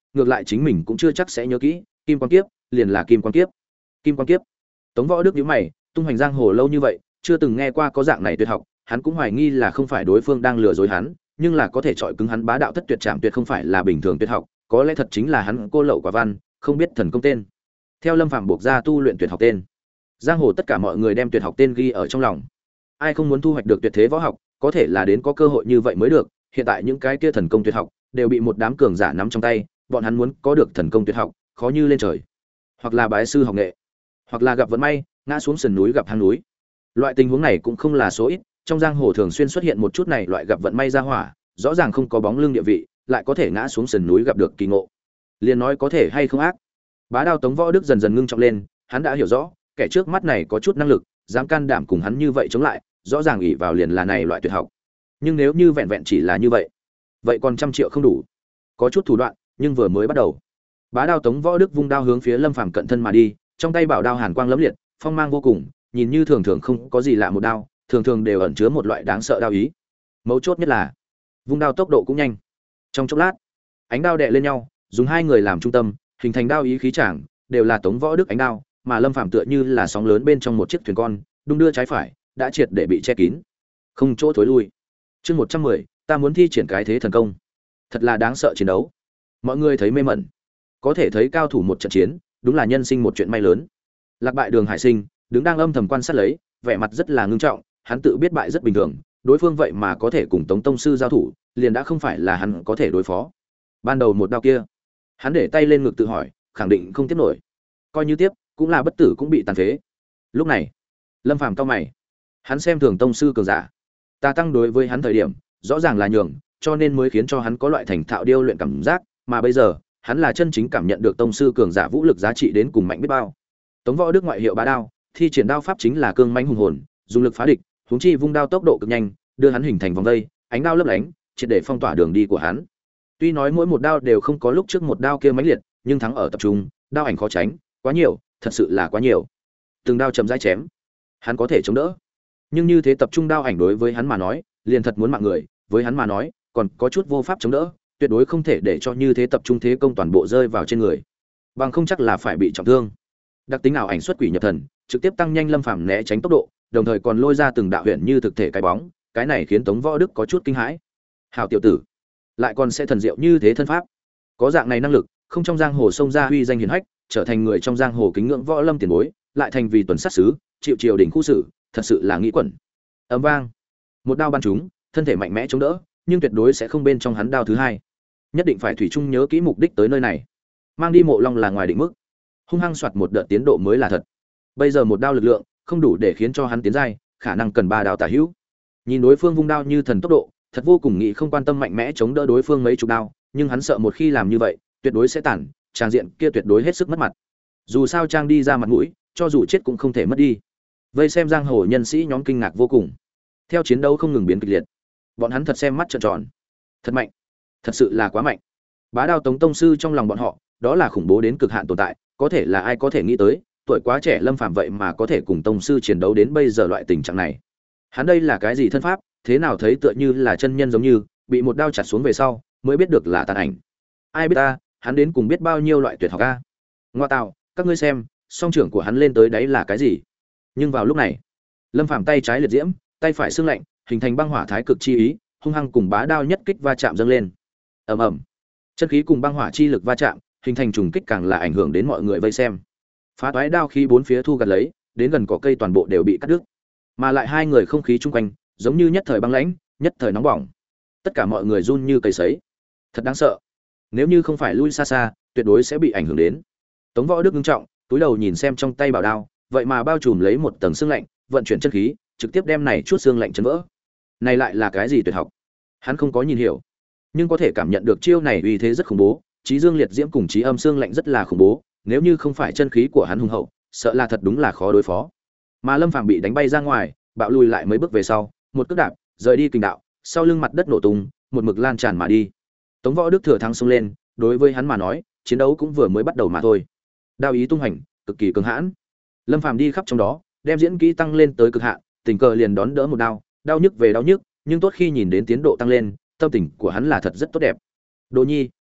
ngược lại chính mình cũng chưa chắc sẽ nhớ kỹ. Kim Quan Kiếp liền là Kim Quan Kiếp. Kim Quan Kiếp. Tống Võ Đức nhíu mày, tung hoành giang hồ lâu như vậy, chưa từng nghe qua có dạng này tuyệt học, hắn cũng hoài nghi là không phải đối phương đang lừa dối hắn, nhưng là có thể chọi cứng hắn bá đạo thất tuyệt trảm tuyệt không phải là bình thường tuyệt học, có lẽ thật chính là hắn cô lậu quả văn, không biết thần công tên. Theo Lâm Phàm buộc ra tu luyện tuyệt học tên. Giang hồ tất cả mọi người đem tuyệt học tên ghi ở trong lòng. Ai không muốn thu hoạch được tuyệt thế võ học, có thể là đến có cơ hội như vậy mới được, hiện tại những cái kia thần công tuyệt học đều bị một đám cường giả nắm trong tay, bọn hắn muốn có được thần công tuyệt học, khó như lên trời. Hoặc là bái sư học nghệ, hoặc là gặp vận may, ngã xuống sườn núi gặp hang núi. Loại tình huống này cũng không là số ít, trong giang hồ thường xuyên xuất hiện một chút này loại gặp vận may ra hỏa, rõ ràng không có bóng lưng địa vị, lại có thể ngã xuống sườn núi gặp được kỳ ngộ. Liền nói có thể hay không ác. Bá Đao Tống Võ Đức dần dần ngưng trọng lên, hắn đã hiểu rõ, kẻ trước mắt này có chút năng lực, dám can đảm cùng hắn như vậy chống lại, rõ ràng ỷ vào liền là này loại tuyệt học. Nhưng nếu như vẹn vẹn chỉ là như vậy, vậy còn 100 triệu không đủ. Có chút thủ đoạn, nhưng vừa mới bắt đầu. Bá Đao Tống Võ Đức vung đao hướng phía Lâm Phàm cận thân mà đi, trong tay bảo đao hàn quang lẫm liệt, phong mang vô cùng, nhìn như thường thường không có gì lạ một đao, thường thường đều ẩn chứa một loại đáng sợ đao ý. Mấu chốt nhất là, vung đao tốc độ cũng nhanh. Trong chốc lát, ánh đao đè lên nhau, dùng hai người làm trung tâm, hình thành đao ý khí tràng, đều là Tống Võ Đức ánh đao, mà Lâm Phàm tựa như là sóng lớn bên trong một chiếc thuyền con, đung đưa trái phải, đã triệt để bị che kín, không chỗ thối lui. Chương 110, ta muốn thi triển cái thế thần công. Thật là đáng sợ chiến đấu. Mọi người thấy mê mẩn. Có thể thấy cao thủ một trận chiến, đúng là nhân sinh một chuyện may lớn. Lạc bại Đường Hải Sinh, đứng đang âm thầm quan sát lấy, vẻ mặt rất là ngưng trọng, hắn tự biết bại rất bình thường, đối phương vậy mà có thể cùng Tống tông sư giao thủ, liền đã không phải là hắn có thể đối phó. Ban đầu một đao kia, hắn để tay lên ngực tự hỏi, khẳng định không tiếp nổi. Coi như tiếp, cũng là bất tử cũng bị tàn phế. Lúc này, Lâm Phàm cau mày. Hắn xem thường tông sư cường giả. Ta tăng đối với hắn thời điểm, rõ ràng là nhường, cho nên mới khiến cho hắn có loại thành thạo điêu luyện cảm giác, mà bây giờ, hắn là chân chính cảm nhận được tông sư cường giả vũ lực giá trị đến cùng mạnh biết bao. Tống Võ Đức ngoại hiệu Bá Đao, thi triển đao pháp chính là cương mãnh hùng hồn, dùng lực phá địch, huống chi vung đao tốc độ cực nhanh, đưa hắn hình thành vòng vây, ánh đao lấp lánh, triệt để phong tỏa đường đi của hắn. Tuy nói mỗi một đao đều không có lúc trước một đao kia mãnh liệt, nhưng thắng ở tập trung, đao ảnh khó tránh, quá nhiều, thật sự là quá nhiều. Từng đao chậm rãi chém, hắn có thể chống đỡ. Nhưng như thế tập trung đao ảnh đối với hắn mà nói, liền thật muốn mạng người, với hắn mà nói, còn có chút vô pháp chống đỡ, tuyệt đối không thể để cho như thế tập trung thế công toàn bộ rơi vào trên người. Bằng không chắc là phải bị trọng thương. Đặc tính ảo ảnh xuất quỷ nhập thần, trực tiếp tăng nhanh Lâm Phàm né tránh tốc độ, đồng thời còn lôi ra từng đạo huyền như thực thể cái bóng, cái này khiến Tống Võ Đức có chút kinh hãi. Hảo tiểu tử, lại còn sẽ thần diệu như thế thân pháp. Có dạng này năng lực, không trong giang hồ xông ra uy danh hiển hách, trở thành người trong giang hồ kính ngưỡng võ lâm tiền bối, lại thành vì tuần sát sứ, chịu triều đình khu xử, thật sự là nghĩ quẩn. Ầm vang, một đao bắn trúng, thân thể mạnh mẽ chống đỡ, nhưng tuyệt đối sẽ không bên trong hắn đao thứ hai. Nhất định phải thủy chung nhớ kỹ mục đích tới nơi này. Mang đi Mộ Long là ngoài định mức, hung hăng soạt một đợt tiến độ mới là thật. Bây giờ một đao lực lượng không đủ để khiến cho hắn tiến giai, khả năng cần 3 đao tả hữu. Nhìn đối phương vung đao như thần tốc độ, thật vô cùng nghĩ không quan tâm mạnh mẽ chống đỡ đối phương mấy chục đao, nhưng hắn sợ một khi làm như vậy, tuyệt đối sẽ tản, trang diện kia tuyệt đối hết sức mất mặt. Dù sao trang đi ra mặt mũi, cho dù chết cũng không thể mất đi. Vây xem giang hồ nhân sĩ nhóm kinh ngạc vô cùng. Theo chiến đấu không ngừng biến kịch liệt, bọn hắn thật xem mắt trợn tròn. Thật mạnh, thật sự là quá mạnh. Bá Đao Tống tông sư trong lòng bọn họ, đó là khủng bố đến cực hạn tồn tại, có thể là ai có thể nghĩ tới, tuổi quá trẻ Lâm Phàm vậy mà có thể cùng tông sư chiến đấu đến bây giờ loại tình trạng này. Hắn đây là cái gì thân pháp, thế nào thấy tựa như là chân nhân giống như, bị một đao chặt xuống về sau, mới biết được là tàn ảnh. Ai biết ta, hắn đến cùng biết bao nhiêu loại tuyệt học a. Ngoa tạo, các ngươi xem, song trưởng của hắn lên tới đấy là cái gì? Nhưng vào lúc này, Lâm Phàm tay trái liệt diễm, tay phải sương lạnh, hình thành băng hỏa thái cực chi ý, hung hăng cùng bá đao nhất kích va chạm dâng lên. Ầm ầm. Chân khí cùng băng hỏa chi lực va chạm, hình thành trùng kích càng là ảnh hưởng đến mọi người vây xem. Phá toái đao khí bốn phía thu gặt lấy, đến gần cỏ cây toàn bộ đều bị cắt đứt. Mà lại hai người không khí chung quanh, giống như nhất thời băng lãnh, nhất thời nóng bỏng. Tất cả mọi người run như cầy sấy. Thật đáng sợ. Nếu như không phải lui xa xa, tuyệt đối sẽ bị ảnh hưởng đến. Tống Võ Đức ngưng trọng, túi đầu nhìn xem trong tay bảo đao, vậy mà bao trùm lấy một tầng xương lạnh, vận chuyển chân khí, trực tiếp đem này chút xương lạnh chấn vỡ. Này lại là cái gì tuyệt học? Hắn không có nhìn hiểu, nhưng có thể cảm nhận được chiêu này uy thế rất khủng bố, chí dương liệt diễm cùng chí âm xương lạnh rất là khủng bố, nếu như không phải chân khí của hắn hùng hậu, sợ là thật đúng là khó đối phó. Mà Lâm Phàm bị đánh bay ra ngoài, bạo lùi lại mấy bước về sau, một cước đạp, rời đi kình đạo, sau lưng mặt đất nổ tung, một mực lan tràn mà đi. Tống Võ Đức thừa thắng xông lên, đối với hắn mà nói, chiến đấu cũng vừa mới bắt đầu mà thôi. Đao ý tung hành, cực kỳ cứng hãn. Lâm Phàm đi khắp trong đó, đem diễn kỹ tăng lên tới cực hạn, tình cờ liền đón đỡ một đao, đau nhức về đau nhức, nhưng tốt khi nhìn đến tiến độ tăng lên, tâm tình của hắn là thật rất tốt đẹp. Đồ Nhi,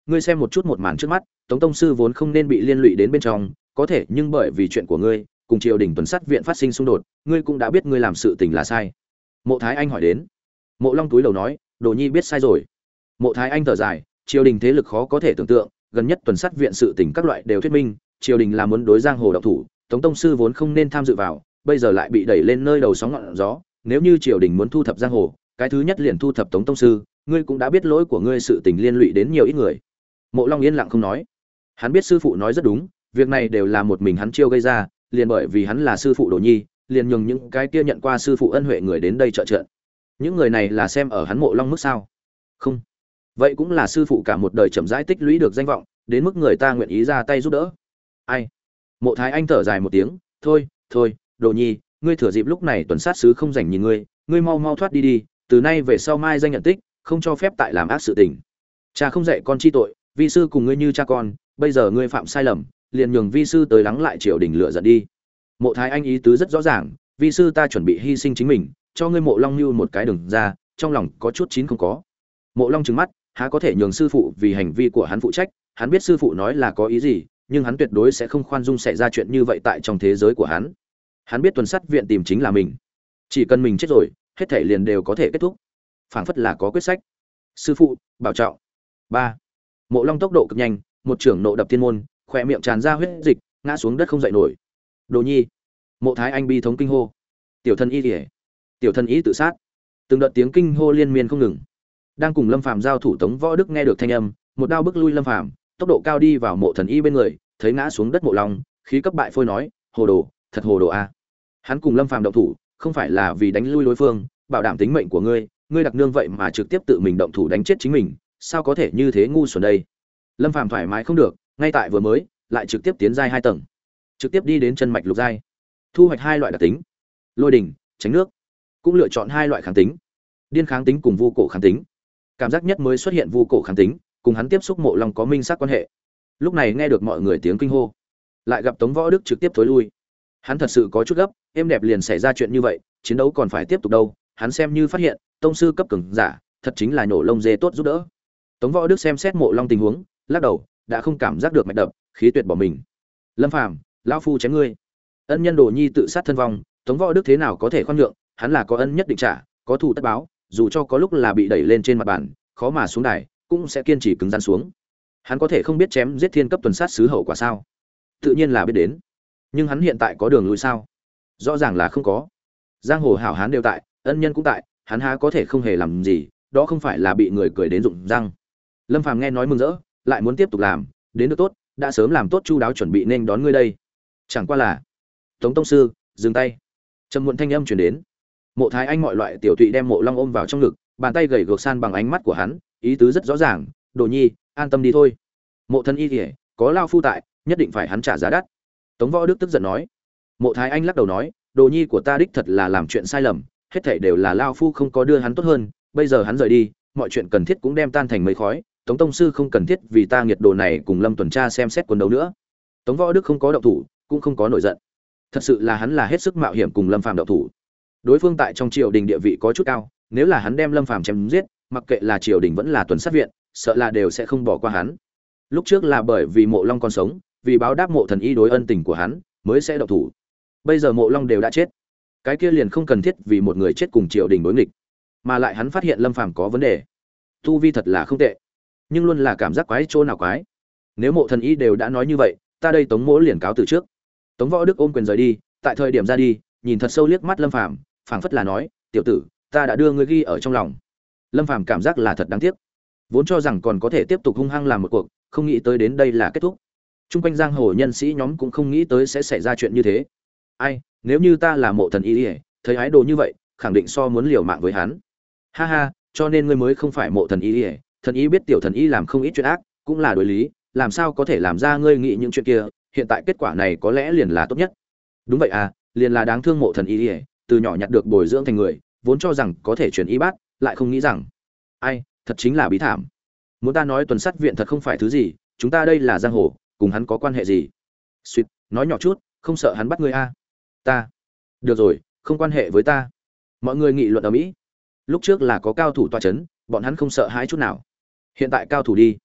ngươi xem một chút một màn trước mắt, Tống tông sư vốn không nên bị liên lụy đến bên trong, có thể nhưng bởi vì chuyện của ngươi, cùng triều đình tuần sát viện phát sinh xung đột, ngươi cũng đã biết ngươi làm sự tình là sai. Mộ Thái Anh hỏi đến. Mộ Long túi đầu nói, Đồ Nhi biết sai rồi. Mộ Thái Anh thở dài, triều đình thế lực khó có thể tưởng tượng, gần nhất tuần sát viện sự tình các loại đều thuyết minh, triều đình là muốn đối giang hồ động thủ, Tống tông sư vốn không nên tham dự vào, bây giờ lại bị đẩy lên nơi đầu sóng ngọn gió, nếu như triều đình muốn thu thập giang hồ, cái thứ nhất liền thu thập Tống tông sư, ngươi cũng đã biết lỗi của ngươi sự tình liên lụy đến nhiều ít người. Mộ Long yên lặng không nói. Hắn biết sư phụ nói rất đúng, việc này đều là một mình hắn chiêu gây ra, liền bởi vì hắn là sư phụ Đồ Nhi, liền nhường những cái kia nhận qua sư phụ ân huệ người đến đây trợ trận. Những người này là xem ở hắn Mộ Long mức sao? Không. Vậy cũng là sư phụ cả một đời chậm rãi tích lũy được danh vọng, đến mức người ta nguyện ý ra tay giúp đỡ. Ai? Mộ Thái Anh thở dài một tiếng, thôi, thôi, Đồ Nhi, ngươi thừa dịp lúc này tuần sát sứ không rảnh nhìn ngươi, ngươi mau mau thoát đi đi, từ nay về sau mai danh nhận tích, không cho phép tại làm ác sự tình. Cha không dạy con chi tội, vi sư cùng ngươi như cha con, bây giờ ngươi phạm sai lầm, liền nhường vi sư tới lắng lại triều đình lửa giận đi. Mộ Thái Anh ý tứ rất rõ ràng, vi sư ta chuẩn bị hy sinh chính mình, cho ngươi Mộ Long như một cái đường ra, trong lòng có chút chín không có. Mộ Long trừng mắt, há có thể nhường sư phụ vì hành vi của hắn phụ trách, hắn biết sư phụ nói là có ý gì, nhưng hắn tuyệt đối sẽ không khoan dung xảy ra chuyện như vậy tại trong thế giới của hắn. Hắn biết tuần sát viện tìm chính là mình, chỉ cần mình chết rồi, hết thảy liền đều có thể kết thúc. Phảng phất là có quyết sách. Sư phụ, bảo trọng. 3. Mộ Long tốc độ cực nhanh, một trưởng nộ đập thiên môn, khóe miệng tràn ra huyết dịch, ngã xuống đất không dậy nổi. Đồ Nhi. Mộ Thái Anh bi thống kinh hô. Tiểu thân y liễu. Tiểu thân y tự sát. Từng đợt tiếng kinh hô liên miên không ngừng. Đang cùng Lâm Phàm giao thủ Tống Võ Đức nghe được thanh âm, một đao bức lui Lâm Phàm, tốc độ cao đi vào Mộ Thần Y bên người, thấy ngã xuống đất Mộ Long, khí cấp bại phôi nói, hồ đồ, thật hồ đồ a. Hắn cùng Lâm Phàm động thủ, không phải là vì đánh lui đối phương, bảo đảm tính mệnh của ngươi, ngươi đặc nương vậy mà trực tiếp tự mình động thủ đánh chết chính mình, sao có thể như thế ngu xuẩn đây. Lâm Phàm thoải mái không được, ngay tại vừa mới, lại trực tiếp tiến giai 2 tầng, trực tiếp đi đến chân mạch lục giai, thu hoạch 2 loại đặc tính, lôi đỉnh, tránh nước, cũng lựa chọn 2 loại kháng tính, điên kháng tính cùng vu cổ kháng tính. Cảm giác nhất mới xuất hiện vu cổ kháng tính, cùng hắn tiếp xúc Mộ Long có minh xác quan hệ. Lúc này nghe được mọi người tiếng kinh hô, lại gặp Tống Võ Đức trực tiếp thối lui. Hắn thật sự có chút gấp, êm đẹp liền xảy ra chuyện như vậy, chiến đấu còn phải tiếp tục đâu. Hắn xem như phát hiện, tông sư cấp cường giả, thật chính là nhổ lông dê tốt giúp đỡ. Tống Võ Đức xem xét Mộ Long tình huống, lắc đầu, đã không cảm giác được mạch đập, khí tuyệt bỏ mình. Lâm Phàm, lão phu chém ngươi. Ân nhân Đồ Nhi tự sát thân vong, Tống Võ Đức thế nào có thể khoan nhượng, hắn là có ân nhất định trả, có thù tất báo, dù cho có lúc là bị đẩy lên trên mặt bàn, khó mà xuống đài, cũng sẽ kiên trì cứng rắn xuống. Hắn có thể không biết chém giết thiên cấp tuần sát sứ hậu quả sao? Tự nhiên là biết đến. Nhưng hắn hiện tại có đường lui sao? Rõ ràng là không có. Giang hồ hảo hán đều tại, ân nhân cũng tại, hắn há có thể không hề làm gì, đó không phải là bị người cười đến rụng răng. Lâm Phàm nghe nói mừng rỡ, lại muốn tiếp tục làm, đến được tốt, đã sớm làm tốt chu đáo chuẩn bị nên đón ngươi đây. Chẳng qua là, Tống tông sư, dừng tay. Trầm muộn thanh âm truyền đến. Mộ Thái Anh mọi loại tiểu tụy đem Mộ Long ôm vào trong ngực, bàn tay gầy gộc san bằng ánh mắt của hắn, ý tứ rất rõ ràng, Đồ Nhi, an tâm đi thôi. Mộ thân y kìa, có lao phu tại, nhất định phải hắn trả giá đắt. Tống Võ Đức tức giận nói. Mộ Thái Anh lắc đầu nói, Đồ Nhi của ta đích thật là làm chuyện sai lầm, hết thảy đều là lao phu không có đưa hắn tốt hơn, bây giờ hắn rời đi, mọi chuyện cần thiết cũng đem tan thành mây khói, Tống tông sư không cần thiết vì ta nghiệt đồ này cùng Lâm tuần tra xem xét quân đấu nữa. Tống Võ Đức không có động thủ, cũng không có nổi giận. Thật sự là hắn là hết sức mạo hiểm cùng Lâm Phàm động thủ. Đối phương tại trong triều đình địa vị có chút cao, nếu là hắn đem Lâm Phàm chém giết, mặc kệ là triều đình vẫn là tuần sát viện, sợ là đều sẽ không bỏ qua hắn. Lúc trước là bởi vì Mộ Long còn sống, vì báo đáp Mộ Thần Y đối ân tình của hắn, mới sẽ động thủ. Bây giờ Mộ Long đều đã chết, cái kia liền không cần thiết vì một người chết cùng triều đình đối nghịch. Mà lại hắn phát hiện Lâm Phàm có vấn đề, tu vi thật là không tệ, nhưng luôn là cảm giác quái chỗ nào quái. Nếu Mộ Thần Y đều đã nói như vậy, ta đây Tống Mỗ liền cáo từ trước. Tống Võ Đức ôm quyền rời đi, tại thời điểm ra đi, nhìn thật sâu liếc mắt Lâm Phàm, phảng phất là nói, tiểu tử, ta đã đưa ngươi ghi ở trong lòng. Lâm Phàm cảm giác là thật đáng tiếc, vốn cho rằng còn có thể tiếp tục hung hăng làm một cuộc, không nghĩ tới đến đây là kết thúc. Trung quanh giang hồ nhân sĩ nhóm cũng không nghĩ tới sẽ xảy ra chuyện như thế. Ai, nếu như ta là Mộ Thần Y, thấy ái đồ như vậy, khẳng định so muốn liều mạng với hắn. Ha ha, cho nên ngươi mới không phải Mộ Thần Y. Thần Y biết tiểu thần y làm không ít chuyện ác, cũng là đối lý, làm sao có thể làm ra ngươi nghĩ những chuyện kia, hiện tại kết quả này có lẽ liền là tốt nhất. Đúng vậy à, liền là đáng thương Mộ Thần Y, từ nhỏ nhặt được bồi dưỡng thành người, vốn cho rằng có thể truyền y bát, lại không nghĩ rằng, ai, thật chính là bí thảm. Muốn ta nói tuần sát viện thật không phải thứ gì, chúng ta đây là giang hồ, cùng hắn có quan hệ gì? Suýt, nói nhỏ chút, không sợ hắn bắt ngươi a? Ta, được rồi, không quan hệ với ta. Mọi người nghị luận ở mỹ. Lúc trước là có cao thủ tọa chấn, bọn hắn không sợ hãi chút nào. Hiện tại cao thủ đi,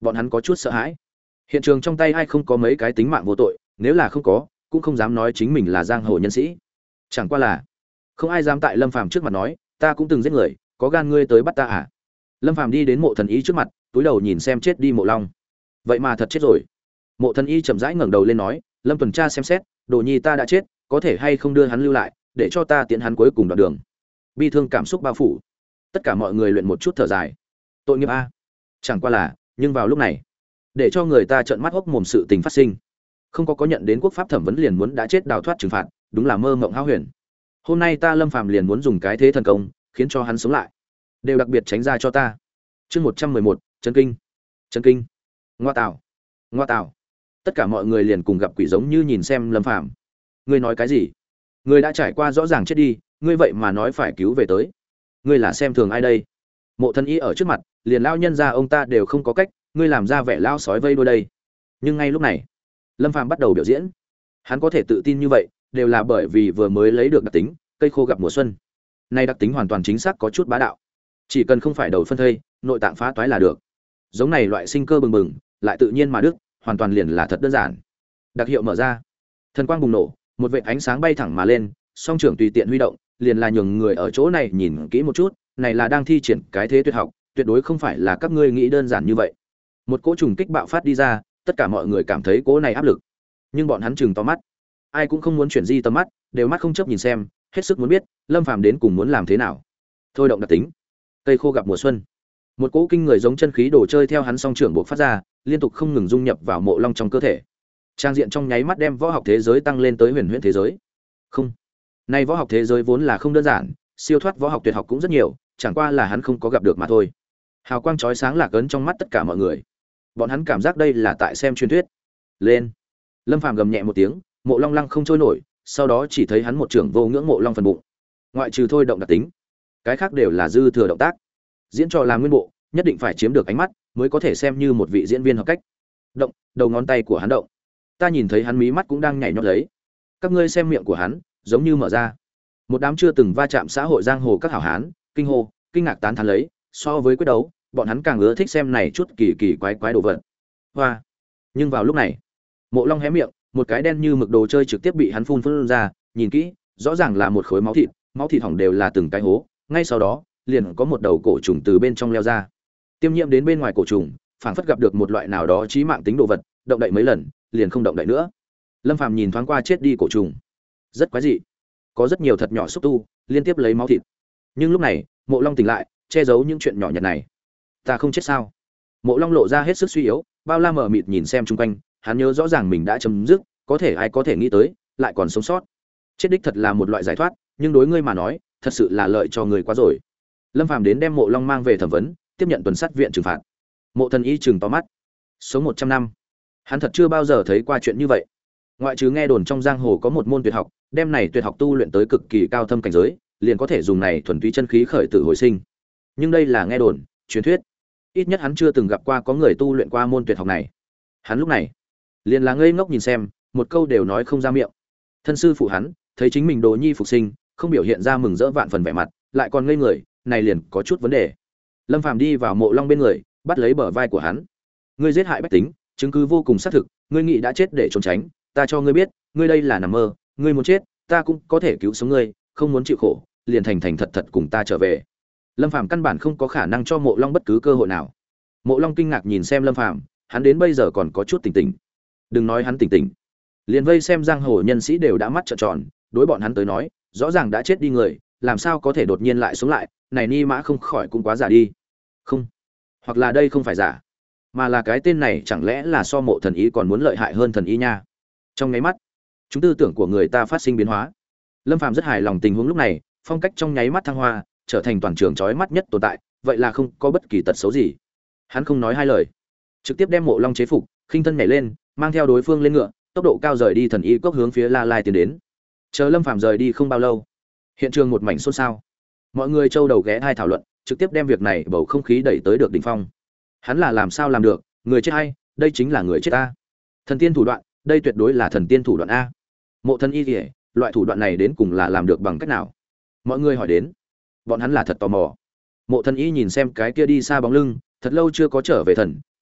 bọn hắn có chút sợ hãi. Hiện trường trong tay ai không có mấy cái tính mạng vô tội, nếu là không có, cũng không dám nói chính mình là giang hồ nhân sĩ. Chẳng qua là, không ai dám tại Lâm Phàm trước mặt nói, ta cũng từng giết người, có gan ngươi tới bắt ta à? Lâm Phàm đi đến Mộ Thần Y trước mặt, túi đầu nhìn xem chết đi Mộ Long. Vậy mà thật chết rồi. Mộ Thần Y chậm rãi ngẩng đầu lên nói, Lâm tuần tra xem xét, Đồ Nhi ta đã chết, có thể hay không đưa hắn lưu lại, để cho ta tiễn hắn cuối cùng đoạn đường. Bi thương cảm xúc bao phủ. Tất cả mọi người luyện một chút thở dài. Tội nghiệp a. Chẳng qua là, nhưng vào lúc này, để cho người ta trợn mắt hốc mồm sự tình phát sinh. Không có nhận đến quốc pháp thẩm vấn liền muốn đã chết đào thoát trừng phạt, đúng là mơ mộng hão huyền. Hôm nay ta Lâm Phàm liền muốn dùng cái thế thần công, khiến cho hắn sống lại. Đều đặc biệt tránh ra cho ta. Chương 111, chấn kinh. Chấn kinh. Ngoa tạo. Ngoa tạo. Tất cả mọi người liền cùng gặp quỷ giống như nhìn xem Lâm Phàm. Ngươi nói cái gì? Ngươi đã trải qua rõ ràng chết đi, ngươi vậy mà nói phải cứu về tới. Ngươi là xem thường ai đây? Mộ Thần Y ở trước mặt, liền lao nhân ra ông ta đều không có cách, ngươi làm ra vẻ lao sói vây đuôi đây. Nhưng ngay lúc này, Lâm Phàm bắt đầu biểu diễn. Hắn có thể tự tin như vậy, đều là bởi vì vừa mới lấy được đặc tính, cây khô gặp mùa xuân. Nay đặc tính hoàn toàn chính xác có chút bá đạo. Chỉ cần không phải đầu phân thây, nội tạng phá toái là được. Giống này loại sinh cơ bừng bừng, lại tự nhiên mà đức, hoàn toàn liền là thật đơn giản. Đặc hiệu mở ra, thần quang bùng nổ, một vệt ánh sáng bay thẳng mà lên, song trưởng tùy tiện huy động, liền là nhường người ở chỗ này nhìn kỹ một chút, này là đang thi triển cái thế tuyệt học, tuyệt đối không phải là các ngươi nghĩ đơn giản như vậy. Một cỗ trùng kích bạo phát đi ra, tất cả mọi người cảm thấy cỗ này áp lực, nhưng bọn hắn chừng to mắt, ai cũng không muốn chuyển di tầm mắt, đều mắt không chớp nhìn xem, hết sức muốn biết Lâm Phàm đến cùng muốn làm thế nào. Thôi động đặc tính, cây khô gặp mùa xuân, một cỗ kinh người giống chân khí đồ chơi theo hắn song trưởng buộc phát ra, liên tục không ngừng dung nhập vào Mộ Long trong cơ thể. Trang diện trong nháy mắt đem võ học thế giới tăng lên tới huyền huyễn thế giới. Không, nay võ học thế giới vốn là không đơn giản, siêu thoát võ học tuyệt học cũng rất nhiều, chẳng qua là hắn không có gặp được mà thôi. Hào quang chói sáng lạc ấn trong mắt tất cả mọi người. Bọn hắn cảm giác đây là tại xem truyền thuyết. Lên. Lâm Phàm gầm nhẹ một tiếng, Mộ Long lăng không trôi nổi, sau đó chỉ thấy hắn một trưởng vô ngưỡng Mộ Long phần bụng. Ngoại trừ thôi động đặc tính, cái khác đều là dư thừa động tác. Diễn trò làm nguyên bộ, nhất định phải chiếm được ánh mắt, mới có thể xem như một vị diễn viên hợp cách. Động, đầu ngón tay của hắn động. Ta nhìn thấy hắn mí mắt cũng đang nhảy nhót lấy. Các ngươi xem miệng của hắn, giống như mở ra. Một đám chưa từng va chạm xã hội giang hồ các hảo hán, kinh hô, kinh ngạc tán thán lấy, so với quyết đấu, bọn hắn càng ưa thích xem này chút kỳ kỳ quái quái đồ vật. Hoa. Nhưng vào lúc này, Mộ Long hé miệng, một cái đen như mực đồ chơi trực tiếp bị hắn phun ra, nhìn kỹ, rõ ràng là một khối máu thịt hỏng đều là từng cái hố, ngay sau đó, liền có một đầu cổ trùng từ bên trong leo ra. Tiêm nhiễm đến bên ngoài cổ trùng, phảng phất gặp được một loại nào đó chí mạng tính đồ vật, động đậy mấy lần, liền không động đậy nữa. Lâm Phàm nhìn thoáng qua chết đi cổ trùng, rất quái dị, có rất nhiều thật nhỏ xúc tu, liên tiếp lấy máu thịt. Nhưng lúc này, Mộ Long tỉnh lại, che giấu những chuyện nhỏ nhặt này. Ta không chết sao? Mộ Long lộ ra hết sức suy yếu, bao la mờ mịt nhìn xem chung quanh, hắn nhớ rõ ràng mình đã chấm dứt, có thể ai có thể nghĩ tới, lại còn sống sót. Chết đích thật là một loại giải thoát, nhưng đối ngươi mà nói, thật sự là lợi cho người quá rồi. Lâm Phàm đến đem Mộ Long mang về thẩm vấn, tiếp nhận tuần sát viện trừng phạt. Mộ Thần Y trừng to mắt. Sống 100 năm, hắn thật chưa bao giờ thấy qua chuyện như vậy. Ngoại trừ nghe đồn trong giang hồ có một môn tuyệt học, đem này tuyệt học tu luyện tới cực kỳ cao thâm cảnh giới, liền có thể dùng này thuần túy chân khí khởi tử hồi sinh. Nhưng đây là nghe đồn, truyền thuyết. Ít nhất hắn chưa từng gặp qua có người tu luyện qua môn tuyệt học này. Hắn lúc này, liền là ngây ngốc nhìn xem, một câu đều nói không ra miệng. Thân sư phụ hắn, thấy chính mình Đồ Nhi phục sinh, không biểu hiện ra mừng rỡ vạn phần vẻ mặt, lại còn ngây người, này liền có chút vấn đề. Lâm Phàm đi vào Mộ Long bên người, bắt lấy bờ vai của hắn. Ngươi giết hại bách tính, chứng cứ vô cùng xác thực, ngươi nghĩ đã chết để trốn tránh, ta cho ngươi biết, ngươi đây là nằm mơ, ngươi muốn chết, ta cũng có thể cứu sống ngươi, không muốn chịu khổ, liền thành thành thật thật cùng ta trở về. Lâm Phàm căn bản không có khả năng cho Mộ Long bất cứ cơ hội nào. Mộ Long kinh ngạc nhìn xem Lâm Phàm, hắn đến bây giờ còn có chút tỉnh tỉnh. Đừng nói hắn tỉnh tỉnh, liền vây xem giang hồ nhân sĩ đều đã mắt trợn tròn, đối bọn hắn tới nói, rõ ràng đã chết đi người, làm sao có thể đột nhiên lại sống lại, này ni mã không khỏi cũng quá giả đi. Không, hoặc là đây không phải giả, mà là cái tên này chẳng lẽ là so Mộ Thần Y còn muốn lợi hại hơn thần y nha. Trong nháy mắt, chúng tư tưởng của người ta phát sinh biến hóa. Lâm Phàm rất hài lòng tình huống lúc này, phong cách trong nháy mắt thăng hoa, trở thành toàn trường chói mắt nhất tồn tại, vậy là không có bất kỳ tật xấu gì. Hắn không nói hai lời, trực tiếp đem Mộ Long chế phục, khinh thân nhảy lên, mang theo đối phương lên ngựa, tốc độ cao rời đi thần y cốc hướng phía La Lai tiến đến. Chờ Lâm Phàm rời đi không bao lâu, hiện trường một mảnh xôn xao. Mọi người châu đầu ghé thai thảo luận, trực tiếp đem việc này bầu không khí đẩy tới được đỉnh phong. Hắn là làm sao làm được, người chết hay, đây chính là người chết a. Thần tiên thủ đoạn, đây tuyệt đối là thần tiên thủ đoạn a. Mộ Thần Y, loại thủ đoạn này đến cùng là làm được bằng cách nào? Mọi người hỏi đến, bọn hắn là thật tò mò. Mộ Thần Y nhìn xem cái kia đi xa bóng lưng, thật lâu chưa có trở về thần,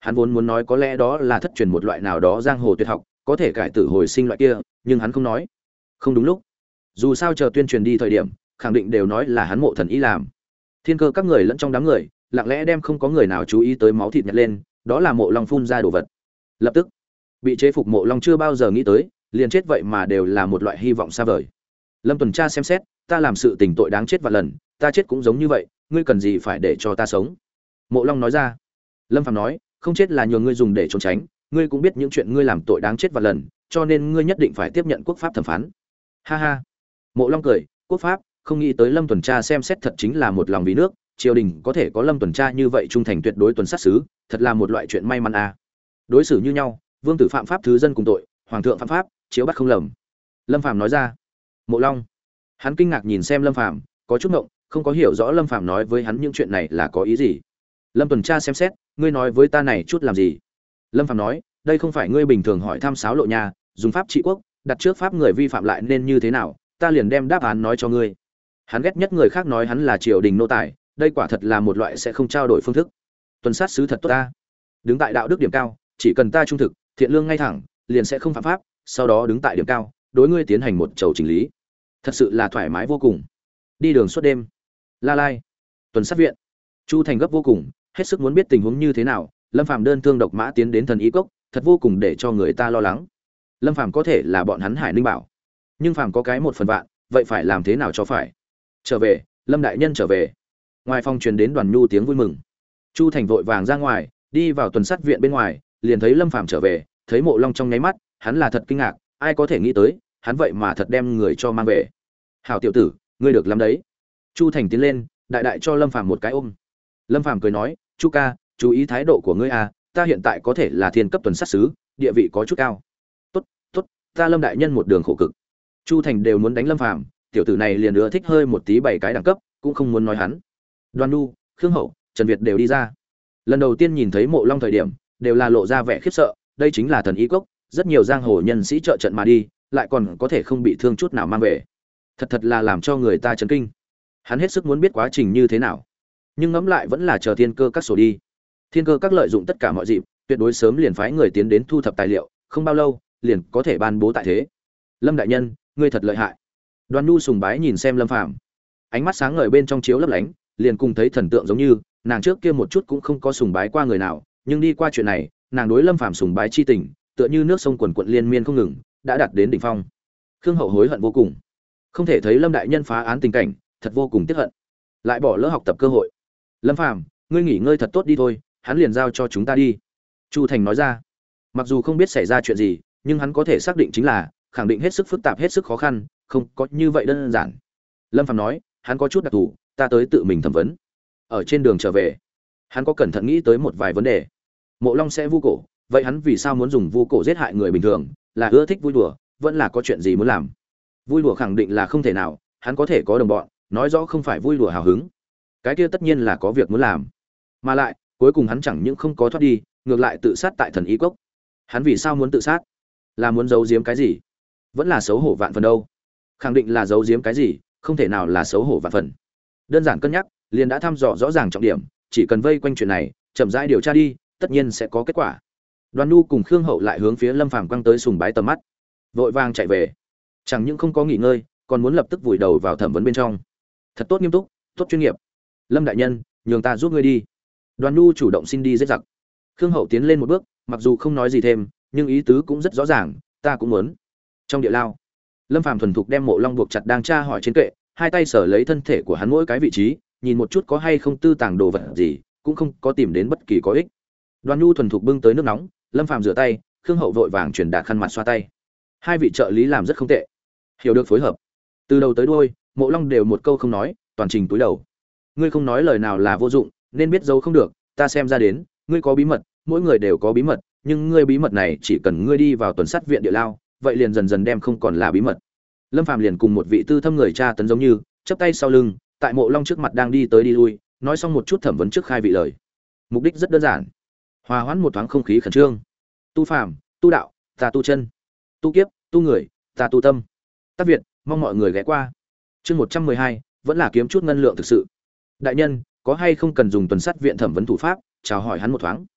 Hắn vốn muốn nói có lẽ đó là thất truyền một loại nào đó giang hồ tuyệt học, có thể cải tử hồi sinh loại kia, nhưng hắn không nói. Không đúng lúc. Dù sao chờ tuyên truyền đi thời điểm, khẳng định đều nói là hắn Mộ Thần ý làm. Thiên Cơ các người lẫn trong đám người, lặng lẽ đem không có người nào chú ý tới máu thịt nhặt lên, đó là Mộ Long phun ra đồ vật. Lập tức, bị chế phục Mộ Long chưa bao giờ nghĩ tới, liền chết vậy mà đều là một loại hy vọng xa vời. Lâm tuần tra xem xét, ta làm sự tình tội đáng chết vạn lần, ta chết cũng giống như vậy, ngươi cần gì phải để cho ta sống? Mộ Long nói ra. Lâm Phàm nói, không chết là nhường ngươi dùng để trốn tránh, ngươi cũng biết những chuyện ngươi làm tội đáng chết vạn lần, cho nên ngươi nhất định phải tiếp nhận quốc pháp thẩm phán. Ha ha. Mộ Long cười, quốc pháp, không nghĩ tới Lâm tuần tra xem xét thật chính là một lòng vì nước, triều đình có thể có Lâm tuần tra như vậy trung thành tuyệt đối tuần sát sứ, thật là một loại chuyện may mắn à. Đối xử như nhau, vương tử phạm pháp thứ dân cùng tội, hoàng thượng phạm pháp, chiếu bắt không lầm. Lâm Phàm nói ra. Mộ Long, hắn kinh ngạc nhìn xem Lâm Phàm, có chút ngộng, không có hiểu rõ Lâm Phàm nói với hắn những chuyện này là có ý gì. Lâm tuần tra xem xét, ngươi nói với ta này chút làm gì? Lâm Phàm nói, đây không phải ngươi bình thường hỏi thăm sáo lộ nhà, dùng pháp trị quốc, đặt trước pháp người vi phạm lại nên như thế nào, ta liền đem đáp án nói cho ngươi. Hắn ghét nhất người khác nói hắn là triều đình nô tài, đây quả thật là một loại sẽ không trao đổi phương thức. Tuần sát sứ thật tốt ta, đứng tại đạo đức điểm cao, chỉ cần ta trung thực, thiện lương ngay thẳng, liền sẽ không phạm pháp, sau đó đứng tại điểm cao, đối ngươi tiến hành một chầu chỉnh lý. Thật sự là thoải mái vô cùng. Đi đường suốt đêm. La Lai, tuần sát viện. Chu Thành gấp vô cùng, hết sức muốn biết tình huống như thế nào. Lâm Phàm đơn thương độc mã tiến đến Thần Ý Cốc, thật vô cùng để cho người ta lo lắng. Lâm Phàm có thể là bọn hắn Hải Ninh bảo, nhưng Phàm có cái một phần vạn, vậy phải làm thế nào cho phải? Trở về, Lâm đại nhân trở về. Ngoài phòng truyền đến Đoàn Nhu tiếng vui mừng. Chu Thành vội vàng ra ngoài, đi vào tuần sát viện bên ngoài, liền thấy Lâm Phàm trở về, thấy Mộ Long trong nháy mắt, hắn là thật kinh ngạc, ai có thể nghĩ tới, hắn vậy mà thật đem người cho mang về. Hảo tiểu tử, ngươi được lắm đấy. Chu Thành tiến lên, đại đại cho Lâm Phàm một cái ôm. Lâm Phàm cười nói, Chu ca, chú ý thái độ của ngươi à, ta hiện tại có thể là thiên cấp tuần sát sứ, địa vị có chút cao. Tốt, tốt, ta Lâm đại nhân một đường khổ cực. Chu Thành đều muốn đánh Lâm Phàm, tiểu tử này liền ưa thích hơi một tí bảy cái đẳng cấp, cũng không muốn nói hắn. Đoan Nhu, Khương Hậu, Trần Việt đều đi ra. Lần đầu tiên nhìn thấy Mộ Long thời điểm, đều là lộ ra vẻ khiếp sợ, đây chính là Thần Ý Cốc, rất nhiều giang hồ nhân sĩ trợ trận mà đi, lại còn có thể không bị thương chút nào mang về. Thật là làm cho người ta chấn kinh. Hắn hết sức muốn biết quá trình như thế nào, nhưng ngẫm lại vẫn là chờ Thiên Cơ các sổ đi. Thiên Cơ các lợi dụng tất cả mọi dịp, tuyệt đối sớm liền phái người tiến đến thu thập tài liệu, không bao lâu liền có thể ban bố tại thế. Lâm đại nhân, ngươi thật lợi hại. Đoàn Nhu sùng bái nhìn xem Lâm Phàm, ánh mắt sáng ngời bên trong chiếu lấp lánh, liền cùng thấy thần tượng giống như, nàng trước kia một chút cũng không có sùng bái qua người nào, nhưng đi qua chuyện này, nàng đối Lâm Phàm sùng bái chi tình, tựa như nước sông quần quận liên miên không ngừng, đã đạt đến đỉnh phong. Khương Hậu hối hận vô cùng, không thể thấy Lâm đại nhân phá án tình cảnh, thật vô cùng tiếc hận, lại bỏ lỡ học tập cơ hội. Lâm Phàm, ngươi nghỉ ngơi thật tốt đi thôi, hắn liền giao cho chúng ta đi. Chu Thành nói ra, mặc dù không biết xảy ra chuyện gì, nhưng hắn có thể xác định chính là khẳng định hết sức phức tạp, hết sức khó khăn, không có như vậy đơn giản. Lâm Phàm nói, hắn có chút đặc thù, ta tới tự mình thẩm vấn. Ở trên đường trở về, hắn có cẩn thận nghĩ tới một vài vấn đề. Mộ Long sẽ vu cổ, vậy hắn vì sao muốn dùng vu cổ giết hại người bình thường, là ưa thích vui đùa, vẫn là có chuyện gì muốn làm? Vui đùa khẳng định là không thể nào, hắn có thể có đồng bọn, nói rõ không phải vui đùa hào hứng. Cái kia tất nhiên là có việc muốn làm. Mà lại, cuối cùng hắn chẳng những không có thoát đi, ngược lại tự sát tại Thần Ý Cốc. Hắn vì sao muốn tự sát? Là muốn giấu giếm cái gì? Vẫn là xấu hổ vạn phần đâu? Khẳng định là giấu giếm cái gì, không thể nào là xấu hổ vạn phần. Đơn giản cân nhắc, liền đã thăm dò rõ ràng trọng điểm, chỉ cần vây quanh chuyện này, chậm rãi điều tra đi, tất nhiên sẽ có kết quả. Đoàn Nhu cùng Khương Hậu lại hướng phía Lâm Phàm quăng tới sùng bái tầm mắt, vội vàng chạy về, chẳng những không có nghỉ ngơi, còn muốn lập tức vùi đầu vào thẩm vấn bên trong. Thật tốt nghiêm túc, tốt chuyên nghiệp. Lâm đại nhân, nhường ta giúp ngươi đi. Đoàn Nhu chủ động xin đi giết giặc. Khương Hậu tiến lên một bước, mặc dù không nói gì thêm, nhưng ý tứ cũng rất rõ ràng, ta cũng muốn. Trong địa lao, Lâm Phàm thuần thục đem Mộ Long buộc chặt đang tra hỏi trên kệ, hai tay sở lấy thân thể của hắn mỗi cái vị trí, nhìn một chút có hay không tư tàng đồ vật gì, cũng không có tìm đến bất kỳ có ích. Đoàn Nhu thuần thục bưng tới nước nóng, Lâm Phàm rửa tay, Khương Hậu vội vàng truyền đạt khăn mặt xoa tay. Hai vị trợ lý làm rất không tệ, hiểu được phối hợp. Từ đầu tới đuôi, Mộ Long đều một câu không nói, toàn trình túi đầu. Ngươi không nói lời nào là vô dụng, nên biết giấu không được, ta xem ra đến, ngươi có bí mật, mỗi người đều có bí mật, nhưng ngươi bí mật này chỉ cần ngươi đi vào tuần sát viện địa lao, vậy liền dần dần đem không còn là bí mật. Lâm Phàm liền cùng một vị tư thâm người tra tấn giống như, chắp tay sau lưng, tại Mộ Long trước mặt đang đi tới đi lui, nói xong một chút thẩm vấn trước khai vị lời. Mục đích rất đơn giản, hòa hoãn một thoáng không khí khẩn trương. Tu phàm, tu đạo, ta tu chân; tu kiếp, tu người, ta tu tâm. Tác Việt, mong mọi người ghé qua. Chương 112, vẫn là kiếm chút ngân lượng thực sự. Đại nhân, có hay không cần dùng tuần sát viện thẩm vấn thủ pháp, chào hỏi hắn một thoáng.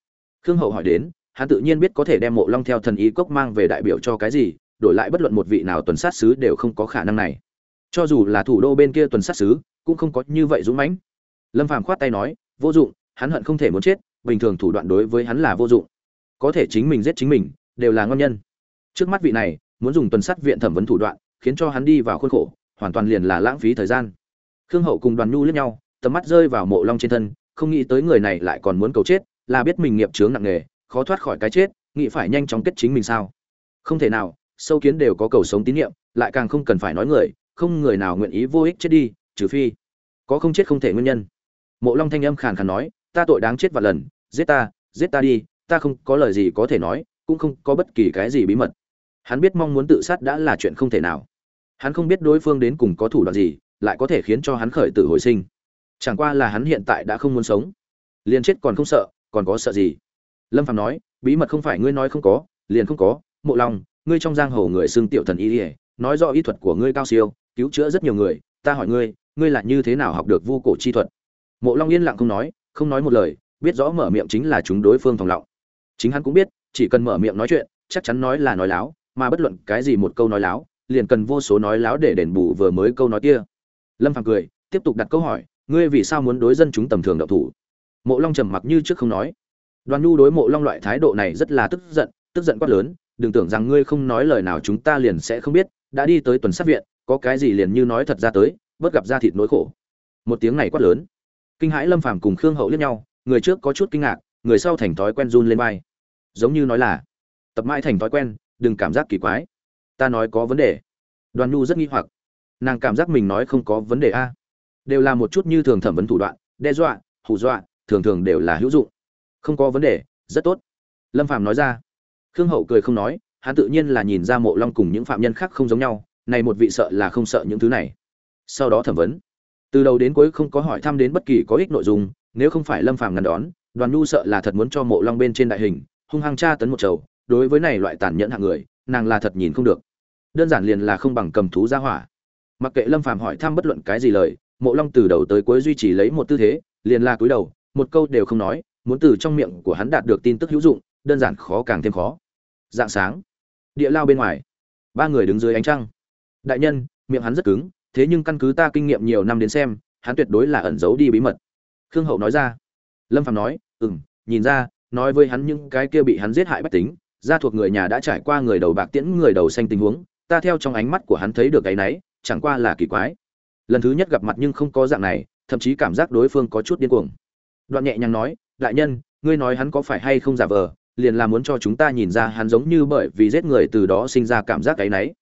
Khương Hậu hỏi đến, hắn tự nhiên biết có thể đem Mộ Long theo thần y cốc mang về đại biểu cho cái gì, đổi lại bất luận một vị nào tuần sát sứ đều không có khả năng này. Cho dù là thủ đô bên kia tuần sát sứ, cũng không có như vậy dũng mãnh. Lâm Phàm khoát tay nói, vô dụng, hắn hận không thể muốn chết, bình thường thủ đoạn đối với hắn là vô dụng. Có thể chính mình giết chính mình, đều là ngon nhân. Trước mắt vị này, muốn dùng tuần sát viện thẩm vấn thủ đoạn, khiến cho hắn đi vào khuôn khổ, hoàn toàn liền là lãng phí thời gian. Khương Hậu cùng Đoàn Nhu liếc nhau, tầm mắt rơi vào Mộ Long trên thân, không nghĩ tới người này lại còn muốn cầu chết, là biết mình nghiệp chướng nặng nề, khó thoát khỏi cái chết, nghĩ phải nhanh chóng kết chính mình sao? Không thể nào, sâu kiến đều có cầu sống tín niệm, lại càng không cần phải nói người, không người nào nguyện ý vô ích chết đi, trừ phi có không chết không thể nguyên nhân. Mộ Long thanh âm khàn khàn nói, ta tội đáng chết vạn lần, giết ta đi, ta không có lời gì có thể nói, cũng không có bất kỳ cái gì bí mật. Hắn biết mong muốn tự sát đã là chuyện không thể nào. Hắn không biết đối phương đến cùng có thủ đoạn gì, lại có thể khiến cho hắn khởi tử hồi sinh. Chẳng qua là hắn hiện tại đã không muốn sống, liền chết còn không sợ, còn có sợ gì? Lâm Phàm nói, bí mật không phải ngươi nói không có, liền không có. Mộ Long, ngươi trong giang hồ người xưng tiểu thần y, nói rõ y thuật của ngươi cao siêu, cứu chữa rất nhiều người. Ta hỏi ngươi, ngươi là như thế nào học được vu cổ chi thuật? Mộ Long yên lặng không nói một lời, biết rõ mở miệng chính là chúng đối phương thòng lọng. Chính hắn cũng biết, chỉ cần mở miệng nói chuyện, chắc chắn nói là nói láo, mà bất luận cái gì một câu nói láo, liền cần vô số nói láo để đền bù vừa mới câu nói kia. Lâm Phàm cười, tiếp tục đặt câu hỏi, ngươi vì sao muốn đối dân chúng tầm thường động thủ? Mộ Long trầm mặc như trước không nói. Đoàn Nhu đối Mộ Long loại thái độ này rất là tức giận quát lớn, đừng tưởng rằng ngươi không nói lời nào chúng ta liền sẽ không biết, đã đi tới tuần sát viện, có cái gì liền như nói thật ra tới, bớt gặp ra thịt nỗi khổ. Một tiếng này quát lớn, kinh hãi Lâm Phàm cùng Khương Hậu liếc nhau, người trước có chút kinh ngạc, người sau thành thói quen run lên vai. Giống như nói là, tập mãi thành thói quen, đừng cảm giác kỳ quái. Ta nói có vấn đề. Đoàn Nhu rất nghi hoặc, nàng cảm giác mình nói không có vấn đề a, đều là một chút như thường thẩm vấn thủ đoạn, đe dọa, hù dọa, thường thường đều là hữu dụng. Không có vấn đề, rất tốt. Lâm Phàm nói ra. Khương Hậu cười không nói, hắn tự nhiên là nhìn ra Mộ Long cùng những phạm nhân khác không giống nhau, này một vị sợ là không sợ những thứ này. Sau đó thẩm vấn, từ đầu đến cuối không có hỏi thăm đến bất kỳ có ích nội dung, nếu không phải Lâm Phàm ngăn đón, Đoàn Nhu sợ là thật muốn cho Mộ Long bên trên đại hình, hung hăng tra tấn một chầu, đối với này loại tàn nhẫn hạng người, nàng là thật nhìn không được. Đơn giản liền là không bằng cầm thú ra hỏa. Mặc kệ Lâm Phàm hỏi thăm bất luận cái gì lời, Mộ Long từ đầu tới cuối duy trì lấy một tư thế, liền là cúi đầu, một câu đều không nói, muốn từ trong miệng của hắn đạt được tin tức hữu dụng, đơn giản khó càng thêm khó. Dạng sáng, địa lao bên ngoài, ba người đứng dưới ánh trăng. Đại nhân, miệng hắn rất cứng, thế nhưng căn cứ ta kinh nghiệm nhiều năm đến xem, hắn tuyệt đối là ẩn giấu đi bí mật. Khương Hậu nói ra. Lâm Phàm nói, nhìn ra, nói với hắn những cái kia bị hắn giết hại bách tính, gia thuộc người nhà đã trải qua người đầu bạc tiễn người đầu xanh tình huống, ta theo trong ánh mắt của hắn thấy được cái nấy, chẳng qua là kỳ quái. Lần thứ nhất gặp mặt nhưng không có dạng này, thậm chí cảm giác đối phương có chút điên cuồng. Đoạn nhẹ nhàng nói, đại nhân, ngươi nói hắn có phải hay không giả vờ, liền là muốn cho chúng ta nhìn ra hắn giống như bởi vì giết người từ đó sinh ra cảm giác cái nấy.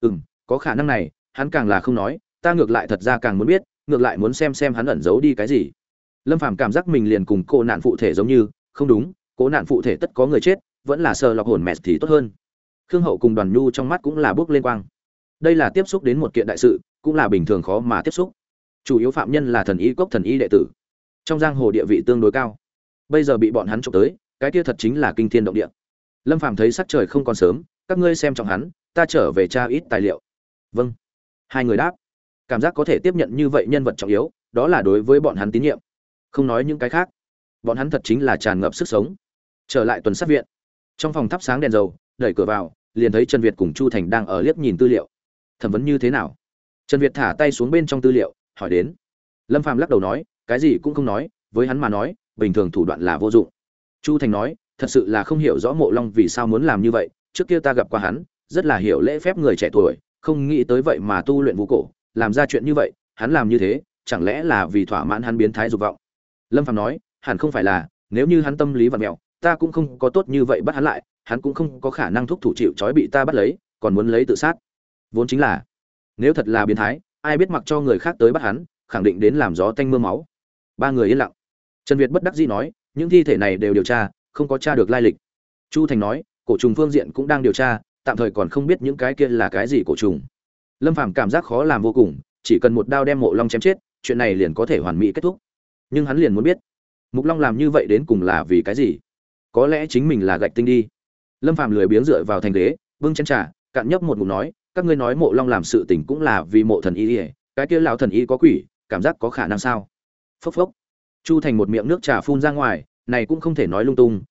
Có khả năng này, hắn càng là không nói, ta ngược lại thật ra càng muốn biết, ngược lại muốn xem hắn ẩn giấu đi cái gì. Lâm Phàm cảm giác mình liền cùng cô nạn phụ thể giống như, không đúng, cố nạn phụ thể tất có người chết, vẫn là sờ lọc hồn mẹ thì tốt hơn. Khương Hậu cùng Đoàn Nhu trong mắt cũng là bước lên quang. Đây là tiếp xúc đến một kiện đại sự, cũng là bình thường khó mà tiếp xúc. Chủ yếu phạm nhân là thần y cốc thần y đệ tử, trong giang hồ địa vị tương đối cao. Bây giờ bị bọn hắn chụp tới, cái kia thật chính là kinh thiên động địa. Lâm Phàm thấy sắc trời không còn sớm, các ngươi xem trọng hắn, ta trở về tra ít tài liệu. Vâng. Hai người đáp. Cảm giác có thể tiếp nhận như vậy nhân vật trọng yếu, đó là đối với bọn hắn tín nhiệm. Không nói những cái khác, bọn hắn thật chính là tràn ngập sức sống. Trở lại tuần sát viện, trong phòng thắp sáng đèn dầu, đẩy cửa vào, liền thấy Trần Việt cùng Chu Thành đang ở liếc nhìn tư liệu. Thẩm vấn như thế nào? Trần Việt thả tay xuống bên trong tư liệu, hỏi đến. Lâm Phàm lắc đầu nói, cái gì cũng không nói, với hắn mà nói, bình thường thủ đoạn là vô dụng. Chu Thành nói, thật sự là không hiểu rõ Mộ Long vì sao muốn làm như vậy, trước kia ta gặp qua hắn, rất là hiểu lễ phép người trẻ tuổi, không nghĩ tới vậy mà tu luyện vũ cổ, làm ra chuyện như vậy, hắn làm như thế, chẳng lẽ là vì thỏa mãn hắn biến thái dục vọng? Lâm Phàm nói, hẳn không phải là, nếu như hắn tâm lý vặn mèo, ta cũng không có tốt như vậy bắt hắn lại, hắn cũng không có khả năng thúc thủ chịu trói bị ta bắt lấy, còn muốn lấy tự sát. Vốn chính là, nếu thật là biến thái, ai biết mặc cho người khác tới bắt hắn, khẳng định đến làm gió tanh mưa máu. Ba người yên lặng. Trần Việt bất đắc dĩ nói, những thi thể này đều điều tra, không có tra được lai lịch. Chu Thành nói, cổ trùng phương diện cũng đang điều tra, tạm thời còn không biết những cái kia là cái gì cổ trùng. Lâm Phàm cảm giác khó làm vô cùng, chỉ cần một đao đem Mộ Long chém chết, chuyện này liền có thể hoàn mỹ kết thúc. Nhưng hắn liền muốn biết, Mục Long làm như vậy đến cùng là vì cái gì? Có lẽ chính mình là gạch tinh đi. Lâm Phàm lười biếng dựa vào thành ghế, bưng chén trà, cạn nhấp một ngụm nói, các ngươi nói Mộ Long làm sự tình cũng là vì Mộ thần y, cái kia lão thần y có quỷ, cảm giác có khả năng sao? Phốc phốc. Chu Thành một miệng nước trà phun ra ngoài, này cũng không thể nói lung tung,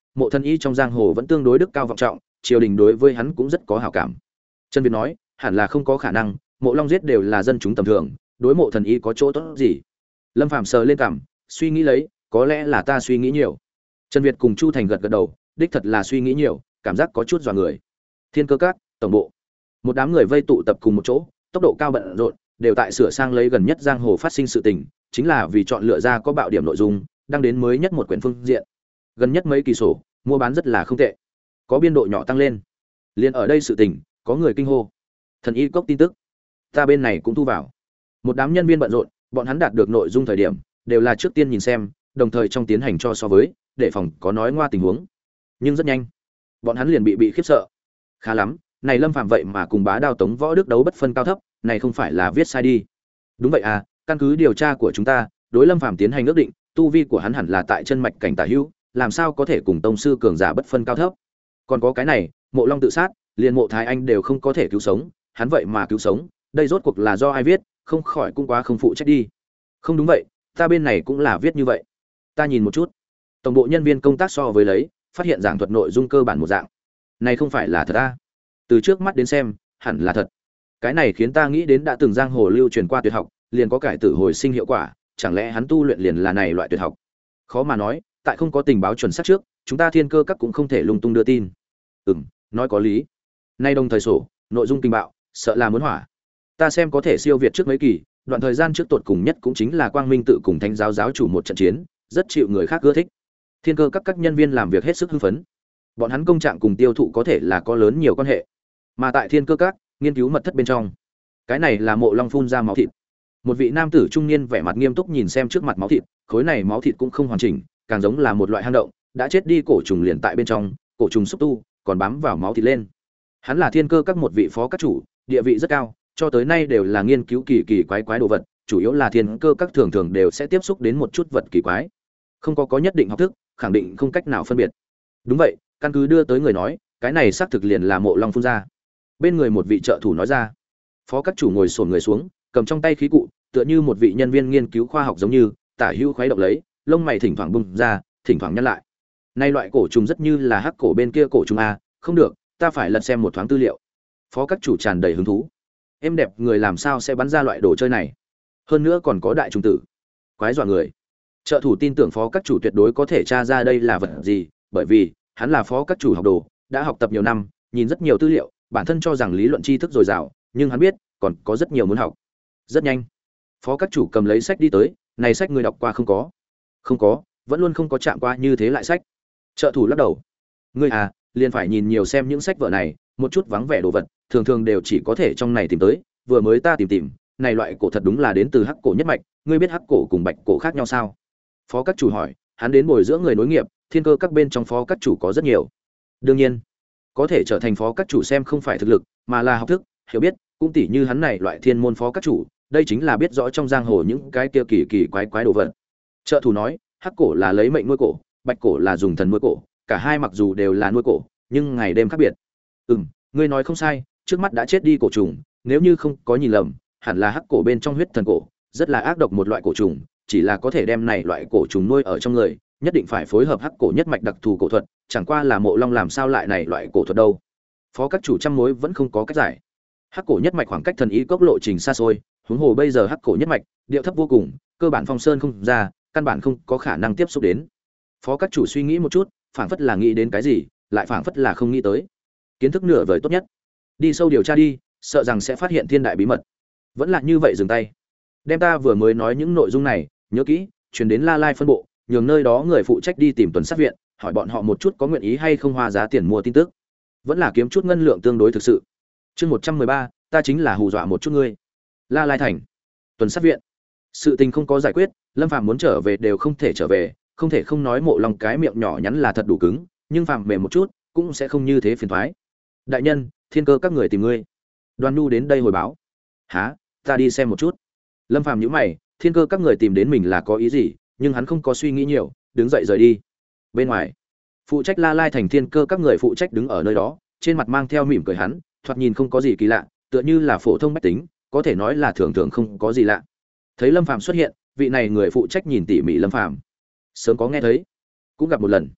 Mộ Thần Y trong giang hồ vẫn tương đối đức cao vọng trọng, triều đình đối với hắn cũng rất có hảo cảm. Trần Việt nói, hẳn là không có khả năng, Mộ Long giết đều là dân chúng tầm thường, đối Mộ Thần Y có chỗ tốt gì? Lâm Phàm sờ lên cằm, suy nghĩ lấy, có lẽ là ta suy nghĩ nhiều. Trần Việt cùng Chu Thành gật gật đầu, đích thật là suy nghĩ nhiều, cảm giác có chút dọa người. Thiên Cơ Các, tổng bộ. Một đám người vây tụ tập cùng một chỗ, tốc độ cao bận rộn, đều tại sửa sang lấy gần nhất giang hồ phát sinh sự tình, chính là vì chọn lựa ra có bạo điểm nội dung, đăng đến mới nhất một quyển phương diện. Gần nhất mấy kỳ sổ, mua bán rất là không tệ, có biên độ nhỏ tăng lên. Liên ở đây sự tình, có người kinh hô. Thần Y Cốc tin tức, ta bên này cũng thu vào. Một đám nhân viên bận rộn, bọn hắn đạt được nội dung thời điểm, đều là trước tiên nhìn xem, đồng thời trong tiến hành cho so với, để phòng có nói ngoa tình huống. Nhưng rất nhanh, bọn hắn liền bị khiếp sợ. Khá lắm, này Lâm Phạm vậy mà cùng Bá Đao Tống Võ Đức đấu bất phân cao thấp, này không phải là viết sai đi. Đúng vậy à, căn cứ điều tra của chúng ta, đối Lâm Phạm tiến hành ước định, tu vi của hắn hẳn là tại chân mạch cảnh tả hữu, làm sao có thể cùng tông sư cường giả bất phân cao thấp. Còn có cái này, Mộ Long tự sát, liền Mộ Thái Anh đều không có thể cứu sống, hắn vậy mà cứu sống, đây rốt cuộc là do ai viết, không khỏi cũng quá không phụ trách đi. Không đúng vậy, ta bên này cũng là viết như vậy. Ta nhìn một chút. Tổng bộ nhân viên công tác so với lấy, phát hiện giảng thuật nội dung cơ bản một dạng. Này không phải là thật a? Từ trước mắt đến xem, hẳn là thật. Cái này khiến ta nghĩ đến đã từng giang hồ lưu truyền qua tuyệt học, liền có cải tử hồi sinh hiệu quả, chẳng lẽ hắn tu luyện liền là này loại tuyệt học? Khó mà nói, tại không có tình báo chuẩn xác trước, chúng ta Thiên Cơ Các cũng không thể lung tung đưa tin. Nói có lý. Nay đồng thời sổ, nội dung kinh bạo, sợ là muốn hỏa. Ta xem có thể siêu việt trước mấy kỳ, đoạn thời gian trước tột cùng nhất cũng chính là Quang Minh tự cùng Thánh giáo giáo chủ một trận chiến, rất chịu người khác ưa thích. Thiên Cơ Các nhân viên làm việc hết sức hưng phấn. Bọn hắn công trạng cùng tiêu thụ có thể là có lớn nhiều quan hệ. Mà tại Thiên Cơ Các, nghiên cứu mật thất bên trong, cái này là Mộ Long phun ra máu thịt. Một vị nam tử trung niên vẻ mặt nghiêm túc nhìn xem trước mặt máu thịt, khối này máu thịt cũng không hoàn chỉnh, càng giống là một loại hang động, đã chết đi cổ trùng liền tại bên trong, cổ trùng xúc tu, còn bám vào máu thịt lên. Hắn là Thiên Cơ Các một vị phó các chủ, địa vị rất cao, cho tới nay đều là nghiên cứu kỳ quái đồ vật, chủ yếu là Thiên Cơ Các thường thường đều sẽ tiếp xúc đến một chút vật kỳ quái. Không có nhất định học thức, khẳng định không cách nào phân biệt. Đúng vậy, căn cứ đưa tới người nói, cái này xác thực liền là Mộ Long phun ra. Bên người một vị trợ thủ nói ra. Phó các chủ ngồi xổm người xuống, cầm trong tay khí cụ, tựa như một vị nhân viên nghiên cứu khoa học giống như, tả hữu khuấy động lấy, lông mày thỉnh thoảng bung ra, thỉnh thoảng nhăn lại. Nay loại cổ trùng rất như là hắc cổ bên kia cổ trùng a, không được, ta phải lật xem một thoáng tư liệu. Phó các chủ tràn đầy hứng thú. Em đẹp người làm sao sẽ bắn ra loại đồ chơi này? Hơn nữa còn có đại trùng tử. Quái dọa người. Trợ thủ tin tưởng phó các chủ tuyệt đối có thể tra ra đây là vật gì, bởi vì hắn là phó các chủ học đồ, đã học tập nhiều năm, nhìn rất nhiều tư liệu, bản thân cho rằng lý luận tri thức dồi dào, nhưng hắn biết còn có rất nhiều muốn học. Rất nhanh, phó các chủ cầm lấy sách đi tới, này sách người đọc qua không có? Không có, vẫn luôn không có chạm qua như thế lại sách. Trợ thủ lắc đầu. Ngươi à, liền phải nhìn nhiều xem những sách vở này, một chút vắng vẻ đồ vật, thường thường đều chỉ có thể trong này tìm tới, vừa mới ta tìm, này loại cổ thật đúng là đến từ hắc cổ nhất mạch, ngươi biết hắc cổ cùng bạch cổ khác nhau sao? Phó các chủ hỏi, hắn đến bồi dưỡng người nối nghiệp, Thiên Cơ Các bên trong phó các chủ có rất nhiều. Đương nhiên, có thể trở thành phó các chủ xem không phải thực lực, mà là học thức, hiểu biết, cũng tỉ như hắn này loại thiên môn phó các chủ, đây chính là biết rõ trong giang hồ những cái kia kỳ quái đồ vật. Trợ thủ nói, hắc cổ là lấy mệnh nuôi cổ, bạch cổ là dùng thần nuôi cổ, cả hai mặc dù đều là nuôi cổ, nhưng ngày đêm khác biệt. Ngươi nói không sai, trước mắt đã chết đi cổ trùng, nếu như không có nhìn lầm, hẳn là hắc cổ bên trong huyết thần cổ, rất là ác độc một loại cổ trùng, chỉ là có thể đem này loại cổ trùng nuôi ở trong người, nhất định phải phối hợp hắc cổ nhất mạch đặc thù cổ thuật, chẳng qua là Mộ Long làm sao lại này loại cổ thuật đâu. Phó các chủ trăm mối vẫn không có cách giải. Hắc cổ nhất mạch khoảng cách thần y cốc lộ trình xa xôi, huống hồ bây giờ hắc cổ nhất mạch điệu thấp vô cùng, cơ bản phong sơn không ra, căn bản không có khả năng tiếp xúc đến. Phó các chủ suy nghĩ một chút, phảng phất là nghĩ đến cái gì, lại phảng phất là không nghĩ tới. Kiến thức nửa vời tốt nhất, đi sâu điều tra đi, sợ rằng sẽ phát hiện thiên đại bí mật. Vẫn là như vậy dừng tay. Đem ta vừa mới nói những nội dung này, nhớ kỹ, truyền đến La Lai phân bộ, nhường nơi đó người phụ trách đi tìm tuần sát viện, hỏi bọn họ một chút có nguyện ý hay không hoa giá tiền mua tin tức. Vẫn là kiếm chút ngân lượng tương đối thực sự. Chương 113, ta chính là hù dọa một chút ngươi. La Lai thành, tuần sát viện. Sự tình không có giải quyết, Lâm Phàm muốn trở về đều không thể trở về, không thể không nói Mộ Long cái miệng nhỏ nhắn là thật đủ cứng, nhưng Phàm mềm một chút, cũng sẽ không như thế phiền toái. Đại nhân, Thiên Cơ các người tìm ngươi. Đoan Nhu đến đây hồi báo. Hả? Ta đi xem một chút. Lâm Phàm nhíu mày, Thiên Cơ các người tìm đến mình là có ý gì, nhưng hắn không có suy nghĩ nhiều, đứng dậy rời đi. Bên ngoài, phụ trách La Lai thành Thiên Cơ các người phụ trách đứng ở nơi đó, trên mặt mang theo mỉm cười hắn, thoạt nhìn không có gì kỳ lạ, tựa như là phổ thông bách tính, có thể nói là thường thường không có gì lạ. Thấy Lâm Phàm xuất hiện, vị này người phụ trách nhìn tỉ mỉ Lâm Phàm. Sớm có nghe thấy, cũng gặp một lần.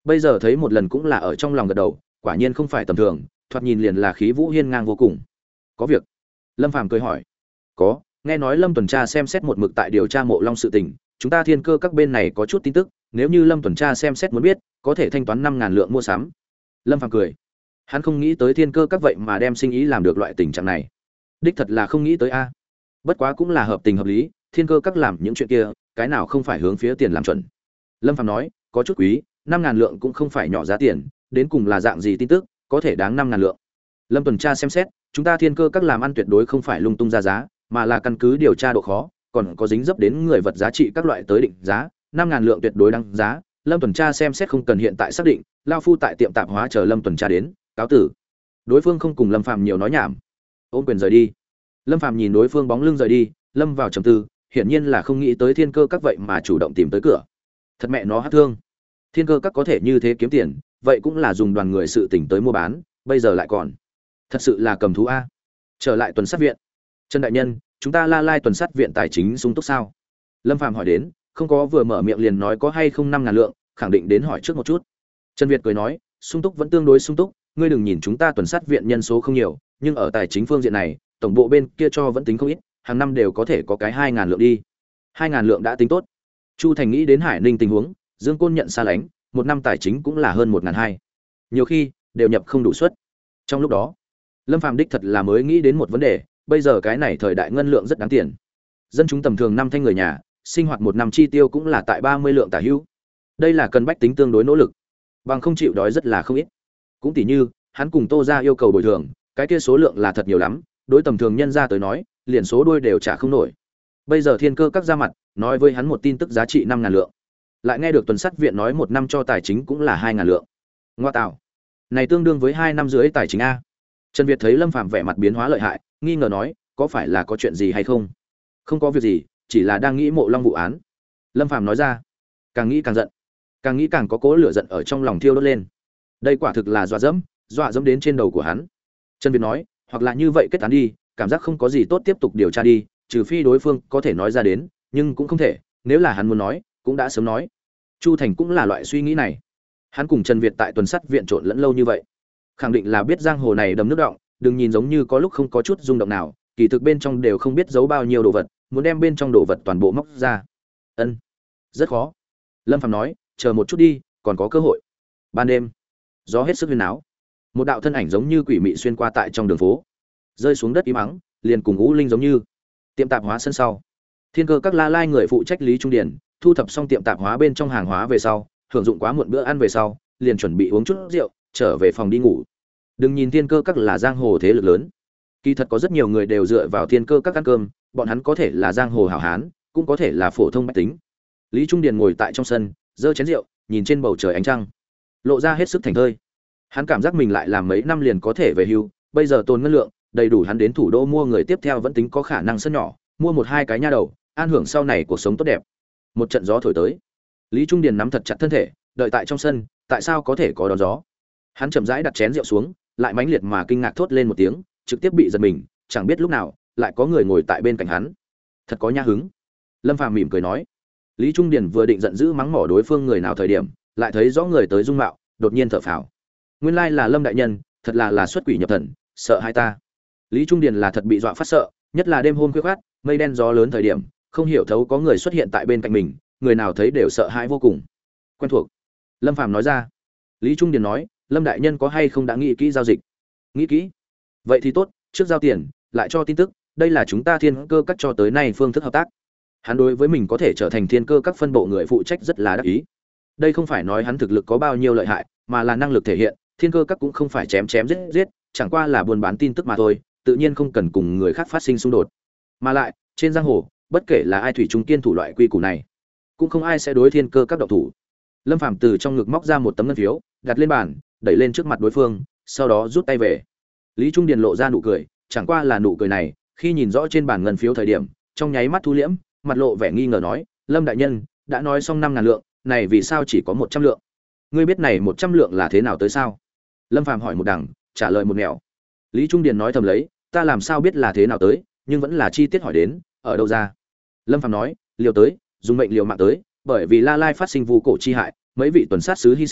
bây giờ thấy một lần cũng là ở trong lòng gật đầu, quả nhiên không phải tầm thường, thoạt nhìn liền là khí vũ hiên ngang vô cùng. Có việc? Lâm Phàm cười hỏi. Có, nghe nói Lâm tuần tra xem xét một mực tại điều tra Mộ Long sự tình, chúng ta Thiên Cơ các bên này có chút tin tức, nếu như Lâm tuần tra xem xét muốn biết, có thể thanh toán 5.000 lượng mua sắm. Lâm Phàm cười. Hắn không nghĩ tới Thiên Cơ các vậy mà đem sinh ý làm được loại tình trạng này. Đích thật là không nghĩ tới a. Bất quá cũng là hợp tình hợp lý, Thiên Cơ các làm những chuyện kia, cái nào không phải hướng phía tiền làm chuẩn. Lâm Phàm nói, có chút quý, 5.000 lượng cũng không phải nhỏ giá tiền, đến cùng là dạng gì tin tức, có thể đáng 5.000 lượng. Lâm tuần tra xem xét, chúng ta Thiên Cơ các làm ăn tuyệt đối không phải lung tung ra giá, mà là căn cứ điều tra độ khó, còn có dính dấp đến người vật giá trị các loại tới định giá, 5.000 lượng tuyệt đối đáng giá. Lâm tuần tra xem xét không cần hiện tại xác định, lao phu tại tiệm tạp hóa chờ Lâm tuần tra đến, cáo tử. Đối phương không cùng Lâm Phàm nhiều nói nhảm, ôm quyền rời đi. Lâm Phàm nhìn đối phương bóng lưng rời đi, lâm vào trầm tư, hiển nhiên là không nghĩ tới Thiên Cơ các vậy mà chủ động tìm tới cửa. Thật mẹ nó hắc thương. Thiên Cơ các có thể như thế kiếm tiền, vậy cũng là dùng đoàn người sự tỉnh tới mua bán, bây giờ lại còn thật sự là cầm thú a. Trở lại tuần sát viện. Trần đại nhân, chúng ta La Lai tuần sát viện tài chính sung túc sao? Lâm Phàm hỏi đến, không có vừa mở miệng liền nói có hay không 5.000 lượng, khẳng định đến hỏi trước một chút. Trần Việt cười nói, sung túc vẫn tương đối sung túc, ngươi đừng nhìn chúng ta tuần sát viện nhân số không nhiều, nhưng ở tài chính phương diện này, tổng bộ bên kia cho vẫn tính không ít, hàng năm đều có thể có cái 2.000 lượng đi. 2.000 lượng đã tính tốt. Chu Thành nghĩ đến Hải Ninh tình huống, Dương Côn nhận xa lánh, một năm tài chính cũng là hơn 1.200. Nhiều khi đều nhập không đủ suất. Trong lúc đó, Lâm Phàm đích thật là mới nghĩ đến một vấn đề, bây giờ cái này thời đại ngân lượng rất đáng tiền. Dân chúng tầm thường năm thanh người nhà, sinh hoạt một năm chi tiêu cũng là tại 30 lượng tả hữu. Đây là cần bách tính tương đối nỗ lực, bằng không chịu đói rất là không ít. Cũng tỉ như, hắn cùng Tô gia yêu cầu bồi thường, cái kia số lượng là thật nhiều lắm, đối tầm thường nhân gia tới nói, liền số đuôi đều trả không nổi. Bây giờ Thiên Cơ các ra mặt, nói với hắn một tin tức giá trị 5.000 lượng. Lại nghe được tuần sát viện nói một năm cho tài chính cũng là 2.000 lượng. Ngoa tạo. Này tương đương với 2 năm rưỡi tài chính a. Trần Việt thấy Lâm Phàm vẻ mặt biến hóa lợi hại, nghi ngờ nói, có phải là có chuyện gì hay không? Không có việc gì, chỉ là đang nghĩ Mộ Long vụ án. Lâm Phàm nói ra. Càng nghĩ càng giận, càng nghĩ càng có cỗ lửa giận ở trong lòng thiêu đốt lên. Đây quả thực là dọa dẫm đến trên đầu của hắn. Trần Việt nói, hoặc là như vậy kết án đi, cảm giác không có gì tốt tiếp tục điều tra đi, trừ phi đối phương có thể nói ra đến, nhưng cũng không thể, nếu là hắn muốn nói, cũng đã sớm nói. Chu Thành cũng là loại suy nghĩ này. Hắn cùng Trần Việt tại tuần sắt viện trộn lẫn lâu như vậy, khẳng định là biết giang hồ này đầm nước động, đừng nhìn giống như có lúc không có chút rung động nào, kỳ thực bên trong đều không biết giấu bao nhiêu đồ vật, muốn đem bên trong đồ vật toàn bộ móc ra. Ân, rất khó. Lâm Phàm nói, chờ một chút đi, còn có cơ hội. Ban đêm, gió hết sức huyền áo. Một đạo thân ảnh giống như quỷ mị xuyên qua tại trong đường phố, rơi xuống đất im ắng, liền cùng ngũ linh giống như. Tiệm tạp hóa sân sau, Thiên Cơ các La Lai người phụ trách Lý Trung Điển, thu thập xong tiệm tạp hóa bên trong hàng hóa về sau, hưởng dụng quá muộn bữa ăn về sau, liền chuẩn bị uống chút rượu, trở về phòng đi ngủ. Đừng nhìn Thiên Cơ các là giang hồ thế lực lớn, kỳ thật có rất nhiều người đều dựa vào Thiên Cơ các ăn cơm, bọn hắn có thể là giang hồ hảo hán, cũng có thể là phổ thông bách tính. Lý Trung Điền ngồi tại trong sân, giơ chén rượu, nhìn trên bầu trời ánh trăng, lộ ra hết sức thành thơi. Hắn cảm giác mình lại làm mấy năm liền có thể về hưu, bây giờ tồn ngân lượng, đầy đủ hắn đến thủ đô mua người tiếp theo vẫn tính có khả năng sân nhỏ, mua một hai cái nha đầu, an hưởng sau này cuộc sống tốt đẹp. Một trận gió thổi tới, Lý Trung Điền nắm thật chặt thân thể, đợi tại trong sân, tại sao có thể có đón gió? Hắn chậm rãi đặt chén rượu xuống, lại mãnh liệt mà kinh ngạc thốt lên một tiếng, trực tiếp bị giật mình, chẳng biết lúc nào, lại có người ngồi tại bên cạnh hắn. Thật có nhã hứng. Lâm Phàm mỉm cười nói. Lý Trung Điền vừa định giận dữ mắng mỏ đối phương người nào thời điểm, lại thấy rõ người tới dung mạo, đột nhiên thở phào. Nguyên lai là Lâm đại nhân, thật là xuất quỷ nhập thần, sợ hai ta. Lý Trung Điền là thật bị dọa phát sợ, nhất là đêm hôm khuya khoắt, mây đen gió lớn thời điểm, không hiểu thấu có người xuất hiện tại bên cạnh mình, người nào thấy đều sợ hãi vô cùng. Quen thuộc. Lâm Phàm nói ra. Lý Trung Điền nói, Lâm đại nhân có hay không đã nghĩ kỹ giao dịch? Nghĩ kỹ. Vậy thì tốt, trước giao tiền, lại cho tin tức, đây là chúng ta Thiên Cơ các cho tới nay phương thức hợp tác. Hắn đối với mình có thể trở thành Thiên Cơ các phân bộ người phụ trách rất là đắc ý. Đây không phải nói hắn thực lực có bao nhiêu lợi hại, mà là năng lực thể hiện, Thiên Cơ các cũng không phải chém chém giết giết, chẳng qua là buôn bán tin tức mà thôi, tự nhiên không cần cùng người khác phát sinh xung đột. Mà lại, trên giang hồ, bất kể là ai thủy chung kiên thủ loại quy củ này, cũng không ai sẽ đối Thiên Cơ các động thủ. Lâm Phàm từ trong ngực móc ra một tấm ngân phiếu, đặt lên bàn, đẩy lên trước mặt đối phương, sau đó rút tay về. Lý Trung Điền lộ ra nụ cười, chẳng qua là nụ cười này, khi nhìn rõ trên bàn ngân phiếu thời điểm, trong nháy mắt thu liễm, mặt lộ vẻ nghi ngờ nói, Lâm đại nhân, đã nói xong 5.000 lượng, này vì sao chỉ có 100 lượng? Ngươi biết này 100 lượng là thế nào tới sao? Lâm Phàm hỏi một đằng, trả lời một nẻo. Lý Trung Điền nói thầm lấy, ta làm sao biết là thế nào tới, nhưng vẫn là chi tiết hỏi đến, ở đâu ra? Lâm Phàm nói, liều tới, dùng mệnh liều mạng tới, bởi vì La Lai phát sinh vu cổ chi hại, mấy vị tuần sát sứ hy sinh,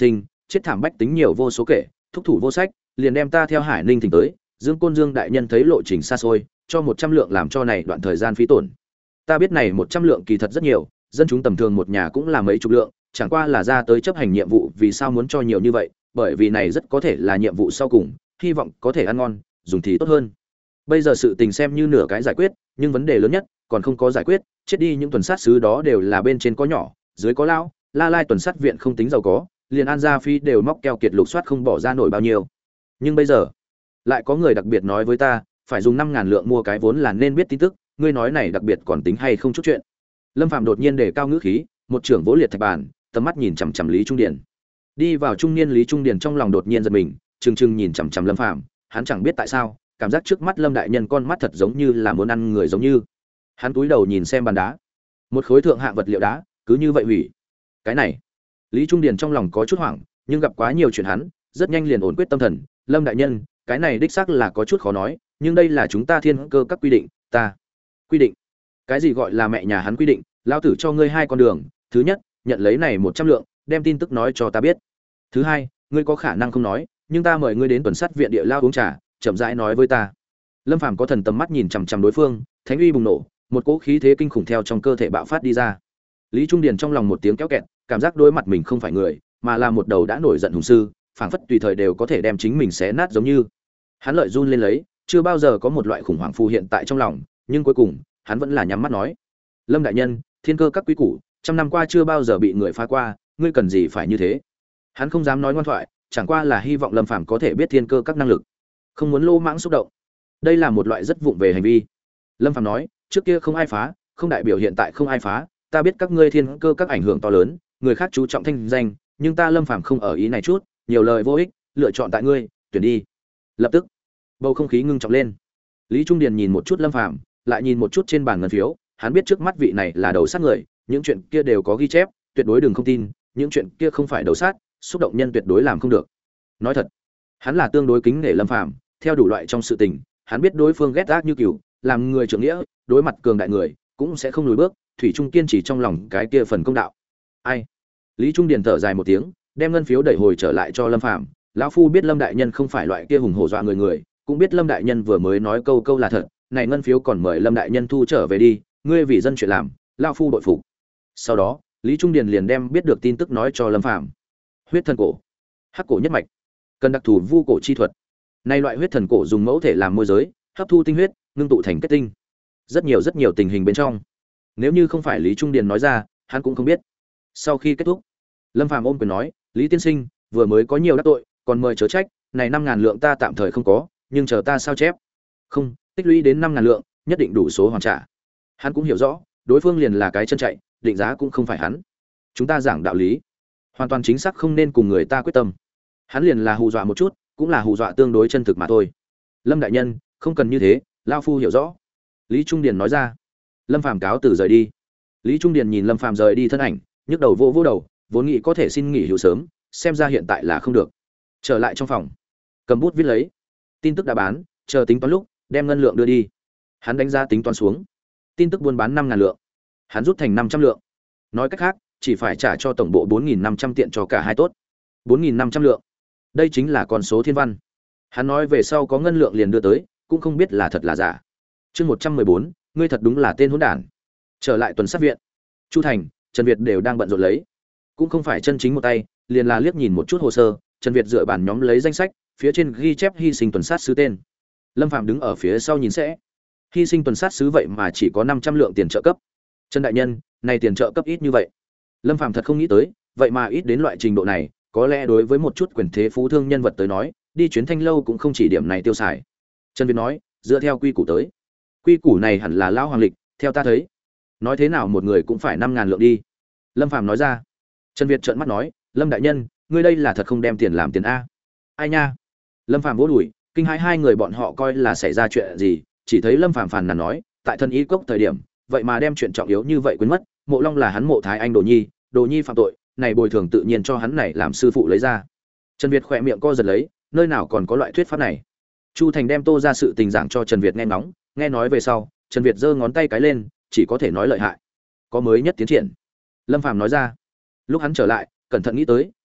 chết thảm bách tính nhiều vô số kể, thúc thủ vô sách, liền đem ta theo Hải Ninh thỉnh tới. Dương Côn Dương đại nhân thấy lộ trình xa xôi, cho 100 lượng làm cho này đoạn thời gian phí tổn. Ta biết này 100 lượng kỳ thật rất nhiều, dân chúng tầm thường một nhà cũng là mấy chục lượng, chẳng qua là ra tới chấp hành nhiệm vụ, vì sao muốn cho nhiều như vậy, bởi vì này rất có thể là nhiệm vụ sau cùng, hy vọng có thể ăn ngon, dùng thì tốt hơn. Bây giờ sự tình xem như nửa cái giải quyết, nhưng vấn đề lớn nhất còn không có giải quyết, chết đi những tuần sát sứ đó đều là bên trên có nhỏ, dưới có lão, La Lai tuần sát viện không tính giàu có, liền An Gia Phi đều móc keo kiệt lục soát không bỏ ra nổi bao nhiêu. Nhưng bây giờ, lại có người đặc biệt nói với ta, phải dùng 5000 lượng mua cái vốn là nên biết tin tức, ngươi nói này đặc biệt còn tính hay không chút chuyện. Lâm Phạm đột nhiên đề cao ngữ khí, một trưởng vỗ liệt thạch bàn, tầm mắt nhìn chằm chằm Lý Trung Điển. Đi vào trung niên Lý Trung Điển trong lòng đột nhiên giật mình, trừng trừng nhìn chằm chằm Lâm Phạm, hắn chẳng biết tại sao, cảm giác trước mắt Lâm đại nhân con mắt thật giống như là muốn ăn người giống như. Hắn cúi đầu nhìn xem bàn đá, một khối thượng hạng vật liệu đá, cứ như vậy hủy. Cái này, Lý Trung Điển trong lòng có chút hoảng, nhưng gặp quá nhiều chuyện hắn, rất nhanh liền ổn quyết tâm thần, Lâm đại nhân, cái này đích xác là có chút khó nói, nhưng đây là chúng ta thiên cơ các quy định, ta quy định. Cái gì gọi là mẹ nhà hắn quy định, lão tử cho ngươi hai con đường, thứ nhất, nhận lấy này 100 lượng, đem tin tức nói cho ta biết. Thứ hai, ngươi có khả năng không nói, nhưng ta mời ngươi đến tuần sát viện địa lao uống trà, chậm rãi nói với ta. Lâm Phàm có thần tầm mắt nhìn chằm chằm đối phương, thánh uy bùng nổ, một cỗ khí thế kinh khủng theo trong cơ thể bạo phát đi ra. Lý Trung Điền trong lòng một tiếng kéo kẹt, cảm giác đối mặt mình không phải người, mà là một đầu đã nổi giận hùng sư, phảng phất tùy thời đều có thể đem chính mình xé nát giống như. Hắn lợi run lên lấy, chưa bao giờ có một loại khủng hoảng phù hiện tại trong lòng, nhưng cuối cùng, hắn vẫn là nhắm mắt nói: "Lâm đại nhân, thiên cơ các quý củ, trăm năm qua chưa bao giờ bị người phá qua, ngươi cần gì phải như thế?" Hắn không dám nói ngoan thoại, chẳng qua là hy vọng Lâm Phàm có thể biết thiên cơ các năng lực, không muốn lô mãng xúc động. Đây là một loại rất vụng về hành vi. Lâm Phàm nói: "Trước kia không ai phá, không đại biểu hiện tại không ai phá, ta biết các ngươi thiên cơ các ảnh hưởng to lớn, người khác chú trọng thanh danh, nhưng ta Lâm Phàm không ở ý này chút, nhiều lời vô ích, lựa chọn tại ngươi, tuyển đi." Lập tức, bầu không khí ngưng trọng lên. Lý Trung Điền nhìn một chút Lâm Phàm, lại nhìn một chút trên bàn ngân phiếu, hắn biết trước mắt vị này là đầu sát người, những chuyện kia đều có ghi chép, tuyệt đối đừng không tin, những chuyện kia không phải đầu sát, xúc động nhân tuyệt đối làm không được. Nói thật, hắn là tương đối kính nể Lâm Phàm, theo đủ loại trong sự tình, hắn biết đối phương ghét ác như cừu, làm người trưởng nghĩa, đối mặt cường đại người, cũng sẽ không lùi bước, thủy trung kiên trì trong lòng cái kia phần công đạo. Ai? Lý Trung Điền thở dài một tiếng, đem ngân phiếu đẩy hồi trở lại cho Lâm Phàm, lão phu biết Lâm đại nhân không phải loại kia hùng hổ dọa người, cũng biết Lâm đại nhân vừa mới nói câu câu là thật, này ngân phiếu còn mời Lâm đại nhân thu trở về đi, ngươi vì dân chuyện làm, lão phu bội phục. Sau đó, Lý Trung Điền liền đem biết được tin tức nói cho Lâm Phàm. Huyết thần cổ, hắc cổ nhất mạch, cần đặc thù vu cổ chi thuật. Này loại huyết thần cổ dùng mẫu thể làm môi giới, hấp thu tinh huyết, ngưng tụ thành kết tinh. Rất nhiều tình hình bên trong. Nếu như không phải Lý Trung Điền nói ra, hắn cũng không biết. Sau khi kết thúc, Lâm Phàm ôm quyền nói: "Lý tiên sinh, vừa mới có nhiều đắc tội, còn mời chớ trách, này 5000 lượng ta tạm thời không có, nhưng chờ ta sao chép. Không, tích lũy đến 5000 lượng, nhất định đủ số hoàn trả." Hắn cũng hiểu rõ, đối phương liền là cái chân chạy, định giá cũng không phải hắn. Chúng ta giảng đạo lý, hoàn toàn chính xác không nên cùng người ta quyết tâm. Hắn liền là hù dọa một chút, cũng là hù dọa tương đối chân thực mà thôi. Lâm đại nhân, không cần như thế, lão phu hiểu rõ. Lý Trung Điền nói ra. Lâm Phàm cáo từ rời đi. Lý Trung Điền nhìn Lâm Phàm rời đi thân ảnh, nhức đầu vô đầu, vốn nghĩ có thể xin nghỉ hưu sớm, xem ra hiện tại là không được. Trở lại trong phòng, cầm bút viết lấy. Tin tức đã bán, chờ tính toán lúc, đem ngân lượng đưa đi. Hắn đánh giá tính toán xuống. Tin tức buôn bán 5000 lượng. Hắn rút thành 500 lượng. Nói cách khác, chỉ phải trả cho tổng bộ 4500 tiện cho cả hai tốt. 4500 lượng. Đây chính là con số thiên văn. Hắn nói về sau có ngân lượng liền đưa tới, cũng không biết là thật là giả. Chương 114, ngươi thật đúng là tên hỗn đản. Trở lại tuần sát viện, Chu Thành, Trần Việt đều đang bận rộn lấy, cũng không phải chân chính một tay, liền là liếc nhìn một chút hồ sơ, Trần Việt dựa bản nhóm lấy danh sách, phía trên ghi chép hy sinh tuần sát sứ tên. Lâm Phạm đứng ở phía sau nhìn sẽ. Hy sinh tuần sát sứ vậy mà chỉ có 500 lượng tiền trợ cấp. Trần đại nhân, này tiền trợ cấp ít như vậy. Lâm Phạm thật không nghĩ tới, vậy mà ít đến loại trình độ này, có lẽ đối với một chút quyền thế phú thương nhân vật tới nói, đi chuyến Thanh lâu cũng không chỉ điểm này tiêu xài. Trần Việt nói, dựa theo quy củ tới. Quy củ này hẳn là lão hoàng lịch, theo ta thấy, nói thế nào một người cũng phải 5000 lượng đi. Lâm Phàm nói ra. Trần Việt trợn mắt nói, Lâm đại nhân, ngươi đây là thật không đem tiền làm tiền a? Ai nha? Lâm Phàm vỗ đùi, kinh hãi hai người bọn họ coi là xảy ra chuyện gì, chỉ thấy Lâm Phàm phàn nàn nói, tại thân y cốc thời điểm, vậy mà đem chuyện trọng yếu như vậy quên mất, Mộ Long là hắn Mộ Thái Anh Đồ Nhi phạm tội, này bồi thường tự nhiên cho hắn này làm sư phụ lấy ra. Trần Việt khỏe miệng co giật lấy, nơi nào còn có loại thuyết pháp này. Chu Thành đem Tô ra sự tình giảng cho Trần Việt nghe ngóng, nghe nói về sau, Trần Việt giơ ngón tay cái lên, chỉ có thể nói lợi hại. Có mới nhất tiến triển. Lâm Phàm nói ra. Lúc hắn trở lại, cẩn thận nghĩ tới,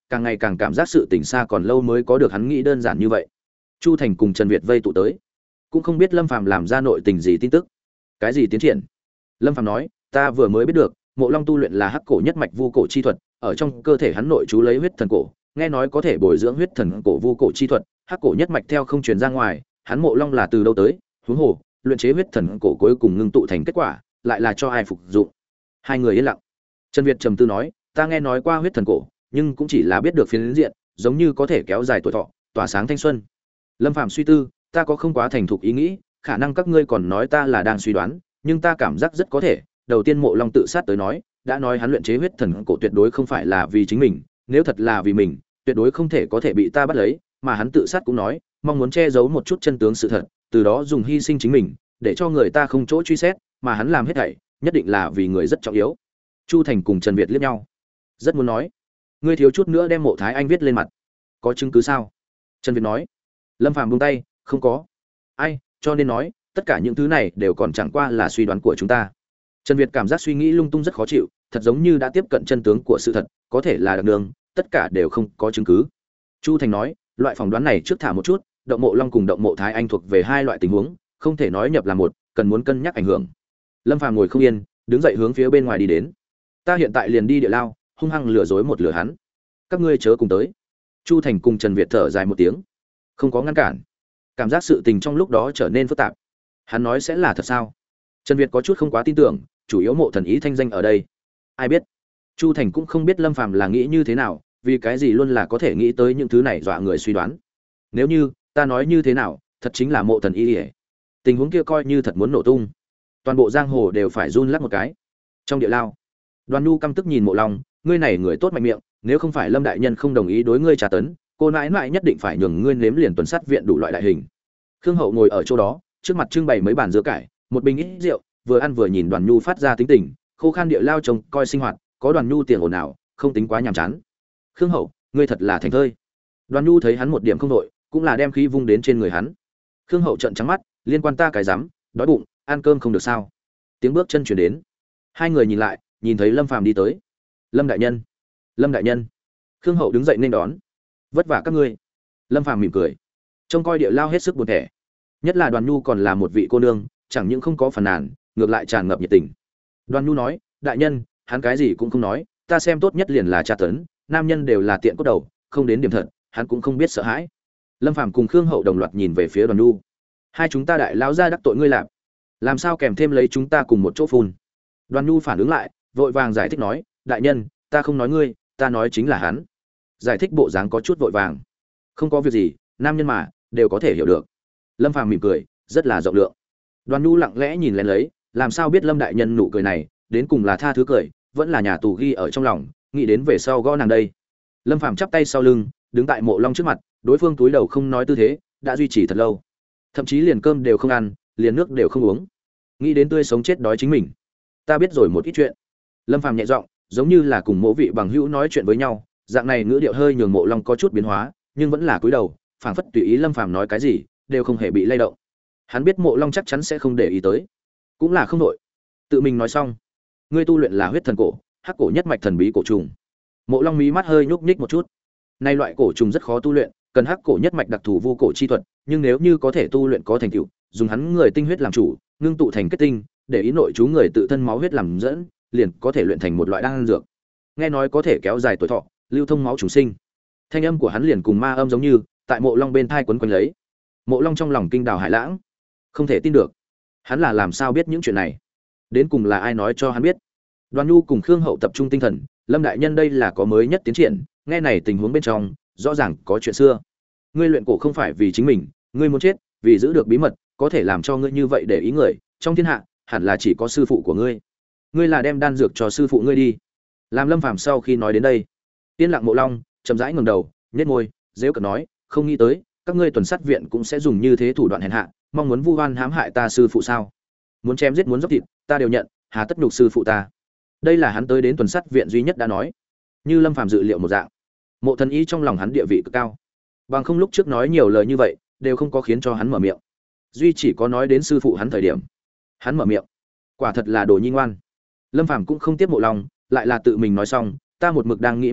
càng ngày càng cảm giác sự tình xa còn lâu mới có được hắn nghĩ đơn giản như vậy. Chu Thành cùng Trần Việt vây tụ tới, cũng không biết Lâm Phàm làm ra nội tình gì tin tức, cái gì tiến triển. Lâm Phàm nói, ta vừa mới biết được, Mộ Long tu luyện là hắc cổ nhất mạch vu cổ chi thuật, ở trong cơ thể hắn nội trú lấy huyết thần cổ, nghe nói có thể bồi dưỡng huyết thần cổ vu cổ chi thuật, hắc cổ nhất mạch theo không truyền ra ngoài, hắn Mộ Long là từ đâu tới, huống hồ, luyện chế huyết thần cổ cuối cùng ngưng tụ thành kết quả, lại là cho ai phục dụng. Hai người yên lặng. Trần Việt trầm tư nói, ta nghe nói qua huyết thần cổ, nhưng cũng chỉ là biết được phiến diện, giống như có thể kéo dài tuổi thọ, tỏa sáng thanh xuân. Lâm Phàm suy tư, ta có không quá thành thục ý nghĩ, khả năng các ngươi còn nói ta là đang suy đoán, nhưng ta cảm giác rất có thể. Đầu tiên Mộ Long tự sát tới nói, đã nói hắn luyện chế huyết thần cổ tuyệt đối không phải là vì chính mình, nếu thật là vì mình, tuyệt đối không thể có thể bị ta bắt lấy, mà hắn tự sát cũng nói, mong muốn che giấu một chút chân tướng sự thật, từ đó dùng hy sinh chính mình, để cho người ta không chỗ truy xét, mà hắn làm hết thảy, nhất định là vì người rất trọng yếu. Chu Thành cùng Trần Việt liếc nhau, rất muốn nói, ngươi thiếu chút nữa đem Mộ Thái Anh viết lên mặt, có chứng cứ sao? Trần Việt nói. Lâm Phàm buông tay, không có. Ai, cho nên nói, tất cả những thứ này đều còn chẳng qua là suy đoán của chúng ta. Trần Việt cảm giác suy nghĩ lung tung rất khó chịu, thật giống như đã tiếp cận chân tướng của sự thật, có thể là đặc đường, tất cả đều không có chứng cứ. Chu Thành nói, loại phỏng đoán này trước thả một chút, động Mộ Long cùng động Mộ Thái Anh thuộc về hai loại tình huống, không thể nói nhập là một, cần muốn cân nhắc ảnh hưởng. Lâm Phàm ngồi không yên, đứng dậy hướng phía bên ngoài đi đến. Ta hiện tại liền đi địa lao, hung hăng lừa dối một lừa hắn. Các ngươi chớ cùng tới. Chu Thành cùng Trần Việt thở dài một tiếng, không có ngăn cản. Cảm giác sự tình trong lúc đó trở nên phức tạp. Hắn nói sẽ là thật sao? Trần Việt có chút không quá tin tưởng, chủ yếu Mộ thần ý thanh danh ở đây. Ai biết? Chu Thành cũng không biết Lâm Phàm là nghĩ như thế nào, vì cái gì luôn là có thể nghĩ tới những thứ này dọa người suy đoán. Nếu như ta nói như thế nào, thật chính là Mộ thần ý. Tình huống kia coi như thật muốn nổ tung, toàn bộ giang hồ đều phải run lắc một cái. Trong địa lao, Đoàn Nhu căm tức nhìn Mộ Long, ngươi này người tốt mạnh miệng, nếu không phải Lâm đại nhân không đồng ý đối ngươi trà tấn, cô nãi nãi nhất định phải nhường ngươi nếm liền tuần sát viện đủ loại đại hình. Khương Hậu ngồi ở chỗ đó, trước mặt trưng bày mấy bàn dưa cải, một bình ít rượu, vừa ăn vừa nhìn Đoàn Nhu phát ra tính tình, khô khan địa lao trông coi sinh hoạt, có Đoàn Nhu tiền ồn ào, không tính quá nhàm chán. Khương Hậu, ngươi thật là thành thơi. Đoàn Nhu thấy hắn một điểm không đội, cũng là đem khí vung đến trên người hắn. Khương Hậu trợn trắng mắt, liên quan ta cái rắm, đói bụng, ăn cơm không được sao? Tiếng bước chân chuyển đến, hai người nhìn lại, nhìn thấy Lâm Phàm đi tới. Lâm đại nhân, Lâm đại nhân. Khương Hậu đứng dậy nên đón. Vất vả các ngươi. Lâm Phàm mỉm cười, trông coi địa lao hết sức buồn thẻ, nhất là Đoàn Nhu còn là một vị cô nương, chẳng những không có phàn nàn, ngược lại tràn ngập nhiệt tình. Đoàn Nhu nói, đại nhân, hắn cái gì cũng không nói, ta xem tốt nhất liền là tra tấn, nam nhân đều là tiện cốt đầu, không đến điểm thật, hắn cũng không biết sợ hãi. Lâm Phàm cùng Khương Hậu đồng loạt nhìn về phía Đoàn Nhu. Hai chúng ta đại lão gia đắc tội ngươi làm sao kèm thêm lấy chúng ta cùng một chỗ phun. Đoàn Nhu phản ứng lại, vội vàng giải thích nói, đại nhân, ta không nói ngươi, ta nói chính là hắn. Giải thích bộ dáng có chút vội vàng. Không có việc gì, nam nhân mà, đều có thể hiểu được. Lâm Phàm mỉm cười, rất là rộng lượng. Đoàn Nhu lặng lẽ nhìn lén lấy, làm sao biết Lâm đại nhân nụ cười này, đến cùng là tha thứ cười, vẫn là nhà tù ghi ở trong lòng, nghĩ đến về sau gõ nàng đây. Lâm Phàm chắp tay sau lưng, đứng tại Mộ Long trước mặt, đối phương túi đầu không nói tư thế, đã duy trì thật lâu. Thậm chí liền cơm đều không ăn, liền nước đều không uống. Nghĩ đến tươi sống chết đói chính mình. Ta biết rồi một ít chuyện. Lâm Phàm nhẹ giọng, giống như là cùng Mộ vị bằng hữu nói chuyện với nhau, dạng này ngữ điệu hơi nhường Mộ Long có chút biến hóa, nhưng vẫn là cúi đầu, phảng phất tùy ý Lâm Phàm nói cái gì, đều không hề bị lay động. Hắn biết Mộ Long chắc chắn sẽ không để ý tới, cũng là không đội. Tự mình nói xong, ngươi tu luyện là huyết thần cổ, hắc cổ nhất mạch thần bí cổ trùng. Mộ Long mí mắt hơi nhúc nhích một chút. Nay loại cổ trùng rất khó tu luyện, cần hắc cổ nhất mạch đặc thù vu cổ chi thuật, nhưng nếu như có thể tu luyện có thành tựu, dùng hắn người tinh huyết làm chủ, ngưng tụ thành kết tinh, để ý nội chú người tự thân máu huyết làm dẫn, liền có thể luyện thành một loại đan dược. Nghe nói có thể kéo dài tuổi thọ, lưu thông máu trùng sinh. Thanh âm của hắn liền cùng ma âm giống như, tại Mộ Long bên thai quấn quanh lấy. Mộ Long trong lòng kinh đào hải lãng, không thể tin được. Hắn là làm sao biết những chuyện này? Đến cùng là ai nói cho hắn biết? Đoàn Nhu cùng Khương Hậu tập trung tinh thần, Lâm đại nhân đây là có mới nhất tiến triển, nghe này tình huống bên trong, rõ ràng có chuyện xưa. Ngươi luyện cổ không phải vì chính mình, ngươi muốn chết, vì giữ được bí mật, có thể làm cho ngươi như vậy để ý người, trong thiên hạ, hẳn là chỉ có sư phụ của ngươi. Ngươi là đem đan dược cho sư phụ ngươi đi. Làm Lâm Phàm sau khi nói đến đây, yên lặng Mộ Long, chậm rãi ngẩng đầu, nhếch môi, giễu cợt nói, không nghĩ tới, các ngươi tuần sát viện cũng sẽ dùng như thế thủ đoạn hèn hạ, mong muốn vu oan hãm hại ta sư phụ sao? Muốn chém giết muốn dốc thịt, ta đều nhận, hà tất nhục sư phụ ta. Đây là hắn tới đến tuần sát viện duy nhất đã nói. Như Lâm Phàm dự liệu một dạng, Mộ thần ý trong lòng hắn địa vị cực cao. Bằng không lúc trước nói nhiều lời như vậy, đều không có khiến cho hắn mở miệng. Duy chỉ có nói đến sư phụ hắn thời điểm, hắn mở miệng. Quả thật là đồ nhi ngoan. Lâm Phàm cũng không tiếp Mộ Long, lại là tự mình nói xong, ta một mực đang nghĩ một việc,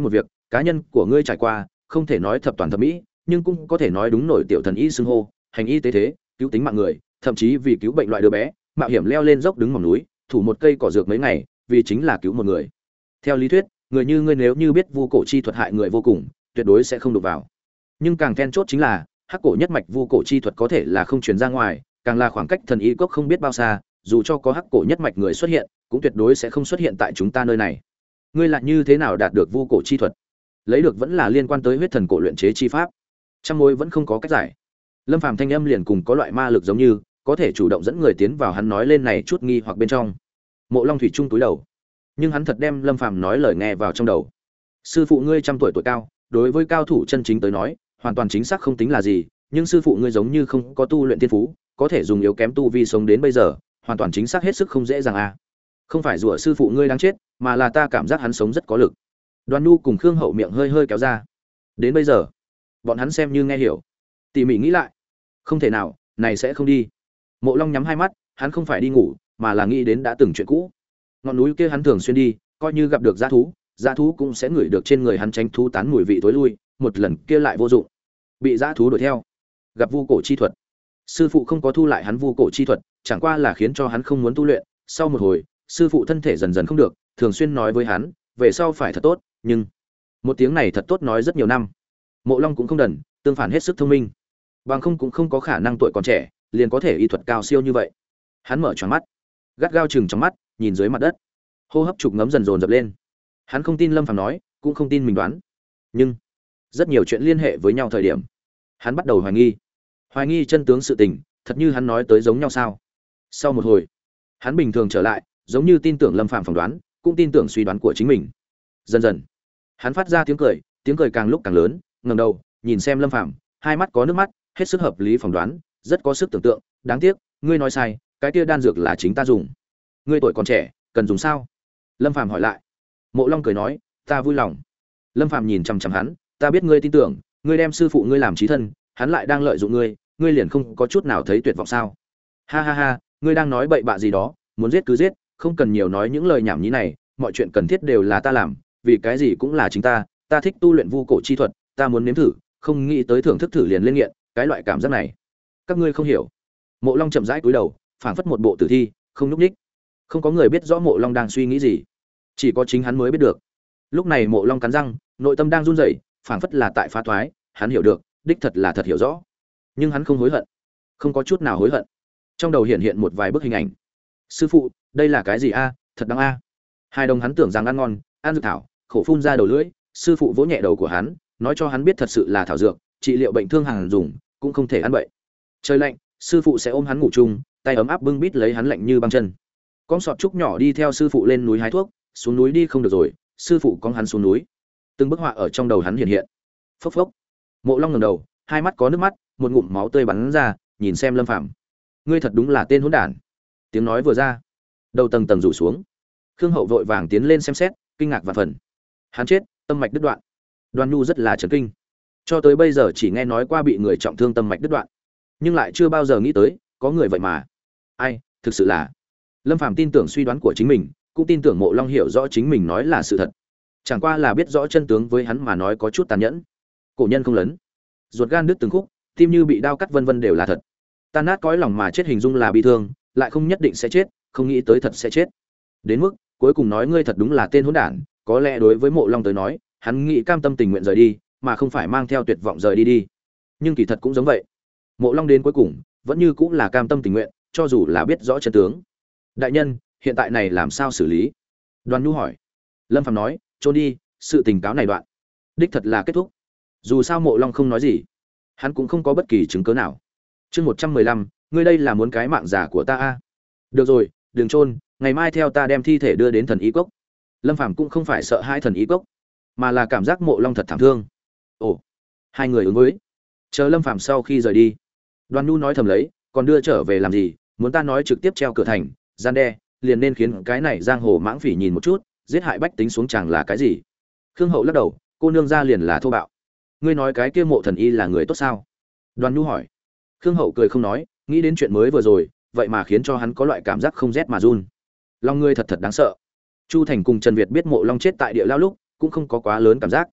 cá nhân của ngươi trải qua không thể nói thập toàn thập mỹ, nhưng cũng có thể nói đúng nổi tiểu thần y xưng hô, hành y tế thế, cứu tính mạng người, thậm chí vì cứu bệnh loại đứa bé, mạo hiểm leo lên dốc đứng mỏng núi, thủ một cây cỏ dược mấy ngày, vì chính là cứu một người. Theo lý thuyết, người như ngươi nếu như biết vu cổ chi thuật hại người vô cùng, tuyệt đối sẽ không đụng vào. Nhưng càng then chốt chính là, hắc cổ nhất mạch vu cổ chi thuật có thể là không truyền ra ngoài, càng là khoảng cách thần y cốc không biết bao xa, dù cho có hắc cổ nhất mạch người xuất hiện, cũng tuyệt đối sẽ không xuất hiện tại chúng ta nơi này. Ngươi lại như thế nào đạt được vu cổ chi thuật? Lấy được vẫn là liên quan tới huyết thần cổ luyện chế chi pháp. Trăm mối vẫn không có cách giải. Lâm Phàm thanh âm liền cùng có loại ma lực giống như, có thể chủ động dẫn người tiến vào hắn nói lên này chút nghi hoặc bên trong. Mộ Long thủy chung túi đầu, nhưng hắn thật đem Lâm Phàm nói lời nghe vào trong đầu. Sư phụ ngươi trăm tuổi cao, đối với cao thủ chân chính tới nói, hoàn toàn chính xác không tính là gì, nhưng sư phụ ngươi giống như không có tu luyện thiên phú, có thể dùng yếu kém tu vi sống đến bây giờ, hoàn toàn chính xác hết sức không dễ dàng a. Không phải rủa sư phụ ngươi đáng chết, mà là ta cảm giác hắn sống rất có lực. Đoàn Nhu cùng Khương Hậu miệng hơi hơi kéo ra. Đến bây giờ, bọn hắn xem như nghe hiểu. Tỉ mỉ nghĩ lại, không thể nào, này sẽ không đi. Mộ Long nhắm hai mắt, hắn không phải đi ngủ, mà là nghĩ đến đã từng chuyện cũ. Ngọn núi kia hắn thường xuyên đi, coi như gặp được dã thú cũng sẽ ngửi được trên người hắn tránh thú tán mùi vị tối lui, một lần kia lại vô dụng. Bị dã thú đuổi theo, gặp vu cổ chi thuật. Sư phụ không có thu lại hắn vu cổ chi thuật, chẳng qua là khiến cho hắn không muốn tu luyện. Sau một hồi, sư phụ thân thể dần dần không được, thường xuyên nói với hắn, về sau phải thật tốt, nhưng một tiếng này thật tốt nói rất nhiều năm. Mộ Long cũng không đần, tương phản hết sức thông minh. Bằng không cũng không có khả năng tuổi còn trẻ, liền có thể y thuật cao siêu như vậy. Hắn mở tròn mắt, gắt gao chừng trong mắt, nhìn dưới mặt đất. Hô hấp trục ngấm dần dồn dập lên. Hắn không tin Lâm Phàm nói, cũng không tin mình đoán. Nhưng rất nhiều chuyện liên hệ với nhau thời điểm, hắn bắt đầu hoài nghi chân tướng sự tình, thật như hắn nói tới giống nhau sao? Sau một hồi, hắn bình thường trở lại, giống như tin tưởng Lâm Phàm phỏng đoán, cũng tin tưởng suy đoán của chính mình. Dần dần, hắn phát ra tiếng cười càng lúc càng lớn, ngẩng đầu, nhìn xem Lâm Phàm, hai mắt có nước mắt, hết sức hợp lý phỏng đoán, rất có sức tưởng tượng, đáng tiếc, ngươi nói sai, cái kia đan dược là chính ta dùng. Ngươi tuổi còn trẻ, cần dùng sao? Lâm Phàm hỏi lại. Mộ Long cười nói, ta vui lòng. Lâm Phàm nhìn chằm chằm hắn, ta biết ngươi tin tưởng, ngươi đem sư phụ ngươi làm chí thân, hắn lại đang lợi dụng ngươi, ngươi liền không có chút nào thấy tuyệt vọng sao? Ha ha ha, ngươi đang nói bậy bạ gì đó, muốn giết cứ giết, không cần nhiều nói những lời nhảm nhí này, mọi chuyện cần thiết đều là ta làm, vì cái gì cũng là chính ta thích tu luyện vu cổ chi thuật, ta muốn nếm thử, không nghĩ tới thưởng thức thử liền lên nghiện, cái loại cảm giác này, các ngươi không hiểu. Mộ Long chậm rãi cúi đầu, phảng phất một bộ tử thi, không nhúc nhích. Không có người biết rõ Mộ Long đang suy nghĩ gì, chỉ có chính hắn mới biết được. Lúc này Mộ Long cắn răng, nội tâm đang run rẩy, phảng phất là tại phá thoái, hắn hiểu được, đích thật là thật hiểu rõ, nhưng hắn không hối hận, không có chút nào hối hận. Trong đầu hiện một vài bức hình ảnh. Sư phụ, đây là cái gì a? Thật đáng a. Hai đồng hắn tưởng rằng ăn ngon, ăn dược thảo, khổ phun ra đầu lưỡi, sư phụ vỗ nhẹ đầu của hắn, nói cho hắn biết thật sự là thảo dược, trị liệu bệnh thương hàng dùng, cũng không thể ăn bậy. Trời lạnh, sư phụ sẽ ôm hắn ngủ chung, tay ấm áp bưng bít lấy hắn lạnh như băng chân. Con sọt trúc nhỏ đi theo sư phụ lên núi hái thuốc, xuống núi đi không được rồi, sư phụ con hắn xuống núi. Từng bức họa ở trong đầu hắn hiện. Phốc phốc. Mộ Long ngẩng đầu, hai mắt có nước mắt, một ngụm máu tươi bắn ra, nhìn xem Lâm Phàm. Ngươi thật đúng là tên hỗn đản. Tiếng nói vừa ra, đầu tầng tầng rủ xuống. Khương Hậu vội vàng tiến lên xem xét, kinh ngạc và phần. Hắn chết, tâm mạch đứt đoạn. Đoan Nhu rất là chấn kinh. Cho tới bây giờ chỉ nghe nói qua bị người trọng thương tâm mạch đứt đoạn, nhưng lại chưa bao giờ nghĩ tới có người vậy mà. Ai, thực sự là. Lâm Phàm tin tưởng suy đoán của chính mình, cũng tin tưởng Mộ Long hiểu rõ chính mình nói là sự thật. Chẳng qua là biết rõ chân tướng với hắn mà nói có chút tàn nhẫn. Cổ nhân không lớn, ruột gan đứt từng khúc, tim như bị đao cắt vân vân đều là thật. Tan nát cõi lòng mà chết hình dung là bi thương, lại không nhất định sẽ chết, không nghĩ tới thật sẽ chết. Đến mức cuối cùng nói ngươi thật đúng là tên hỗn đản, có lẽ đối với Mộ Long tới nói, hắn nghĩ cam tâm tình nguyện rời đi, mà không phải mang theo tuyệt vọng rời đi đi. Nhưng kỳ thật cũng giống vậy. Mộ Long đến cuối cùng vẫn như cũng là cam tâm tình nguyện, cho dù là biết rõ chân tướng. Đại nhân, hiện tại này làm sao xử lý? Đoàn Nhu hỏi. Lâm Phàm nói, trốn đi, sự tình cáo này đoạn, đích thật là kết thúc. Dù sao Mộ Long không nói gì, hắn cũng không có bất kỳ chứng cớ nào. Chương 115, ngươi đây là muốn cái mạng giả của ta a? Được rồi, đừng trôn, ngày mai theo ta đem thi thể đưa đến thần y cốc. Lâm Phàm cũng không phải sợ hai thần y cốc, mà là cảm giác Mộ Long thật thảm thương. Ồ, hai người ứng với. Chờ Lâm Phàm sau khi rời đi, Đoàn Nhu nói thầm lấy, còn đưa trở về làm gì, muốn ta nói trực tiếp treo cửa thành, gian đe, liền nên khiến cái này giang hồ mãng phỉ nhìn một chút, giết hại bách tính xuống chẳng là cái gì. Khương Hậu lắc đầu, cô nương ra liền là thô bạo. Ngươi nói cái kia Mộ thần y là người tốt sao? Đoàn Nhu hỏi. Khương Hậu cười không nói, nghĩ đến chuyện mới vừa rồi, vậy mà khiến cho hắn có loại cảm giác không rét mà run. Long ngươi thật thật đáng sợ. Chu Thành cùng Trần Việt biết Mộ Long chết tại địa lao lúc, cũng không có quá lớn cảm giác.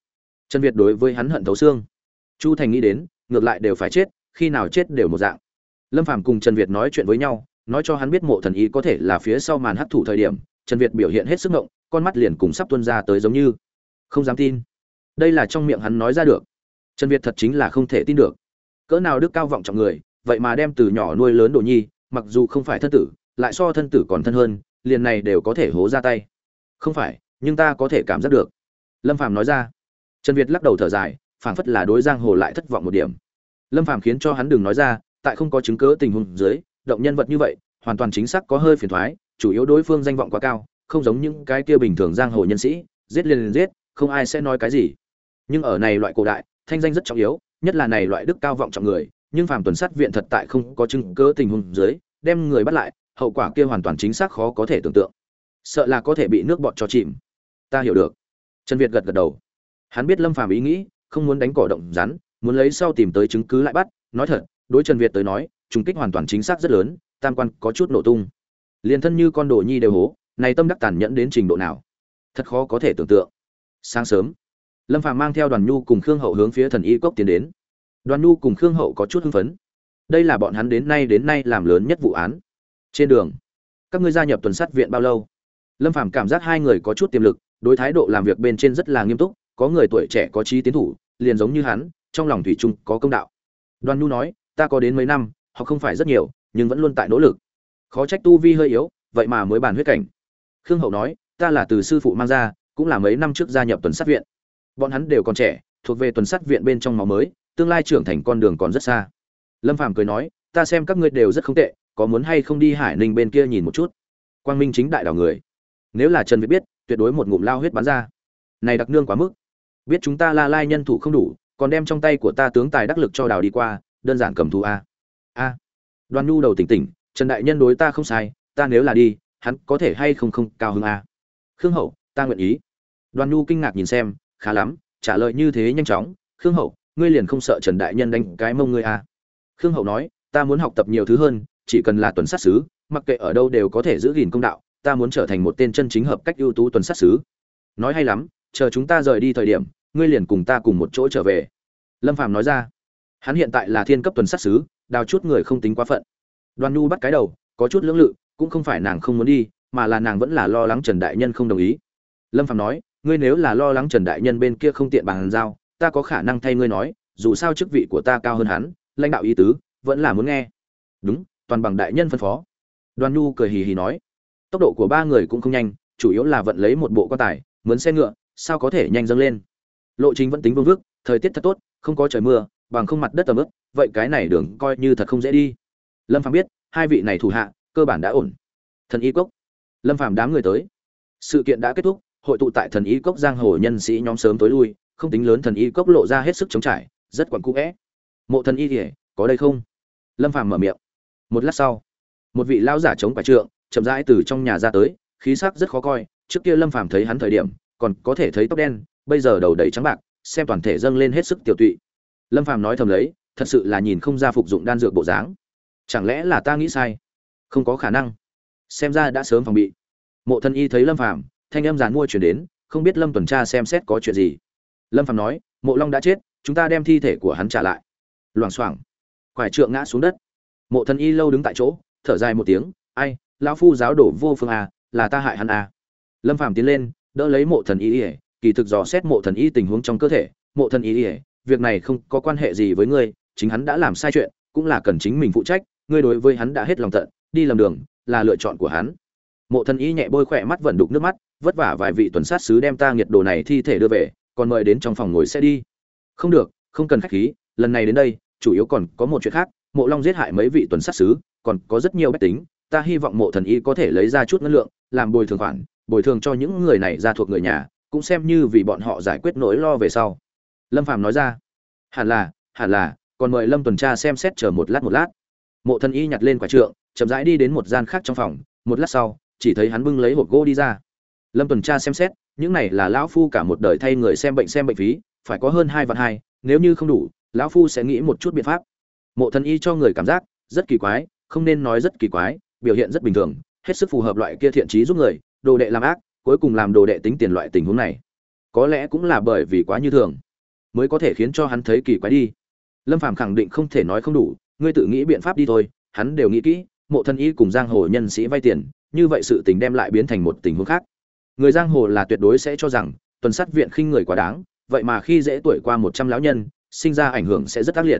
Trần Việt đối với hắn hận thấu xương. Chu Thành nghĩ đến, ngược lại đều phải chết, khi nào chết đều một dạng. Lâm Phàm cùng Trần Việt nói chuyện với nhau, nói cho hắn biết Mộ Thần Y có thể là phía sau màn hắc thủ thời điểm, Trần Việt biểu hiện hết sức ngộng, con mắt liền cùng sắp tuôn ra tới giống như không dám tin. Đây là trong miệng hắn nói ra được. Trần Việt thật chính là không thể tin được. Cỡ nào đức cao vọng trọng người, vậy mà đem từ nhỏ nuôi lớn Đồ Nhi, mặc dù không phải thân tử, lại so thân tử còn thân hơn, liền này đều có thể hố ra tay. Không phải, nhưng ta có thể cảm giác được. Lâm Phàm nói ra. Trần Việt lắc đầu thở dài, phảng phất là đối giang hồ lại thất vọng một điểm. Lâm Phàm khiến cho hắn đừng nói ra, tại không có chứng cứ tình huống dưới, động nhân vật như vậy, hoàn toàn chính xác có hơi phiền toái, chủ yếu đối phương danh vọng quá cao, không giống những cái kia bình thường giang hồ nhân sĩ, giết liền giết, không ai sẽ nói cái gì. Nhưng ở này loại cổ đại, thanh danh rất trọng yếu, nhất là này loại đức cao vọng trọng người, nhưng Phàm tuần sát viện thật tại không có chứng cứ tình huống dưới, đem người bắt lại, hậu quả kia hoàn toàn chính xác khó có thể tưởng tượng. Sợ là có thể bị nước bọt cho chìm. Ta hiểu được. Trần Việt gật gật đầu. Hắn biết Lâm Phàm ý nghĩ, không muốn đánh cỏ động rắn, muốn lấy sau tìm tới chứng cứ lại bắt, nói thật, đối Trần Việt tới nói, trùng kích hoàn toàn chính xác rất lớn, tam quan có chút nổ tung. Liên thân như con Đồ Nhi đều hố, này tâm đắc tàn nhẫn đến trình độ nào, thật khó có thể tưởng tượng. Sáng sớm, Lâm Phàm mang theo Đoàn Nhu cùng Khương Hậu hướng phía Thần Y Cốc tiến đến. Đoàn Nhu cùng Khương Hậu có chút hưng phấn. Đây là bọn hắn đến nay làm lớn nhất vụ án. Trên đường, các ngươi gia nhập tuần sát viện bao lâu? Lâm Phàm cảm giác hai người có chút tiềm lực, đối thái độ làm việc bên trên rất là nghiêm túc, có người tuổi trẻ có chí tiến thủ, liền giống như hắn, trong lòng thủy chung có công đạo. Đoàn Nhu nói, ta có đến mấy năm, họ không phải rất nhiều, nhưng vẫn luôn tại nỗ lực. Khó trách tu vi hơi yếu, vậy mà mới bàn huyết cảnh. Khương Hậu nói, ta là từ sư phụ mang ra, cũng là mấy năm trước gia nhập tuần sát viện. Bọn hắn đều còn trẻ, thuộc về tuần sát viện bên trong máu mới, tương lai trưởng thành con đường còn rất xa. Lâm Phàm cười nói, ta xem các ngươi đều rất không tệ, có muốn hay không đi Hải Ninh bên kia nhìn một chút? Quang Minh chính đại đảo người. Nếu là Trần Việt biết, tuyệt đối một ngụm lao huyết bắn ra. Này đặc nương quá mức. Biết chúng ta La Lai nhân thủ không đủ, còn đem trong tay của ta tướng tài đắc lực cho đào đi qua, đơn giản cầm thú a. A. Đoàn Nhu đầu tỉnh tỉnh, Trần đại nhân đối ta không sai, ta nếu là đi, hắn có thể hay không cao hứng a. Khương Hậu, ta nguyện ý. Đoàn Nhu kinh ngạc nhìn xem, khá lắm, trả lời như thế nhanh chóng, Khương Hậu, ngươi liền không sợ Trần đại nhân đánh cái mông ngươi a? Khương Hậu nói, ta muốn học tập nhiều thứ hơn, chỉ cần là tuần sát sứ, mặc kệ ở đâu đều có thể giữ gìn công đạo, ta muốn trở thành một tên chân chính hợp cách ưu tú tuần sát sứ. Nói hay lắm, chờ chúng ta rời đi thời điểm, ngươi liền cùng ta cùng một chỗ trở về. Lâm Phàm nói ra, hắn hiện tại là thiên cấp tuần sát sứ, đào chút người không tính quá phận. Đoàn Nhu bắt cái đầu, có chút lưỡng lự, cũng không phải nàng không muốn đi, mà là nàng vẫn là lo lắng Trần đại nhân không đồng ý. Lâm Phàm nói, ngươi nếu là lo lắng Trần đại nhân bên kia không tiện bàn giao, ta có khả năng thay ngươi nói, dù sao chức vị của ta cao hơn hắn, lãnh đạo ý tứ, vẫn là muốn nghe. Đúng, toàn bằng đại nhân phân phó. Đoàn Nhu cười hì hì nói, tốc độ của ba người cũng không nhanh, chủ yếu là vận lấy một bộ quan tài, mướn xe ngựa, sao có thể nhanh dâng lên. Lộ trình vẫn tính vương vức, thời tiết thật tốt, không có trời mưa, bằng không mặt đất ẩm ướt, vậy cái này đường coi như thật không dễ đi. Lâm Phàm biết, hai vị này thủ hạ, cơ bản đã ổn. Thần Y Cốc, Lâm Phàm đám người tới. Sự kiện đã kết thúc, hội tụ tại Thần Y Cốc giang hồ nhân sĩ nhóm sớm tối lui, không tính lớn Thần Y Cốc lộ ra hết sức chống trải, rất quặn cũ é. Mộ Thần Y thì có đây không? Lâm Phàm mở miệng. Một lát sau, một vị lão giả chống quải trượng, chậm rãi từ trong nhà ra tới, khí sắc rất khó coi, trước kia Lâm Phàm thấy hắn thời điểm, còn có thể thấy tóc đen, bây giờ đầu đầy trắng bạc, xem toàn thể dâng lên hết sức tiểu tụy. Lâm Phàm nói thầm lấy, thật sự là nhìn không ra phục dụng đan dược bộ dáng. Chẳng lẽ là ta nghĩ sai? Không có khả năng. Xem ra đã sớm phòng bị. Mộ Thần Y thấy Lâm Phàm, thanh âm giàn mua truyền đến, không biết Lâm tuần tra xem xét có chuyện gì. Lâm Phàm nói, Mộ Long đã chết, chúng ta đem thi thể của hắn trả lại. Loảng xoảng, quải trượng ngã xuống đất. Mộ Thần Y lâu đứng tại chỗ, thở dài một tiếng, ai, lão phu giáo đổ vô phương à, là ta hại hắn à. Lâm Phàm tiến lên, đỡ lấy Mộ Thần Y, kỳ thực dò xét Mộ Thần Y tình huống trong cơ thể. Mộ Thần Y, việc này không có quan hệ gì với ngươi, chính hắn đã làm sai chuyện, cũng là cần chính mình phụ trách, ngươi đối với hắn đã hết lòng tận, đi lầm đường là lựa chọn của hắn. Mộ Thần Y nhẹ bôi khỏe mắt vẫn đục nước mắt, vất vả vài vị tuần sát sứ đem ta nghiệt đồ này thi thể đưa về, còn mời đến trong phòng ngồi sẽ đi. Không được, không cần khách khí, lần này đến đây, chủ yếu còn có một chuyện khác, Mộ Long giết hại mấy vị tuần sát sứ, còn có rất nhiều bách tính, ta hy vọng Mộ Thần Y có thể lấy ra chút ngân lượng, làm bồi thường khoản, bồi thường cho những người này ra thuộc người nhà, cũng xem như vì bọn họ giải quyết nỗi lo về sau. Lâm Phàm nói ra, hẳn là, còn mời Lâm tuần tra xem xét chờ một lát. Mộ Thần Y nhặt lên quả trượng, chậm rãi đi đến một gian khác trong phòng, một lát sau, chỉ thấy hắn bưng lấy hộp gỗ đi ra. Lâm tuần tra xem xét, những này là lão phu cả một đời thay người xem bệnh phí, phải có hơn 2 vạn 2, nếu như không đủ, lão phu sẽ nghĩ một chút biện pháp. Mộ Thần Y cho người cảm giác rất kỳ quái, không nên nói rất kỳ quái, biểu hiện rất bình thường, hết sức phù hợp loại kia thiện chí giúp người, đồ đệ làm ác, cuối cùng làm đồ đệ tính tiền loại tình huống này. Có lẽ cũng là bởi vì quá như thường. mới có thể khiến cho hắn thấy kỳ quái đi. Lâm Phàm khẳng định không thể nói không đủ, ngươi tự nghĩ biện pháp đi thôi. Hắn đều nghĩ kỹ, Mộ Thần Y cùng giang hồ nhân sĩ vay tiền, như vậy sự tình đem lại biến thành một tình huống khác. Người giang hồ là tuyệt đối sẽ cho rằng tuần sát viện khinh người quá đáng, vậy mà khi dễ tuổi qua 100 lão nhân, sinh ra ảnh hưởng sẽ rất ác liệt.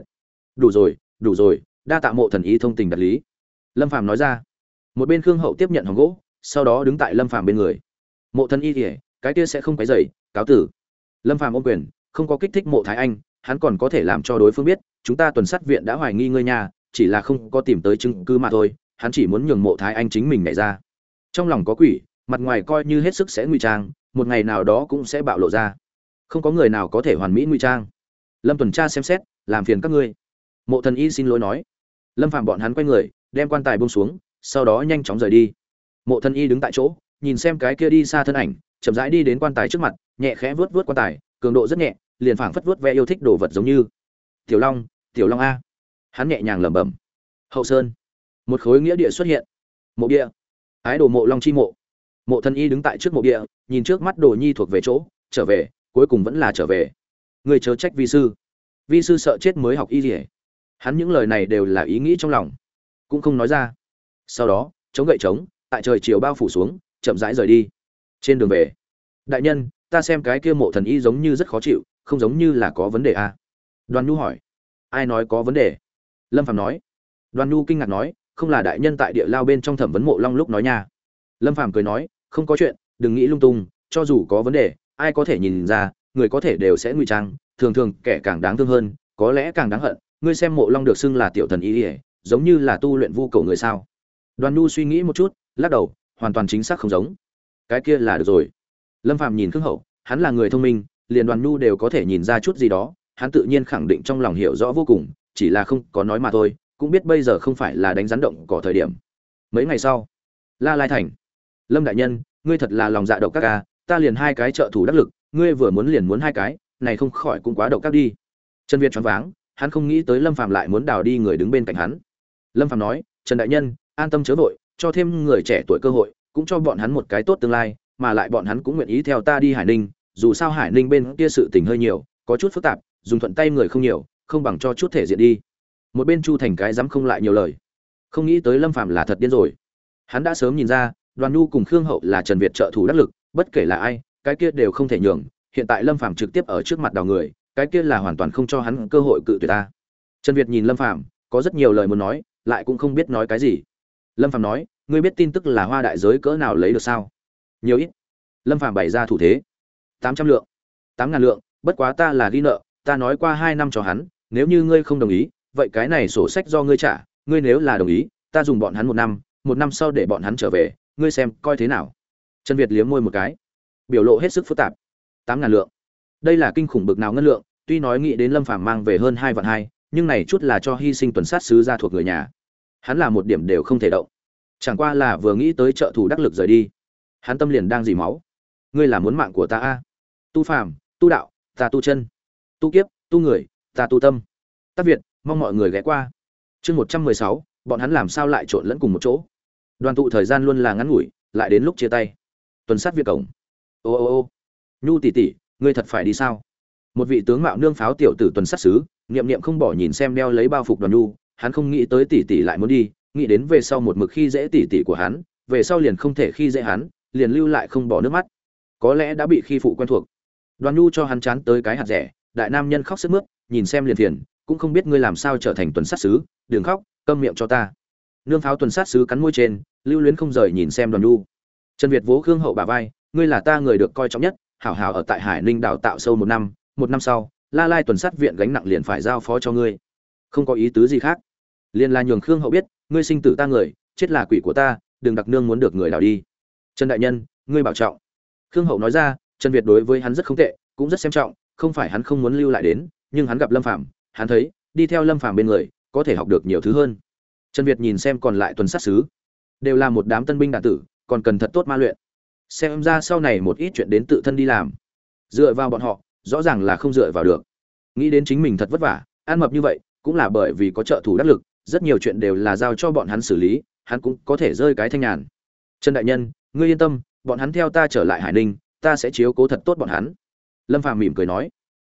Đủ rồi, đa tạ Mộ Thần Y thông tình đạt lý. Lâm Phàm nói ra. Một bên Khương Hậu tiếp nhận hòm gỗ, sau đó đứng tại Lâm Phàm bên người. Mộ Thần Y thì cái kia sẽ không quấy rầy, cáo tử. Lâm Phàm ôm quyền, không có kích thích Mộ Thái Anh, hắn còn có thể làm cho đối phương biết, chúng ta tuần sát viện đã hoài nghi ngươi nhà, chỉ là không có tìm tới chứng cứ mà thôi, hắn chỉ muốn nhường Mộ Thái Anh chính mình nhảy ra. Trong lòng có quỷ, mặt ngoài coi như hết sức sẽ ngụy trang, một ngày nào đó cũng sẽ bạo lộ ra. Không có người nào có thể hoàn mỹ ngụy trang. Lâm tuần tra xem xét, làm phiền các ngươi. Mộ Thần Y xin lỗi nói. Lâm Phàm bọn hắn quay người, đem quan tài buông xuống, sau đó nhanh chóng rời đi. Mộ Thần Y đứng tại chỗ, nhìn xem cái kia đi xa thân ảnh, chậm rãi đi đến quan tài trước mặt, nhẹ khẽ vuốt vuốt quan tài, cường độ rất nhẹ, liền phảng phất vuốt ve yêu thích đồ vật giống như. Tiểu Long a. Hắn nhẹ nhàng lẩm bẩm. Hậu Sơn, một khối nghĩa địa xuất hiện. Mộ địa. Ái đồ Mộ Long chi mộ. Mộ Thần Y đứng tại trước mộ địa, nhìn trước mắt đồ nhi thuộc về chỗ, trở về, cuối cùng vẫn là trở về. Người chớ trách vi sư. Vi sư sợ chết mới học y liễu. Hắn những lời này đều là ý nghĩ trong lòng, cũng không nói ra. Sau đó, chống gậy trống, tại trời chiều bao phủ xuống, chậm rãi rời đi. Trên đường về, đại nhân, ta xem cái kia Mộ Thần Y giống như rất khó chịu, không giống như là có vấn đề à? Đoàn Nhu hỏi. Ai nói có vấn đề? Lâm Phàm nói. Đoàn Nhu kinh ngạc nói, không là đại nhân tại địa lao bên trong thẩm vấn Mộ Long lúc nói nha. Lâm Phàm cười nói, không có chuyện, đừng nghĩ lung tung, cho dù có vấn đề, ai có thể nhìn ra, người có thể đều sẽ ngụy trang, thường thường kẻ càng đáng thương hơn, có lẽ càng đáng hận. Ngươi xem Mộ Long được xưng là tiểu thần y, giống như là tu luyện vu cầu người sao? Đoàn Nhu suy nghĩ một chút, lắc đầu, hoàn toàn chính xác không giống. Cái kia là được rồi. Lâm Phàm nhìn Khương Hậu, hắn là người thông minh, liền Đoàn Nhu đều có thể nhìn ra chút gì đó, hắn tự nhiên khẳng định trong lòng hiểu rõ vô cùng, chỉ là không có nói mà thôi, cũng biết bây giờ không phải là đánh rắn động cỏ thời điểm. Mấy ngày sau, La Lai thành. Lâm đại nhân, ngươi thật là lòng dạ độc các ca, ta liền hai cái trợ thủ đắc lực, ngươi vừa muốn liền muốn hai cái, này không khỏi cũng quá độc các đi. Trần Việt choáng váng, hắn không nghĩ tới Lâm Phàm lại muốn đào đi người đứng bên cạnh hắn. Lâm Phàm nói, Trần đại nhân, an tâm chớ vội, cho thêm người trẻ tuổi cơ hội, cũng cho bọn hắn một cái tốt tương lai, mà lại bọn hắn cũng nguyện ý theo ta đi Hải Ninh, dù sao Hải Ninh bên kia sự tình hơi nhiều, có chút phức tạp, dùng thuận tay người không nhiều, không bằng cho chút thể diện đi. Một bên Chu Thành cái dám không lại nhiều lời. Không nghĩ tới Lâm Phàm là thật điên rồi. Hắn đã sớm nhìn ra, Đoàn Nhu cùng Khương Hậu là Trần Việt trợ thủ đắc lực, bất kể là ai, cái kia đều không thể nhường, hiện tại Lâm Phàm trực tiếp ở trước mặt đào người, cái kia là hoàn toàn không cho hắn cơ hội cự tuyệt ta. Trần Việt nhìn Lâm Phàm, có rất nhiều lời muốn nói, lại cũng không biết nói cái gì. Lâm Phàm nói, ngươi biết tin tức là Hoa đại giới cỡ nào lấy được sao? Nhiều ít. Lâm Phàm bày ra thủ thế. 800 lượng. 8.000 lượng, bất quá ta là ghi nợ, ta nói qua 2 năm cho hắn, nếu như ngươi không đồng ý, vậy cái này sổ sách do ngươi trả, ngươi nếu là đồng ý, ta dùng bọn hắn 1 năm sau để bọn hắn trở về, ngươi xem coi thế nào. Trần Việt liếm môi một cái, biểu lộ hết sức phức tạp. 8.000 lượng. Đây là kinh khủng bực nào ngân lượng, tuy nói nghĩ đến Lâm Phàm mang về hơn 2 vạn 2, nhưng này chút là cho hy sinh tuần sát sứ gia thuộc người nhà. Hắn là một điểm đều không thể động. Chẳng qua là vừa nghĩ tới trợ thủ đắc lực rời đi, hắn tâm liền đang dỉ máu. Ngươi là muốn mạng của ta a? Tu phàm, tu đạo, ta tu chân. Tu kiếp, tu người, ta tu tâm. Tác Việt, mong mọi người ghé qua. Chương 116, bọn hắn làm sao lại trộn lẫn cùng một chỗ? Đoàn tụ thời gian luôn là ngắn ngủi, lại đến lúc chia tay. Tuần sát Việt cổng. Ô, Nhu tỷ tỷ, ngươi thật phải đi sao? Một vị tướng mạo nương pháo tiểu tử tuần sát sứ, niệm niệm không bỏ nhìn xem đeo lấy bao phục Đoàn Nhu, hắn không nghĩ tới tỷ tỷ lại muốn đi, nghĩ đến về sau một mực khi dễ tỷ tỷ của hắn, về sau liền không thể khi dễ hắn, liền lưu lại không bỏ nước mắt. Có lẽ đã bị khi phụ quen thuộc. Đoàn Nhu cho hắn chán tới cái hạt rẻ, đại nam nhân khóc sướt mướt, nhìn xem liền phiền, cũng không biết ngươi làm sao trở thành tuần sát sứ, đừng khóc, câm miệng cho ta. Nương pháo tuần sát sứ cắn môi trên, lưu luyến không rời nhìn xem Đoàn Nhu. Trần Việt vỗ Khương Hậu bả vai, ngươi là ta người được coi trọng nhất, hảo hảo ở tại Hải Ninh đào tạo sâu 1 năm sau, La Lai tuần sát viện gánh nặng liền phải giao phó cho ngươi. Không có ý tứ gì khác, liền là nhường Khương Hậu biết, ngươi sinh tử ta người, chết là quỷ của ta, đừng đặc nương muốn được người đào đi. Trần đại nhân, ngươi bảo trọng. Khương Hậu nói ra, Trần Việt đối với hắn rất không tệ, cũng rất xem trọng, không phải hắn không muốn lưu lại đến, nhưng hắn gặp Lâm Phàm, hắn thấy, đi theo Lâm Phàm bên người, có thể học được nhiều thứ hơn. Trần Việt nhìn xem còn lại tuần sát sứ, đều là một đám tân binh đạn tử, còn cần thật tốt ma luyện. Xem ra sau này một ít chuyện đến tự thân đi làm. Dựa vào bọn họ, rõ ràng là không dựa vào được. Nghĩ đến chính mình thật vất vả, ăn mập như vậy, cũng là bởi vì có trợ thủ đắc lực, rất nhiều chuyện đều là giao cho bọn hắn xử lý, hắn cũng có thể rơi cái thanh nhàn. Trần đại nhân, ngươi yên tâm, bọn hắn theo ta trở lại Hải Ninh, ta sẽ chiếu cố thật tốt bọn hắn. Lâm Phàm mỉm cười nói.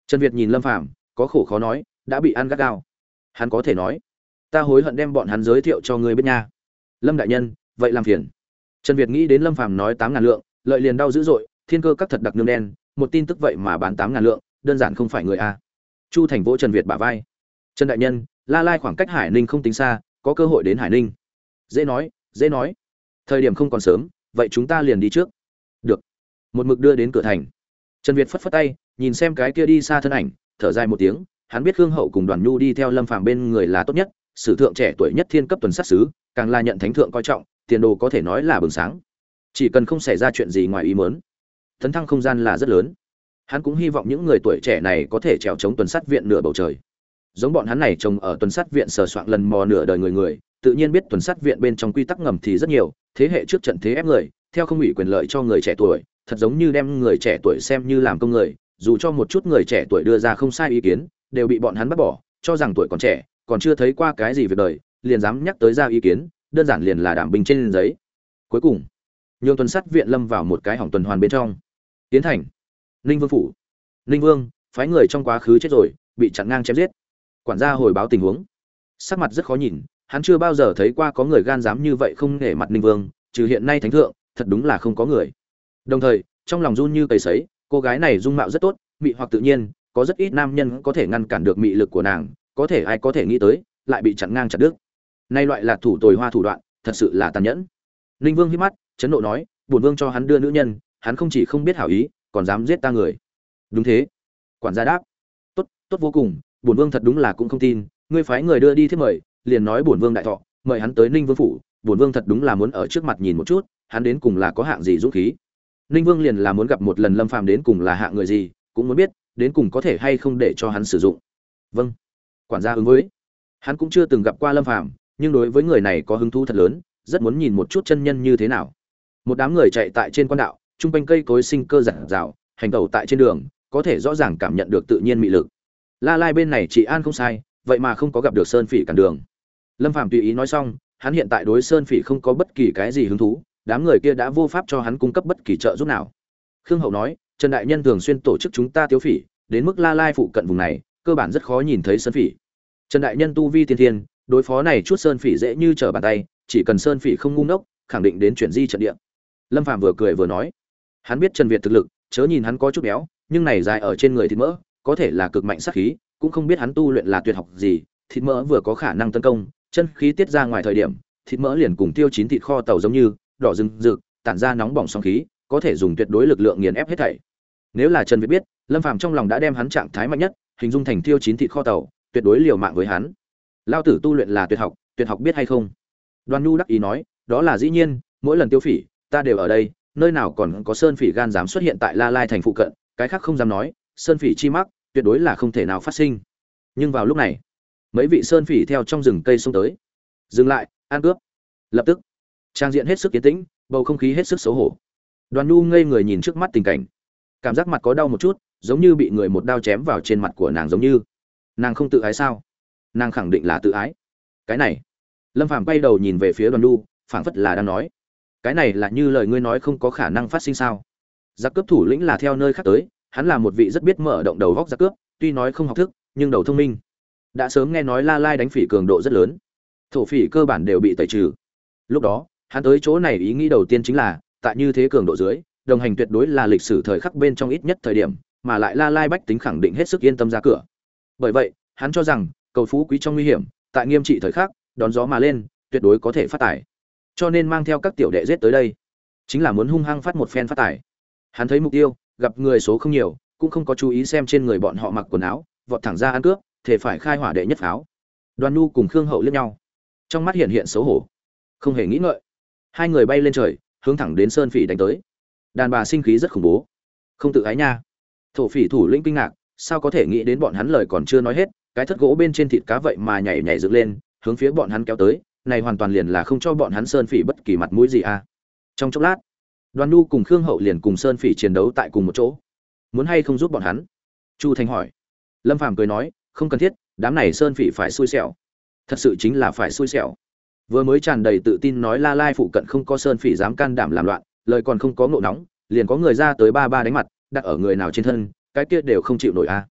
Trần Việt nhìn Lâm Phàm có khổ khó nói, đã bị ăn gắt gao. Hắn có thể nói, ta hối hận đem bọn hắn giới thiệu cho ngươi biết nha. Lâm đại nhân, vậy làm phiền. Trần Việt nghĩ đến Lâm Phàm nói 8.000 lượng, lợi liền đau dữ dội, thiên cơ các thật đặc nương đen, một tin tức vậy mà bán 8.000 lượng, đơn giản không phải người a. Chu Thành vỗ Trần Việt bả vai. Trần đại nhân, La Lai khoảng cách Hải Ninh không tính xa, có cơ hội đến Hải Ninh. Dễ nói, dễ nói. Thời điểm không còn sớm, vậy chúng ta liền đi trước. Được. Một mực đưa đến cửa thành. Trần Việt phất phất tay, nhìn xem cái kia đi xa thân ảnh, thở dài một tiếng, hắn biết Khương Hậu cùng Đoàn Nhu đi theo Lâm Phàm bên người là tốt nhất, sử thượng trẻ tuổi nhất thiên cấp tuần sát sứ, càng là nhận thánh thượng coi trọng, tiền đồ có thể nói là bừng sáng. Chỉ cần không xảy ra chuyện gì ngoài ý muốn, tấn thăng không gian là rất lớn. Hắn cũng hy vọng những người tuổi trẻ này có thể trèo chống tuần sát viện nửa bầu trời. Giống bọn hắn này trông ở tuần sát viện sờ soạn lần mò nửa đời người, tự nhiên biết tuần sát viện bên trong quy tắc ngầm thì rất nhiều, thế hệ trước trận thế ép người, theo không ủy quyền lợi cho người trẻ tuổi, thật giống như đem người trẻ tuổi xem như làm công người, dù cho một chút người trẻ tuổi đưa ra không sai ý kiến, đều bị bọn hắn bắt bỏ, cho rằng tuổi còn trẻ, còn chưa thấy qua cái gì việc đời, liền dám nhắc tới ra ý kiến, đơn giản liền là đảm binh trên giấy. Cuối cùng, nhường tuần sát viện lâm vào một cái hỏng tuần hoàn bên trong. Tiến thành, Ninh Vương phủ. Ninh Vương phái người trong quá khứ chết rồi, bị chặn ngang chém giết. Quản gia hồi báo tình huống, sắc mặt rất khó nhìn, hắn chưa bao giờ thấy qua có người gan dám như vậy không nể mặt Ninh Vương, trừ hiện nay thánh thượng, thật đúng là không có người. Đồng thời, trong lòng run như cầy sấy, cô gái này dung mạo rất tốt, mị hoặc tự nhiên, có rất ít nam nhân có thể ngăn cản được mị lực của nàng, có thể ai có thể nghĩ tới, lại bị chặn ngang chặt đứt. Nay loại là thủ tồi hoa thủ đoạn, thật sự là tàn nhẫn. Ninh Vương híp mắt, chấn nộ nói, bổn vương cho hắn đưa nữ nhân, hắn không chỉ không biết hảo ý, còn dám giết ta người. Đúng thế. Quản gia đáp. Tốt, tốt vô cùng, bổn vương thật đúng là cũng không tin, ngươi phái người đưa đi thiết mời, liền nói bổn vương đại thọ, mời hắn tới Ninh Vương phủ, bổn vương thật đúng là muốn ở trước mặt nhìn một chút, hắn đến cùng là có hạng gì dũng khí. Ninh Vương liền là muốn gặp một lần Lâm Phàm đến cùng là hạng người gì, cũng muốn biết đến cùng có thể hay không để cho hắn sử dụng. Vâng. Quản gia ứng với. Hắn cũng chưa từng gặp qua Lâm Phàm, nhưng đối với người này có hứng thú thật lớn, rất muốn nhìn một chút chân nhân như thế nào. Một đám người chạy tại trên quan đạo, trung quanh cây cối sinh cơ rạng rào, hành tẩu tại trên đường, có thể rõ ràng cảm nhận được tự nhiên mị lực. La Lai bên này chị an không sai, vậy mà không có gặp được Sơn Phỉ cản đường. Lâm Phàm tùy ý nói xong, hắn hiện tại đối Sơn Phỉ không có bất kỳ cái gì hứng thú, đám người kia đã vô pháp cho hắn cung cấp bất kỳ trợ giúp nào. Khương Hậu nói, Trần đại nhân thường xuyên tổ chức chúng ta tiếu phỉ, đến mức La Lai phụ cận vùng này, cơ bản rất khó nhìn thấy Sơn Phỉ. Trần đại nhân tu vi tiên thiên, đối phó này chút Sơn Phỉ dễ như trở bàn tay, chỉ cần Sơn Phỉ không ngu ngốc, khẳng định đến chuyển di trận địa. Lâm Phàm vừa cười vừa nói, hắn biết Trần Việt thực lực, chớ nhìn hắn có chút béo, nhưng này dài ở trên người thịt mỡ, có thể là cực mạnh sát khí, cũng không biết hắn tu luyện là tuyệt học gì, thịt mỡ vừa có khả năng tấn công, chân khí tiết ra ngoài thời điểm, thịt mỡ liền cùng tiêu chín thịt kho tàu giống như, đỏ rừng rực, tản ra nóng bỏng sóng khí, có thể dùng tuyệt đối lực lượng nghiền ép hết thảy. Nếu là Trần Việt biết, Lâm Phàm trong lòng đã đem hắn trạng thái mạnh nhất, hình dung thành tiêu chín thịt kho tàu, tuyệt đối liều mạng với hắn. Lao tử tu luyện là tuyệt học biết hay không? Đoàn Nhu đắc ý nói, đó là dĩ nhiên, mỗi lần tiêu phỉ, ta đều ở đây, nơi nào còn có Sơn Phỉ gan dám xuất hiện tại La Lai thành phụ cận, cái khác không dám nói, Sơn Phỉ chi mắc, tuyệt đối là không thể nào phát sinh. Nhưng vào lúc này, mấy vị Sơn Phỉ theo trong rừng cây xông tới, dừng lại, ăn cướp. Lập tức, trang diện hết sức yên tĩnh, bầu không khí hết sức xấu hổ. Đoàn Nhu ngây người nhìn trước mắt tình cảnh, cảm giác mặt có đau một chút, giống như bị người một đao chém vào trên mặt của nàng, giống như nàng không tự ái sao? Nàng khẳng định là tự ái. Cái này, Lâm Phàm quay đầu nhìn về phía Đoàn Nhu, phảng phất là đang nói, cái này là như lời ngươi nói không có khả năng phát sinh sao? Giặc cướp thủ lĩnh là theo nơi khác tới, hắn là một vị rất biết mở động đầu góc giặc cướp, tuy nói không học thức, nhưng đầu thông minh. Đã sớm nghe nói La Lai đánh phỉ cường độ rất lớn, thổ phỉ cơ bản đều bị tẩy trừ. Lúc đó, hắn tới chỗ này ý nghĩ đầu tiên chính là, tại như thế cường độ dưới, đồng hành tuyệt đối là lịch sử thời khắc bên trong ít nhất thời điểm, mà lại La Lai bách tính khẳng định hết sức yên tâm ra cửa. Bởi vậy, hắn cho rằng, cầu phú quý trong nguy hiểm, tại nghiêm trị thời khắc, đón gió mà lên, tuyệt đối có thể phát tài. Cho nên mang theo các tiểu đệ giết tới đây, chính là muốn hung hăng phát một phen phát tài. Hắn thấy mục tiêu, gặp người số không nhiều, cũng không có chú ý xem trên người bọn họ mặc quần áo, vọt thẳng ra ăn cướp, thể phải khai hỏa đệ nhất pháo. Đoàn Nhu cùng Khương Hậu liếc nhau, trong mắt hiện hiện xấu hổ, không hề nghĩ ngợi, hai người bay lên trời, hướng thẳng đến Sơn Phỉ đánh tới. Đàn bà sinh khí rất khủng bố, không tự ái nha. Thổ phỉ thủ lĩnh kinh ngạc, sao có thể nghĩ đến bọn hắn lời còn chưa nói hết, cái thất gỗ bên trên thịt cá vậy mà nhảy nhảy dựng lên, hướng phía bọn hắn kéo tới, này hoàn toàn liền là không cho bọn hắn Sơn Phỉ bất kỳ mặt mũi gì à. Trong chốc lát, Đoàn Nhu cùng Khương Hậu liền cùng Sơn Phỉ chiến đấu tại cùng một chỗ. Muốn hay không giúp bọn hắn? Chu Thành hỏi. Lâm Phàm cười nói, không cần thiết, đám này Sơn Phỉ phải xui xẻo. Thật sự chính là phải xui xẻo. Vừa mới tràn đầy tự tin nói La Lai phụ cận không có Sơn Phỉ dám can đảm làm loạn, lời còn không có ngộ nóng, liền có người ra tới ba đánh mặt, đặt ở người nào trên thân, cái kia đều không chịu nổi a.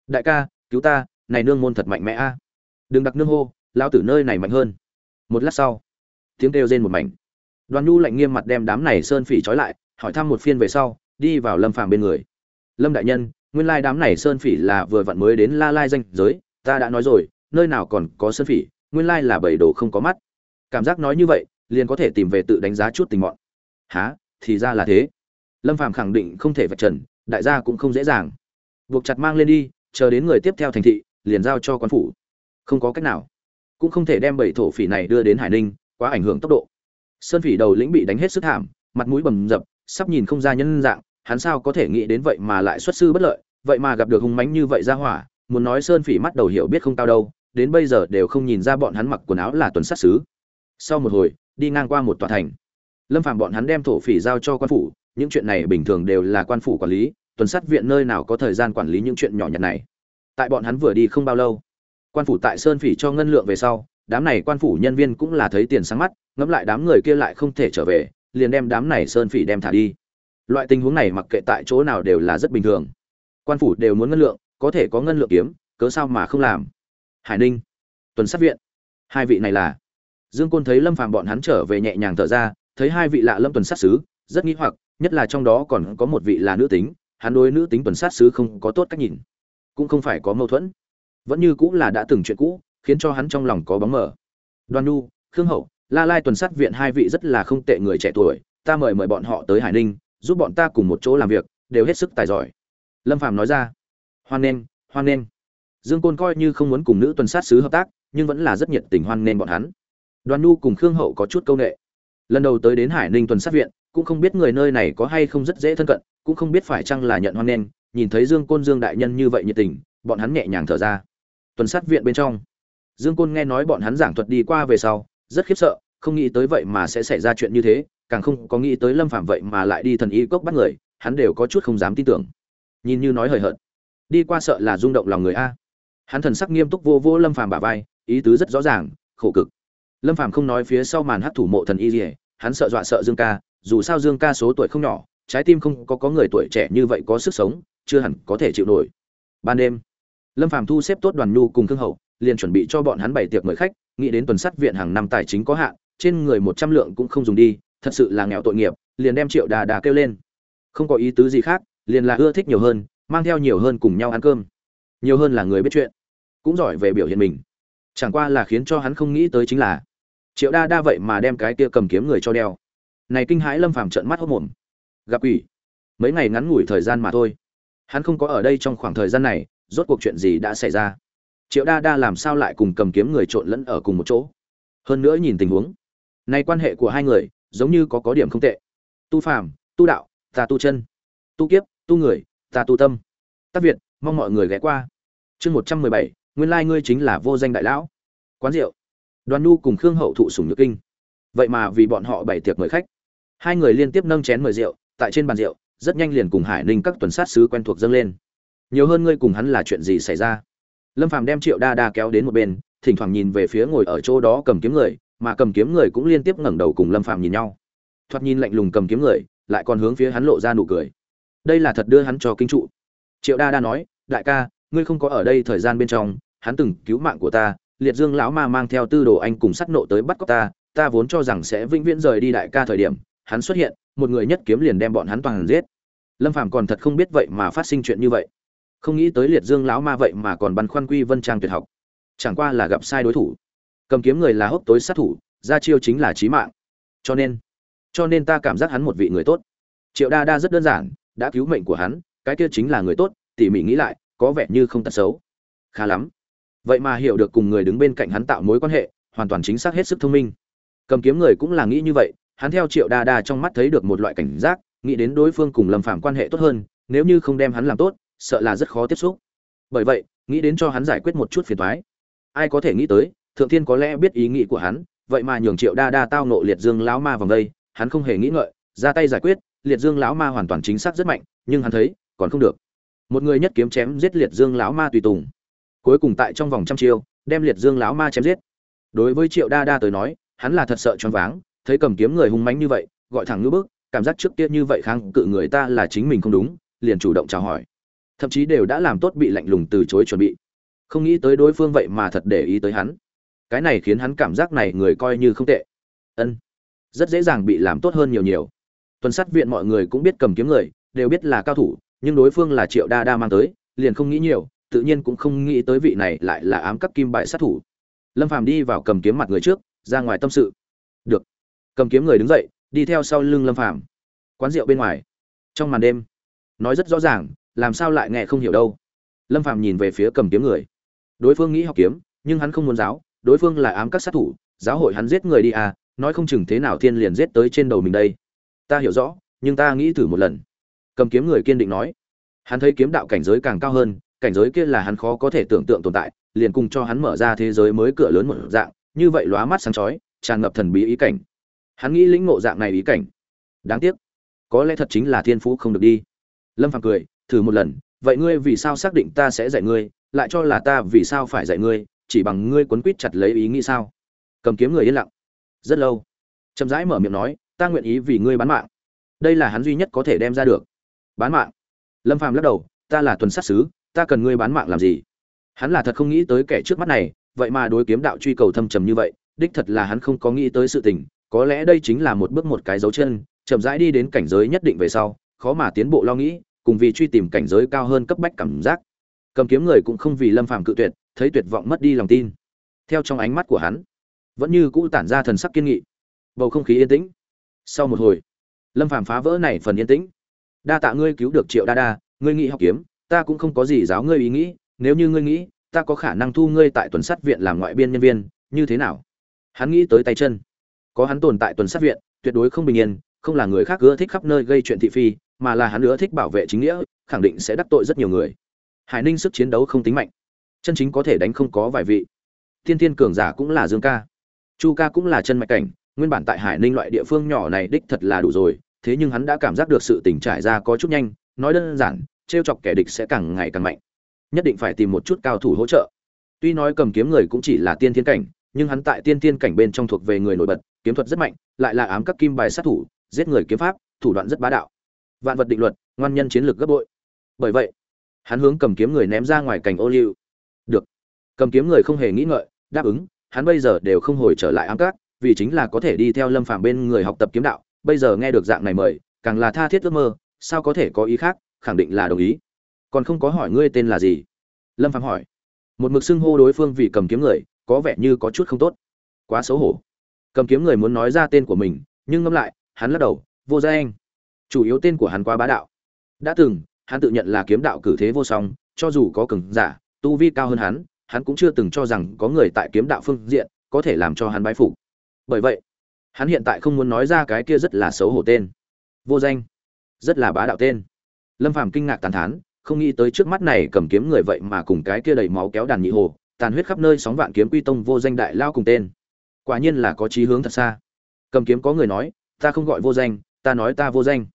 Đại ca, cứu ta, này nương môn thật mạnh mẽ a. Đừng đặc nương hô, lão tử nơi này mạnh hơn. Một lát sau, tiếng kêu rên một mảnh. Đoàn Nhu lạnh nghiêm mặt đem đám này sơn phỉ trói lại, hỏi thăm một phiên về sau, đi vào Lâm Phàm bên người. Lâm đại nhân, nguyên lai đám này sơn phỉ là vừa vặn mới đến La Lai danh giới, ta đã nói rồi, nơi nào còn có sơn phỉ, nguyên lai là bầy đồ không có mắt. Cảm giác nói như vậy, liền có thể tìm về tự đánh giá chút tình mọn. Hả, thì ra là thế. Lâm Phàm khẳng định không thể vạch trần, đại gia cũng không dễ dàng. Buộc chặt mang lên đi, chờ đến người tiếp theo thành thị, liền giao cho quan phủ. Không có cách nào, cũng không thể đem bầy thổ phỉ này đưa đến Hải Ninh, quá ảnh hưởng tốc độ. Sơn phỉ đầu lĩnh bị đánh hết sức thảm, mặt mũi bầm dập, sắp nhìn không ra nhân dạng, hắn sao có thể nghĩ đến vậy mà lại xuất sư bất lợi, vậy mà gặp được hung mãnh như vậy ra hỏa, muốn nói sơn phỉ mắt đầu hiểu biết không cao đâu, đến bây giờ đều không nhìn ra bọn hắn mặc quần áo là tuần sát sứ. Sau một hồi, đi ngang qua một tòa thành, Lâm Phàm bọn hắn đem thổ phỉ giao cho quan phủ, những chuyện này bình thường đều là quan phủ quản lý, tuần sát viện nơi nào có thời gian quản lý những chuyện nhỏ nhặt này. Tại bọn hắn vừa đi không bao lâu, quan phủ tại sơn phỉ cho ngân lượng về sau, đám này quan phủ nhân viên cũng là thấy tiền sáng mắt, ngẫm lại đám người kia lại không thể trở về, liền đem đám này sơn phỉ đem thả đi. Loại tình huống này mặc kệ tại chỗ nào đều là rất bình thường. Quan phủ đều muốn ngân lượng, có thể có ngân lượng kiếm, cớ sao mà không làm. Hải Ninh, tuần sát viện, hai vị này là. Dương Côn thấy Lâm Phàm bọn hắn trở về nhẹ nhàng thở ra, thấy hai vị lạ lâm tuần sát sứ, rất nghi hoặc, nhất là trong đó còn có một vị là nữ tính, hắn đối nữ tính tuần sát sứ không có tốt cách nhìn, cũng không phải có mâu thuẫn, vẫn như cũng là đã từng chuyện cũ, khiến cho hắn trong lòng có bóng mờ. Đoan Nhu, Khương Hậu, La Lai tuần sát viện hai vị rất là không tệ người trẻ tuổi, ta mời bọn họ tới Hải Ninh, giúp bọn ta cùng một chỗ làm việc, đều hết sức tài giỏi. Lâm Phàm nói ra. Hoan nghênh, hoan nghênh. Dương Côn coi như không muốn cùng nữ tuần sát sứ hợp tác, nhưng vẫn là rất nhiệt tình hoan nghênh bọn hắn. Đoàn Nhu cùng Khương Hậu có chút câu nệ. Lần đầu tới đến Hải Ninh tuần sát viện, cũng không biết người nơi này có hay không rất dễ thân cận, cũng không biết phải chăng là nhận hoan nghênh, nhìn thấy Dương Côn Dương đại nhân như vậy nhiệt tình, bọn hắn nhẹ nhàng thở ra. Tuần sát viện bên trong, Dương Côn nghe nói bọn hắn giảng thuật đi qua về sau, rất khiếp sợ, không nghĩ tới vậy mà sẽ xảy ra chuyện như thế, càng không có nghĩ tới Lâm Phàm vậy mà lại đi thần y cốc bắt người, hắn đều có chút không dám tin tưởng. Nhìn như nói hời hợt, đi qua sợ là rung động lòng người a. Hắn thần sắc nghiêm túc vô vô Lâm Phàm bả vai, ý tứ rất rõ ràng, khổ cực. Lâm Phàm không nói phía sau màn hắc thủ mộ thần y gì, hắn sợ dọa sợ Dương ca, dù sao Dương ca số tuổi không nhỏ, trái tim không có người tuổi trẻ như vậy có sức sống, chưa hẳn có thể chịu nổi. Ban đêm, Lâm Phàm thu xếp tốt Đoàn Nhu cùng Thương Hậu, liền chuẩn bị cho bọn hắn bày tiệc mời khách, nghĩ đến tuần sát viện hàng năm tài chính có hạn, trên người 100 lượng cũng không dùng đi, thật sự là nghèo tội nghiệp, liền đem Triệu Đà Đà kêu lên. Không có ý tứ gì khác, liền là ưa thích nhiều hơn, mang theo nhiều hơn cùng nhau ăn cơm. Nhiều hơn là người biết chuyện, cũng giỏi về biểu hiện mình. Chẳng qua là khiến cho hắn không nghĩ tới chính là Triệu Đa Đa vậy mà đem cái kia cầm kiếm người cho đeo. Này kinh hãi Lâm Phàm trợn mắt hốt mồm. Gặp quỷ. Mấy ngày ngắn ngủi thời gian mà thôi. Hắn không có ở đây trong khoảng thời gian này, rốt cuộc chuyện gì đã xảy ra? Triệu Đa Đa làm sao lại cùng cầm kiếm người trộn lẫn ở cùng một chỗ? Hơn nữa nhìn tình huống, này quan hệ của hai người giống như có điểm không tệ. Tu phàm, tu đạo, ta tu chân. Tu kiếp, tu người, ta tu tâm. Tác Việt, mong mọi người ghé qua. Chương 117, nguyên lai ngươi chính là vô danh đại lão. Quán rượu. Đoàn Nhu cùng Khương Hậu thụ sủng nhược kinh. Vậy mà vì bọn họ bày tiệc mời khách, hai người liên tiếp nâng chén mời rượu, tại trên bàn rượu, rất nhanh liền cùng Hải Ninh các tuần sát sứ quen thuộc dâng lên. Nhiều hơn ngươi cùng hắn là chuyện gì xảy ra? Lâm Phàm đem Triệu Đa Đa kéo đến một bên, thỉnh thoảng nhìn về phía ngồi ở chỗ đó cầm kiếm người, mà cầm kiếm người cũng liên tiếp ngẩng đầu cùng Lâm Phàm nhìn nhau. Thoạt nhìn lạnh lùng cầm kiếm người, lại còn hướng phía hắn lộ ra nụ cười. Đây là thật đưa hắn cho kinh trụ. Triệu Đa Đa nói, đại ca, ngươi không có ở đây thời gian bên trong, hắn từng cứu mạng của ta, Liệt Dương lão ma mang theo Tư Đồ Anh cùng sát nộ tới bắt cóc ta, ta vốn cho rằng sẽ vĩnh viễn rời đi đại ca thời điểm, hắn xuất hiện, một người nhất kiếm liền đem bọn hắn toàn giết. Lâm Phàm còn thật không biết vậy mà phát sinh chuyện như vậy. Không nghĩ tới Liệt Dương lão ma vậy mà còn băn khoăn Quy Vân Trang tuyệt học. Chẳng qua là gặp sai đối thủ. Cầm kiếm người là hốc tối sát thủ, ra chiêu chính là chí mạng. Cho nên ta cảm giác hắn một vị người tốt. Triệu Đa Đa rất đơn giản, đã cứu mệnh của hắn, cái kia chính là người tốt, tỉ mỉ nghĩ lại, có vẻ như không tật xấu. Khá lắm. Vậy mà hiểu được cùng người đứng bên cạnh hắn tạo mối quan hệ, hoàn toàn chính xác hết sức thông minh. Cầm kiếm người cũng là nghĩ như vậy, hắn theo Triệu Đa Đa trong mắt thấy được một loại cảnh giác, nghĩ đến đối phương cùng Lâm Phàm quan hệ tốt hơn, nếu như không đem hắn làm tốt, sợ là rất khó tiếp xúc. Bởi vậy, nghĩ đến cho hắn giải quyết một chút phiền toái. Ai có thể nghĩ tới, Thượng Thiên có lẽ biết ý nghĩ của hắn, vậy mà nhường Triệu Đa Đa tao nộ Liệt Dương lão ma vòng đây, hắn không hề nghĩ ngợi, ra tay giải quyết, Liệt Dương lão ma hoàn toàn chính xác rất mạnh, nhưng hắn thấy, còn không được. Một người nhất kiếm chém giết Liệt Dương lão ma tùy tùng. Cuối cùng tại trong vòng trăm chiêu, đem Liệt Dương lão ma chém giết. Đối với Triệu Đa Đa tới nói, hắn là thật sợ choáng váng, thấy cầm kiếm người hung mãnh như vậy, gọi thẳng như bước, cảm giác trước kia như vậy kháng cự người ta là chính mình không đúng, liền chủ động chào hỏi. thậm chí đều đã làm tốt bị lạnh lùng từ chối chuẩn bị. Không nghĩ tới đối phương vậy mà thật để ý tới hắn, cái này khiến hắn cảm giác này người coi như không tệ. Ân, rất dễ dàng bị làm tốt hơn nhiều nhiều. Tuần sát viện mọi người cũng biết cầm kiếm người, đều biết là cao thủ, nhưng đối phương là Triệu Đa Đa mang tới, liền không nghĩ nhiều, tự nhiên cũng không nghĩ tới vị này lại là ám cấp kim bại sát thủ. Lâm Phàm đi vào cầm kiếm mặt người trước, ra ngoài tâm sự. Được. Cầm kiếm người đứng dậy, đi theo sau lưng Lâm Phàm. Quán rượu bên ngoài, trong màn đêm, nói rất rõ ràng, làm sao lại nghe không hiểu đâu. Lâm Phàm nhìn về phía cầm kiếm người. Đối phương nghĩ học kiếm, nhưng hắn không muốn giáo, đối phương là ám các sát thủ, giáo hội hắn giết người đi à, nói không chừng thế nào thiên liền giết tới trên đầu mình đây. Ta hiểu rõ, nhưng ta nghĩ thử một lần. Cầm kiếm người kiên định nói. Hắn thấy kiếm đạo cảnh giới càng cao hơn, cảnh giới kia là hắn khó có thể tưởng tượng tồn tại, liền cùng cho hắn mở ra thế giới mới cửa lớn một dạng, như vậy lóa mắt sáng chói, tràn ngập thần bí ý cảnh. Hắn nghĩ lĩnh ngộ dạng này ý cảnh. Đáng tiếc, có lẽ thật chính là thiên phú không được đi. Lâm Phàm cười, thử một lần, vậy ngươi vì sao xác định ta sẽ dạy ngươi, lại cho là ta vì sao phải dạy ngươi, chỉ bằng ngươi quấn quýt chặt lấy ý nghĩ sao? Cầm kiếm người yên lặng rất lâu, chậm rãi mở miệng nói, ta nguyện ý vì ngươi bán mạng. Đây là hắn duy nhất có thể đem ra được. Bán mạng? Lâm Phàm lắc đầu, ta là tuần sát sứ, ta cần ngươi bán mạng làm gì? Hắn là thật không nghĩ tới kẻ trước mắt này, vậy mà đối kiếm đạo truy cầu thâm trầm như vậy, đích thật là hắn không có nghĩ tới sự tình, có lẽ đây chính là một bước một cái dấu chân, chậm rãi đi đến cảnh giới nhất định về sau, khó mà tiến bộ lo nghĩ, cùng vì truy tìm cảnh giới cao hơn cấp bách cảm giác. Cầm kiếm người cũng không vì Lâm Phàm cự tuyệt, thấy tuyệt vọng mất đi lòng tin. Theo trong ánh mắt của hắn, vẫn như cũ tản ra thần sắc kiên nghị. Bầu không khí yên tĩnh. Sau một hồi, Lâm Phàm phá vỡ này phần yên tĩnh. Đa tạ ngươi cứu được Triệu Đa Đa, ngươi nghĩ học kiếm, ta cũng không có gì giáo ngươi ý nghĩ, nếu như ngươi nghĩ, ta có khả năng thu ngươi tại tuần sát viện làm ngoại biên nhân viên, như thế nào? Hắn nghĩ tới tay chân. Có hắn tồn tại tuần sát viện, tuyệt đối không bình yên, không là người khác ưa thích khắp nơi gây chuyện thị phi, mà là hắn ưa thích bảo vệ chính nghĩa, khẳng định sẽ đắc tội rất nhiều người. Hải Ninh sức chiến đấu không tính mạnh, chân chính có thể đánh không có vài vị. Tiên tiên cường giả cũng là Dương ca, Chu ca cũng là chân mạch cảnh, nguyên bản tại Hải Ninh loại địa phương nhỏ này đích thật là đủ rồi, thế nhưng hắn đã cảm giác được sự tình trải ra có chút nhanh, nói đơn giản, trêu chọc kẻ địch sẽ càng ngày càng mạnh. Nhất định phải tìm một chút cao thủ hỗ trợ. Tuy nói cầm kiếm người cũng chỉ là tiên thiên cảnh, nhưng hắn tại tiên thiên cảnh bên trong thuộc về người nổi bật, kiếm thuật rất mạnh, lại là ám các kim bài sát thủ, giết người kiếm pháp, thủ đoạn rất bá đạo. Vạn vật định luật, ngoan nhân chiến lược gấp bội. Bởi vậy, hắn hướng cầm kiếm người ném ra ngoài cảnh ô liu. Được. Cầm kiếm người không hề nghĩ ngợi, đáp ứng, hắn bây giờ đều không hồi trở lại ám các, vì chính là có thể đi theo Lâm Phàm bên người học tập kiếm đạo, bây giờ nghe được dạng này mời, càng là tha thiết ước mơ, sao có thể có ý khác, khẳng định là đồng ý. Còn không có hỏi ngươi tên là gì? Lâm Phàm hỏi. Một mực xưng hô đối phương vì cầm kiếm người, có vẻ như có chút không tốt, quá xấu hổ. Cầm kiếm người muốn nói ra tên của mình, nhưng ngẫm lại, hắn lắc đầu, vô danh. Chủ yếu tên của hắn quá bá đạo. Đã từng, hắn tự nhận là kiếm đạo cử thế vô song, cho dù có cường giả, tu vi cao hơn hắn cũng chưa từng cho rằng có người tại kiếm đạo phương diện có thể làm cho hắn bái phục. Bởi vậy, hắn hiện tại không muốn nói ra cái kia rất là xấu hổ tên. Vô danh, rất là bá đạo tên. Lâm Phàm kinh ngạc tán thán, không nghĩ tới trước mắt này cầm kiếm người vậy mà cùng cái kia đầy máu kéo đàn nhị hồ, tàn huyết khắp nơi sóng vạn kiếm quy tông vô danh đại lao cùng tên. Quả nhiên là có chí hướng thật xa. Cầm kiếm có người nói, ta không gọi vô danh, ta nói ta vô danh.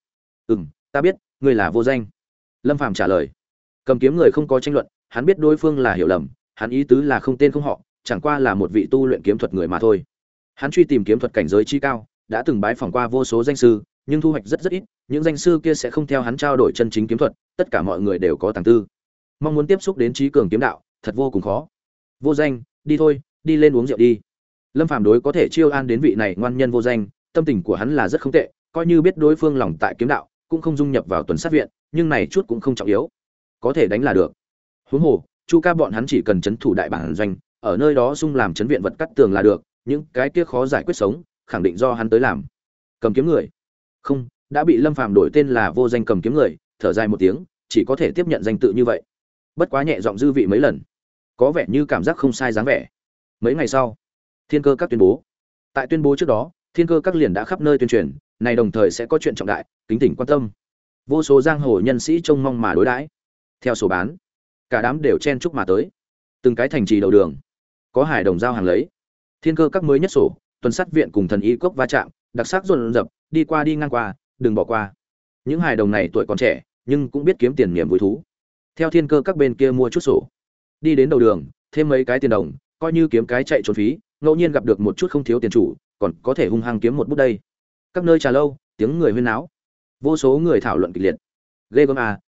Ta biết, ngươi là vô danh. Lâm Phàm trả lời. Cầm kiếm người không có tranh luận, hắn biết đối phương là hiểu lầm, hắn ý tứ là không tên không họ, chẳng qua là một vị tu luyện kiếm thuật người mà thôi. Hắn truy tìm kiếm thuật cảnh giới chi cao, đã từng bái phỏng qua vô số danh sư, nhưng thu hoạch rất rất ít, những danh sư kia sẽ không theo hắn trao đổi chân chính kiếm thuật, tất cả mọi người đều có tàng tư. Mong muốn tiếp xúc đến trí cường kiếm đạo, thật vô cùng khó. Vô danh, đi thôi, đi lên uống rượu đi. Lâm Phàm đối có thể chiêu an đến vị này ngoan nhân vô danh, tâm tình của hắn là rất không tệ, coi như biết đối phương lòng tại kiếm đạo, cũng không dung nhập vào tuần sát viện, nhưng này chút cũng không trọng yếu, có thể đánh là được. Huống hồ, Chu ca bọn hắn chỉ cần trấn thủ đại bản doanh, ở nơi đó xung làm trấn viện vật cắt tường là được, những cái kia khó giải quyết sống, khẳng định do hắn tới làm. Cầm kiếm người, không, đã bị Lâm Phàm đổi tên là vô danh cầm kiếm người, thở dài một tiếng, chỉ có thể tiếp nhận danh tự như vậy. Bất quá nhẹ giọng dư vị mấy lần, có vẻ như cảm giác không sai dáng vẻ. Mấy ngày sau, Thiên Cơ Các tuyên bố. Tại tuyên bố trước đó, Thiên Cơ Các liền đã khắp nơi tuyên truyền, này đồng thời sẽ có chuyện trọng đại, kính tỉnh quan tâm. Vô số giang hồ nhân sĩ trông mong mà đối đãi. Theo số bán, cả đám đều chen chúc mà tới. Từng cái thành trì đầu đường, có hải đồng giao hàng lấy. Thiên Cơ Các mới nhất sổ, tuần sát viện cùng thần y cốc va chạm, đặc sắc rộn rập, đi qua đi ngang qua, đừng bỏ qua. Những hài đồng này tuổi còn trẻ, nhưng cũng biết kiếm tiền niềm vui thú. Theo Thiên Cơ Các bên kia mua chút sổ, đi đến đầu đường, thêm mấy cái tiền đồng, coi như kiếm cái chạy trốn phí, ngẫu nhiên gặp được một chút không thiếu tiền chủ, còn có thể hung hăng kiếm một bút đây. Các nơi trà lâu, tiếng người huyên náo, vô số người thảo luận kịch liệt. Ghê gớm à,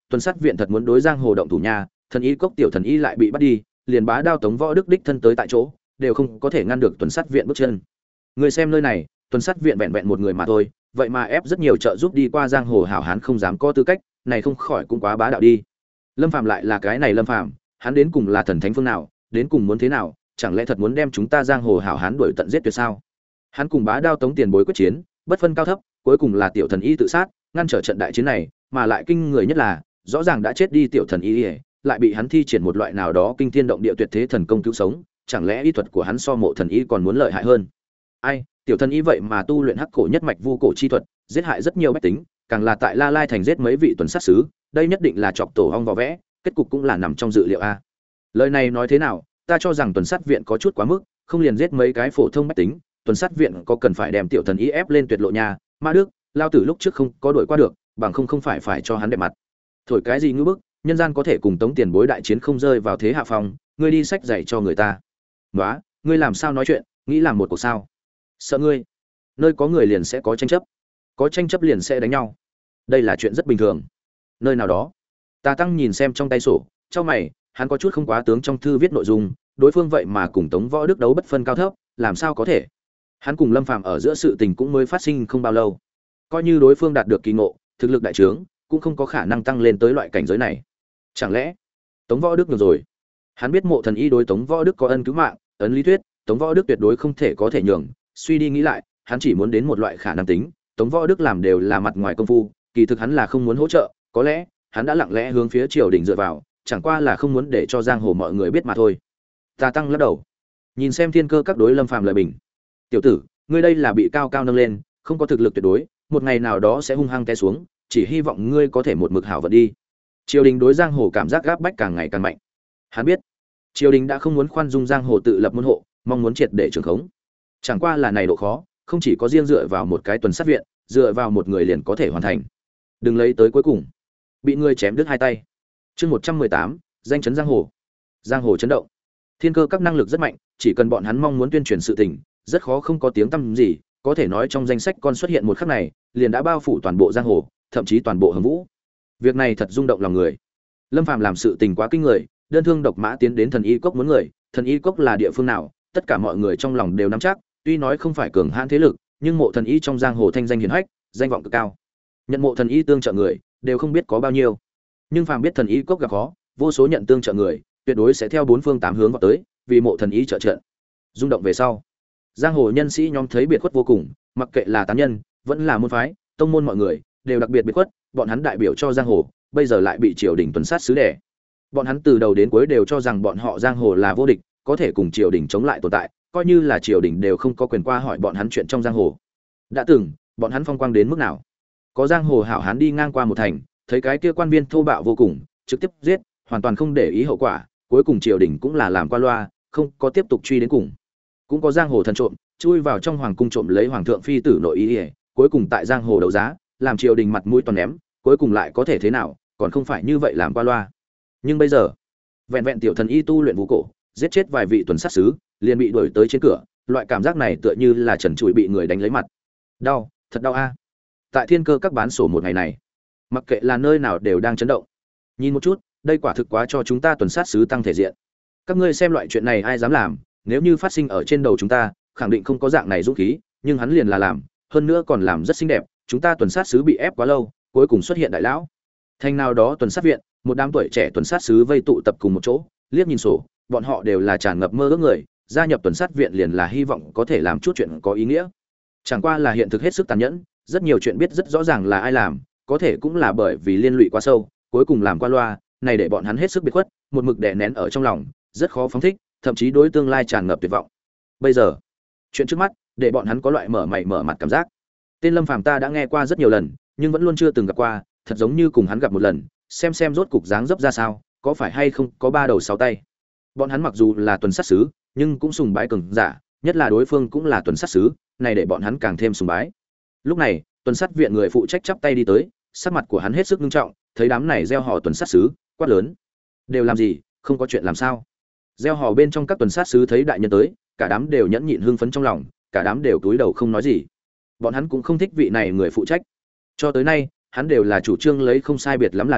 tuần sát viện thật muốn đối giang hồ động thủ nha, thần y cốc tiểu thần y lại bị bắt đi, liền bá đao Tống Võ Đức đích thân tới tại chỗ, đều không có thể ngăn được tuần sát viện bước chân. Người xem nơi này, tuần sát viện vẹn vẹn một người mà thôi, vậy mà ép rất nhiều trợ giúp đi qua giang hồ hảo hán không dám có tư cách, này không khỏi cũng quá bá đạo đi. Lâm Phàm lại là cái này Lâm Phàm, hắn đến cùng là thần thánh phương nào, đến cùng muốn thế nào, chẳng lẽ thật muốn đem chúng ta giang hồ hảo hán đuổi tận giết tuyệt sao? Hắn cùng bá đao Tống tiền bối quyết chiến, bất phân cao thấp, cuối cùng là tiểu thần y tự sát, ngăn trở trận đại chiến này, mà lại kinh người nhất là, rõ ràng đã chết đi tiểu thần y, lại bị hắn thi triển một loại nào đó kinh thiên động địa tuyệt thế thần công cứu sống, chẳng lẽ y thuật của hắn so mộ thần y còn muốn lợi hại hơn? Ai, tiểu thần y vậy mà tu luyện hắc cổ nhất mạch vu cổ chi thuật, giết hại rất nhiều bách tính, càng là tại La Lai thành giết mấy vị tuần sát sứ, đây nhất định là chọc tổ ong vò vẽ, kết cục cũng là nằm trong dự liệu a. Lời này nói thế nào, ta cho rằng tuần sát viện có chút quá mức, không liền giết mấy cái phổ thông bách tính, tuần sát viện có cần phải đem tiểu thần y ép lên tuyệt lộ nhà, Ma Đức, lao tử lúc trước không có đuổi qua được, bằng không phải cho hắn đẹp mặt. Thổi cái gì ngữ bức, nhân gian có thể cùng Tống tiền bối đại chiến không rơi vào thế hạ phong, ngươi đi sách dạy cho người ta. Nóa, ngươi làm sao nói chuyện, nghĩ làm một cuộc sao? Sợ ngươi? Nơi có người liền sẽ có tranh chấp liền sẽ đánh nhau. Đây là chuyện rất bình thường. Nơi nào đó, Tà Tăng nhìn xem trong tay sổ, trong mày, hắn có chút không quá tướng trong thư viết nội dung, đối phương vậy mà cùng Tống Võ Đức đấu bất phân cao thấp, làm sao có thể? Hắn cùng Lâm Phàm ở giữa sự tình cũng mới phát sinh không bao lâu. Coi như đối phương đạt được kỳ ngộ, thực lực đại trướng, cũng không có khả năng tăng lên tới loại cảnh giới này. Chẳng lẽ Tống Võ Đức được rồi? Hắn biết mộ thần y đối Tống Võ Đức có ân cứu mạng, ấn lý thuyết, Tống Võ Đức tuyệt đối không thể có thể nhường, suy đi nghĩ lại, hắn chỉ muốn đến một loại khả năng tính, Tống Võ Đức làm đều là mặt ngoài công phu, kỳ thực hắn là không muốn hỗ trợ, có lẽ hắn đã lặng lẽ hướng phía triều đình dựa vào, chẳng qua là không muốn để cho giang hồ mọi người biết mà thôi. Tà Tăng lắc đầu, nhìn xem Thiên Cơ các đối Lâm Phàm lời bình. Tiểu tử, ngươi đây là bị cao cao nâng lên, không có thực lực tuyệt đối, một ngày nào đó sẽ hung hăng té xuống, chỉ hy vọng ngươi có thể một mực hảo vận đi. Triều đình đối giang hồ cảm giác gáp bách càng ngày càng mạnh. Hắn biết, triều đình đã không muốn khoan dung giang hồ tự lập môn hộ, mong muốn triệt để trường khống. Chẳng qua là này độ khó, không chỉ có riêng dựa vào một cái tuần sát viện, dựa vào một người liền có thể hoàn thành. Đừng lấy tới cuối cùng bị ngươi chém đứt hai tay. Chương 118, danh chấn giang hồ. Giang hồ chấn động. Thiên Cơ các năng lực rất mạnh, chỉ cần bọn hắn mong muốn tuyên truyền sự tình, rất khó không có tiếng tăm gì, có thể nói trong danh sách con xuất hiện một khắc này, liền đã bao phủ toàn bộ giang hồ, thậm chí toàn bộ Hồng Vũ. Việc này thật rung động lòng người. Lâm Phàm làm sự tình quá kinh người, đơn thương độc mã tiến đến thần y cốc muốn người, thần y cốc là địa phương nào, tất cả mọi người trong lòng đều nắm chắc, tuy nói không phải cường hãn thế lực, nhưng mộ thần y trong giang hồ thanh danh hiển hách, danh vọng cực cao. Nhận mộ thần y tương trợ người, đều không biết có bao nhiêu. Nhưng phàm biết thần y cốc gặp khó, vô số nhận tương trợ người, tuyệt đối sẽ theo bốn phương tám hướng vào tới, vì mộ thần y trợ trận. Rung động về sau, giang hồ nhân sĩ nhóm thấy biệt khuất vô cùng, mặc kệ là tán nhân, vẫn là môn phái, tông môn mọi người, đều đặc biệt biệt khuất, bọn hắn đại biểu cho giang hồ, bây giờ lại bị triều đình tuần sát xứ đẻ. Bọn hắn từ đầu đến cuối đều cho rằng bọn họ giang hồ là vô địch, có thể cùng triều đình chống lại tồn tại, coi như là triều đình đều không có quyền qua hỏi bọn hắn chuyện trong giang hồ. Đã từng, bọn hắn phong quang đến mức nào? Có giang hồ hảo hán đi ngang qua một thành, thấy cái kia quan viên thô bạo vô cùng, trực tiếp giết, hoàn toàn không để ý hậu quả, cuối cùng triều đình cũng là làm qua loa, không có tiếp tục truy đến cùng. Cũng có giang hồ thần trộm, chui vào trong hoàng cung trộm lấy hoàng thượng phi tử nội ý, cuối cùng tại giang hồ đấu giá, làm triều đình mặt mũi toàn ném, cuối cùng lại có thể thế nào, còn không phải như vậy làm qua loa. Nhưng bây giờ, vẹn vẹn tiểu thần y tu luyện vũ cổ, giết chết vài vị tuần sát sứ, liền bị đuổi tới trên cửa, loại cảm giác này tựa như là trần trụi bị người đánh lấy mặt. Đau, thật đau a. Tại Thiên Cơ các bán sổ một ngày này, mặc kệ là nơi nào đều đang chấn động. Nhìn một chút, đây quả thực quá cho chúng ta tuần sát sứ tăng thể diện. Các ngươi xem loại chuyện này ai dám làm, nếu như phát sinh ở trên đầu chúng ta, khẳng định không có dạng này dũng khí, nhưng hắn liền là làm, hơn nữa còn làm rất xinh đẹp, chúng ta tuần sát sứ bị ép quá lâu, cuối cùng xuất hiện đại lão. Thành nào đó tuần sát viện, một đám tuổi trẻ tuần sát sứ vây tụ tập cùng một chỗ, liếc nhìn sổ, bọn họ đều là tràn ngập mơ ước người, gia nhập tuần sát viện liền là hy vọng có thể làm chút chuyện có ý nghĩa. Chẳng qua là hiện thực hết sức tàn nhẫn, rất nhiều chuyện biết rất rõ ràng là ai làm, có thể cũng là bởi vì liên lụy quá sâu, cuối cùng làm qua loa, này để bọn hắn hết sức biệt khuất, một mực đè nén ở trong lòng, rất khó phóng thích, thậm chí đối tương lai tràn ngập tuyệt vọng. Bây giờ, chuyện trước mắt, để bọn hắn có loại mở mày mở mặt cảm giác. Tên Lâm Phàm ta đã nghe qua rất nhiều lần, nhưng vẫn luôn chưa từng gặp qua, thật giống như cùng hắn gặp một lần, xem rốt cục dáng dấp ra sao, có phải hay không có ba đầu sáu tay. Bọn hắn mặc dù là tuần sát sứ, nhưng cũng sùng bái cường giả, nhất là đối phương cũng là tuần sát sứ, này để bọn hắn càng thêm sùng bái. Lúc này, tuần sát viện người phụ trách chắp tay đi tới, sắc mặt của hắn hết sức nghiêm trọng, thấy đám này gieo họ tuần sát sứ, quát lớn: "Đều làm gì, không có chuyện làm sao?" Gieo họ bên trong các tuần sát sứ thấy đại nhân tới, cả đám đều nhẫn nhịn hưng phấn trong lòng, cả đám đều cúi đầu không nói gì. Bọn hắn cũng không thích vị này người phụ trách. Cho tới nay, hắn đều là chủ trương lấy không sai biệt lắm là được,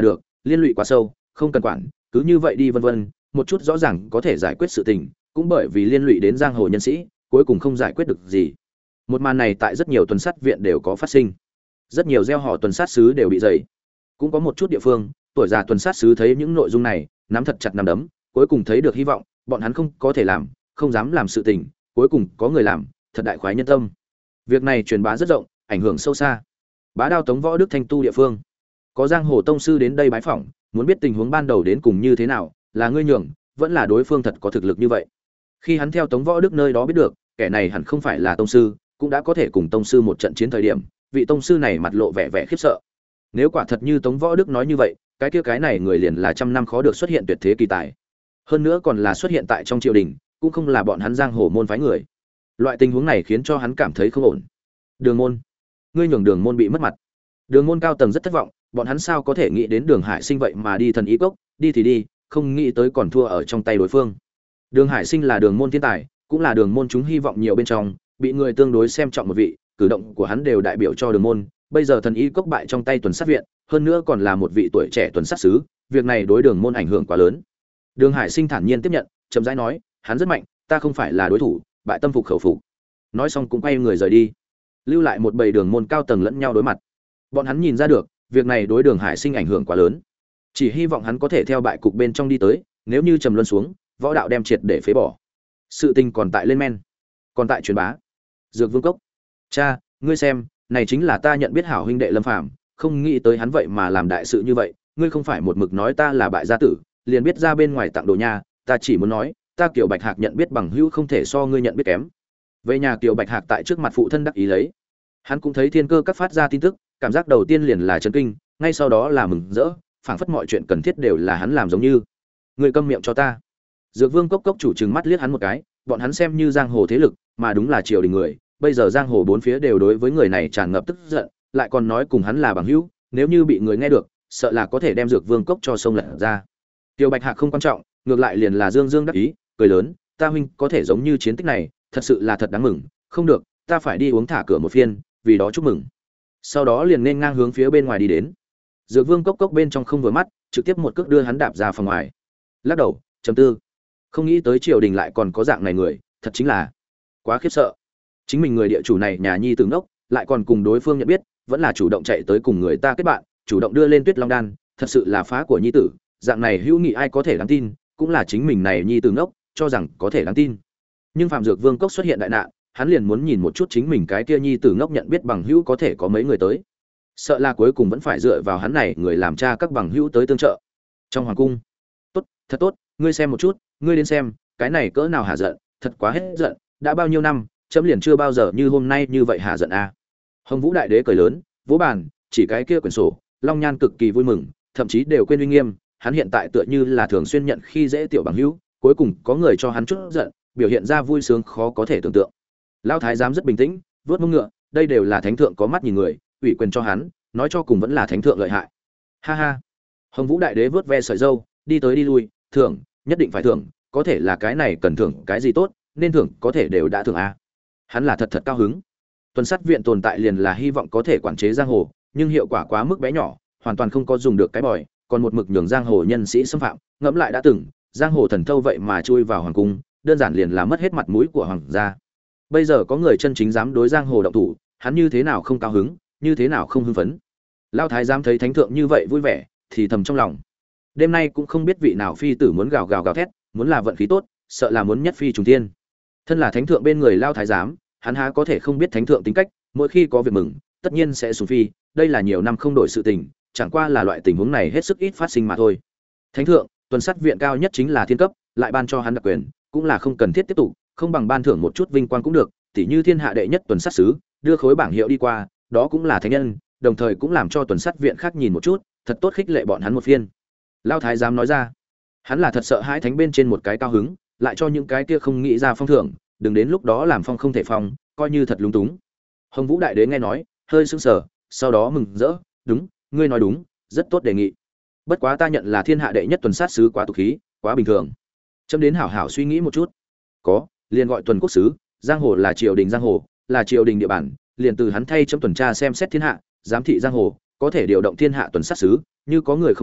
liên lụy quá sâu, không cần quản, cứ như vậy đi vân vân, một chút rõ ràng có thể giải quyết sự tình, cũng bởi vì liên lụy đến giang hồ nhân sĩ, cuối cùng không giải quyết được gì. Một màn này tại rất nhiều tuần sát viện đều có phát sinh. Rất nhiều gieo họ tuần sát sứ đều bị dày. Cũng có một chút địa phương, tuổi già tuần sát sứ thấy những nội dung này, nắm thật chặt nắm đấm, cuối cùng thấy được hy vọng, bọn hắn không có thể làm, không dám làm sự tình, cuối cùng có người làm, thật đại khoái nhân tâm. Việc này truyền bá rất rộng, ảnh hưởng sâu xa. Bá Đao Tống Võ Đức Thanh tu địa phương, có giang hồ tông sư đến đây bái phỏng, muốn biết tình huống ban đầu đến cùng như thế nào, là ngươi nhường, vẫn là đối phương thật có thực lực như vậy. Khi hắn theo Tống Võ Đức nơi đó biết được, kẻ này hẳn không phải là tông sư, cũng đã có thể cùng tông sư một trận chiến thời điểm, vị tông sư này mặt lộ vẻ vẻ khiếp sợ. Nếu quả thật như Tống Võ Đức nói như vậy, cái này người liền là trăm năm khó được xuất hiện tuyệt thế kỳ tài. Hơn nữa còn là xuất hiện tại trong triều đình, cũng không là bọn hắn giang hồ môn phái người. Loại tình huống này khiến cho hắn cảm thấy không ổn. Đường môn, ngươi nhường Đường môn bị mất mặt. Đường môn cao tầng rất thất vọng, bọn hắn sao có thể nghĩ đến Đường Hải Sinh vậy mà đi thần ý cốc, đi thì đi, không nghĩ tới còn thua ở trong tay đối phương. Đường Hải Sinh là Đường môn thiên tài, cũng là Đường môn chúng hy vọng nhiều bên trong, bị người tương đối xem trọng một vị, cử động của hắn đều đại biểu cho Đường môn, bây giờ thần ý cốc bại trong tay tuần sát viện, hơn nữa còn là một vị tuổi trẻ tuần sát sứ, việc này đối Đường môn ảnh hưởng quá lớn. Đường Hải Sinh thản nhiên tiếp nhận, chậm rãi nói, hắn rất mạnh, ta không phải là đối thủ, bại tâm phục khẩu phục. Nói xong cũng quay người rời đi, lưu lại một bầy Đường môn cao tầng lẫn nhau đối mặt. Bọn hắn nhìn ra được, việc này đối Đường Hải Sinh ảnh hưởng quá lớn, chỉ hy vọng hắn có thể theo bại cục bên trong đi tới, nếu như trầm luân xuống, võ đạo đem triệt để phế bỏ. Sự tình còn tại lên men, còn tại truyền bá. Dược Vương Cốc, cha, ngươi xem, này chính là ta nhận biết hảo huynh đệ Lâm Phàm, không nghĩ tới hắn vậy mà làm đại sự như vậy, ngươi không phải một mực nói ta là bại gia tử, liền biết ra bên ngoài tặng đồ nha, ta chỉ muốn nói, ta Kiều Bạch Hạc nhận biết bằng hữu không thể so ngươi nhận biết kém. Về nhà Kiều Bạch Hạc tại trước mặt phụ thân đắc ý lấy, hắn cũng thấy Thiên Cơ các phát ra tin tức, cảm giác đầu tiên liền là chấn kinh, ngay sau đó là mừng rỡ, phảng phất mọi chuyện cần thiết đều là hắn làm giống như. Ngươi câm miệng cho ta. Dược Vương Cốc chủ trừng mắt liếc hắn một cái, bọn hắn xem như giang hồ thế lực, mà đúng là triều đình người, bây giờ giang hồ bốn phía đều đối với người này tràn ngập tức giận, lại còn nói cùng hắn là bằng hữu, nếu như bị người nghe được, sợ là có thể đem Dược Vương Cốc cho sông lật ra. Tiêu Bạch Hạc không quan trọng, ngược lại liền là Dương Dương đắc ý, cười lớn, ta huynh có thể giống như chiến tích này, thật sự là thật đáng mừng, không được, ta phải đi uống thả cửa một phiên, vì đó chúc mừng. Sau đó liền nên ngang hướng phía bên ngoài đi đến. Dược Vương Cốc bên trong không vừa mắt, trực tiếp một cước đưa hắn đạp ra phòng ngoài. Lắc đầu, trầm tư. Không nghĩ tới triều đình lại còn có dạng này người, thật chính là quá khiếp sợ. Chính mình người địa chủ này nhà nhi tử ngốc, lại còn cùng đối phương nhận biết, vẫn là chủ động chạy tới cùng người ta kết bạn, chủ động đưa lên Tuyết Long đan, thật sự là phá của nhi tử, dạng này hữu nghị ai có thể đáng tin, cũng là chính mình này nhi tử ngốc, cho rằng có thể đáng tin. Nhưng Phạm Dược Vương Cốc xuất hiện đại nạn, hắn liền muốn nhìn một chút chính mình cái kia nhi tử ngốc nhận biết bằng hữu có thể có mấy người tới. Sợ là cuối cùng vẫn phải dựa vào hắn này người làm cha các bằng hữu tới tương trợ. Trong hoàng cung, tốt, thật tốt, ngươi xem một chút, ngươi đến xem, cái này cỡ nào hả giận, thật quá hết giận, đã bao nhiêu năm, chấm liền chưa bao giờ như hôm nay như vậy hả giận a. Hồng Vũ đại đế cười lớn, vỗ bàn, chỉ cái kia quyển sổ, Long Nhan cực kỳ vui mừng, thậm chí đều quên uy nghiêm, hắn hiện tại tựa như là thường xuyên nhận khi dễ tiểu bằng hữu, cuối cùng có người cho hắn chút giận, biểu hiện ra vui sướng khó có thể tưởng tượng. Lão thái giám rất bình tĩnh, vuốt mông ngựa, đây đều là thánh thượng có mắt nhìn người, ủy quyền cho hắn, nói cho cùng vẫn là thánh thượng lợi hại. Ha ha. Hồng Vũ đại đế vớt ve sợi râu, đi tới đi lui, thưởng, nhất định phải thưởng, có thể là cái này cần thưởng cái gì tốt, nên thưởng có thể đều đã thưởng a. Hắn là thật thật cao hứng. Tuần sát viện tồn tại liền là hy vọng có thể quản chế giang hồ, nhưng hiệu quả quá mức bé nhỏ, hoàn toàn không có dùng được cái bòi, còn một mực nhường giang hồ nhân sĩ xâm phạm, ngẫm lại đã từng, giang hồ thần thâu vậy mà chui vào hoàng cung, đơn giản liền là mất hết mặt mũi của hoàng gia. Bây giờ có người chân chính dám đối giang hồ động thủ, hắn như thế nào không cao hứng, như thế nào không hưng phấn. Lão thái giám thấy thánh thượng như vậy vui vẻ, thì thầm trong lòng. Đêm nay cũng không biết vị nào phi tử muốn gào gào gào thét, muốn là vận khí tốt, sợ là muốn nhất phi trùng thiên. Thân là thánh thượng bên người Lão thái giám, hắn há có thể không biết thánh thượng tính cách, mỗi khi có việc mừng, tất nhiên sẽ sùng phi, đây là nhiều năm không đổi sự tình, chẳng qua là loại tình huống này hết sức ít phát sinh mà thôi. Thánh thượng, tuần sát viện cao nhất chính là thiên cấp, lại ban cho hắn đặc quyền, cũng là không cần thiết tiếp tục, không bằng ban thưởng một chút vinh quang cũng được, tỉ như thiên hạ đệ nhất tuần sát sứ, đưa khối bảng hiệu đi qua, đó cũng là thánh nhân, đồng thời cũng làm cho tuần sát viện khác nhìn một chút, thật tốt khích lệ bọn hắn một phiên. Lão thái giám nói ra, hắn là thật sợ hãi thánh bên trên một cái cao hứng, lại cho những cái kia không nghĩ ra phong thưởng, đừng đến lúc đó làm phong không thể phong, coi như thật lúng túng. Hồng Vũ đại đế nghe nói, hơi sững sờ, sau đó mừng rỡ, đúng, ngươi nói đúng, rất tốt đề nghị. Bất quá ta nhận là thiên hạ đệ nhất tuần sát sứ quá tục khí, quá bình thường. Chấm đến hảo hảo suy nghĩ một chút. Có, liền gọi tuần quốc sứ, giang hồ là triều đình giang hồ, là triều đình địa bàn, liền từ hắn thay chấm tuần tra xem xét thiên hạ, giám thị giang hồ, có thể điều động thiên hạ tuần sát sứ, như có người không tuân,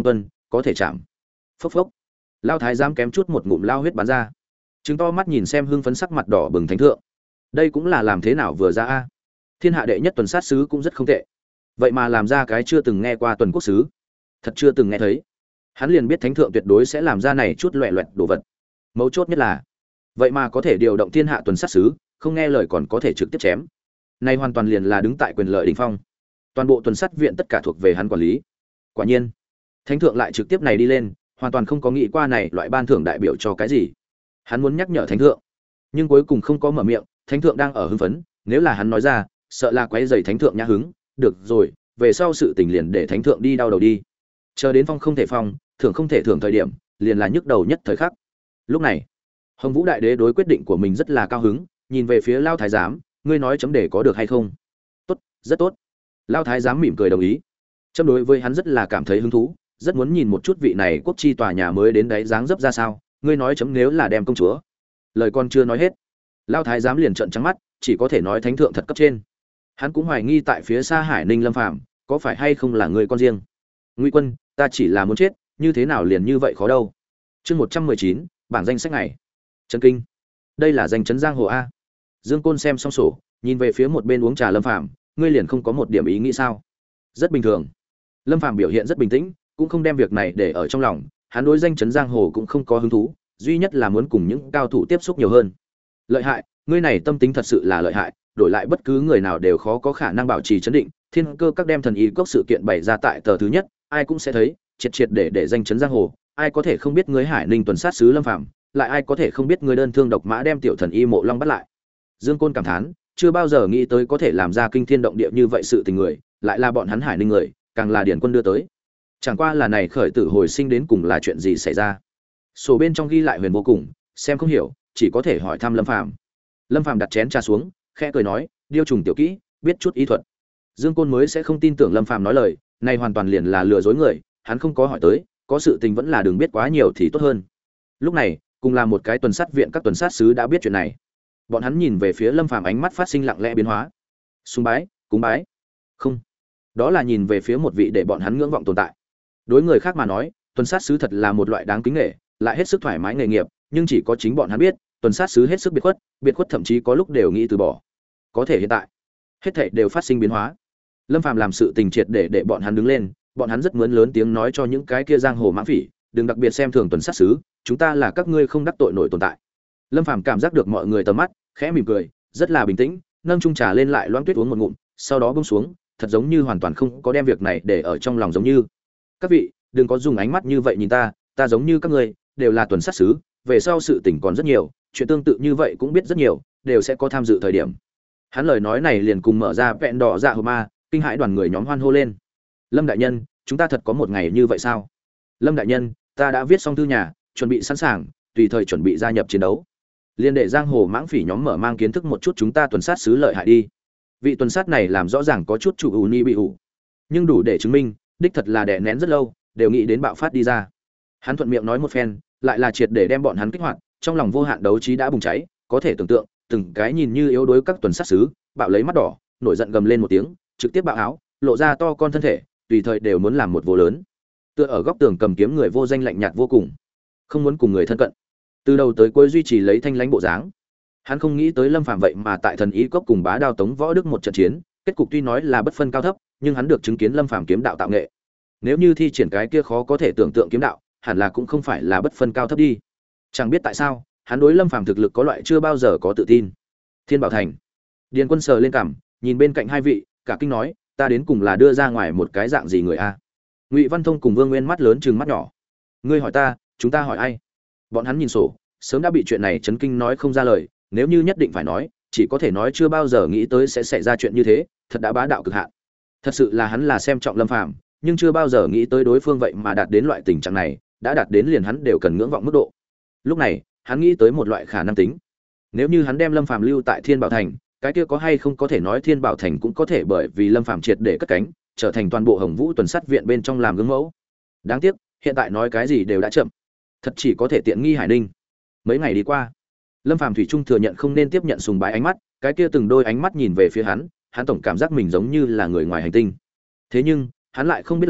có thể chạm. Phốc phốc. Lao thái giám kém chút một ngụm lao huyết bắn ra. Trừng to mắt nhìn xem hưng phấn sắc mặt đỏ bừng thánh thượng. Đây cũng là làm thế nào vừa ra a? Thiên hạ đệ nhất tuần sát sứ cũng rất không tệ. Vậy mà làm ra cái chưa từng nghe qua tuần quốc sứ, thật chưa từng nghe thấy. Hắn liền biết thánh thượng tuyệt đối sẽ làm ra này chút loẹt loẹt đồ vật. Mấu chốt nhất là, vậy mà có thể điều động thiên hạ tuần sát sứ, không nghe lời còn có thể trực tiếp chém. Này hoàn toàn liền là đứng tại quyền lợi đỉnh phong. Toàn bộ tuần sát viện tất cả thuộc về hắn quản lý. Quả nhiên, thánh thượng lại trực tiếp này đi lên, hoàn toàn không có nghĩ qua này loại ban thưởng đại biểu cho cái gì. Hắn muốn nhắc nhở thánh thượng, nhưng cuối cùng không có mở miệng. Thánh thượng đang ở hưng phấn, nếu là hắn nói ra, sợ là quấy rầy thánh thượng nhã hứng. Được rồi, về sau sự tình liền để thánh thượng đi đau đầu đi. Chờ đến phong không thể phong, thưởng không thể thưởng thời điểm, liền là nhức đầu nhất thời khắc. Lúc này, Hồng Vũ đại đế đối quyết định của mình rất là cao hứng, nhìn về phía Lao thái giám, ngươi nói chấm để có được hay không? Tốt, rất tốt. Lao thái giám mỉm cười đồng ý. Chấm đối với hắn rất là cảm thấy hứng thú, rất muốn nhìn một chút vị này quốc chi tòa nhà mới đến đấy dáng dấp ra sao. Ngươi nói chấm nếu là đem công chúa. Lời con chưa nói hết, Lao thái giám liền trợn trắng mắt, chỉ có thể nói thánh thượng thật cấp trên. Hắn cũng hoài nghi tại phía xa Hải Ninh Lâm Phàm có phải hay không là người con riêng. Ngụy Quân, ta chỉ là muốn chết, như thế nào liền như vậy khó đâu. Chương 119, bảng danh sách này. Trấn kinh. Đây là danh chấn giang hồ a. Dương Côn xem xong sổ, nhìn về phía một bên uống trà Lâm Phàm, ngươi liền không có một điểm ý nghĩ sao? Rất bình thường. Lâm Phàm biểu hiện rất bình tĩnh, cũng không đem việc này để ở trong lòng, hắn đối danh chấn giang hồ cũng không có hứng thú, duy nhất là muốn cùng những cao thủ tiếp xúc nhiều hơn. Lợi hại, ngươi này tâm tính thật sự là lợi hại, đổi lại bất cứ người nào đều khó có khả năng bảo trì trấn định. Thiên Cơ các đem thần ý cốc sự kiện bày ra tại tờ thứ nhất, ai cũng sẽ thấy, triệt triệt để danh chấn giang hồ, ai có thể không biết ngươi Hải Ninh tuần sát sứ Lâm Phàm, lại ai có thể không biết ngươi đơn thương độc mã đem tiểu thần y Mộ Long bắt lại. Dương Côn cảm thán, chưa bao giờ nghĩ tới có thể làm ra kinh thiên động địa như vậy sự tình người, lại là bọn hắn Hải Ninh người, càng là điển quân đưa tới. Chẳng qua là này khởi tử hồi sinh đến cùng là chuyện gì xảy ra? Sổ bên trong ghi lại huyền vô cùng, xem không hiểu, chỉ có thể hỏi thăm Lâm Phàm. Lâm Phàm đặt chén trà xuống, khẽ cười nói, điêu trùng tiểu kỹ, biết chút ý thuật. Dương Côn mới sẽ không tin tưởng Lâm Phàm nói lời, này hoàn toàn liền là lừa dối người, hắn không có hỏi tới, có sự tình vẫn là đừng biết quá nhiều thì tốt hơn. Lúc này, cùng là một cái tuần sát viện các tuần sát sứ đã biết chuyện này. Bọn hắn nhìn về phía Lâm Phàm ánh mắt phát sinh lặng lẽ biến hóa. Sùng bái, cúng bái. Không, đó là nhìn về phía một vị để bọn hắn ngưỡng vọng tồn tại. Đối người khác mà nói, tuần sát sứ thật là một loại đáng kính nể, lại hết sức thoải mái nghề nghiệp, nhưng chỉ có chính bọn hắn biết, tuần sát sứ hết sức biệt khuất thậm chí có lúc đều nghĩ từ bỏ. Có thể hiện tại, hết thảy đều phát sinh biến hóa. Lâm Phàm làm sự tình triệt để bọn hắn đứng lên, bọn hắn rất muốn lớn tiếng nói cho những cái kia giang hồ mãng phỉ, đừng đặc biệt xem thường tuần sát sứ, chúng ta là các ngươi không đắc tội nổi tồn tại. Lâm Phàm cảm giác được mọi người tầm mắt, khẽ mỉm cười, rất là bình tĩnh, nâng chung trà lên lại loãng tuyết uống một ngụm, sau đó buông xuống, thật giống như hoàn toàn không có đem việc này để ở trong lòng giống như. Các vị, đừng có dùng ánh mắt như vậy nhìn ta, ta giống như các ngươi, đều là tuần sát sứ, về sau sự tình còn rất nhiều, chuyện tương tự như vậy cũng biết rất nhiều, đều sẽ có tham dự thời điểm. Hắn lời nói này liền cùng mở ra vẹn đỏ dạ hồ ma, kinh hãi đoàn người nhóm hoan hô lên. Lâm đại nhân, chúng ta thật có một ngày như vậy sao? Lâm đại nhân, ta đã viết xong thư nhà, chuẩn bị sẵn sàng, tùy thời chuẩn bị gia nhập chiến đấu. Liên đệ giang hồ mãng phỉ nhóm mở mang kiến thức một chút chúng ta tuần sát sứ lợi hại đi. Vị tuần sát này làm rõ ràng có chút chủ ưu ni bị ủ, nhưng đủ để chứng minh, đích thật là đè nén rất lâu, đều nghĩ đến bạo phát đi ra. Hắn thuận miệng nói một phen, lại là triệt để đem bọn hắn kích hoạt, trong lòng vô hạn đấu trí đã bùng cháy, có thể tưởng tượng, từng cái nhìn như yếu đuối các tuần sát sứ, bạo lấy mắt đỏ, nổi giận gầm lên một tiếng, trực tiếp bạo áo, lộ ra to con thân thể, tùy thời đều muốn làm một vô lớn. Tựa ở góc tường cầm kiếm người vô danh lạnh nhạt vô cùng, không muốn cùng người thân cận. Từ đầu tới cuối duy trì lấy thanh lãnh bộ dáng. Hắn không nghĩ tới Lâm Phàm vậy mà tại thần ý cốc cùng Bá Đao Tống Võ Đức một trận chiến, kết cục tuy nói là bất phân cao thấp, nhưng hắn được chứng kiến Lâm Phàm kiếm đạo tạo nghệ. Nếu như thi triển cái kia khó có thể tưởng tượng kiếm đạo, hẳn là cũng không phải là bất phân cao thấp đi. Chẳng biết tại sao, hắn đối Lâm Phàm thực lực có loại chưa bao giờ có tự tin. Thiên Bảo Thành. Điền Quân sờ lên cằm, nhìn bên cạnh hai vị, cả kinh nói, ta đến cùng là đưa ra ngoài một cái dạng gì người a? Ngụy Văn Thông cùng Vương Nguyên mắt lớn trừng mắt nhỏ. Ngươi hỏi ta, chúng ta hỏi ai? Bọn hắn nhìn sổ, sớm đã bị chuyện này chấn kinh nói không ra lời, nếu như nhất định phải nói, chỉ có thể nói chưa bao giờ nghĩ tới sẽ xảy ra chuyện như thế, thật đã bá đạo cực hạn. Thật sự là hắn là xem trọng Lâm Phàm, nhưng chưa bao giờ nghĩ tới đối phương vậy mà đạt đến loại tình trạng này, đã đạt đến liền hắn đều cần ngưỡng vọng mức độ. Lúc này, hắn nghĩ tới một loại khả năng tính. Nếu như hắn đem Lâm Phàm lưu tại Thiên Bảo Thành, cái kia có hay không có thể nói Thiên Bảo Thành cũng có thể bởi vì Lâm Phàm triệt để cất cánh, trở thành toàn bộ Hồng Vũ tuần sát viện bên trong làm gương mẫu. Đáng tiếc, hiện tại nói cái gì đều đã chậm. Thật chỉ có thể tiện nghi Hải Ninh. Mấy ngày đi qua, Lâm Phàm thủy chung thừa nhận không nên tiếp nhận sùng bái ánh mắt, cái kia từng đôi ánh mắt nhìn về phía hắn tổng cảm giác mình giống như là người ngoài hành tinh. Thế nhưng, hắn lại không biết là,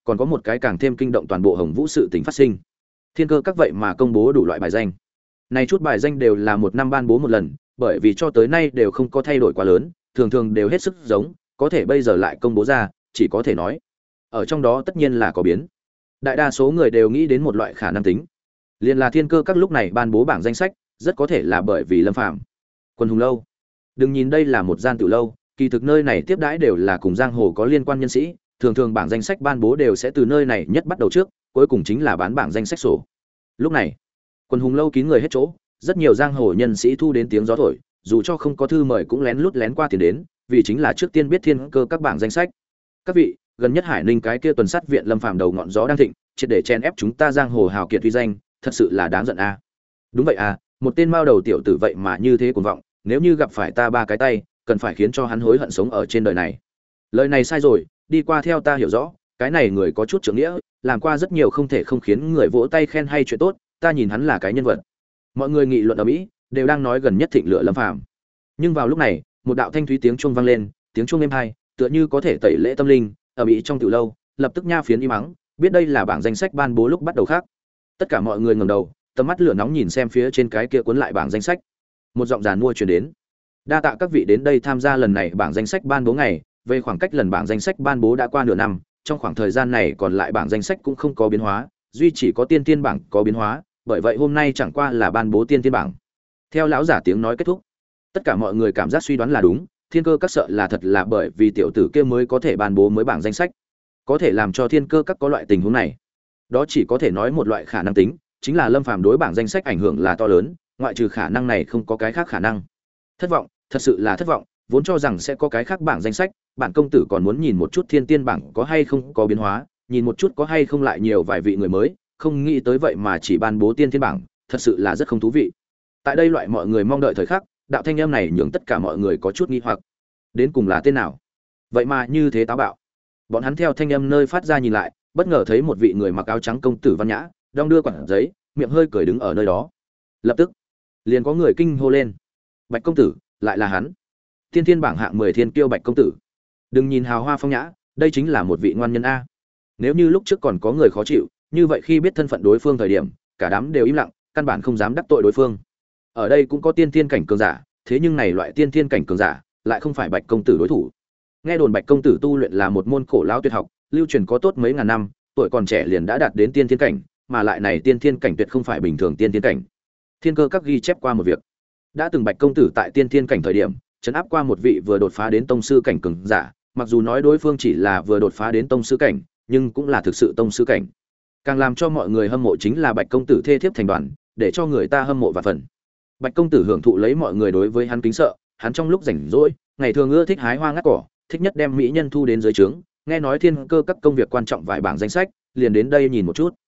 còn có một cái càng thêm kinh động toàn bộ Hồng Vũ sự tình phát sinh. Thiên Cơ các vậy mà công bố đủ loại bài danh. Này chút bài danh đều là một năm ban bố một lần, bởi vì cho tới nay đều không có thay đổi quá lớn, thường thường đều hết sức giống, có thể bây giờ lại công bố ra, chỉ có thể nói ở trong đó tất nhiên là có biến. Đại đa số người đều nghĩ đến một loại khả năng tính, liền là Thiên Cơ các lúc này ban bố bảng danh sách, rất có thể là bởi vì Lâm Phàm. Quân Hùng lâu, đừng nhìn đây là một gian tiểu lâu, kỳ thực nơi này tiếp đãi đều là cùng giang hồ có liên quan nhân sĩ, thường thường bảng danh sách ban bố đều sẽ từ nơi này nhất bắt đầu trước, cuối cùng chính là bán bảng danh sách sổ. Lúc này, Quân Hùng lâu kín người hết chỗ, rất nhiều giang hồ nhân sĩ thu đến tiếng gió thổi, dù cho không có thư mời cũng lén lút lén qua tiền đến, vì chính là trước tiên biết Thiên Cơ các bảng danh sách. Các vị, gần nhất Hải Ninh cái kia tuần sát viện Lâm Phàm đầu ngọn gió đang thịnh, triệt để chen ép chúng ta giang hồ hào kiệt uy danh, thật sự là đáng giận a. Đúng vậy à, một tên mao đầu tiểu tử vậy mà như thế cuồng vọng, nếu như gặp phải ta ba cái tay, cần phải khiến cho hắn hối hận sống ở trên đời này. Lời này sai rồi, đi qua theo ta hiểu rõ, cái này người có chút trưởng nghĩa, làm qua rất nhiều không thể không khiến người vỗ tay khen hay chuyện tốt, ta nhìn hắn là cái nhân vật. Mọi người nghị luận ở mỹ, đều đang nói gần nhất thịnh lửa Lâm Phàm. Nhưng vào lúc này, một đạo thanh thúy tiếng chuông vang lên, tiếng chuông êm tai, tựa như có thể tẩy lễ tâm linh, ở mỹ trong tiểu lâu, lập tức nha phiến im mắng, biết đây là bảng danh sách ban bố lúc bắt đầu khác. Tất cả mọi người ngẩng đầu, tầm mắt lửa nóng nhìn xem phía trên cái kia cuốn lại bảng danh sách. Một giọng giàn mua truyền đến: "Đa tạ các vị đến đây tham gia lần này bảng danh sách ban bố ngày, về khoảng cách lần bảng danh sách ban bố đã qua nửa năm, trong khoảng thời gian này còn lại bảng danh sách cũng không có biến hóa, duy chỉ có tiên tiên bảng có biến hóa, bởi vậy hôm nay chẳng qua là ban bố tiên tiên bảng." Theo lão giả tiếng nói kết thúc, tất cả mọi người cảm giác suy đoán là đúng, Thiên Cơ các sợ là thật là bởi vì tiểu tử kia mới có thể ban bố mới bảng danh sách, có thể làm cho Thiên Cơ các có loại tình huống này. Đó chỉ có thể nói một loại khả năng tính, chính là Lâm Phàm đối bảng danh sách ảnh hưởng là to lớn, ngoại trừ khả năng này không có cái khác khả năng. Thất vọng, thật sự là thất vọng, vốn cho rằng sẽ có cái khác bảng danh sách, bản công tử còn muốn nhìn một chút thiên tiên bảng có hay không có biến hóa, nhìn một chút có hay không lại nhiều vài vị người mới, không nghĩ tới vậy mà chỉ ban bố tiên tiên bảng, thật sự là rất không thú vị. Tại đây loại mọi người mong đợi thời khắc, đạo thanh âm này nhường tất cả mọi người có chút nghi hoặc. Đến cùng là tên nào? Vậy mà như thế táo bạo. Bọn hắn theo thanh âm nơi phát ra nhìn lại, bất ngờ thấy một vị người mặc áo trắng công tử văn nhã, đong đưa quẳng giấy, miệng hơi cười đứng ở nơi đó. Lập tức, liền có người kinh hô lên: "Bạch công tử, lại là hắn! Tiên thiên bảng hạng 10 thiên kiêu Bạch công tử. Đừng nhìn hào hoa phong nhã, đây chính là một vị ngoan nhân a." Nếu như lúc trước còn có người khó chịu, như vậy khi biết thân phận đối phương thời điểm, cả đám đều im lặng, căn bản không dám đắc tội đối phương. Ở đây cũng có tiên thiên cảnh cường giả, thế nhưng này loại tiên thiên cảnh cường giả lại không phải Bạch công tử đối thủ. Nghe đồn Bạch công tử tu luyện là một môn cổ lão tuyệt học, lưu truyền có tốt mấy ngàn năm, tuổi còn trẻ liền đã đạt đến tiên thiên cảnh, mà lại này tiên thiên cảnh tuyệt không phải bình thường tiên thiên cảnh. Thiên Cơ các ghi chép qua một việc, đã từng Bạch công tử tại tiên thiên cảnh thời điểm, trấn áp qua một vị vừa đột phá đến tông sư cảnh cường giả, mặc dù nói đối phương chỉ là vừa đột phá đến tông sư cảnh, nhưng cũng là thực sự tông sư cảnh. Càng làm cho mọi người hâm mộ chính là Bạch công tử thê thiếp thành đoàn, để cho người ta hâm mộ và phần. Bạch công tử hưởng thụ lấy mọi người đối với hắn kính sợ, hắn trong lúc rảnh rỗi, ngày thường ưa thích hái hoa ngắt cỏ, thích nhất đem mỹ nhân thu đến dưới trướng, nghe nói Thiên Cơ các công việc quan trọng vài bảng danh sách, liền đến đây nhìn một chút.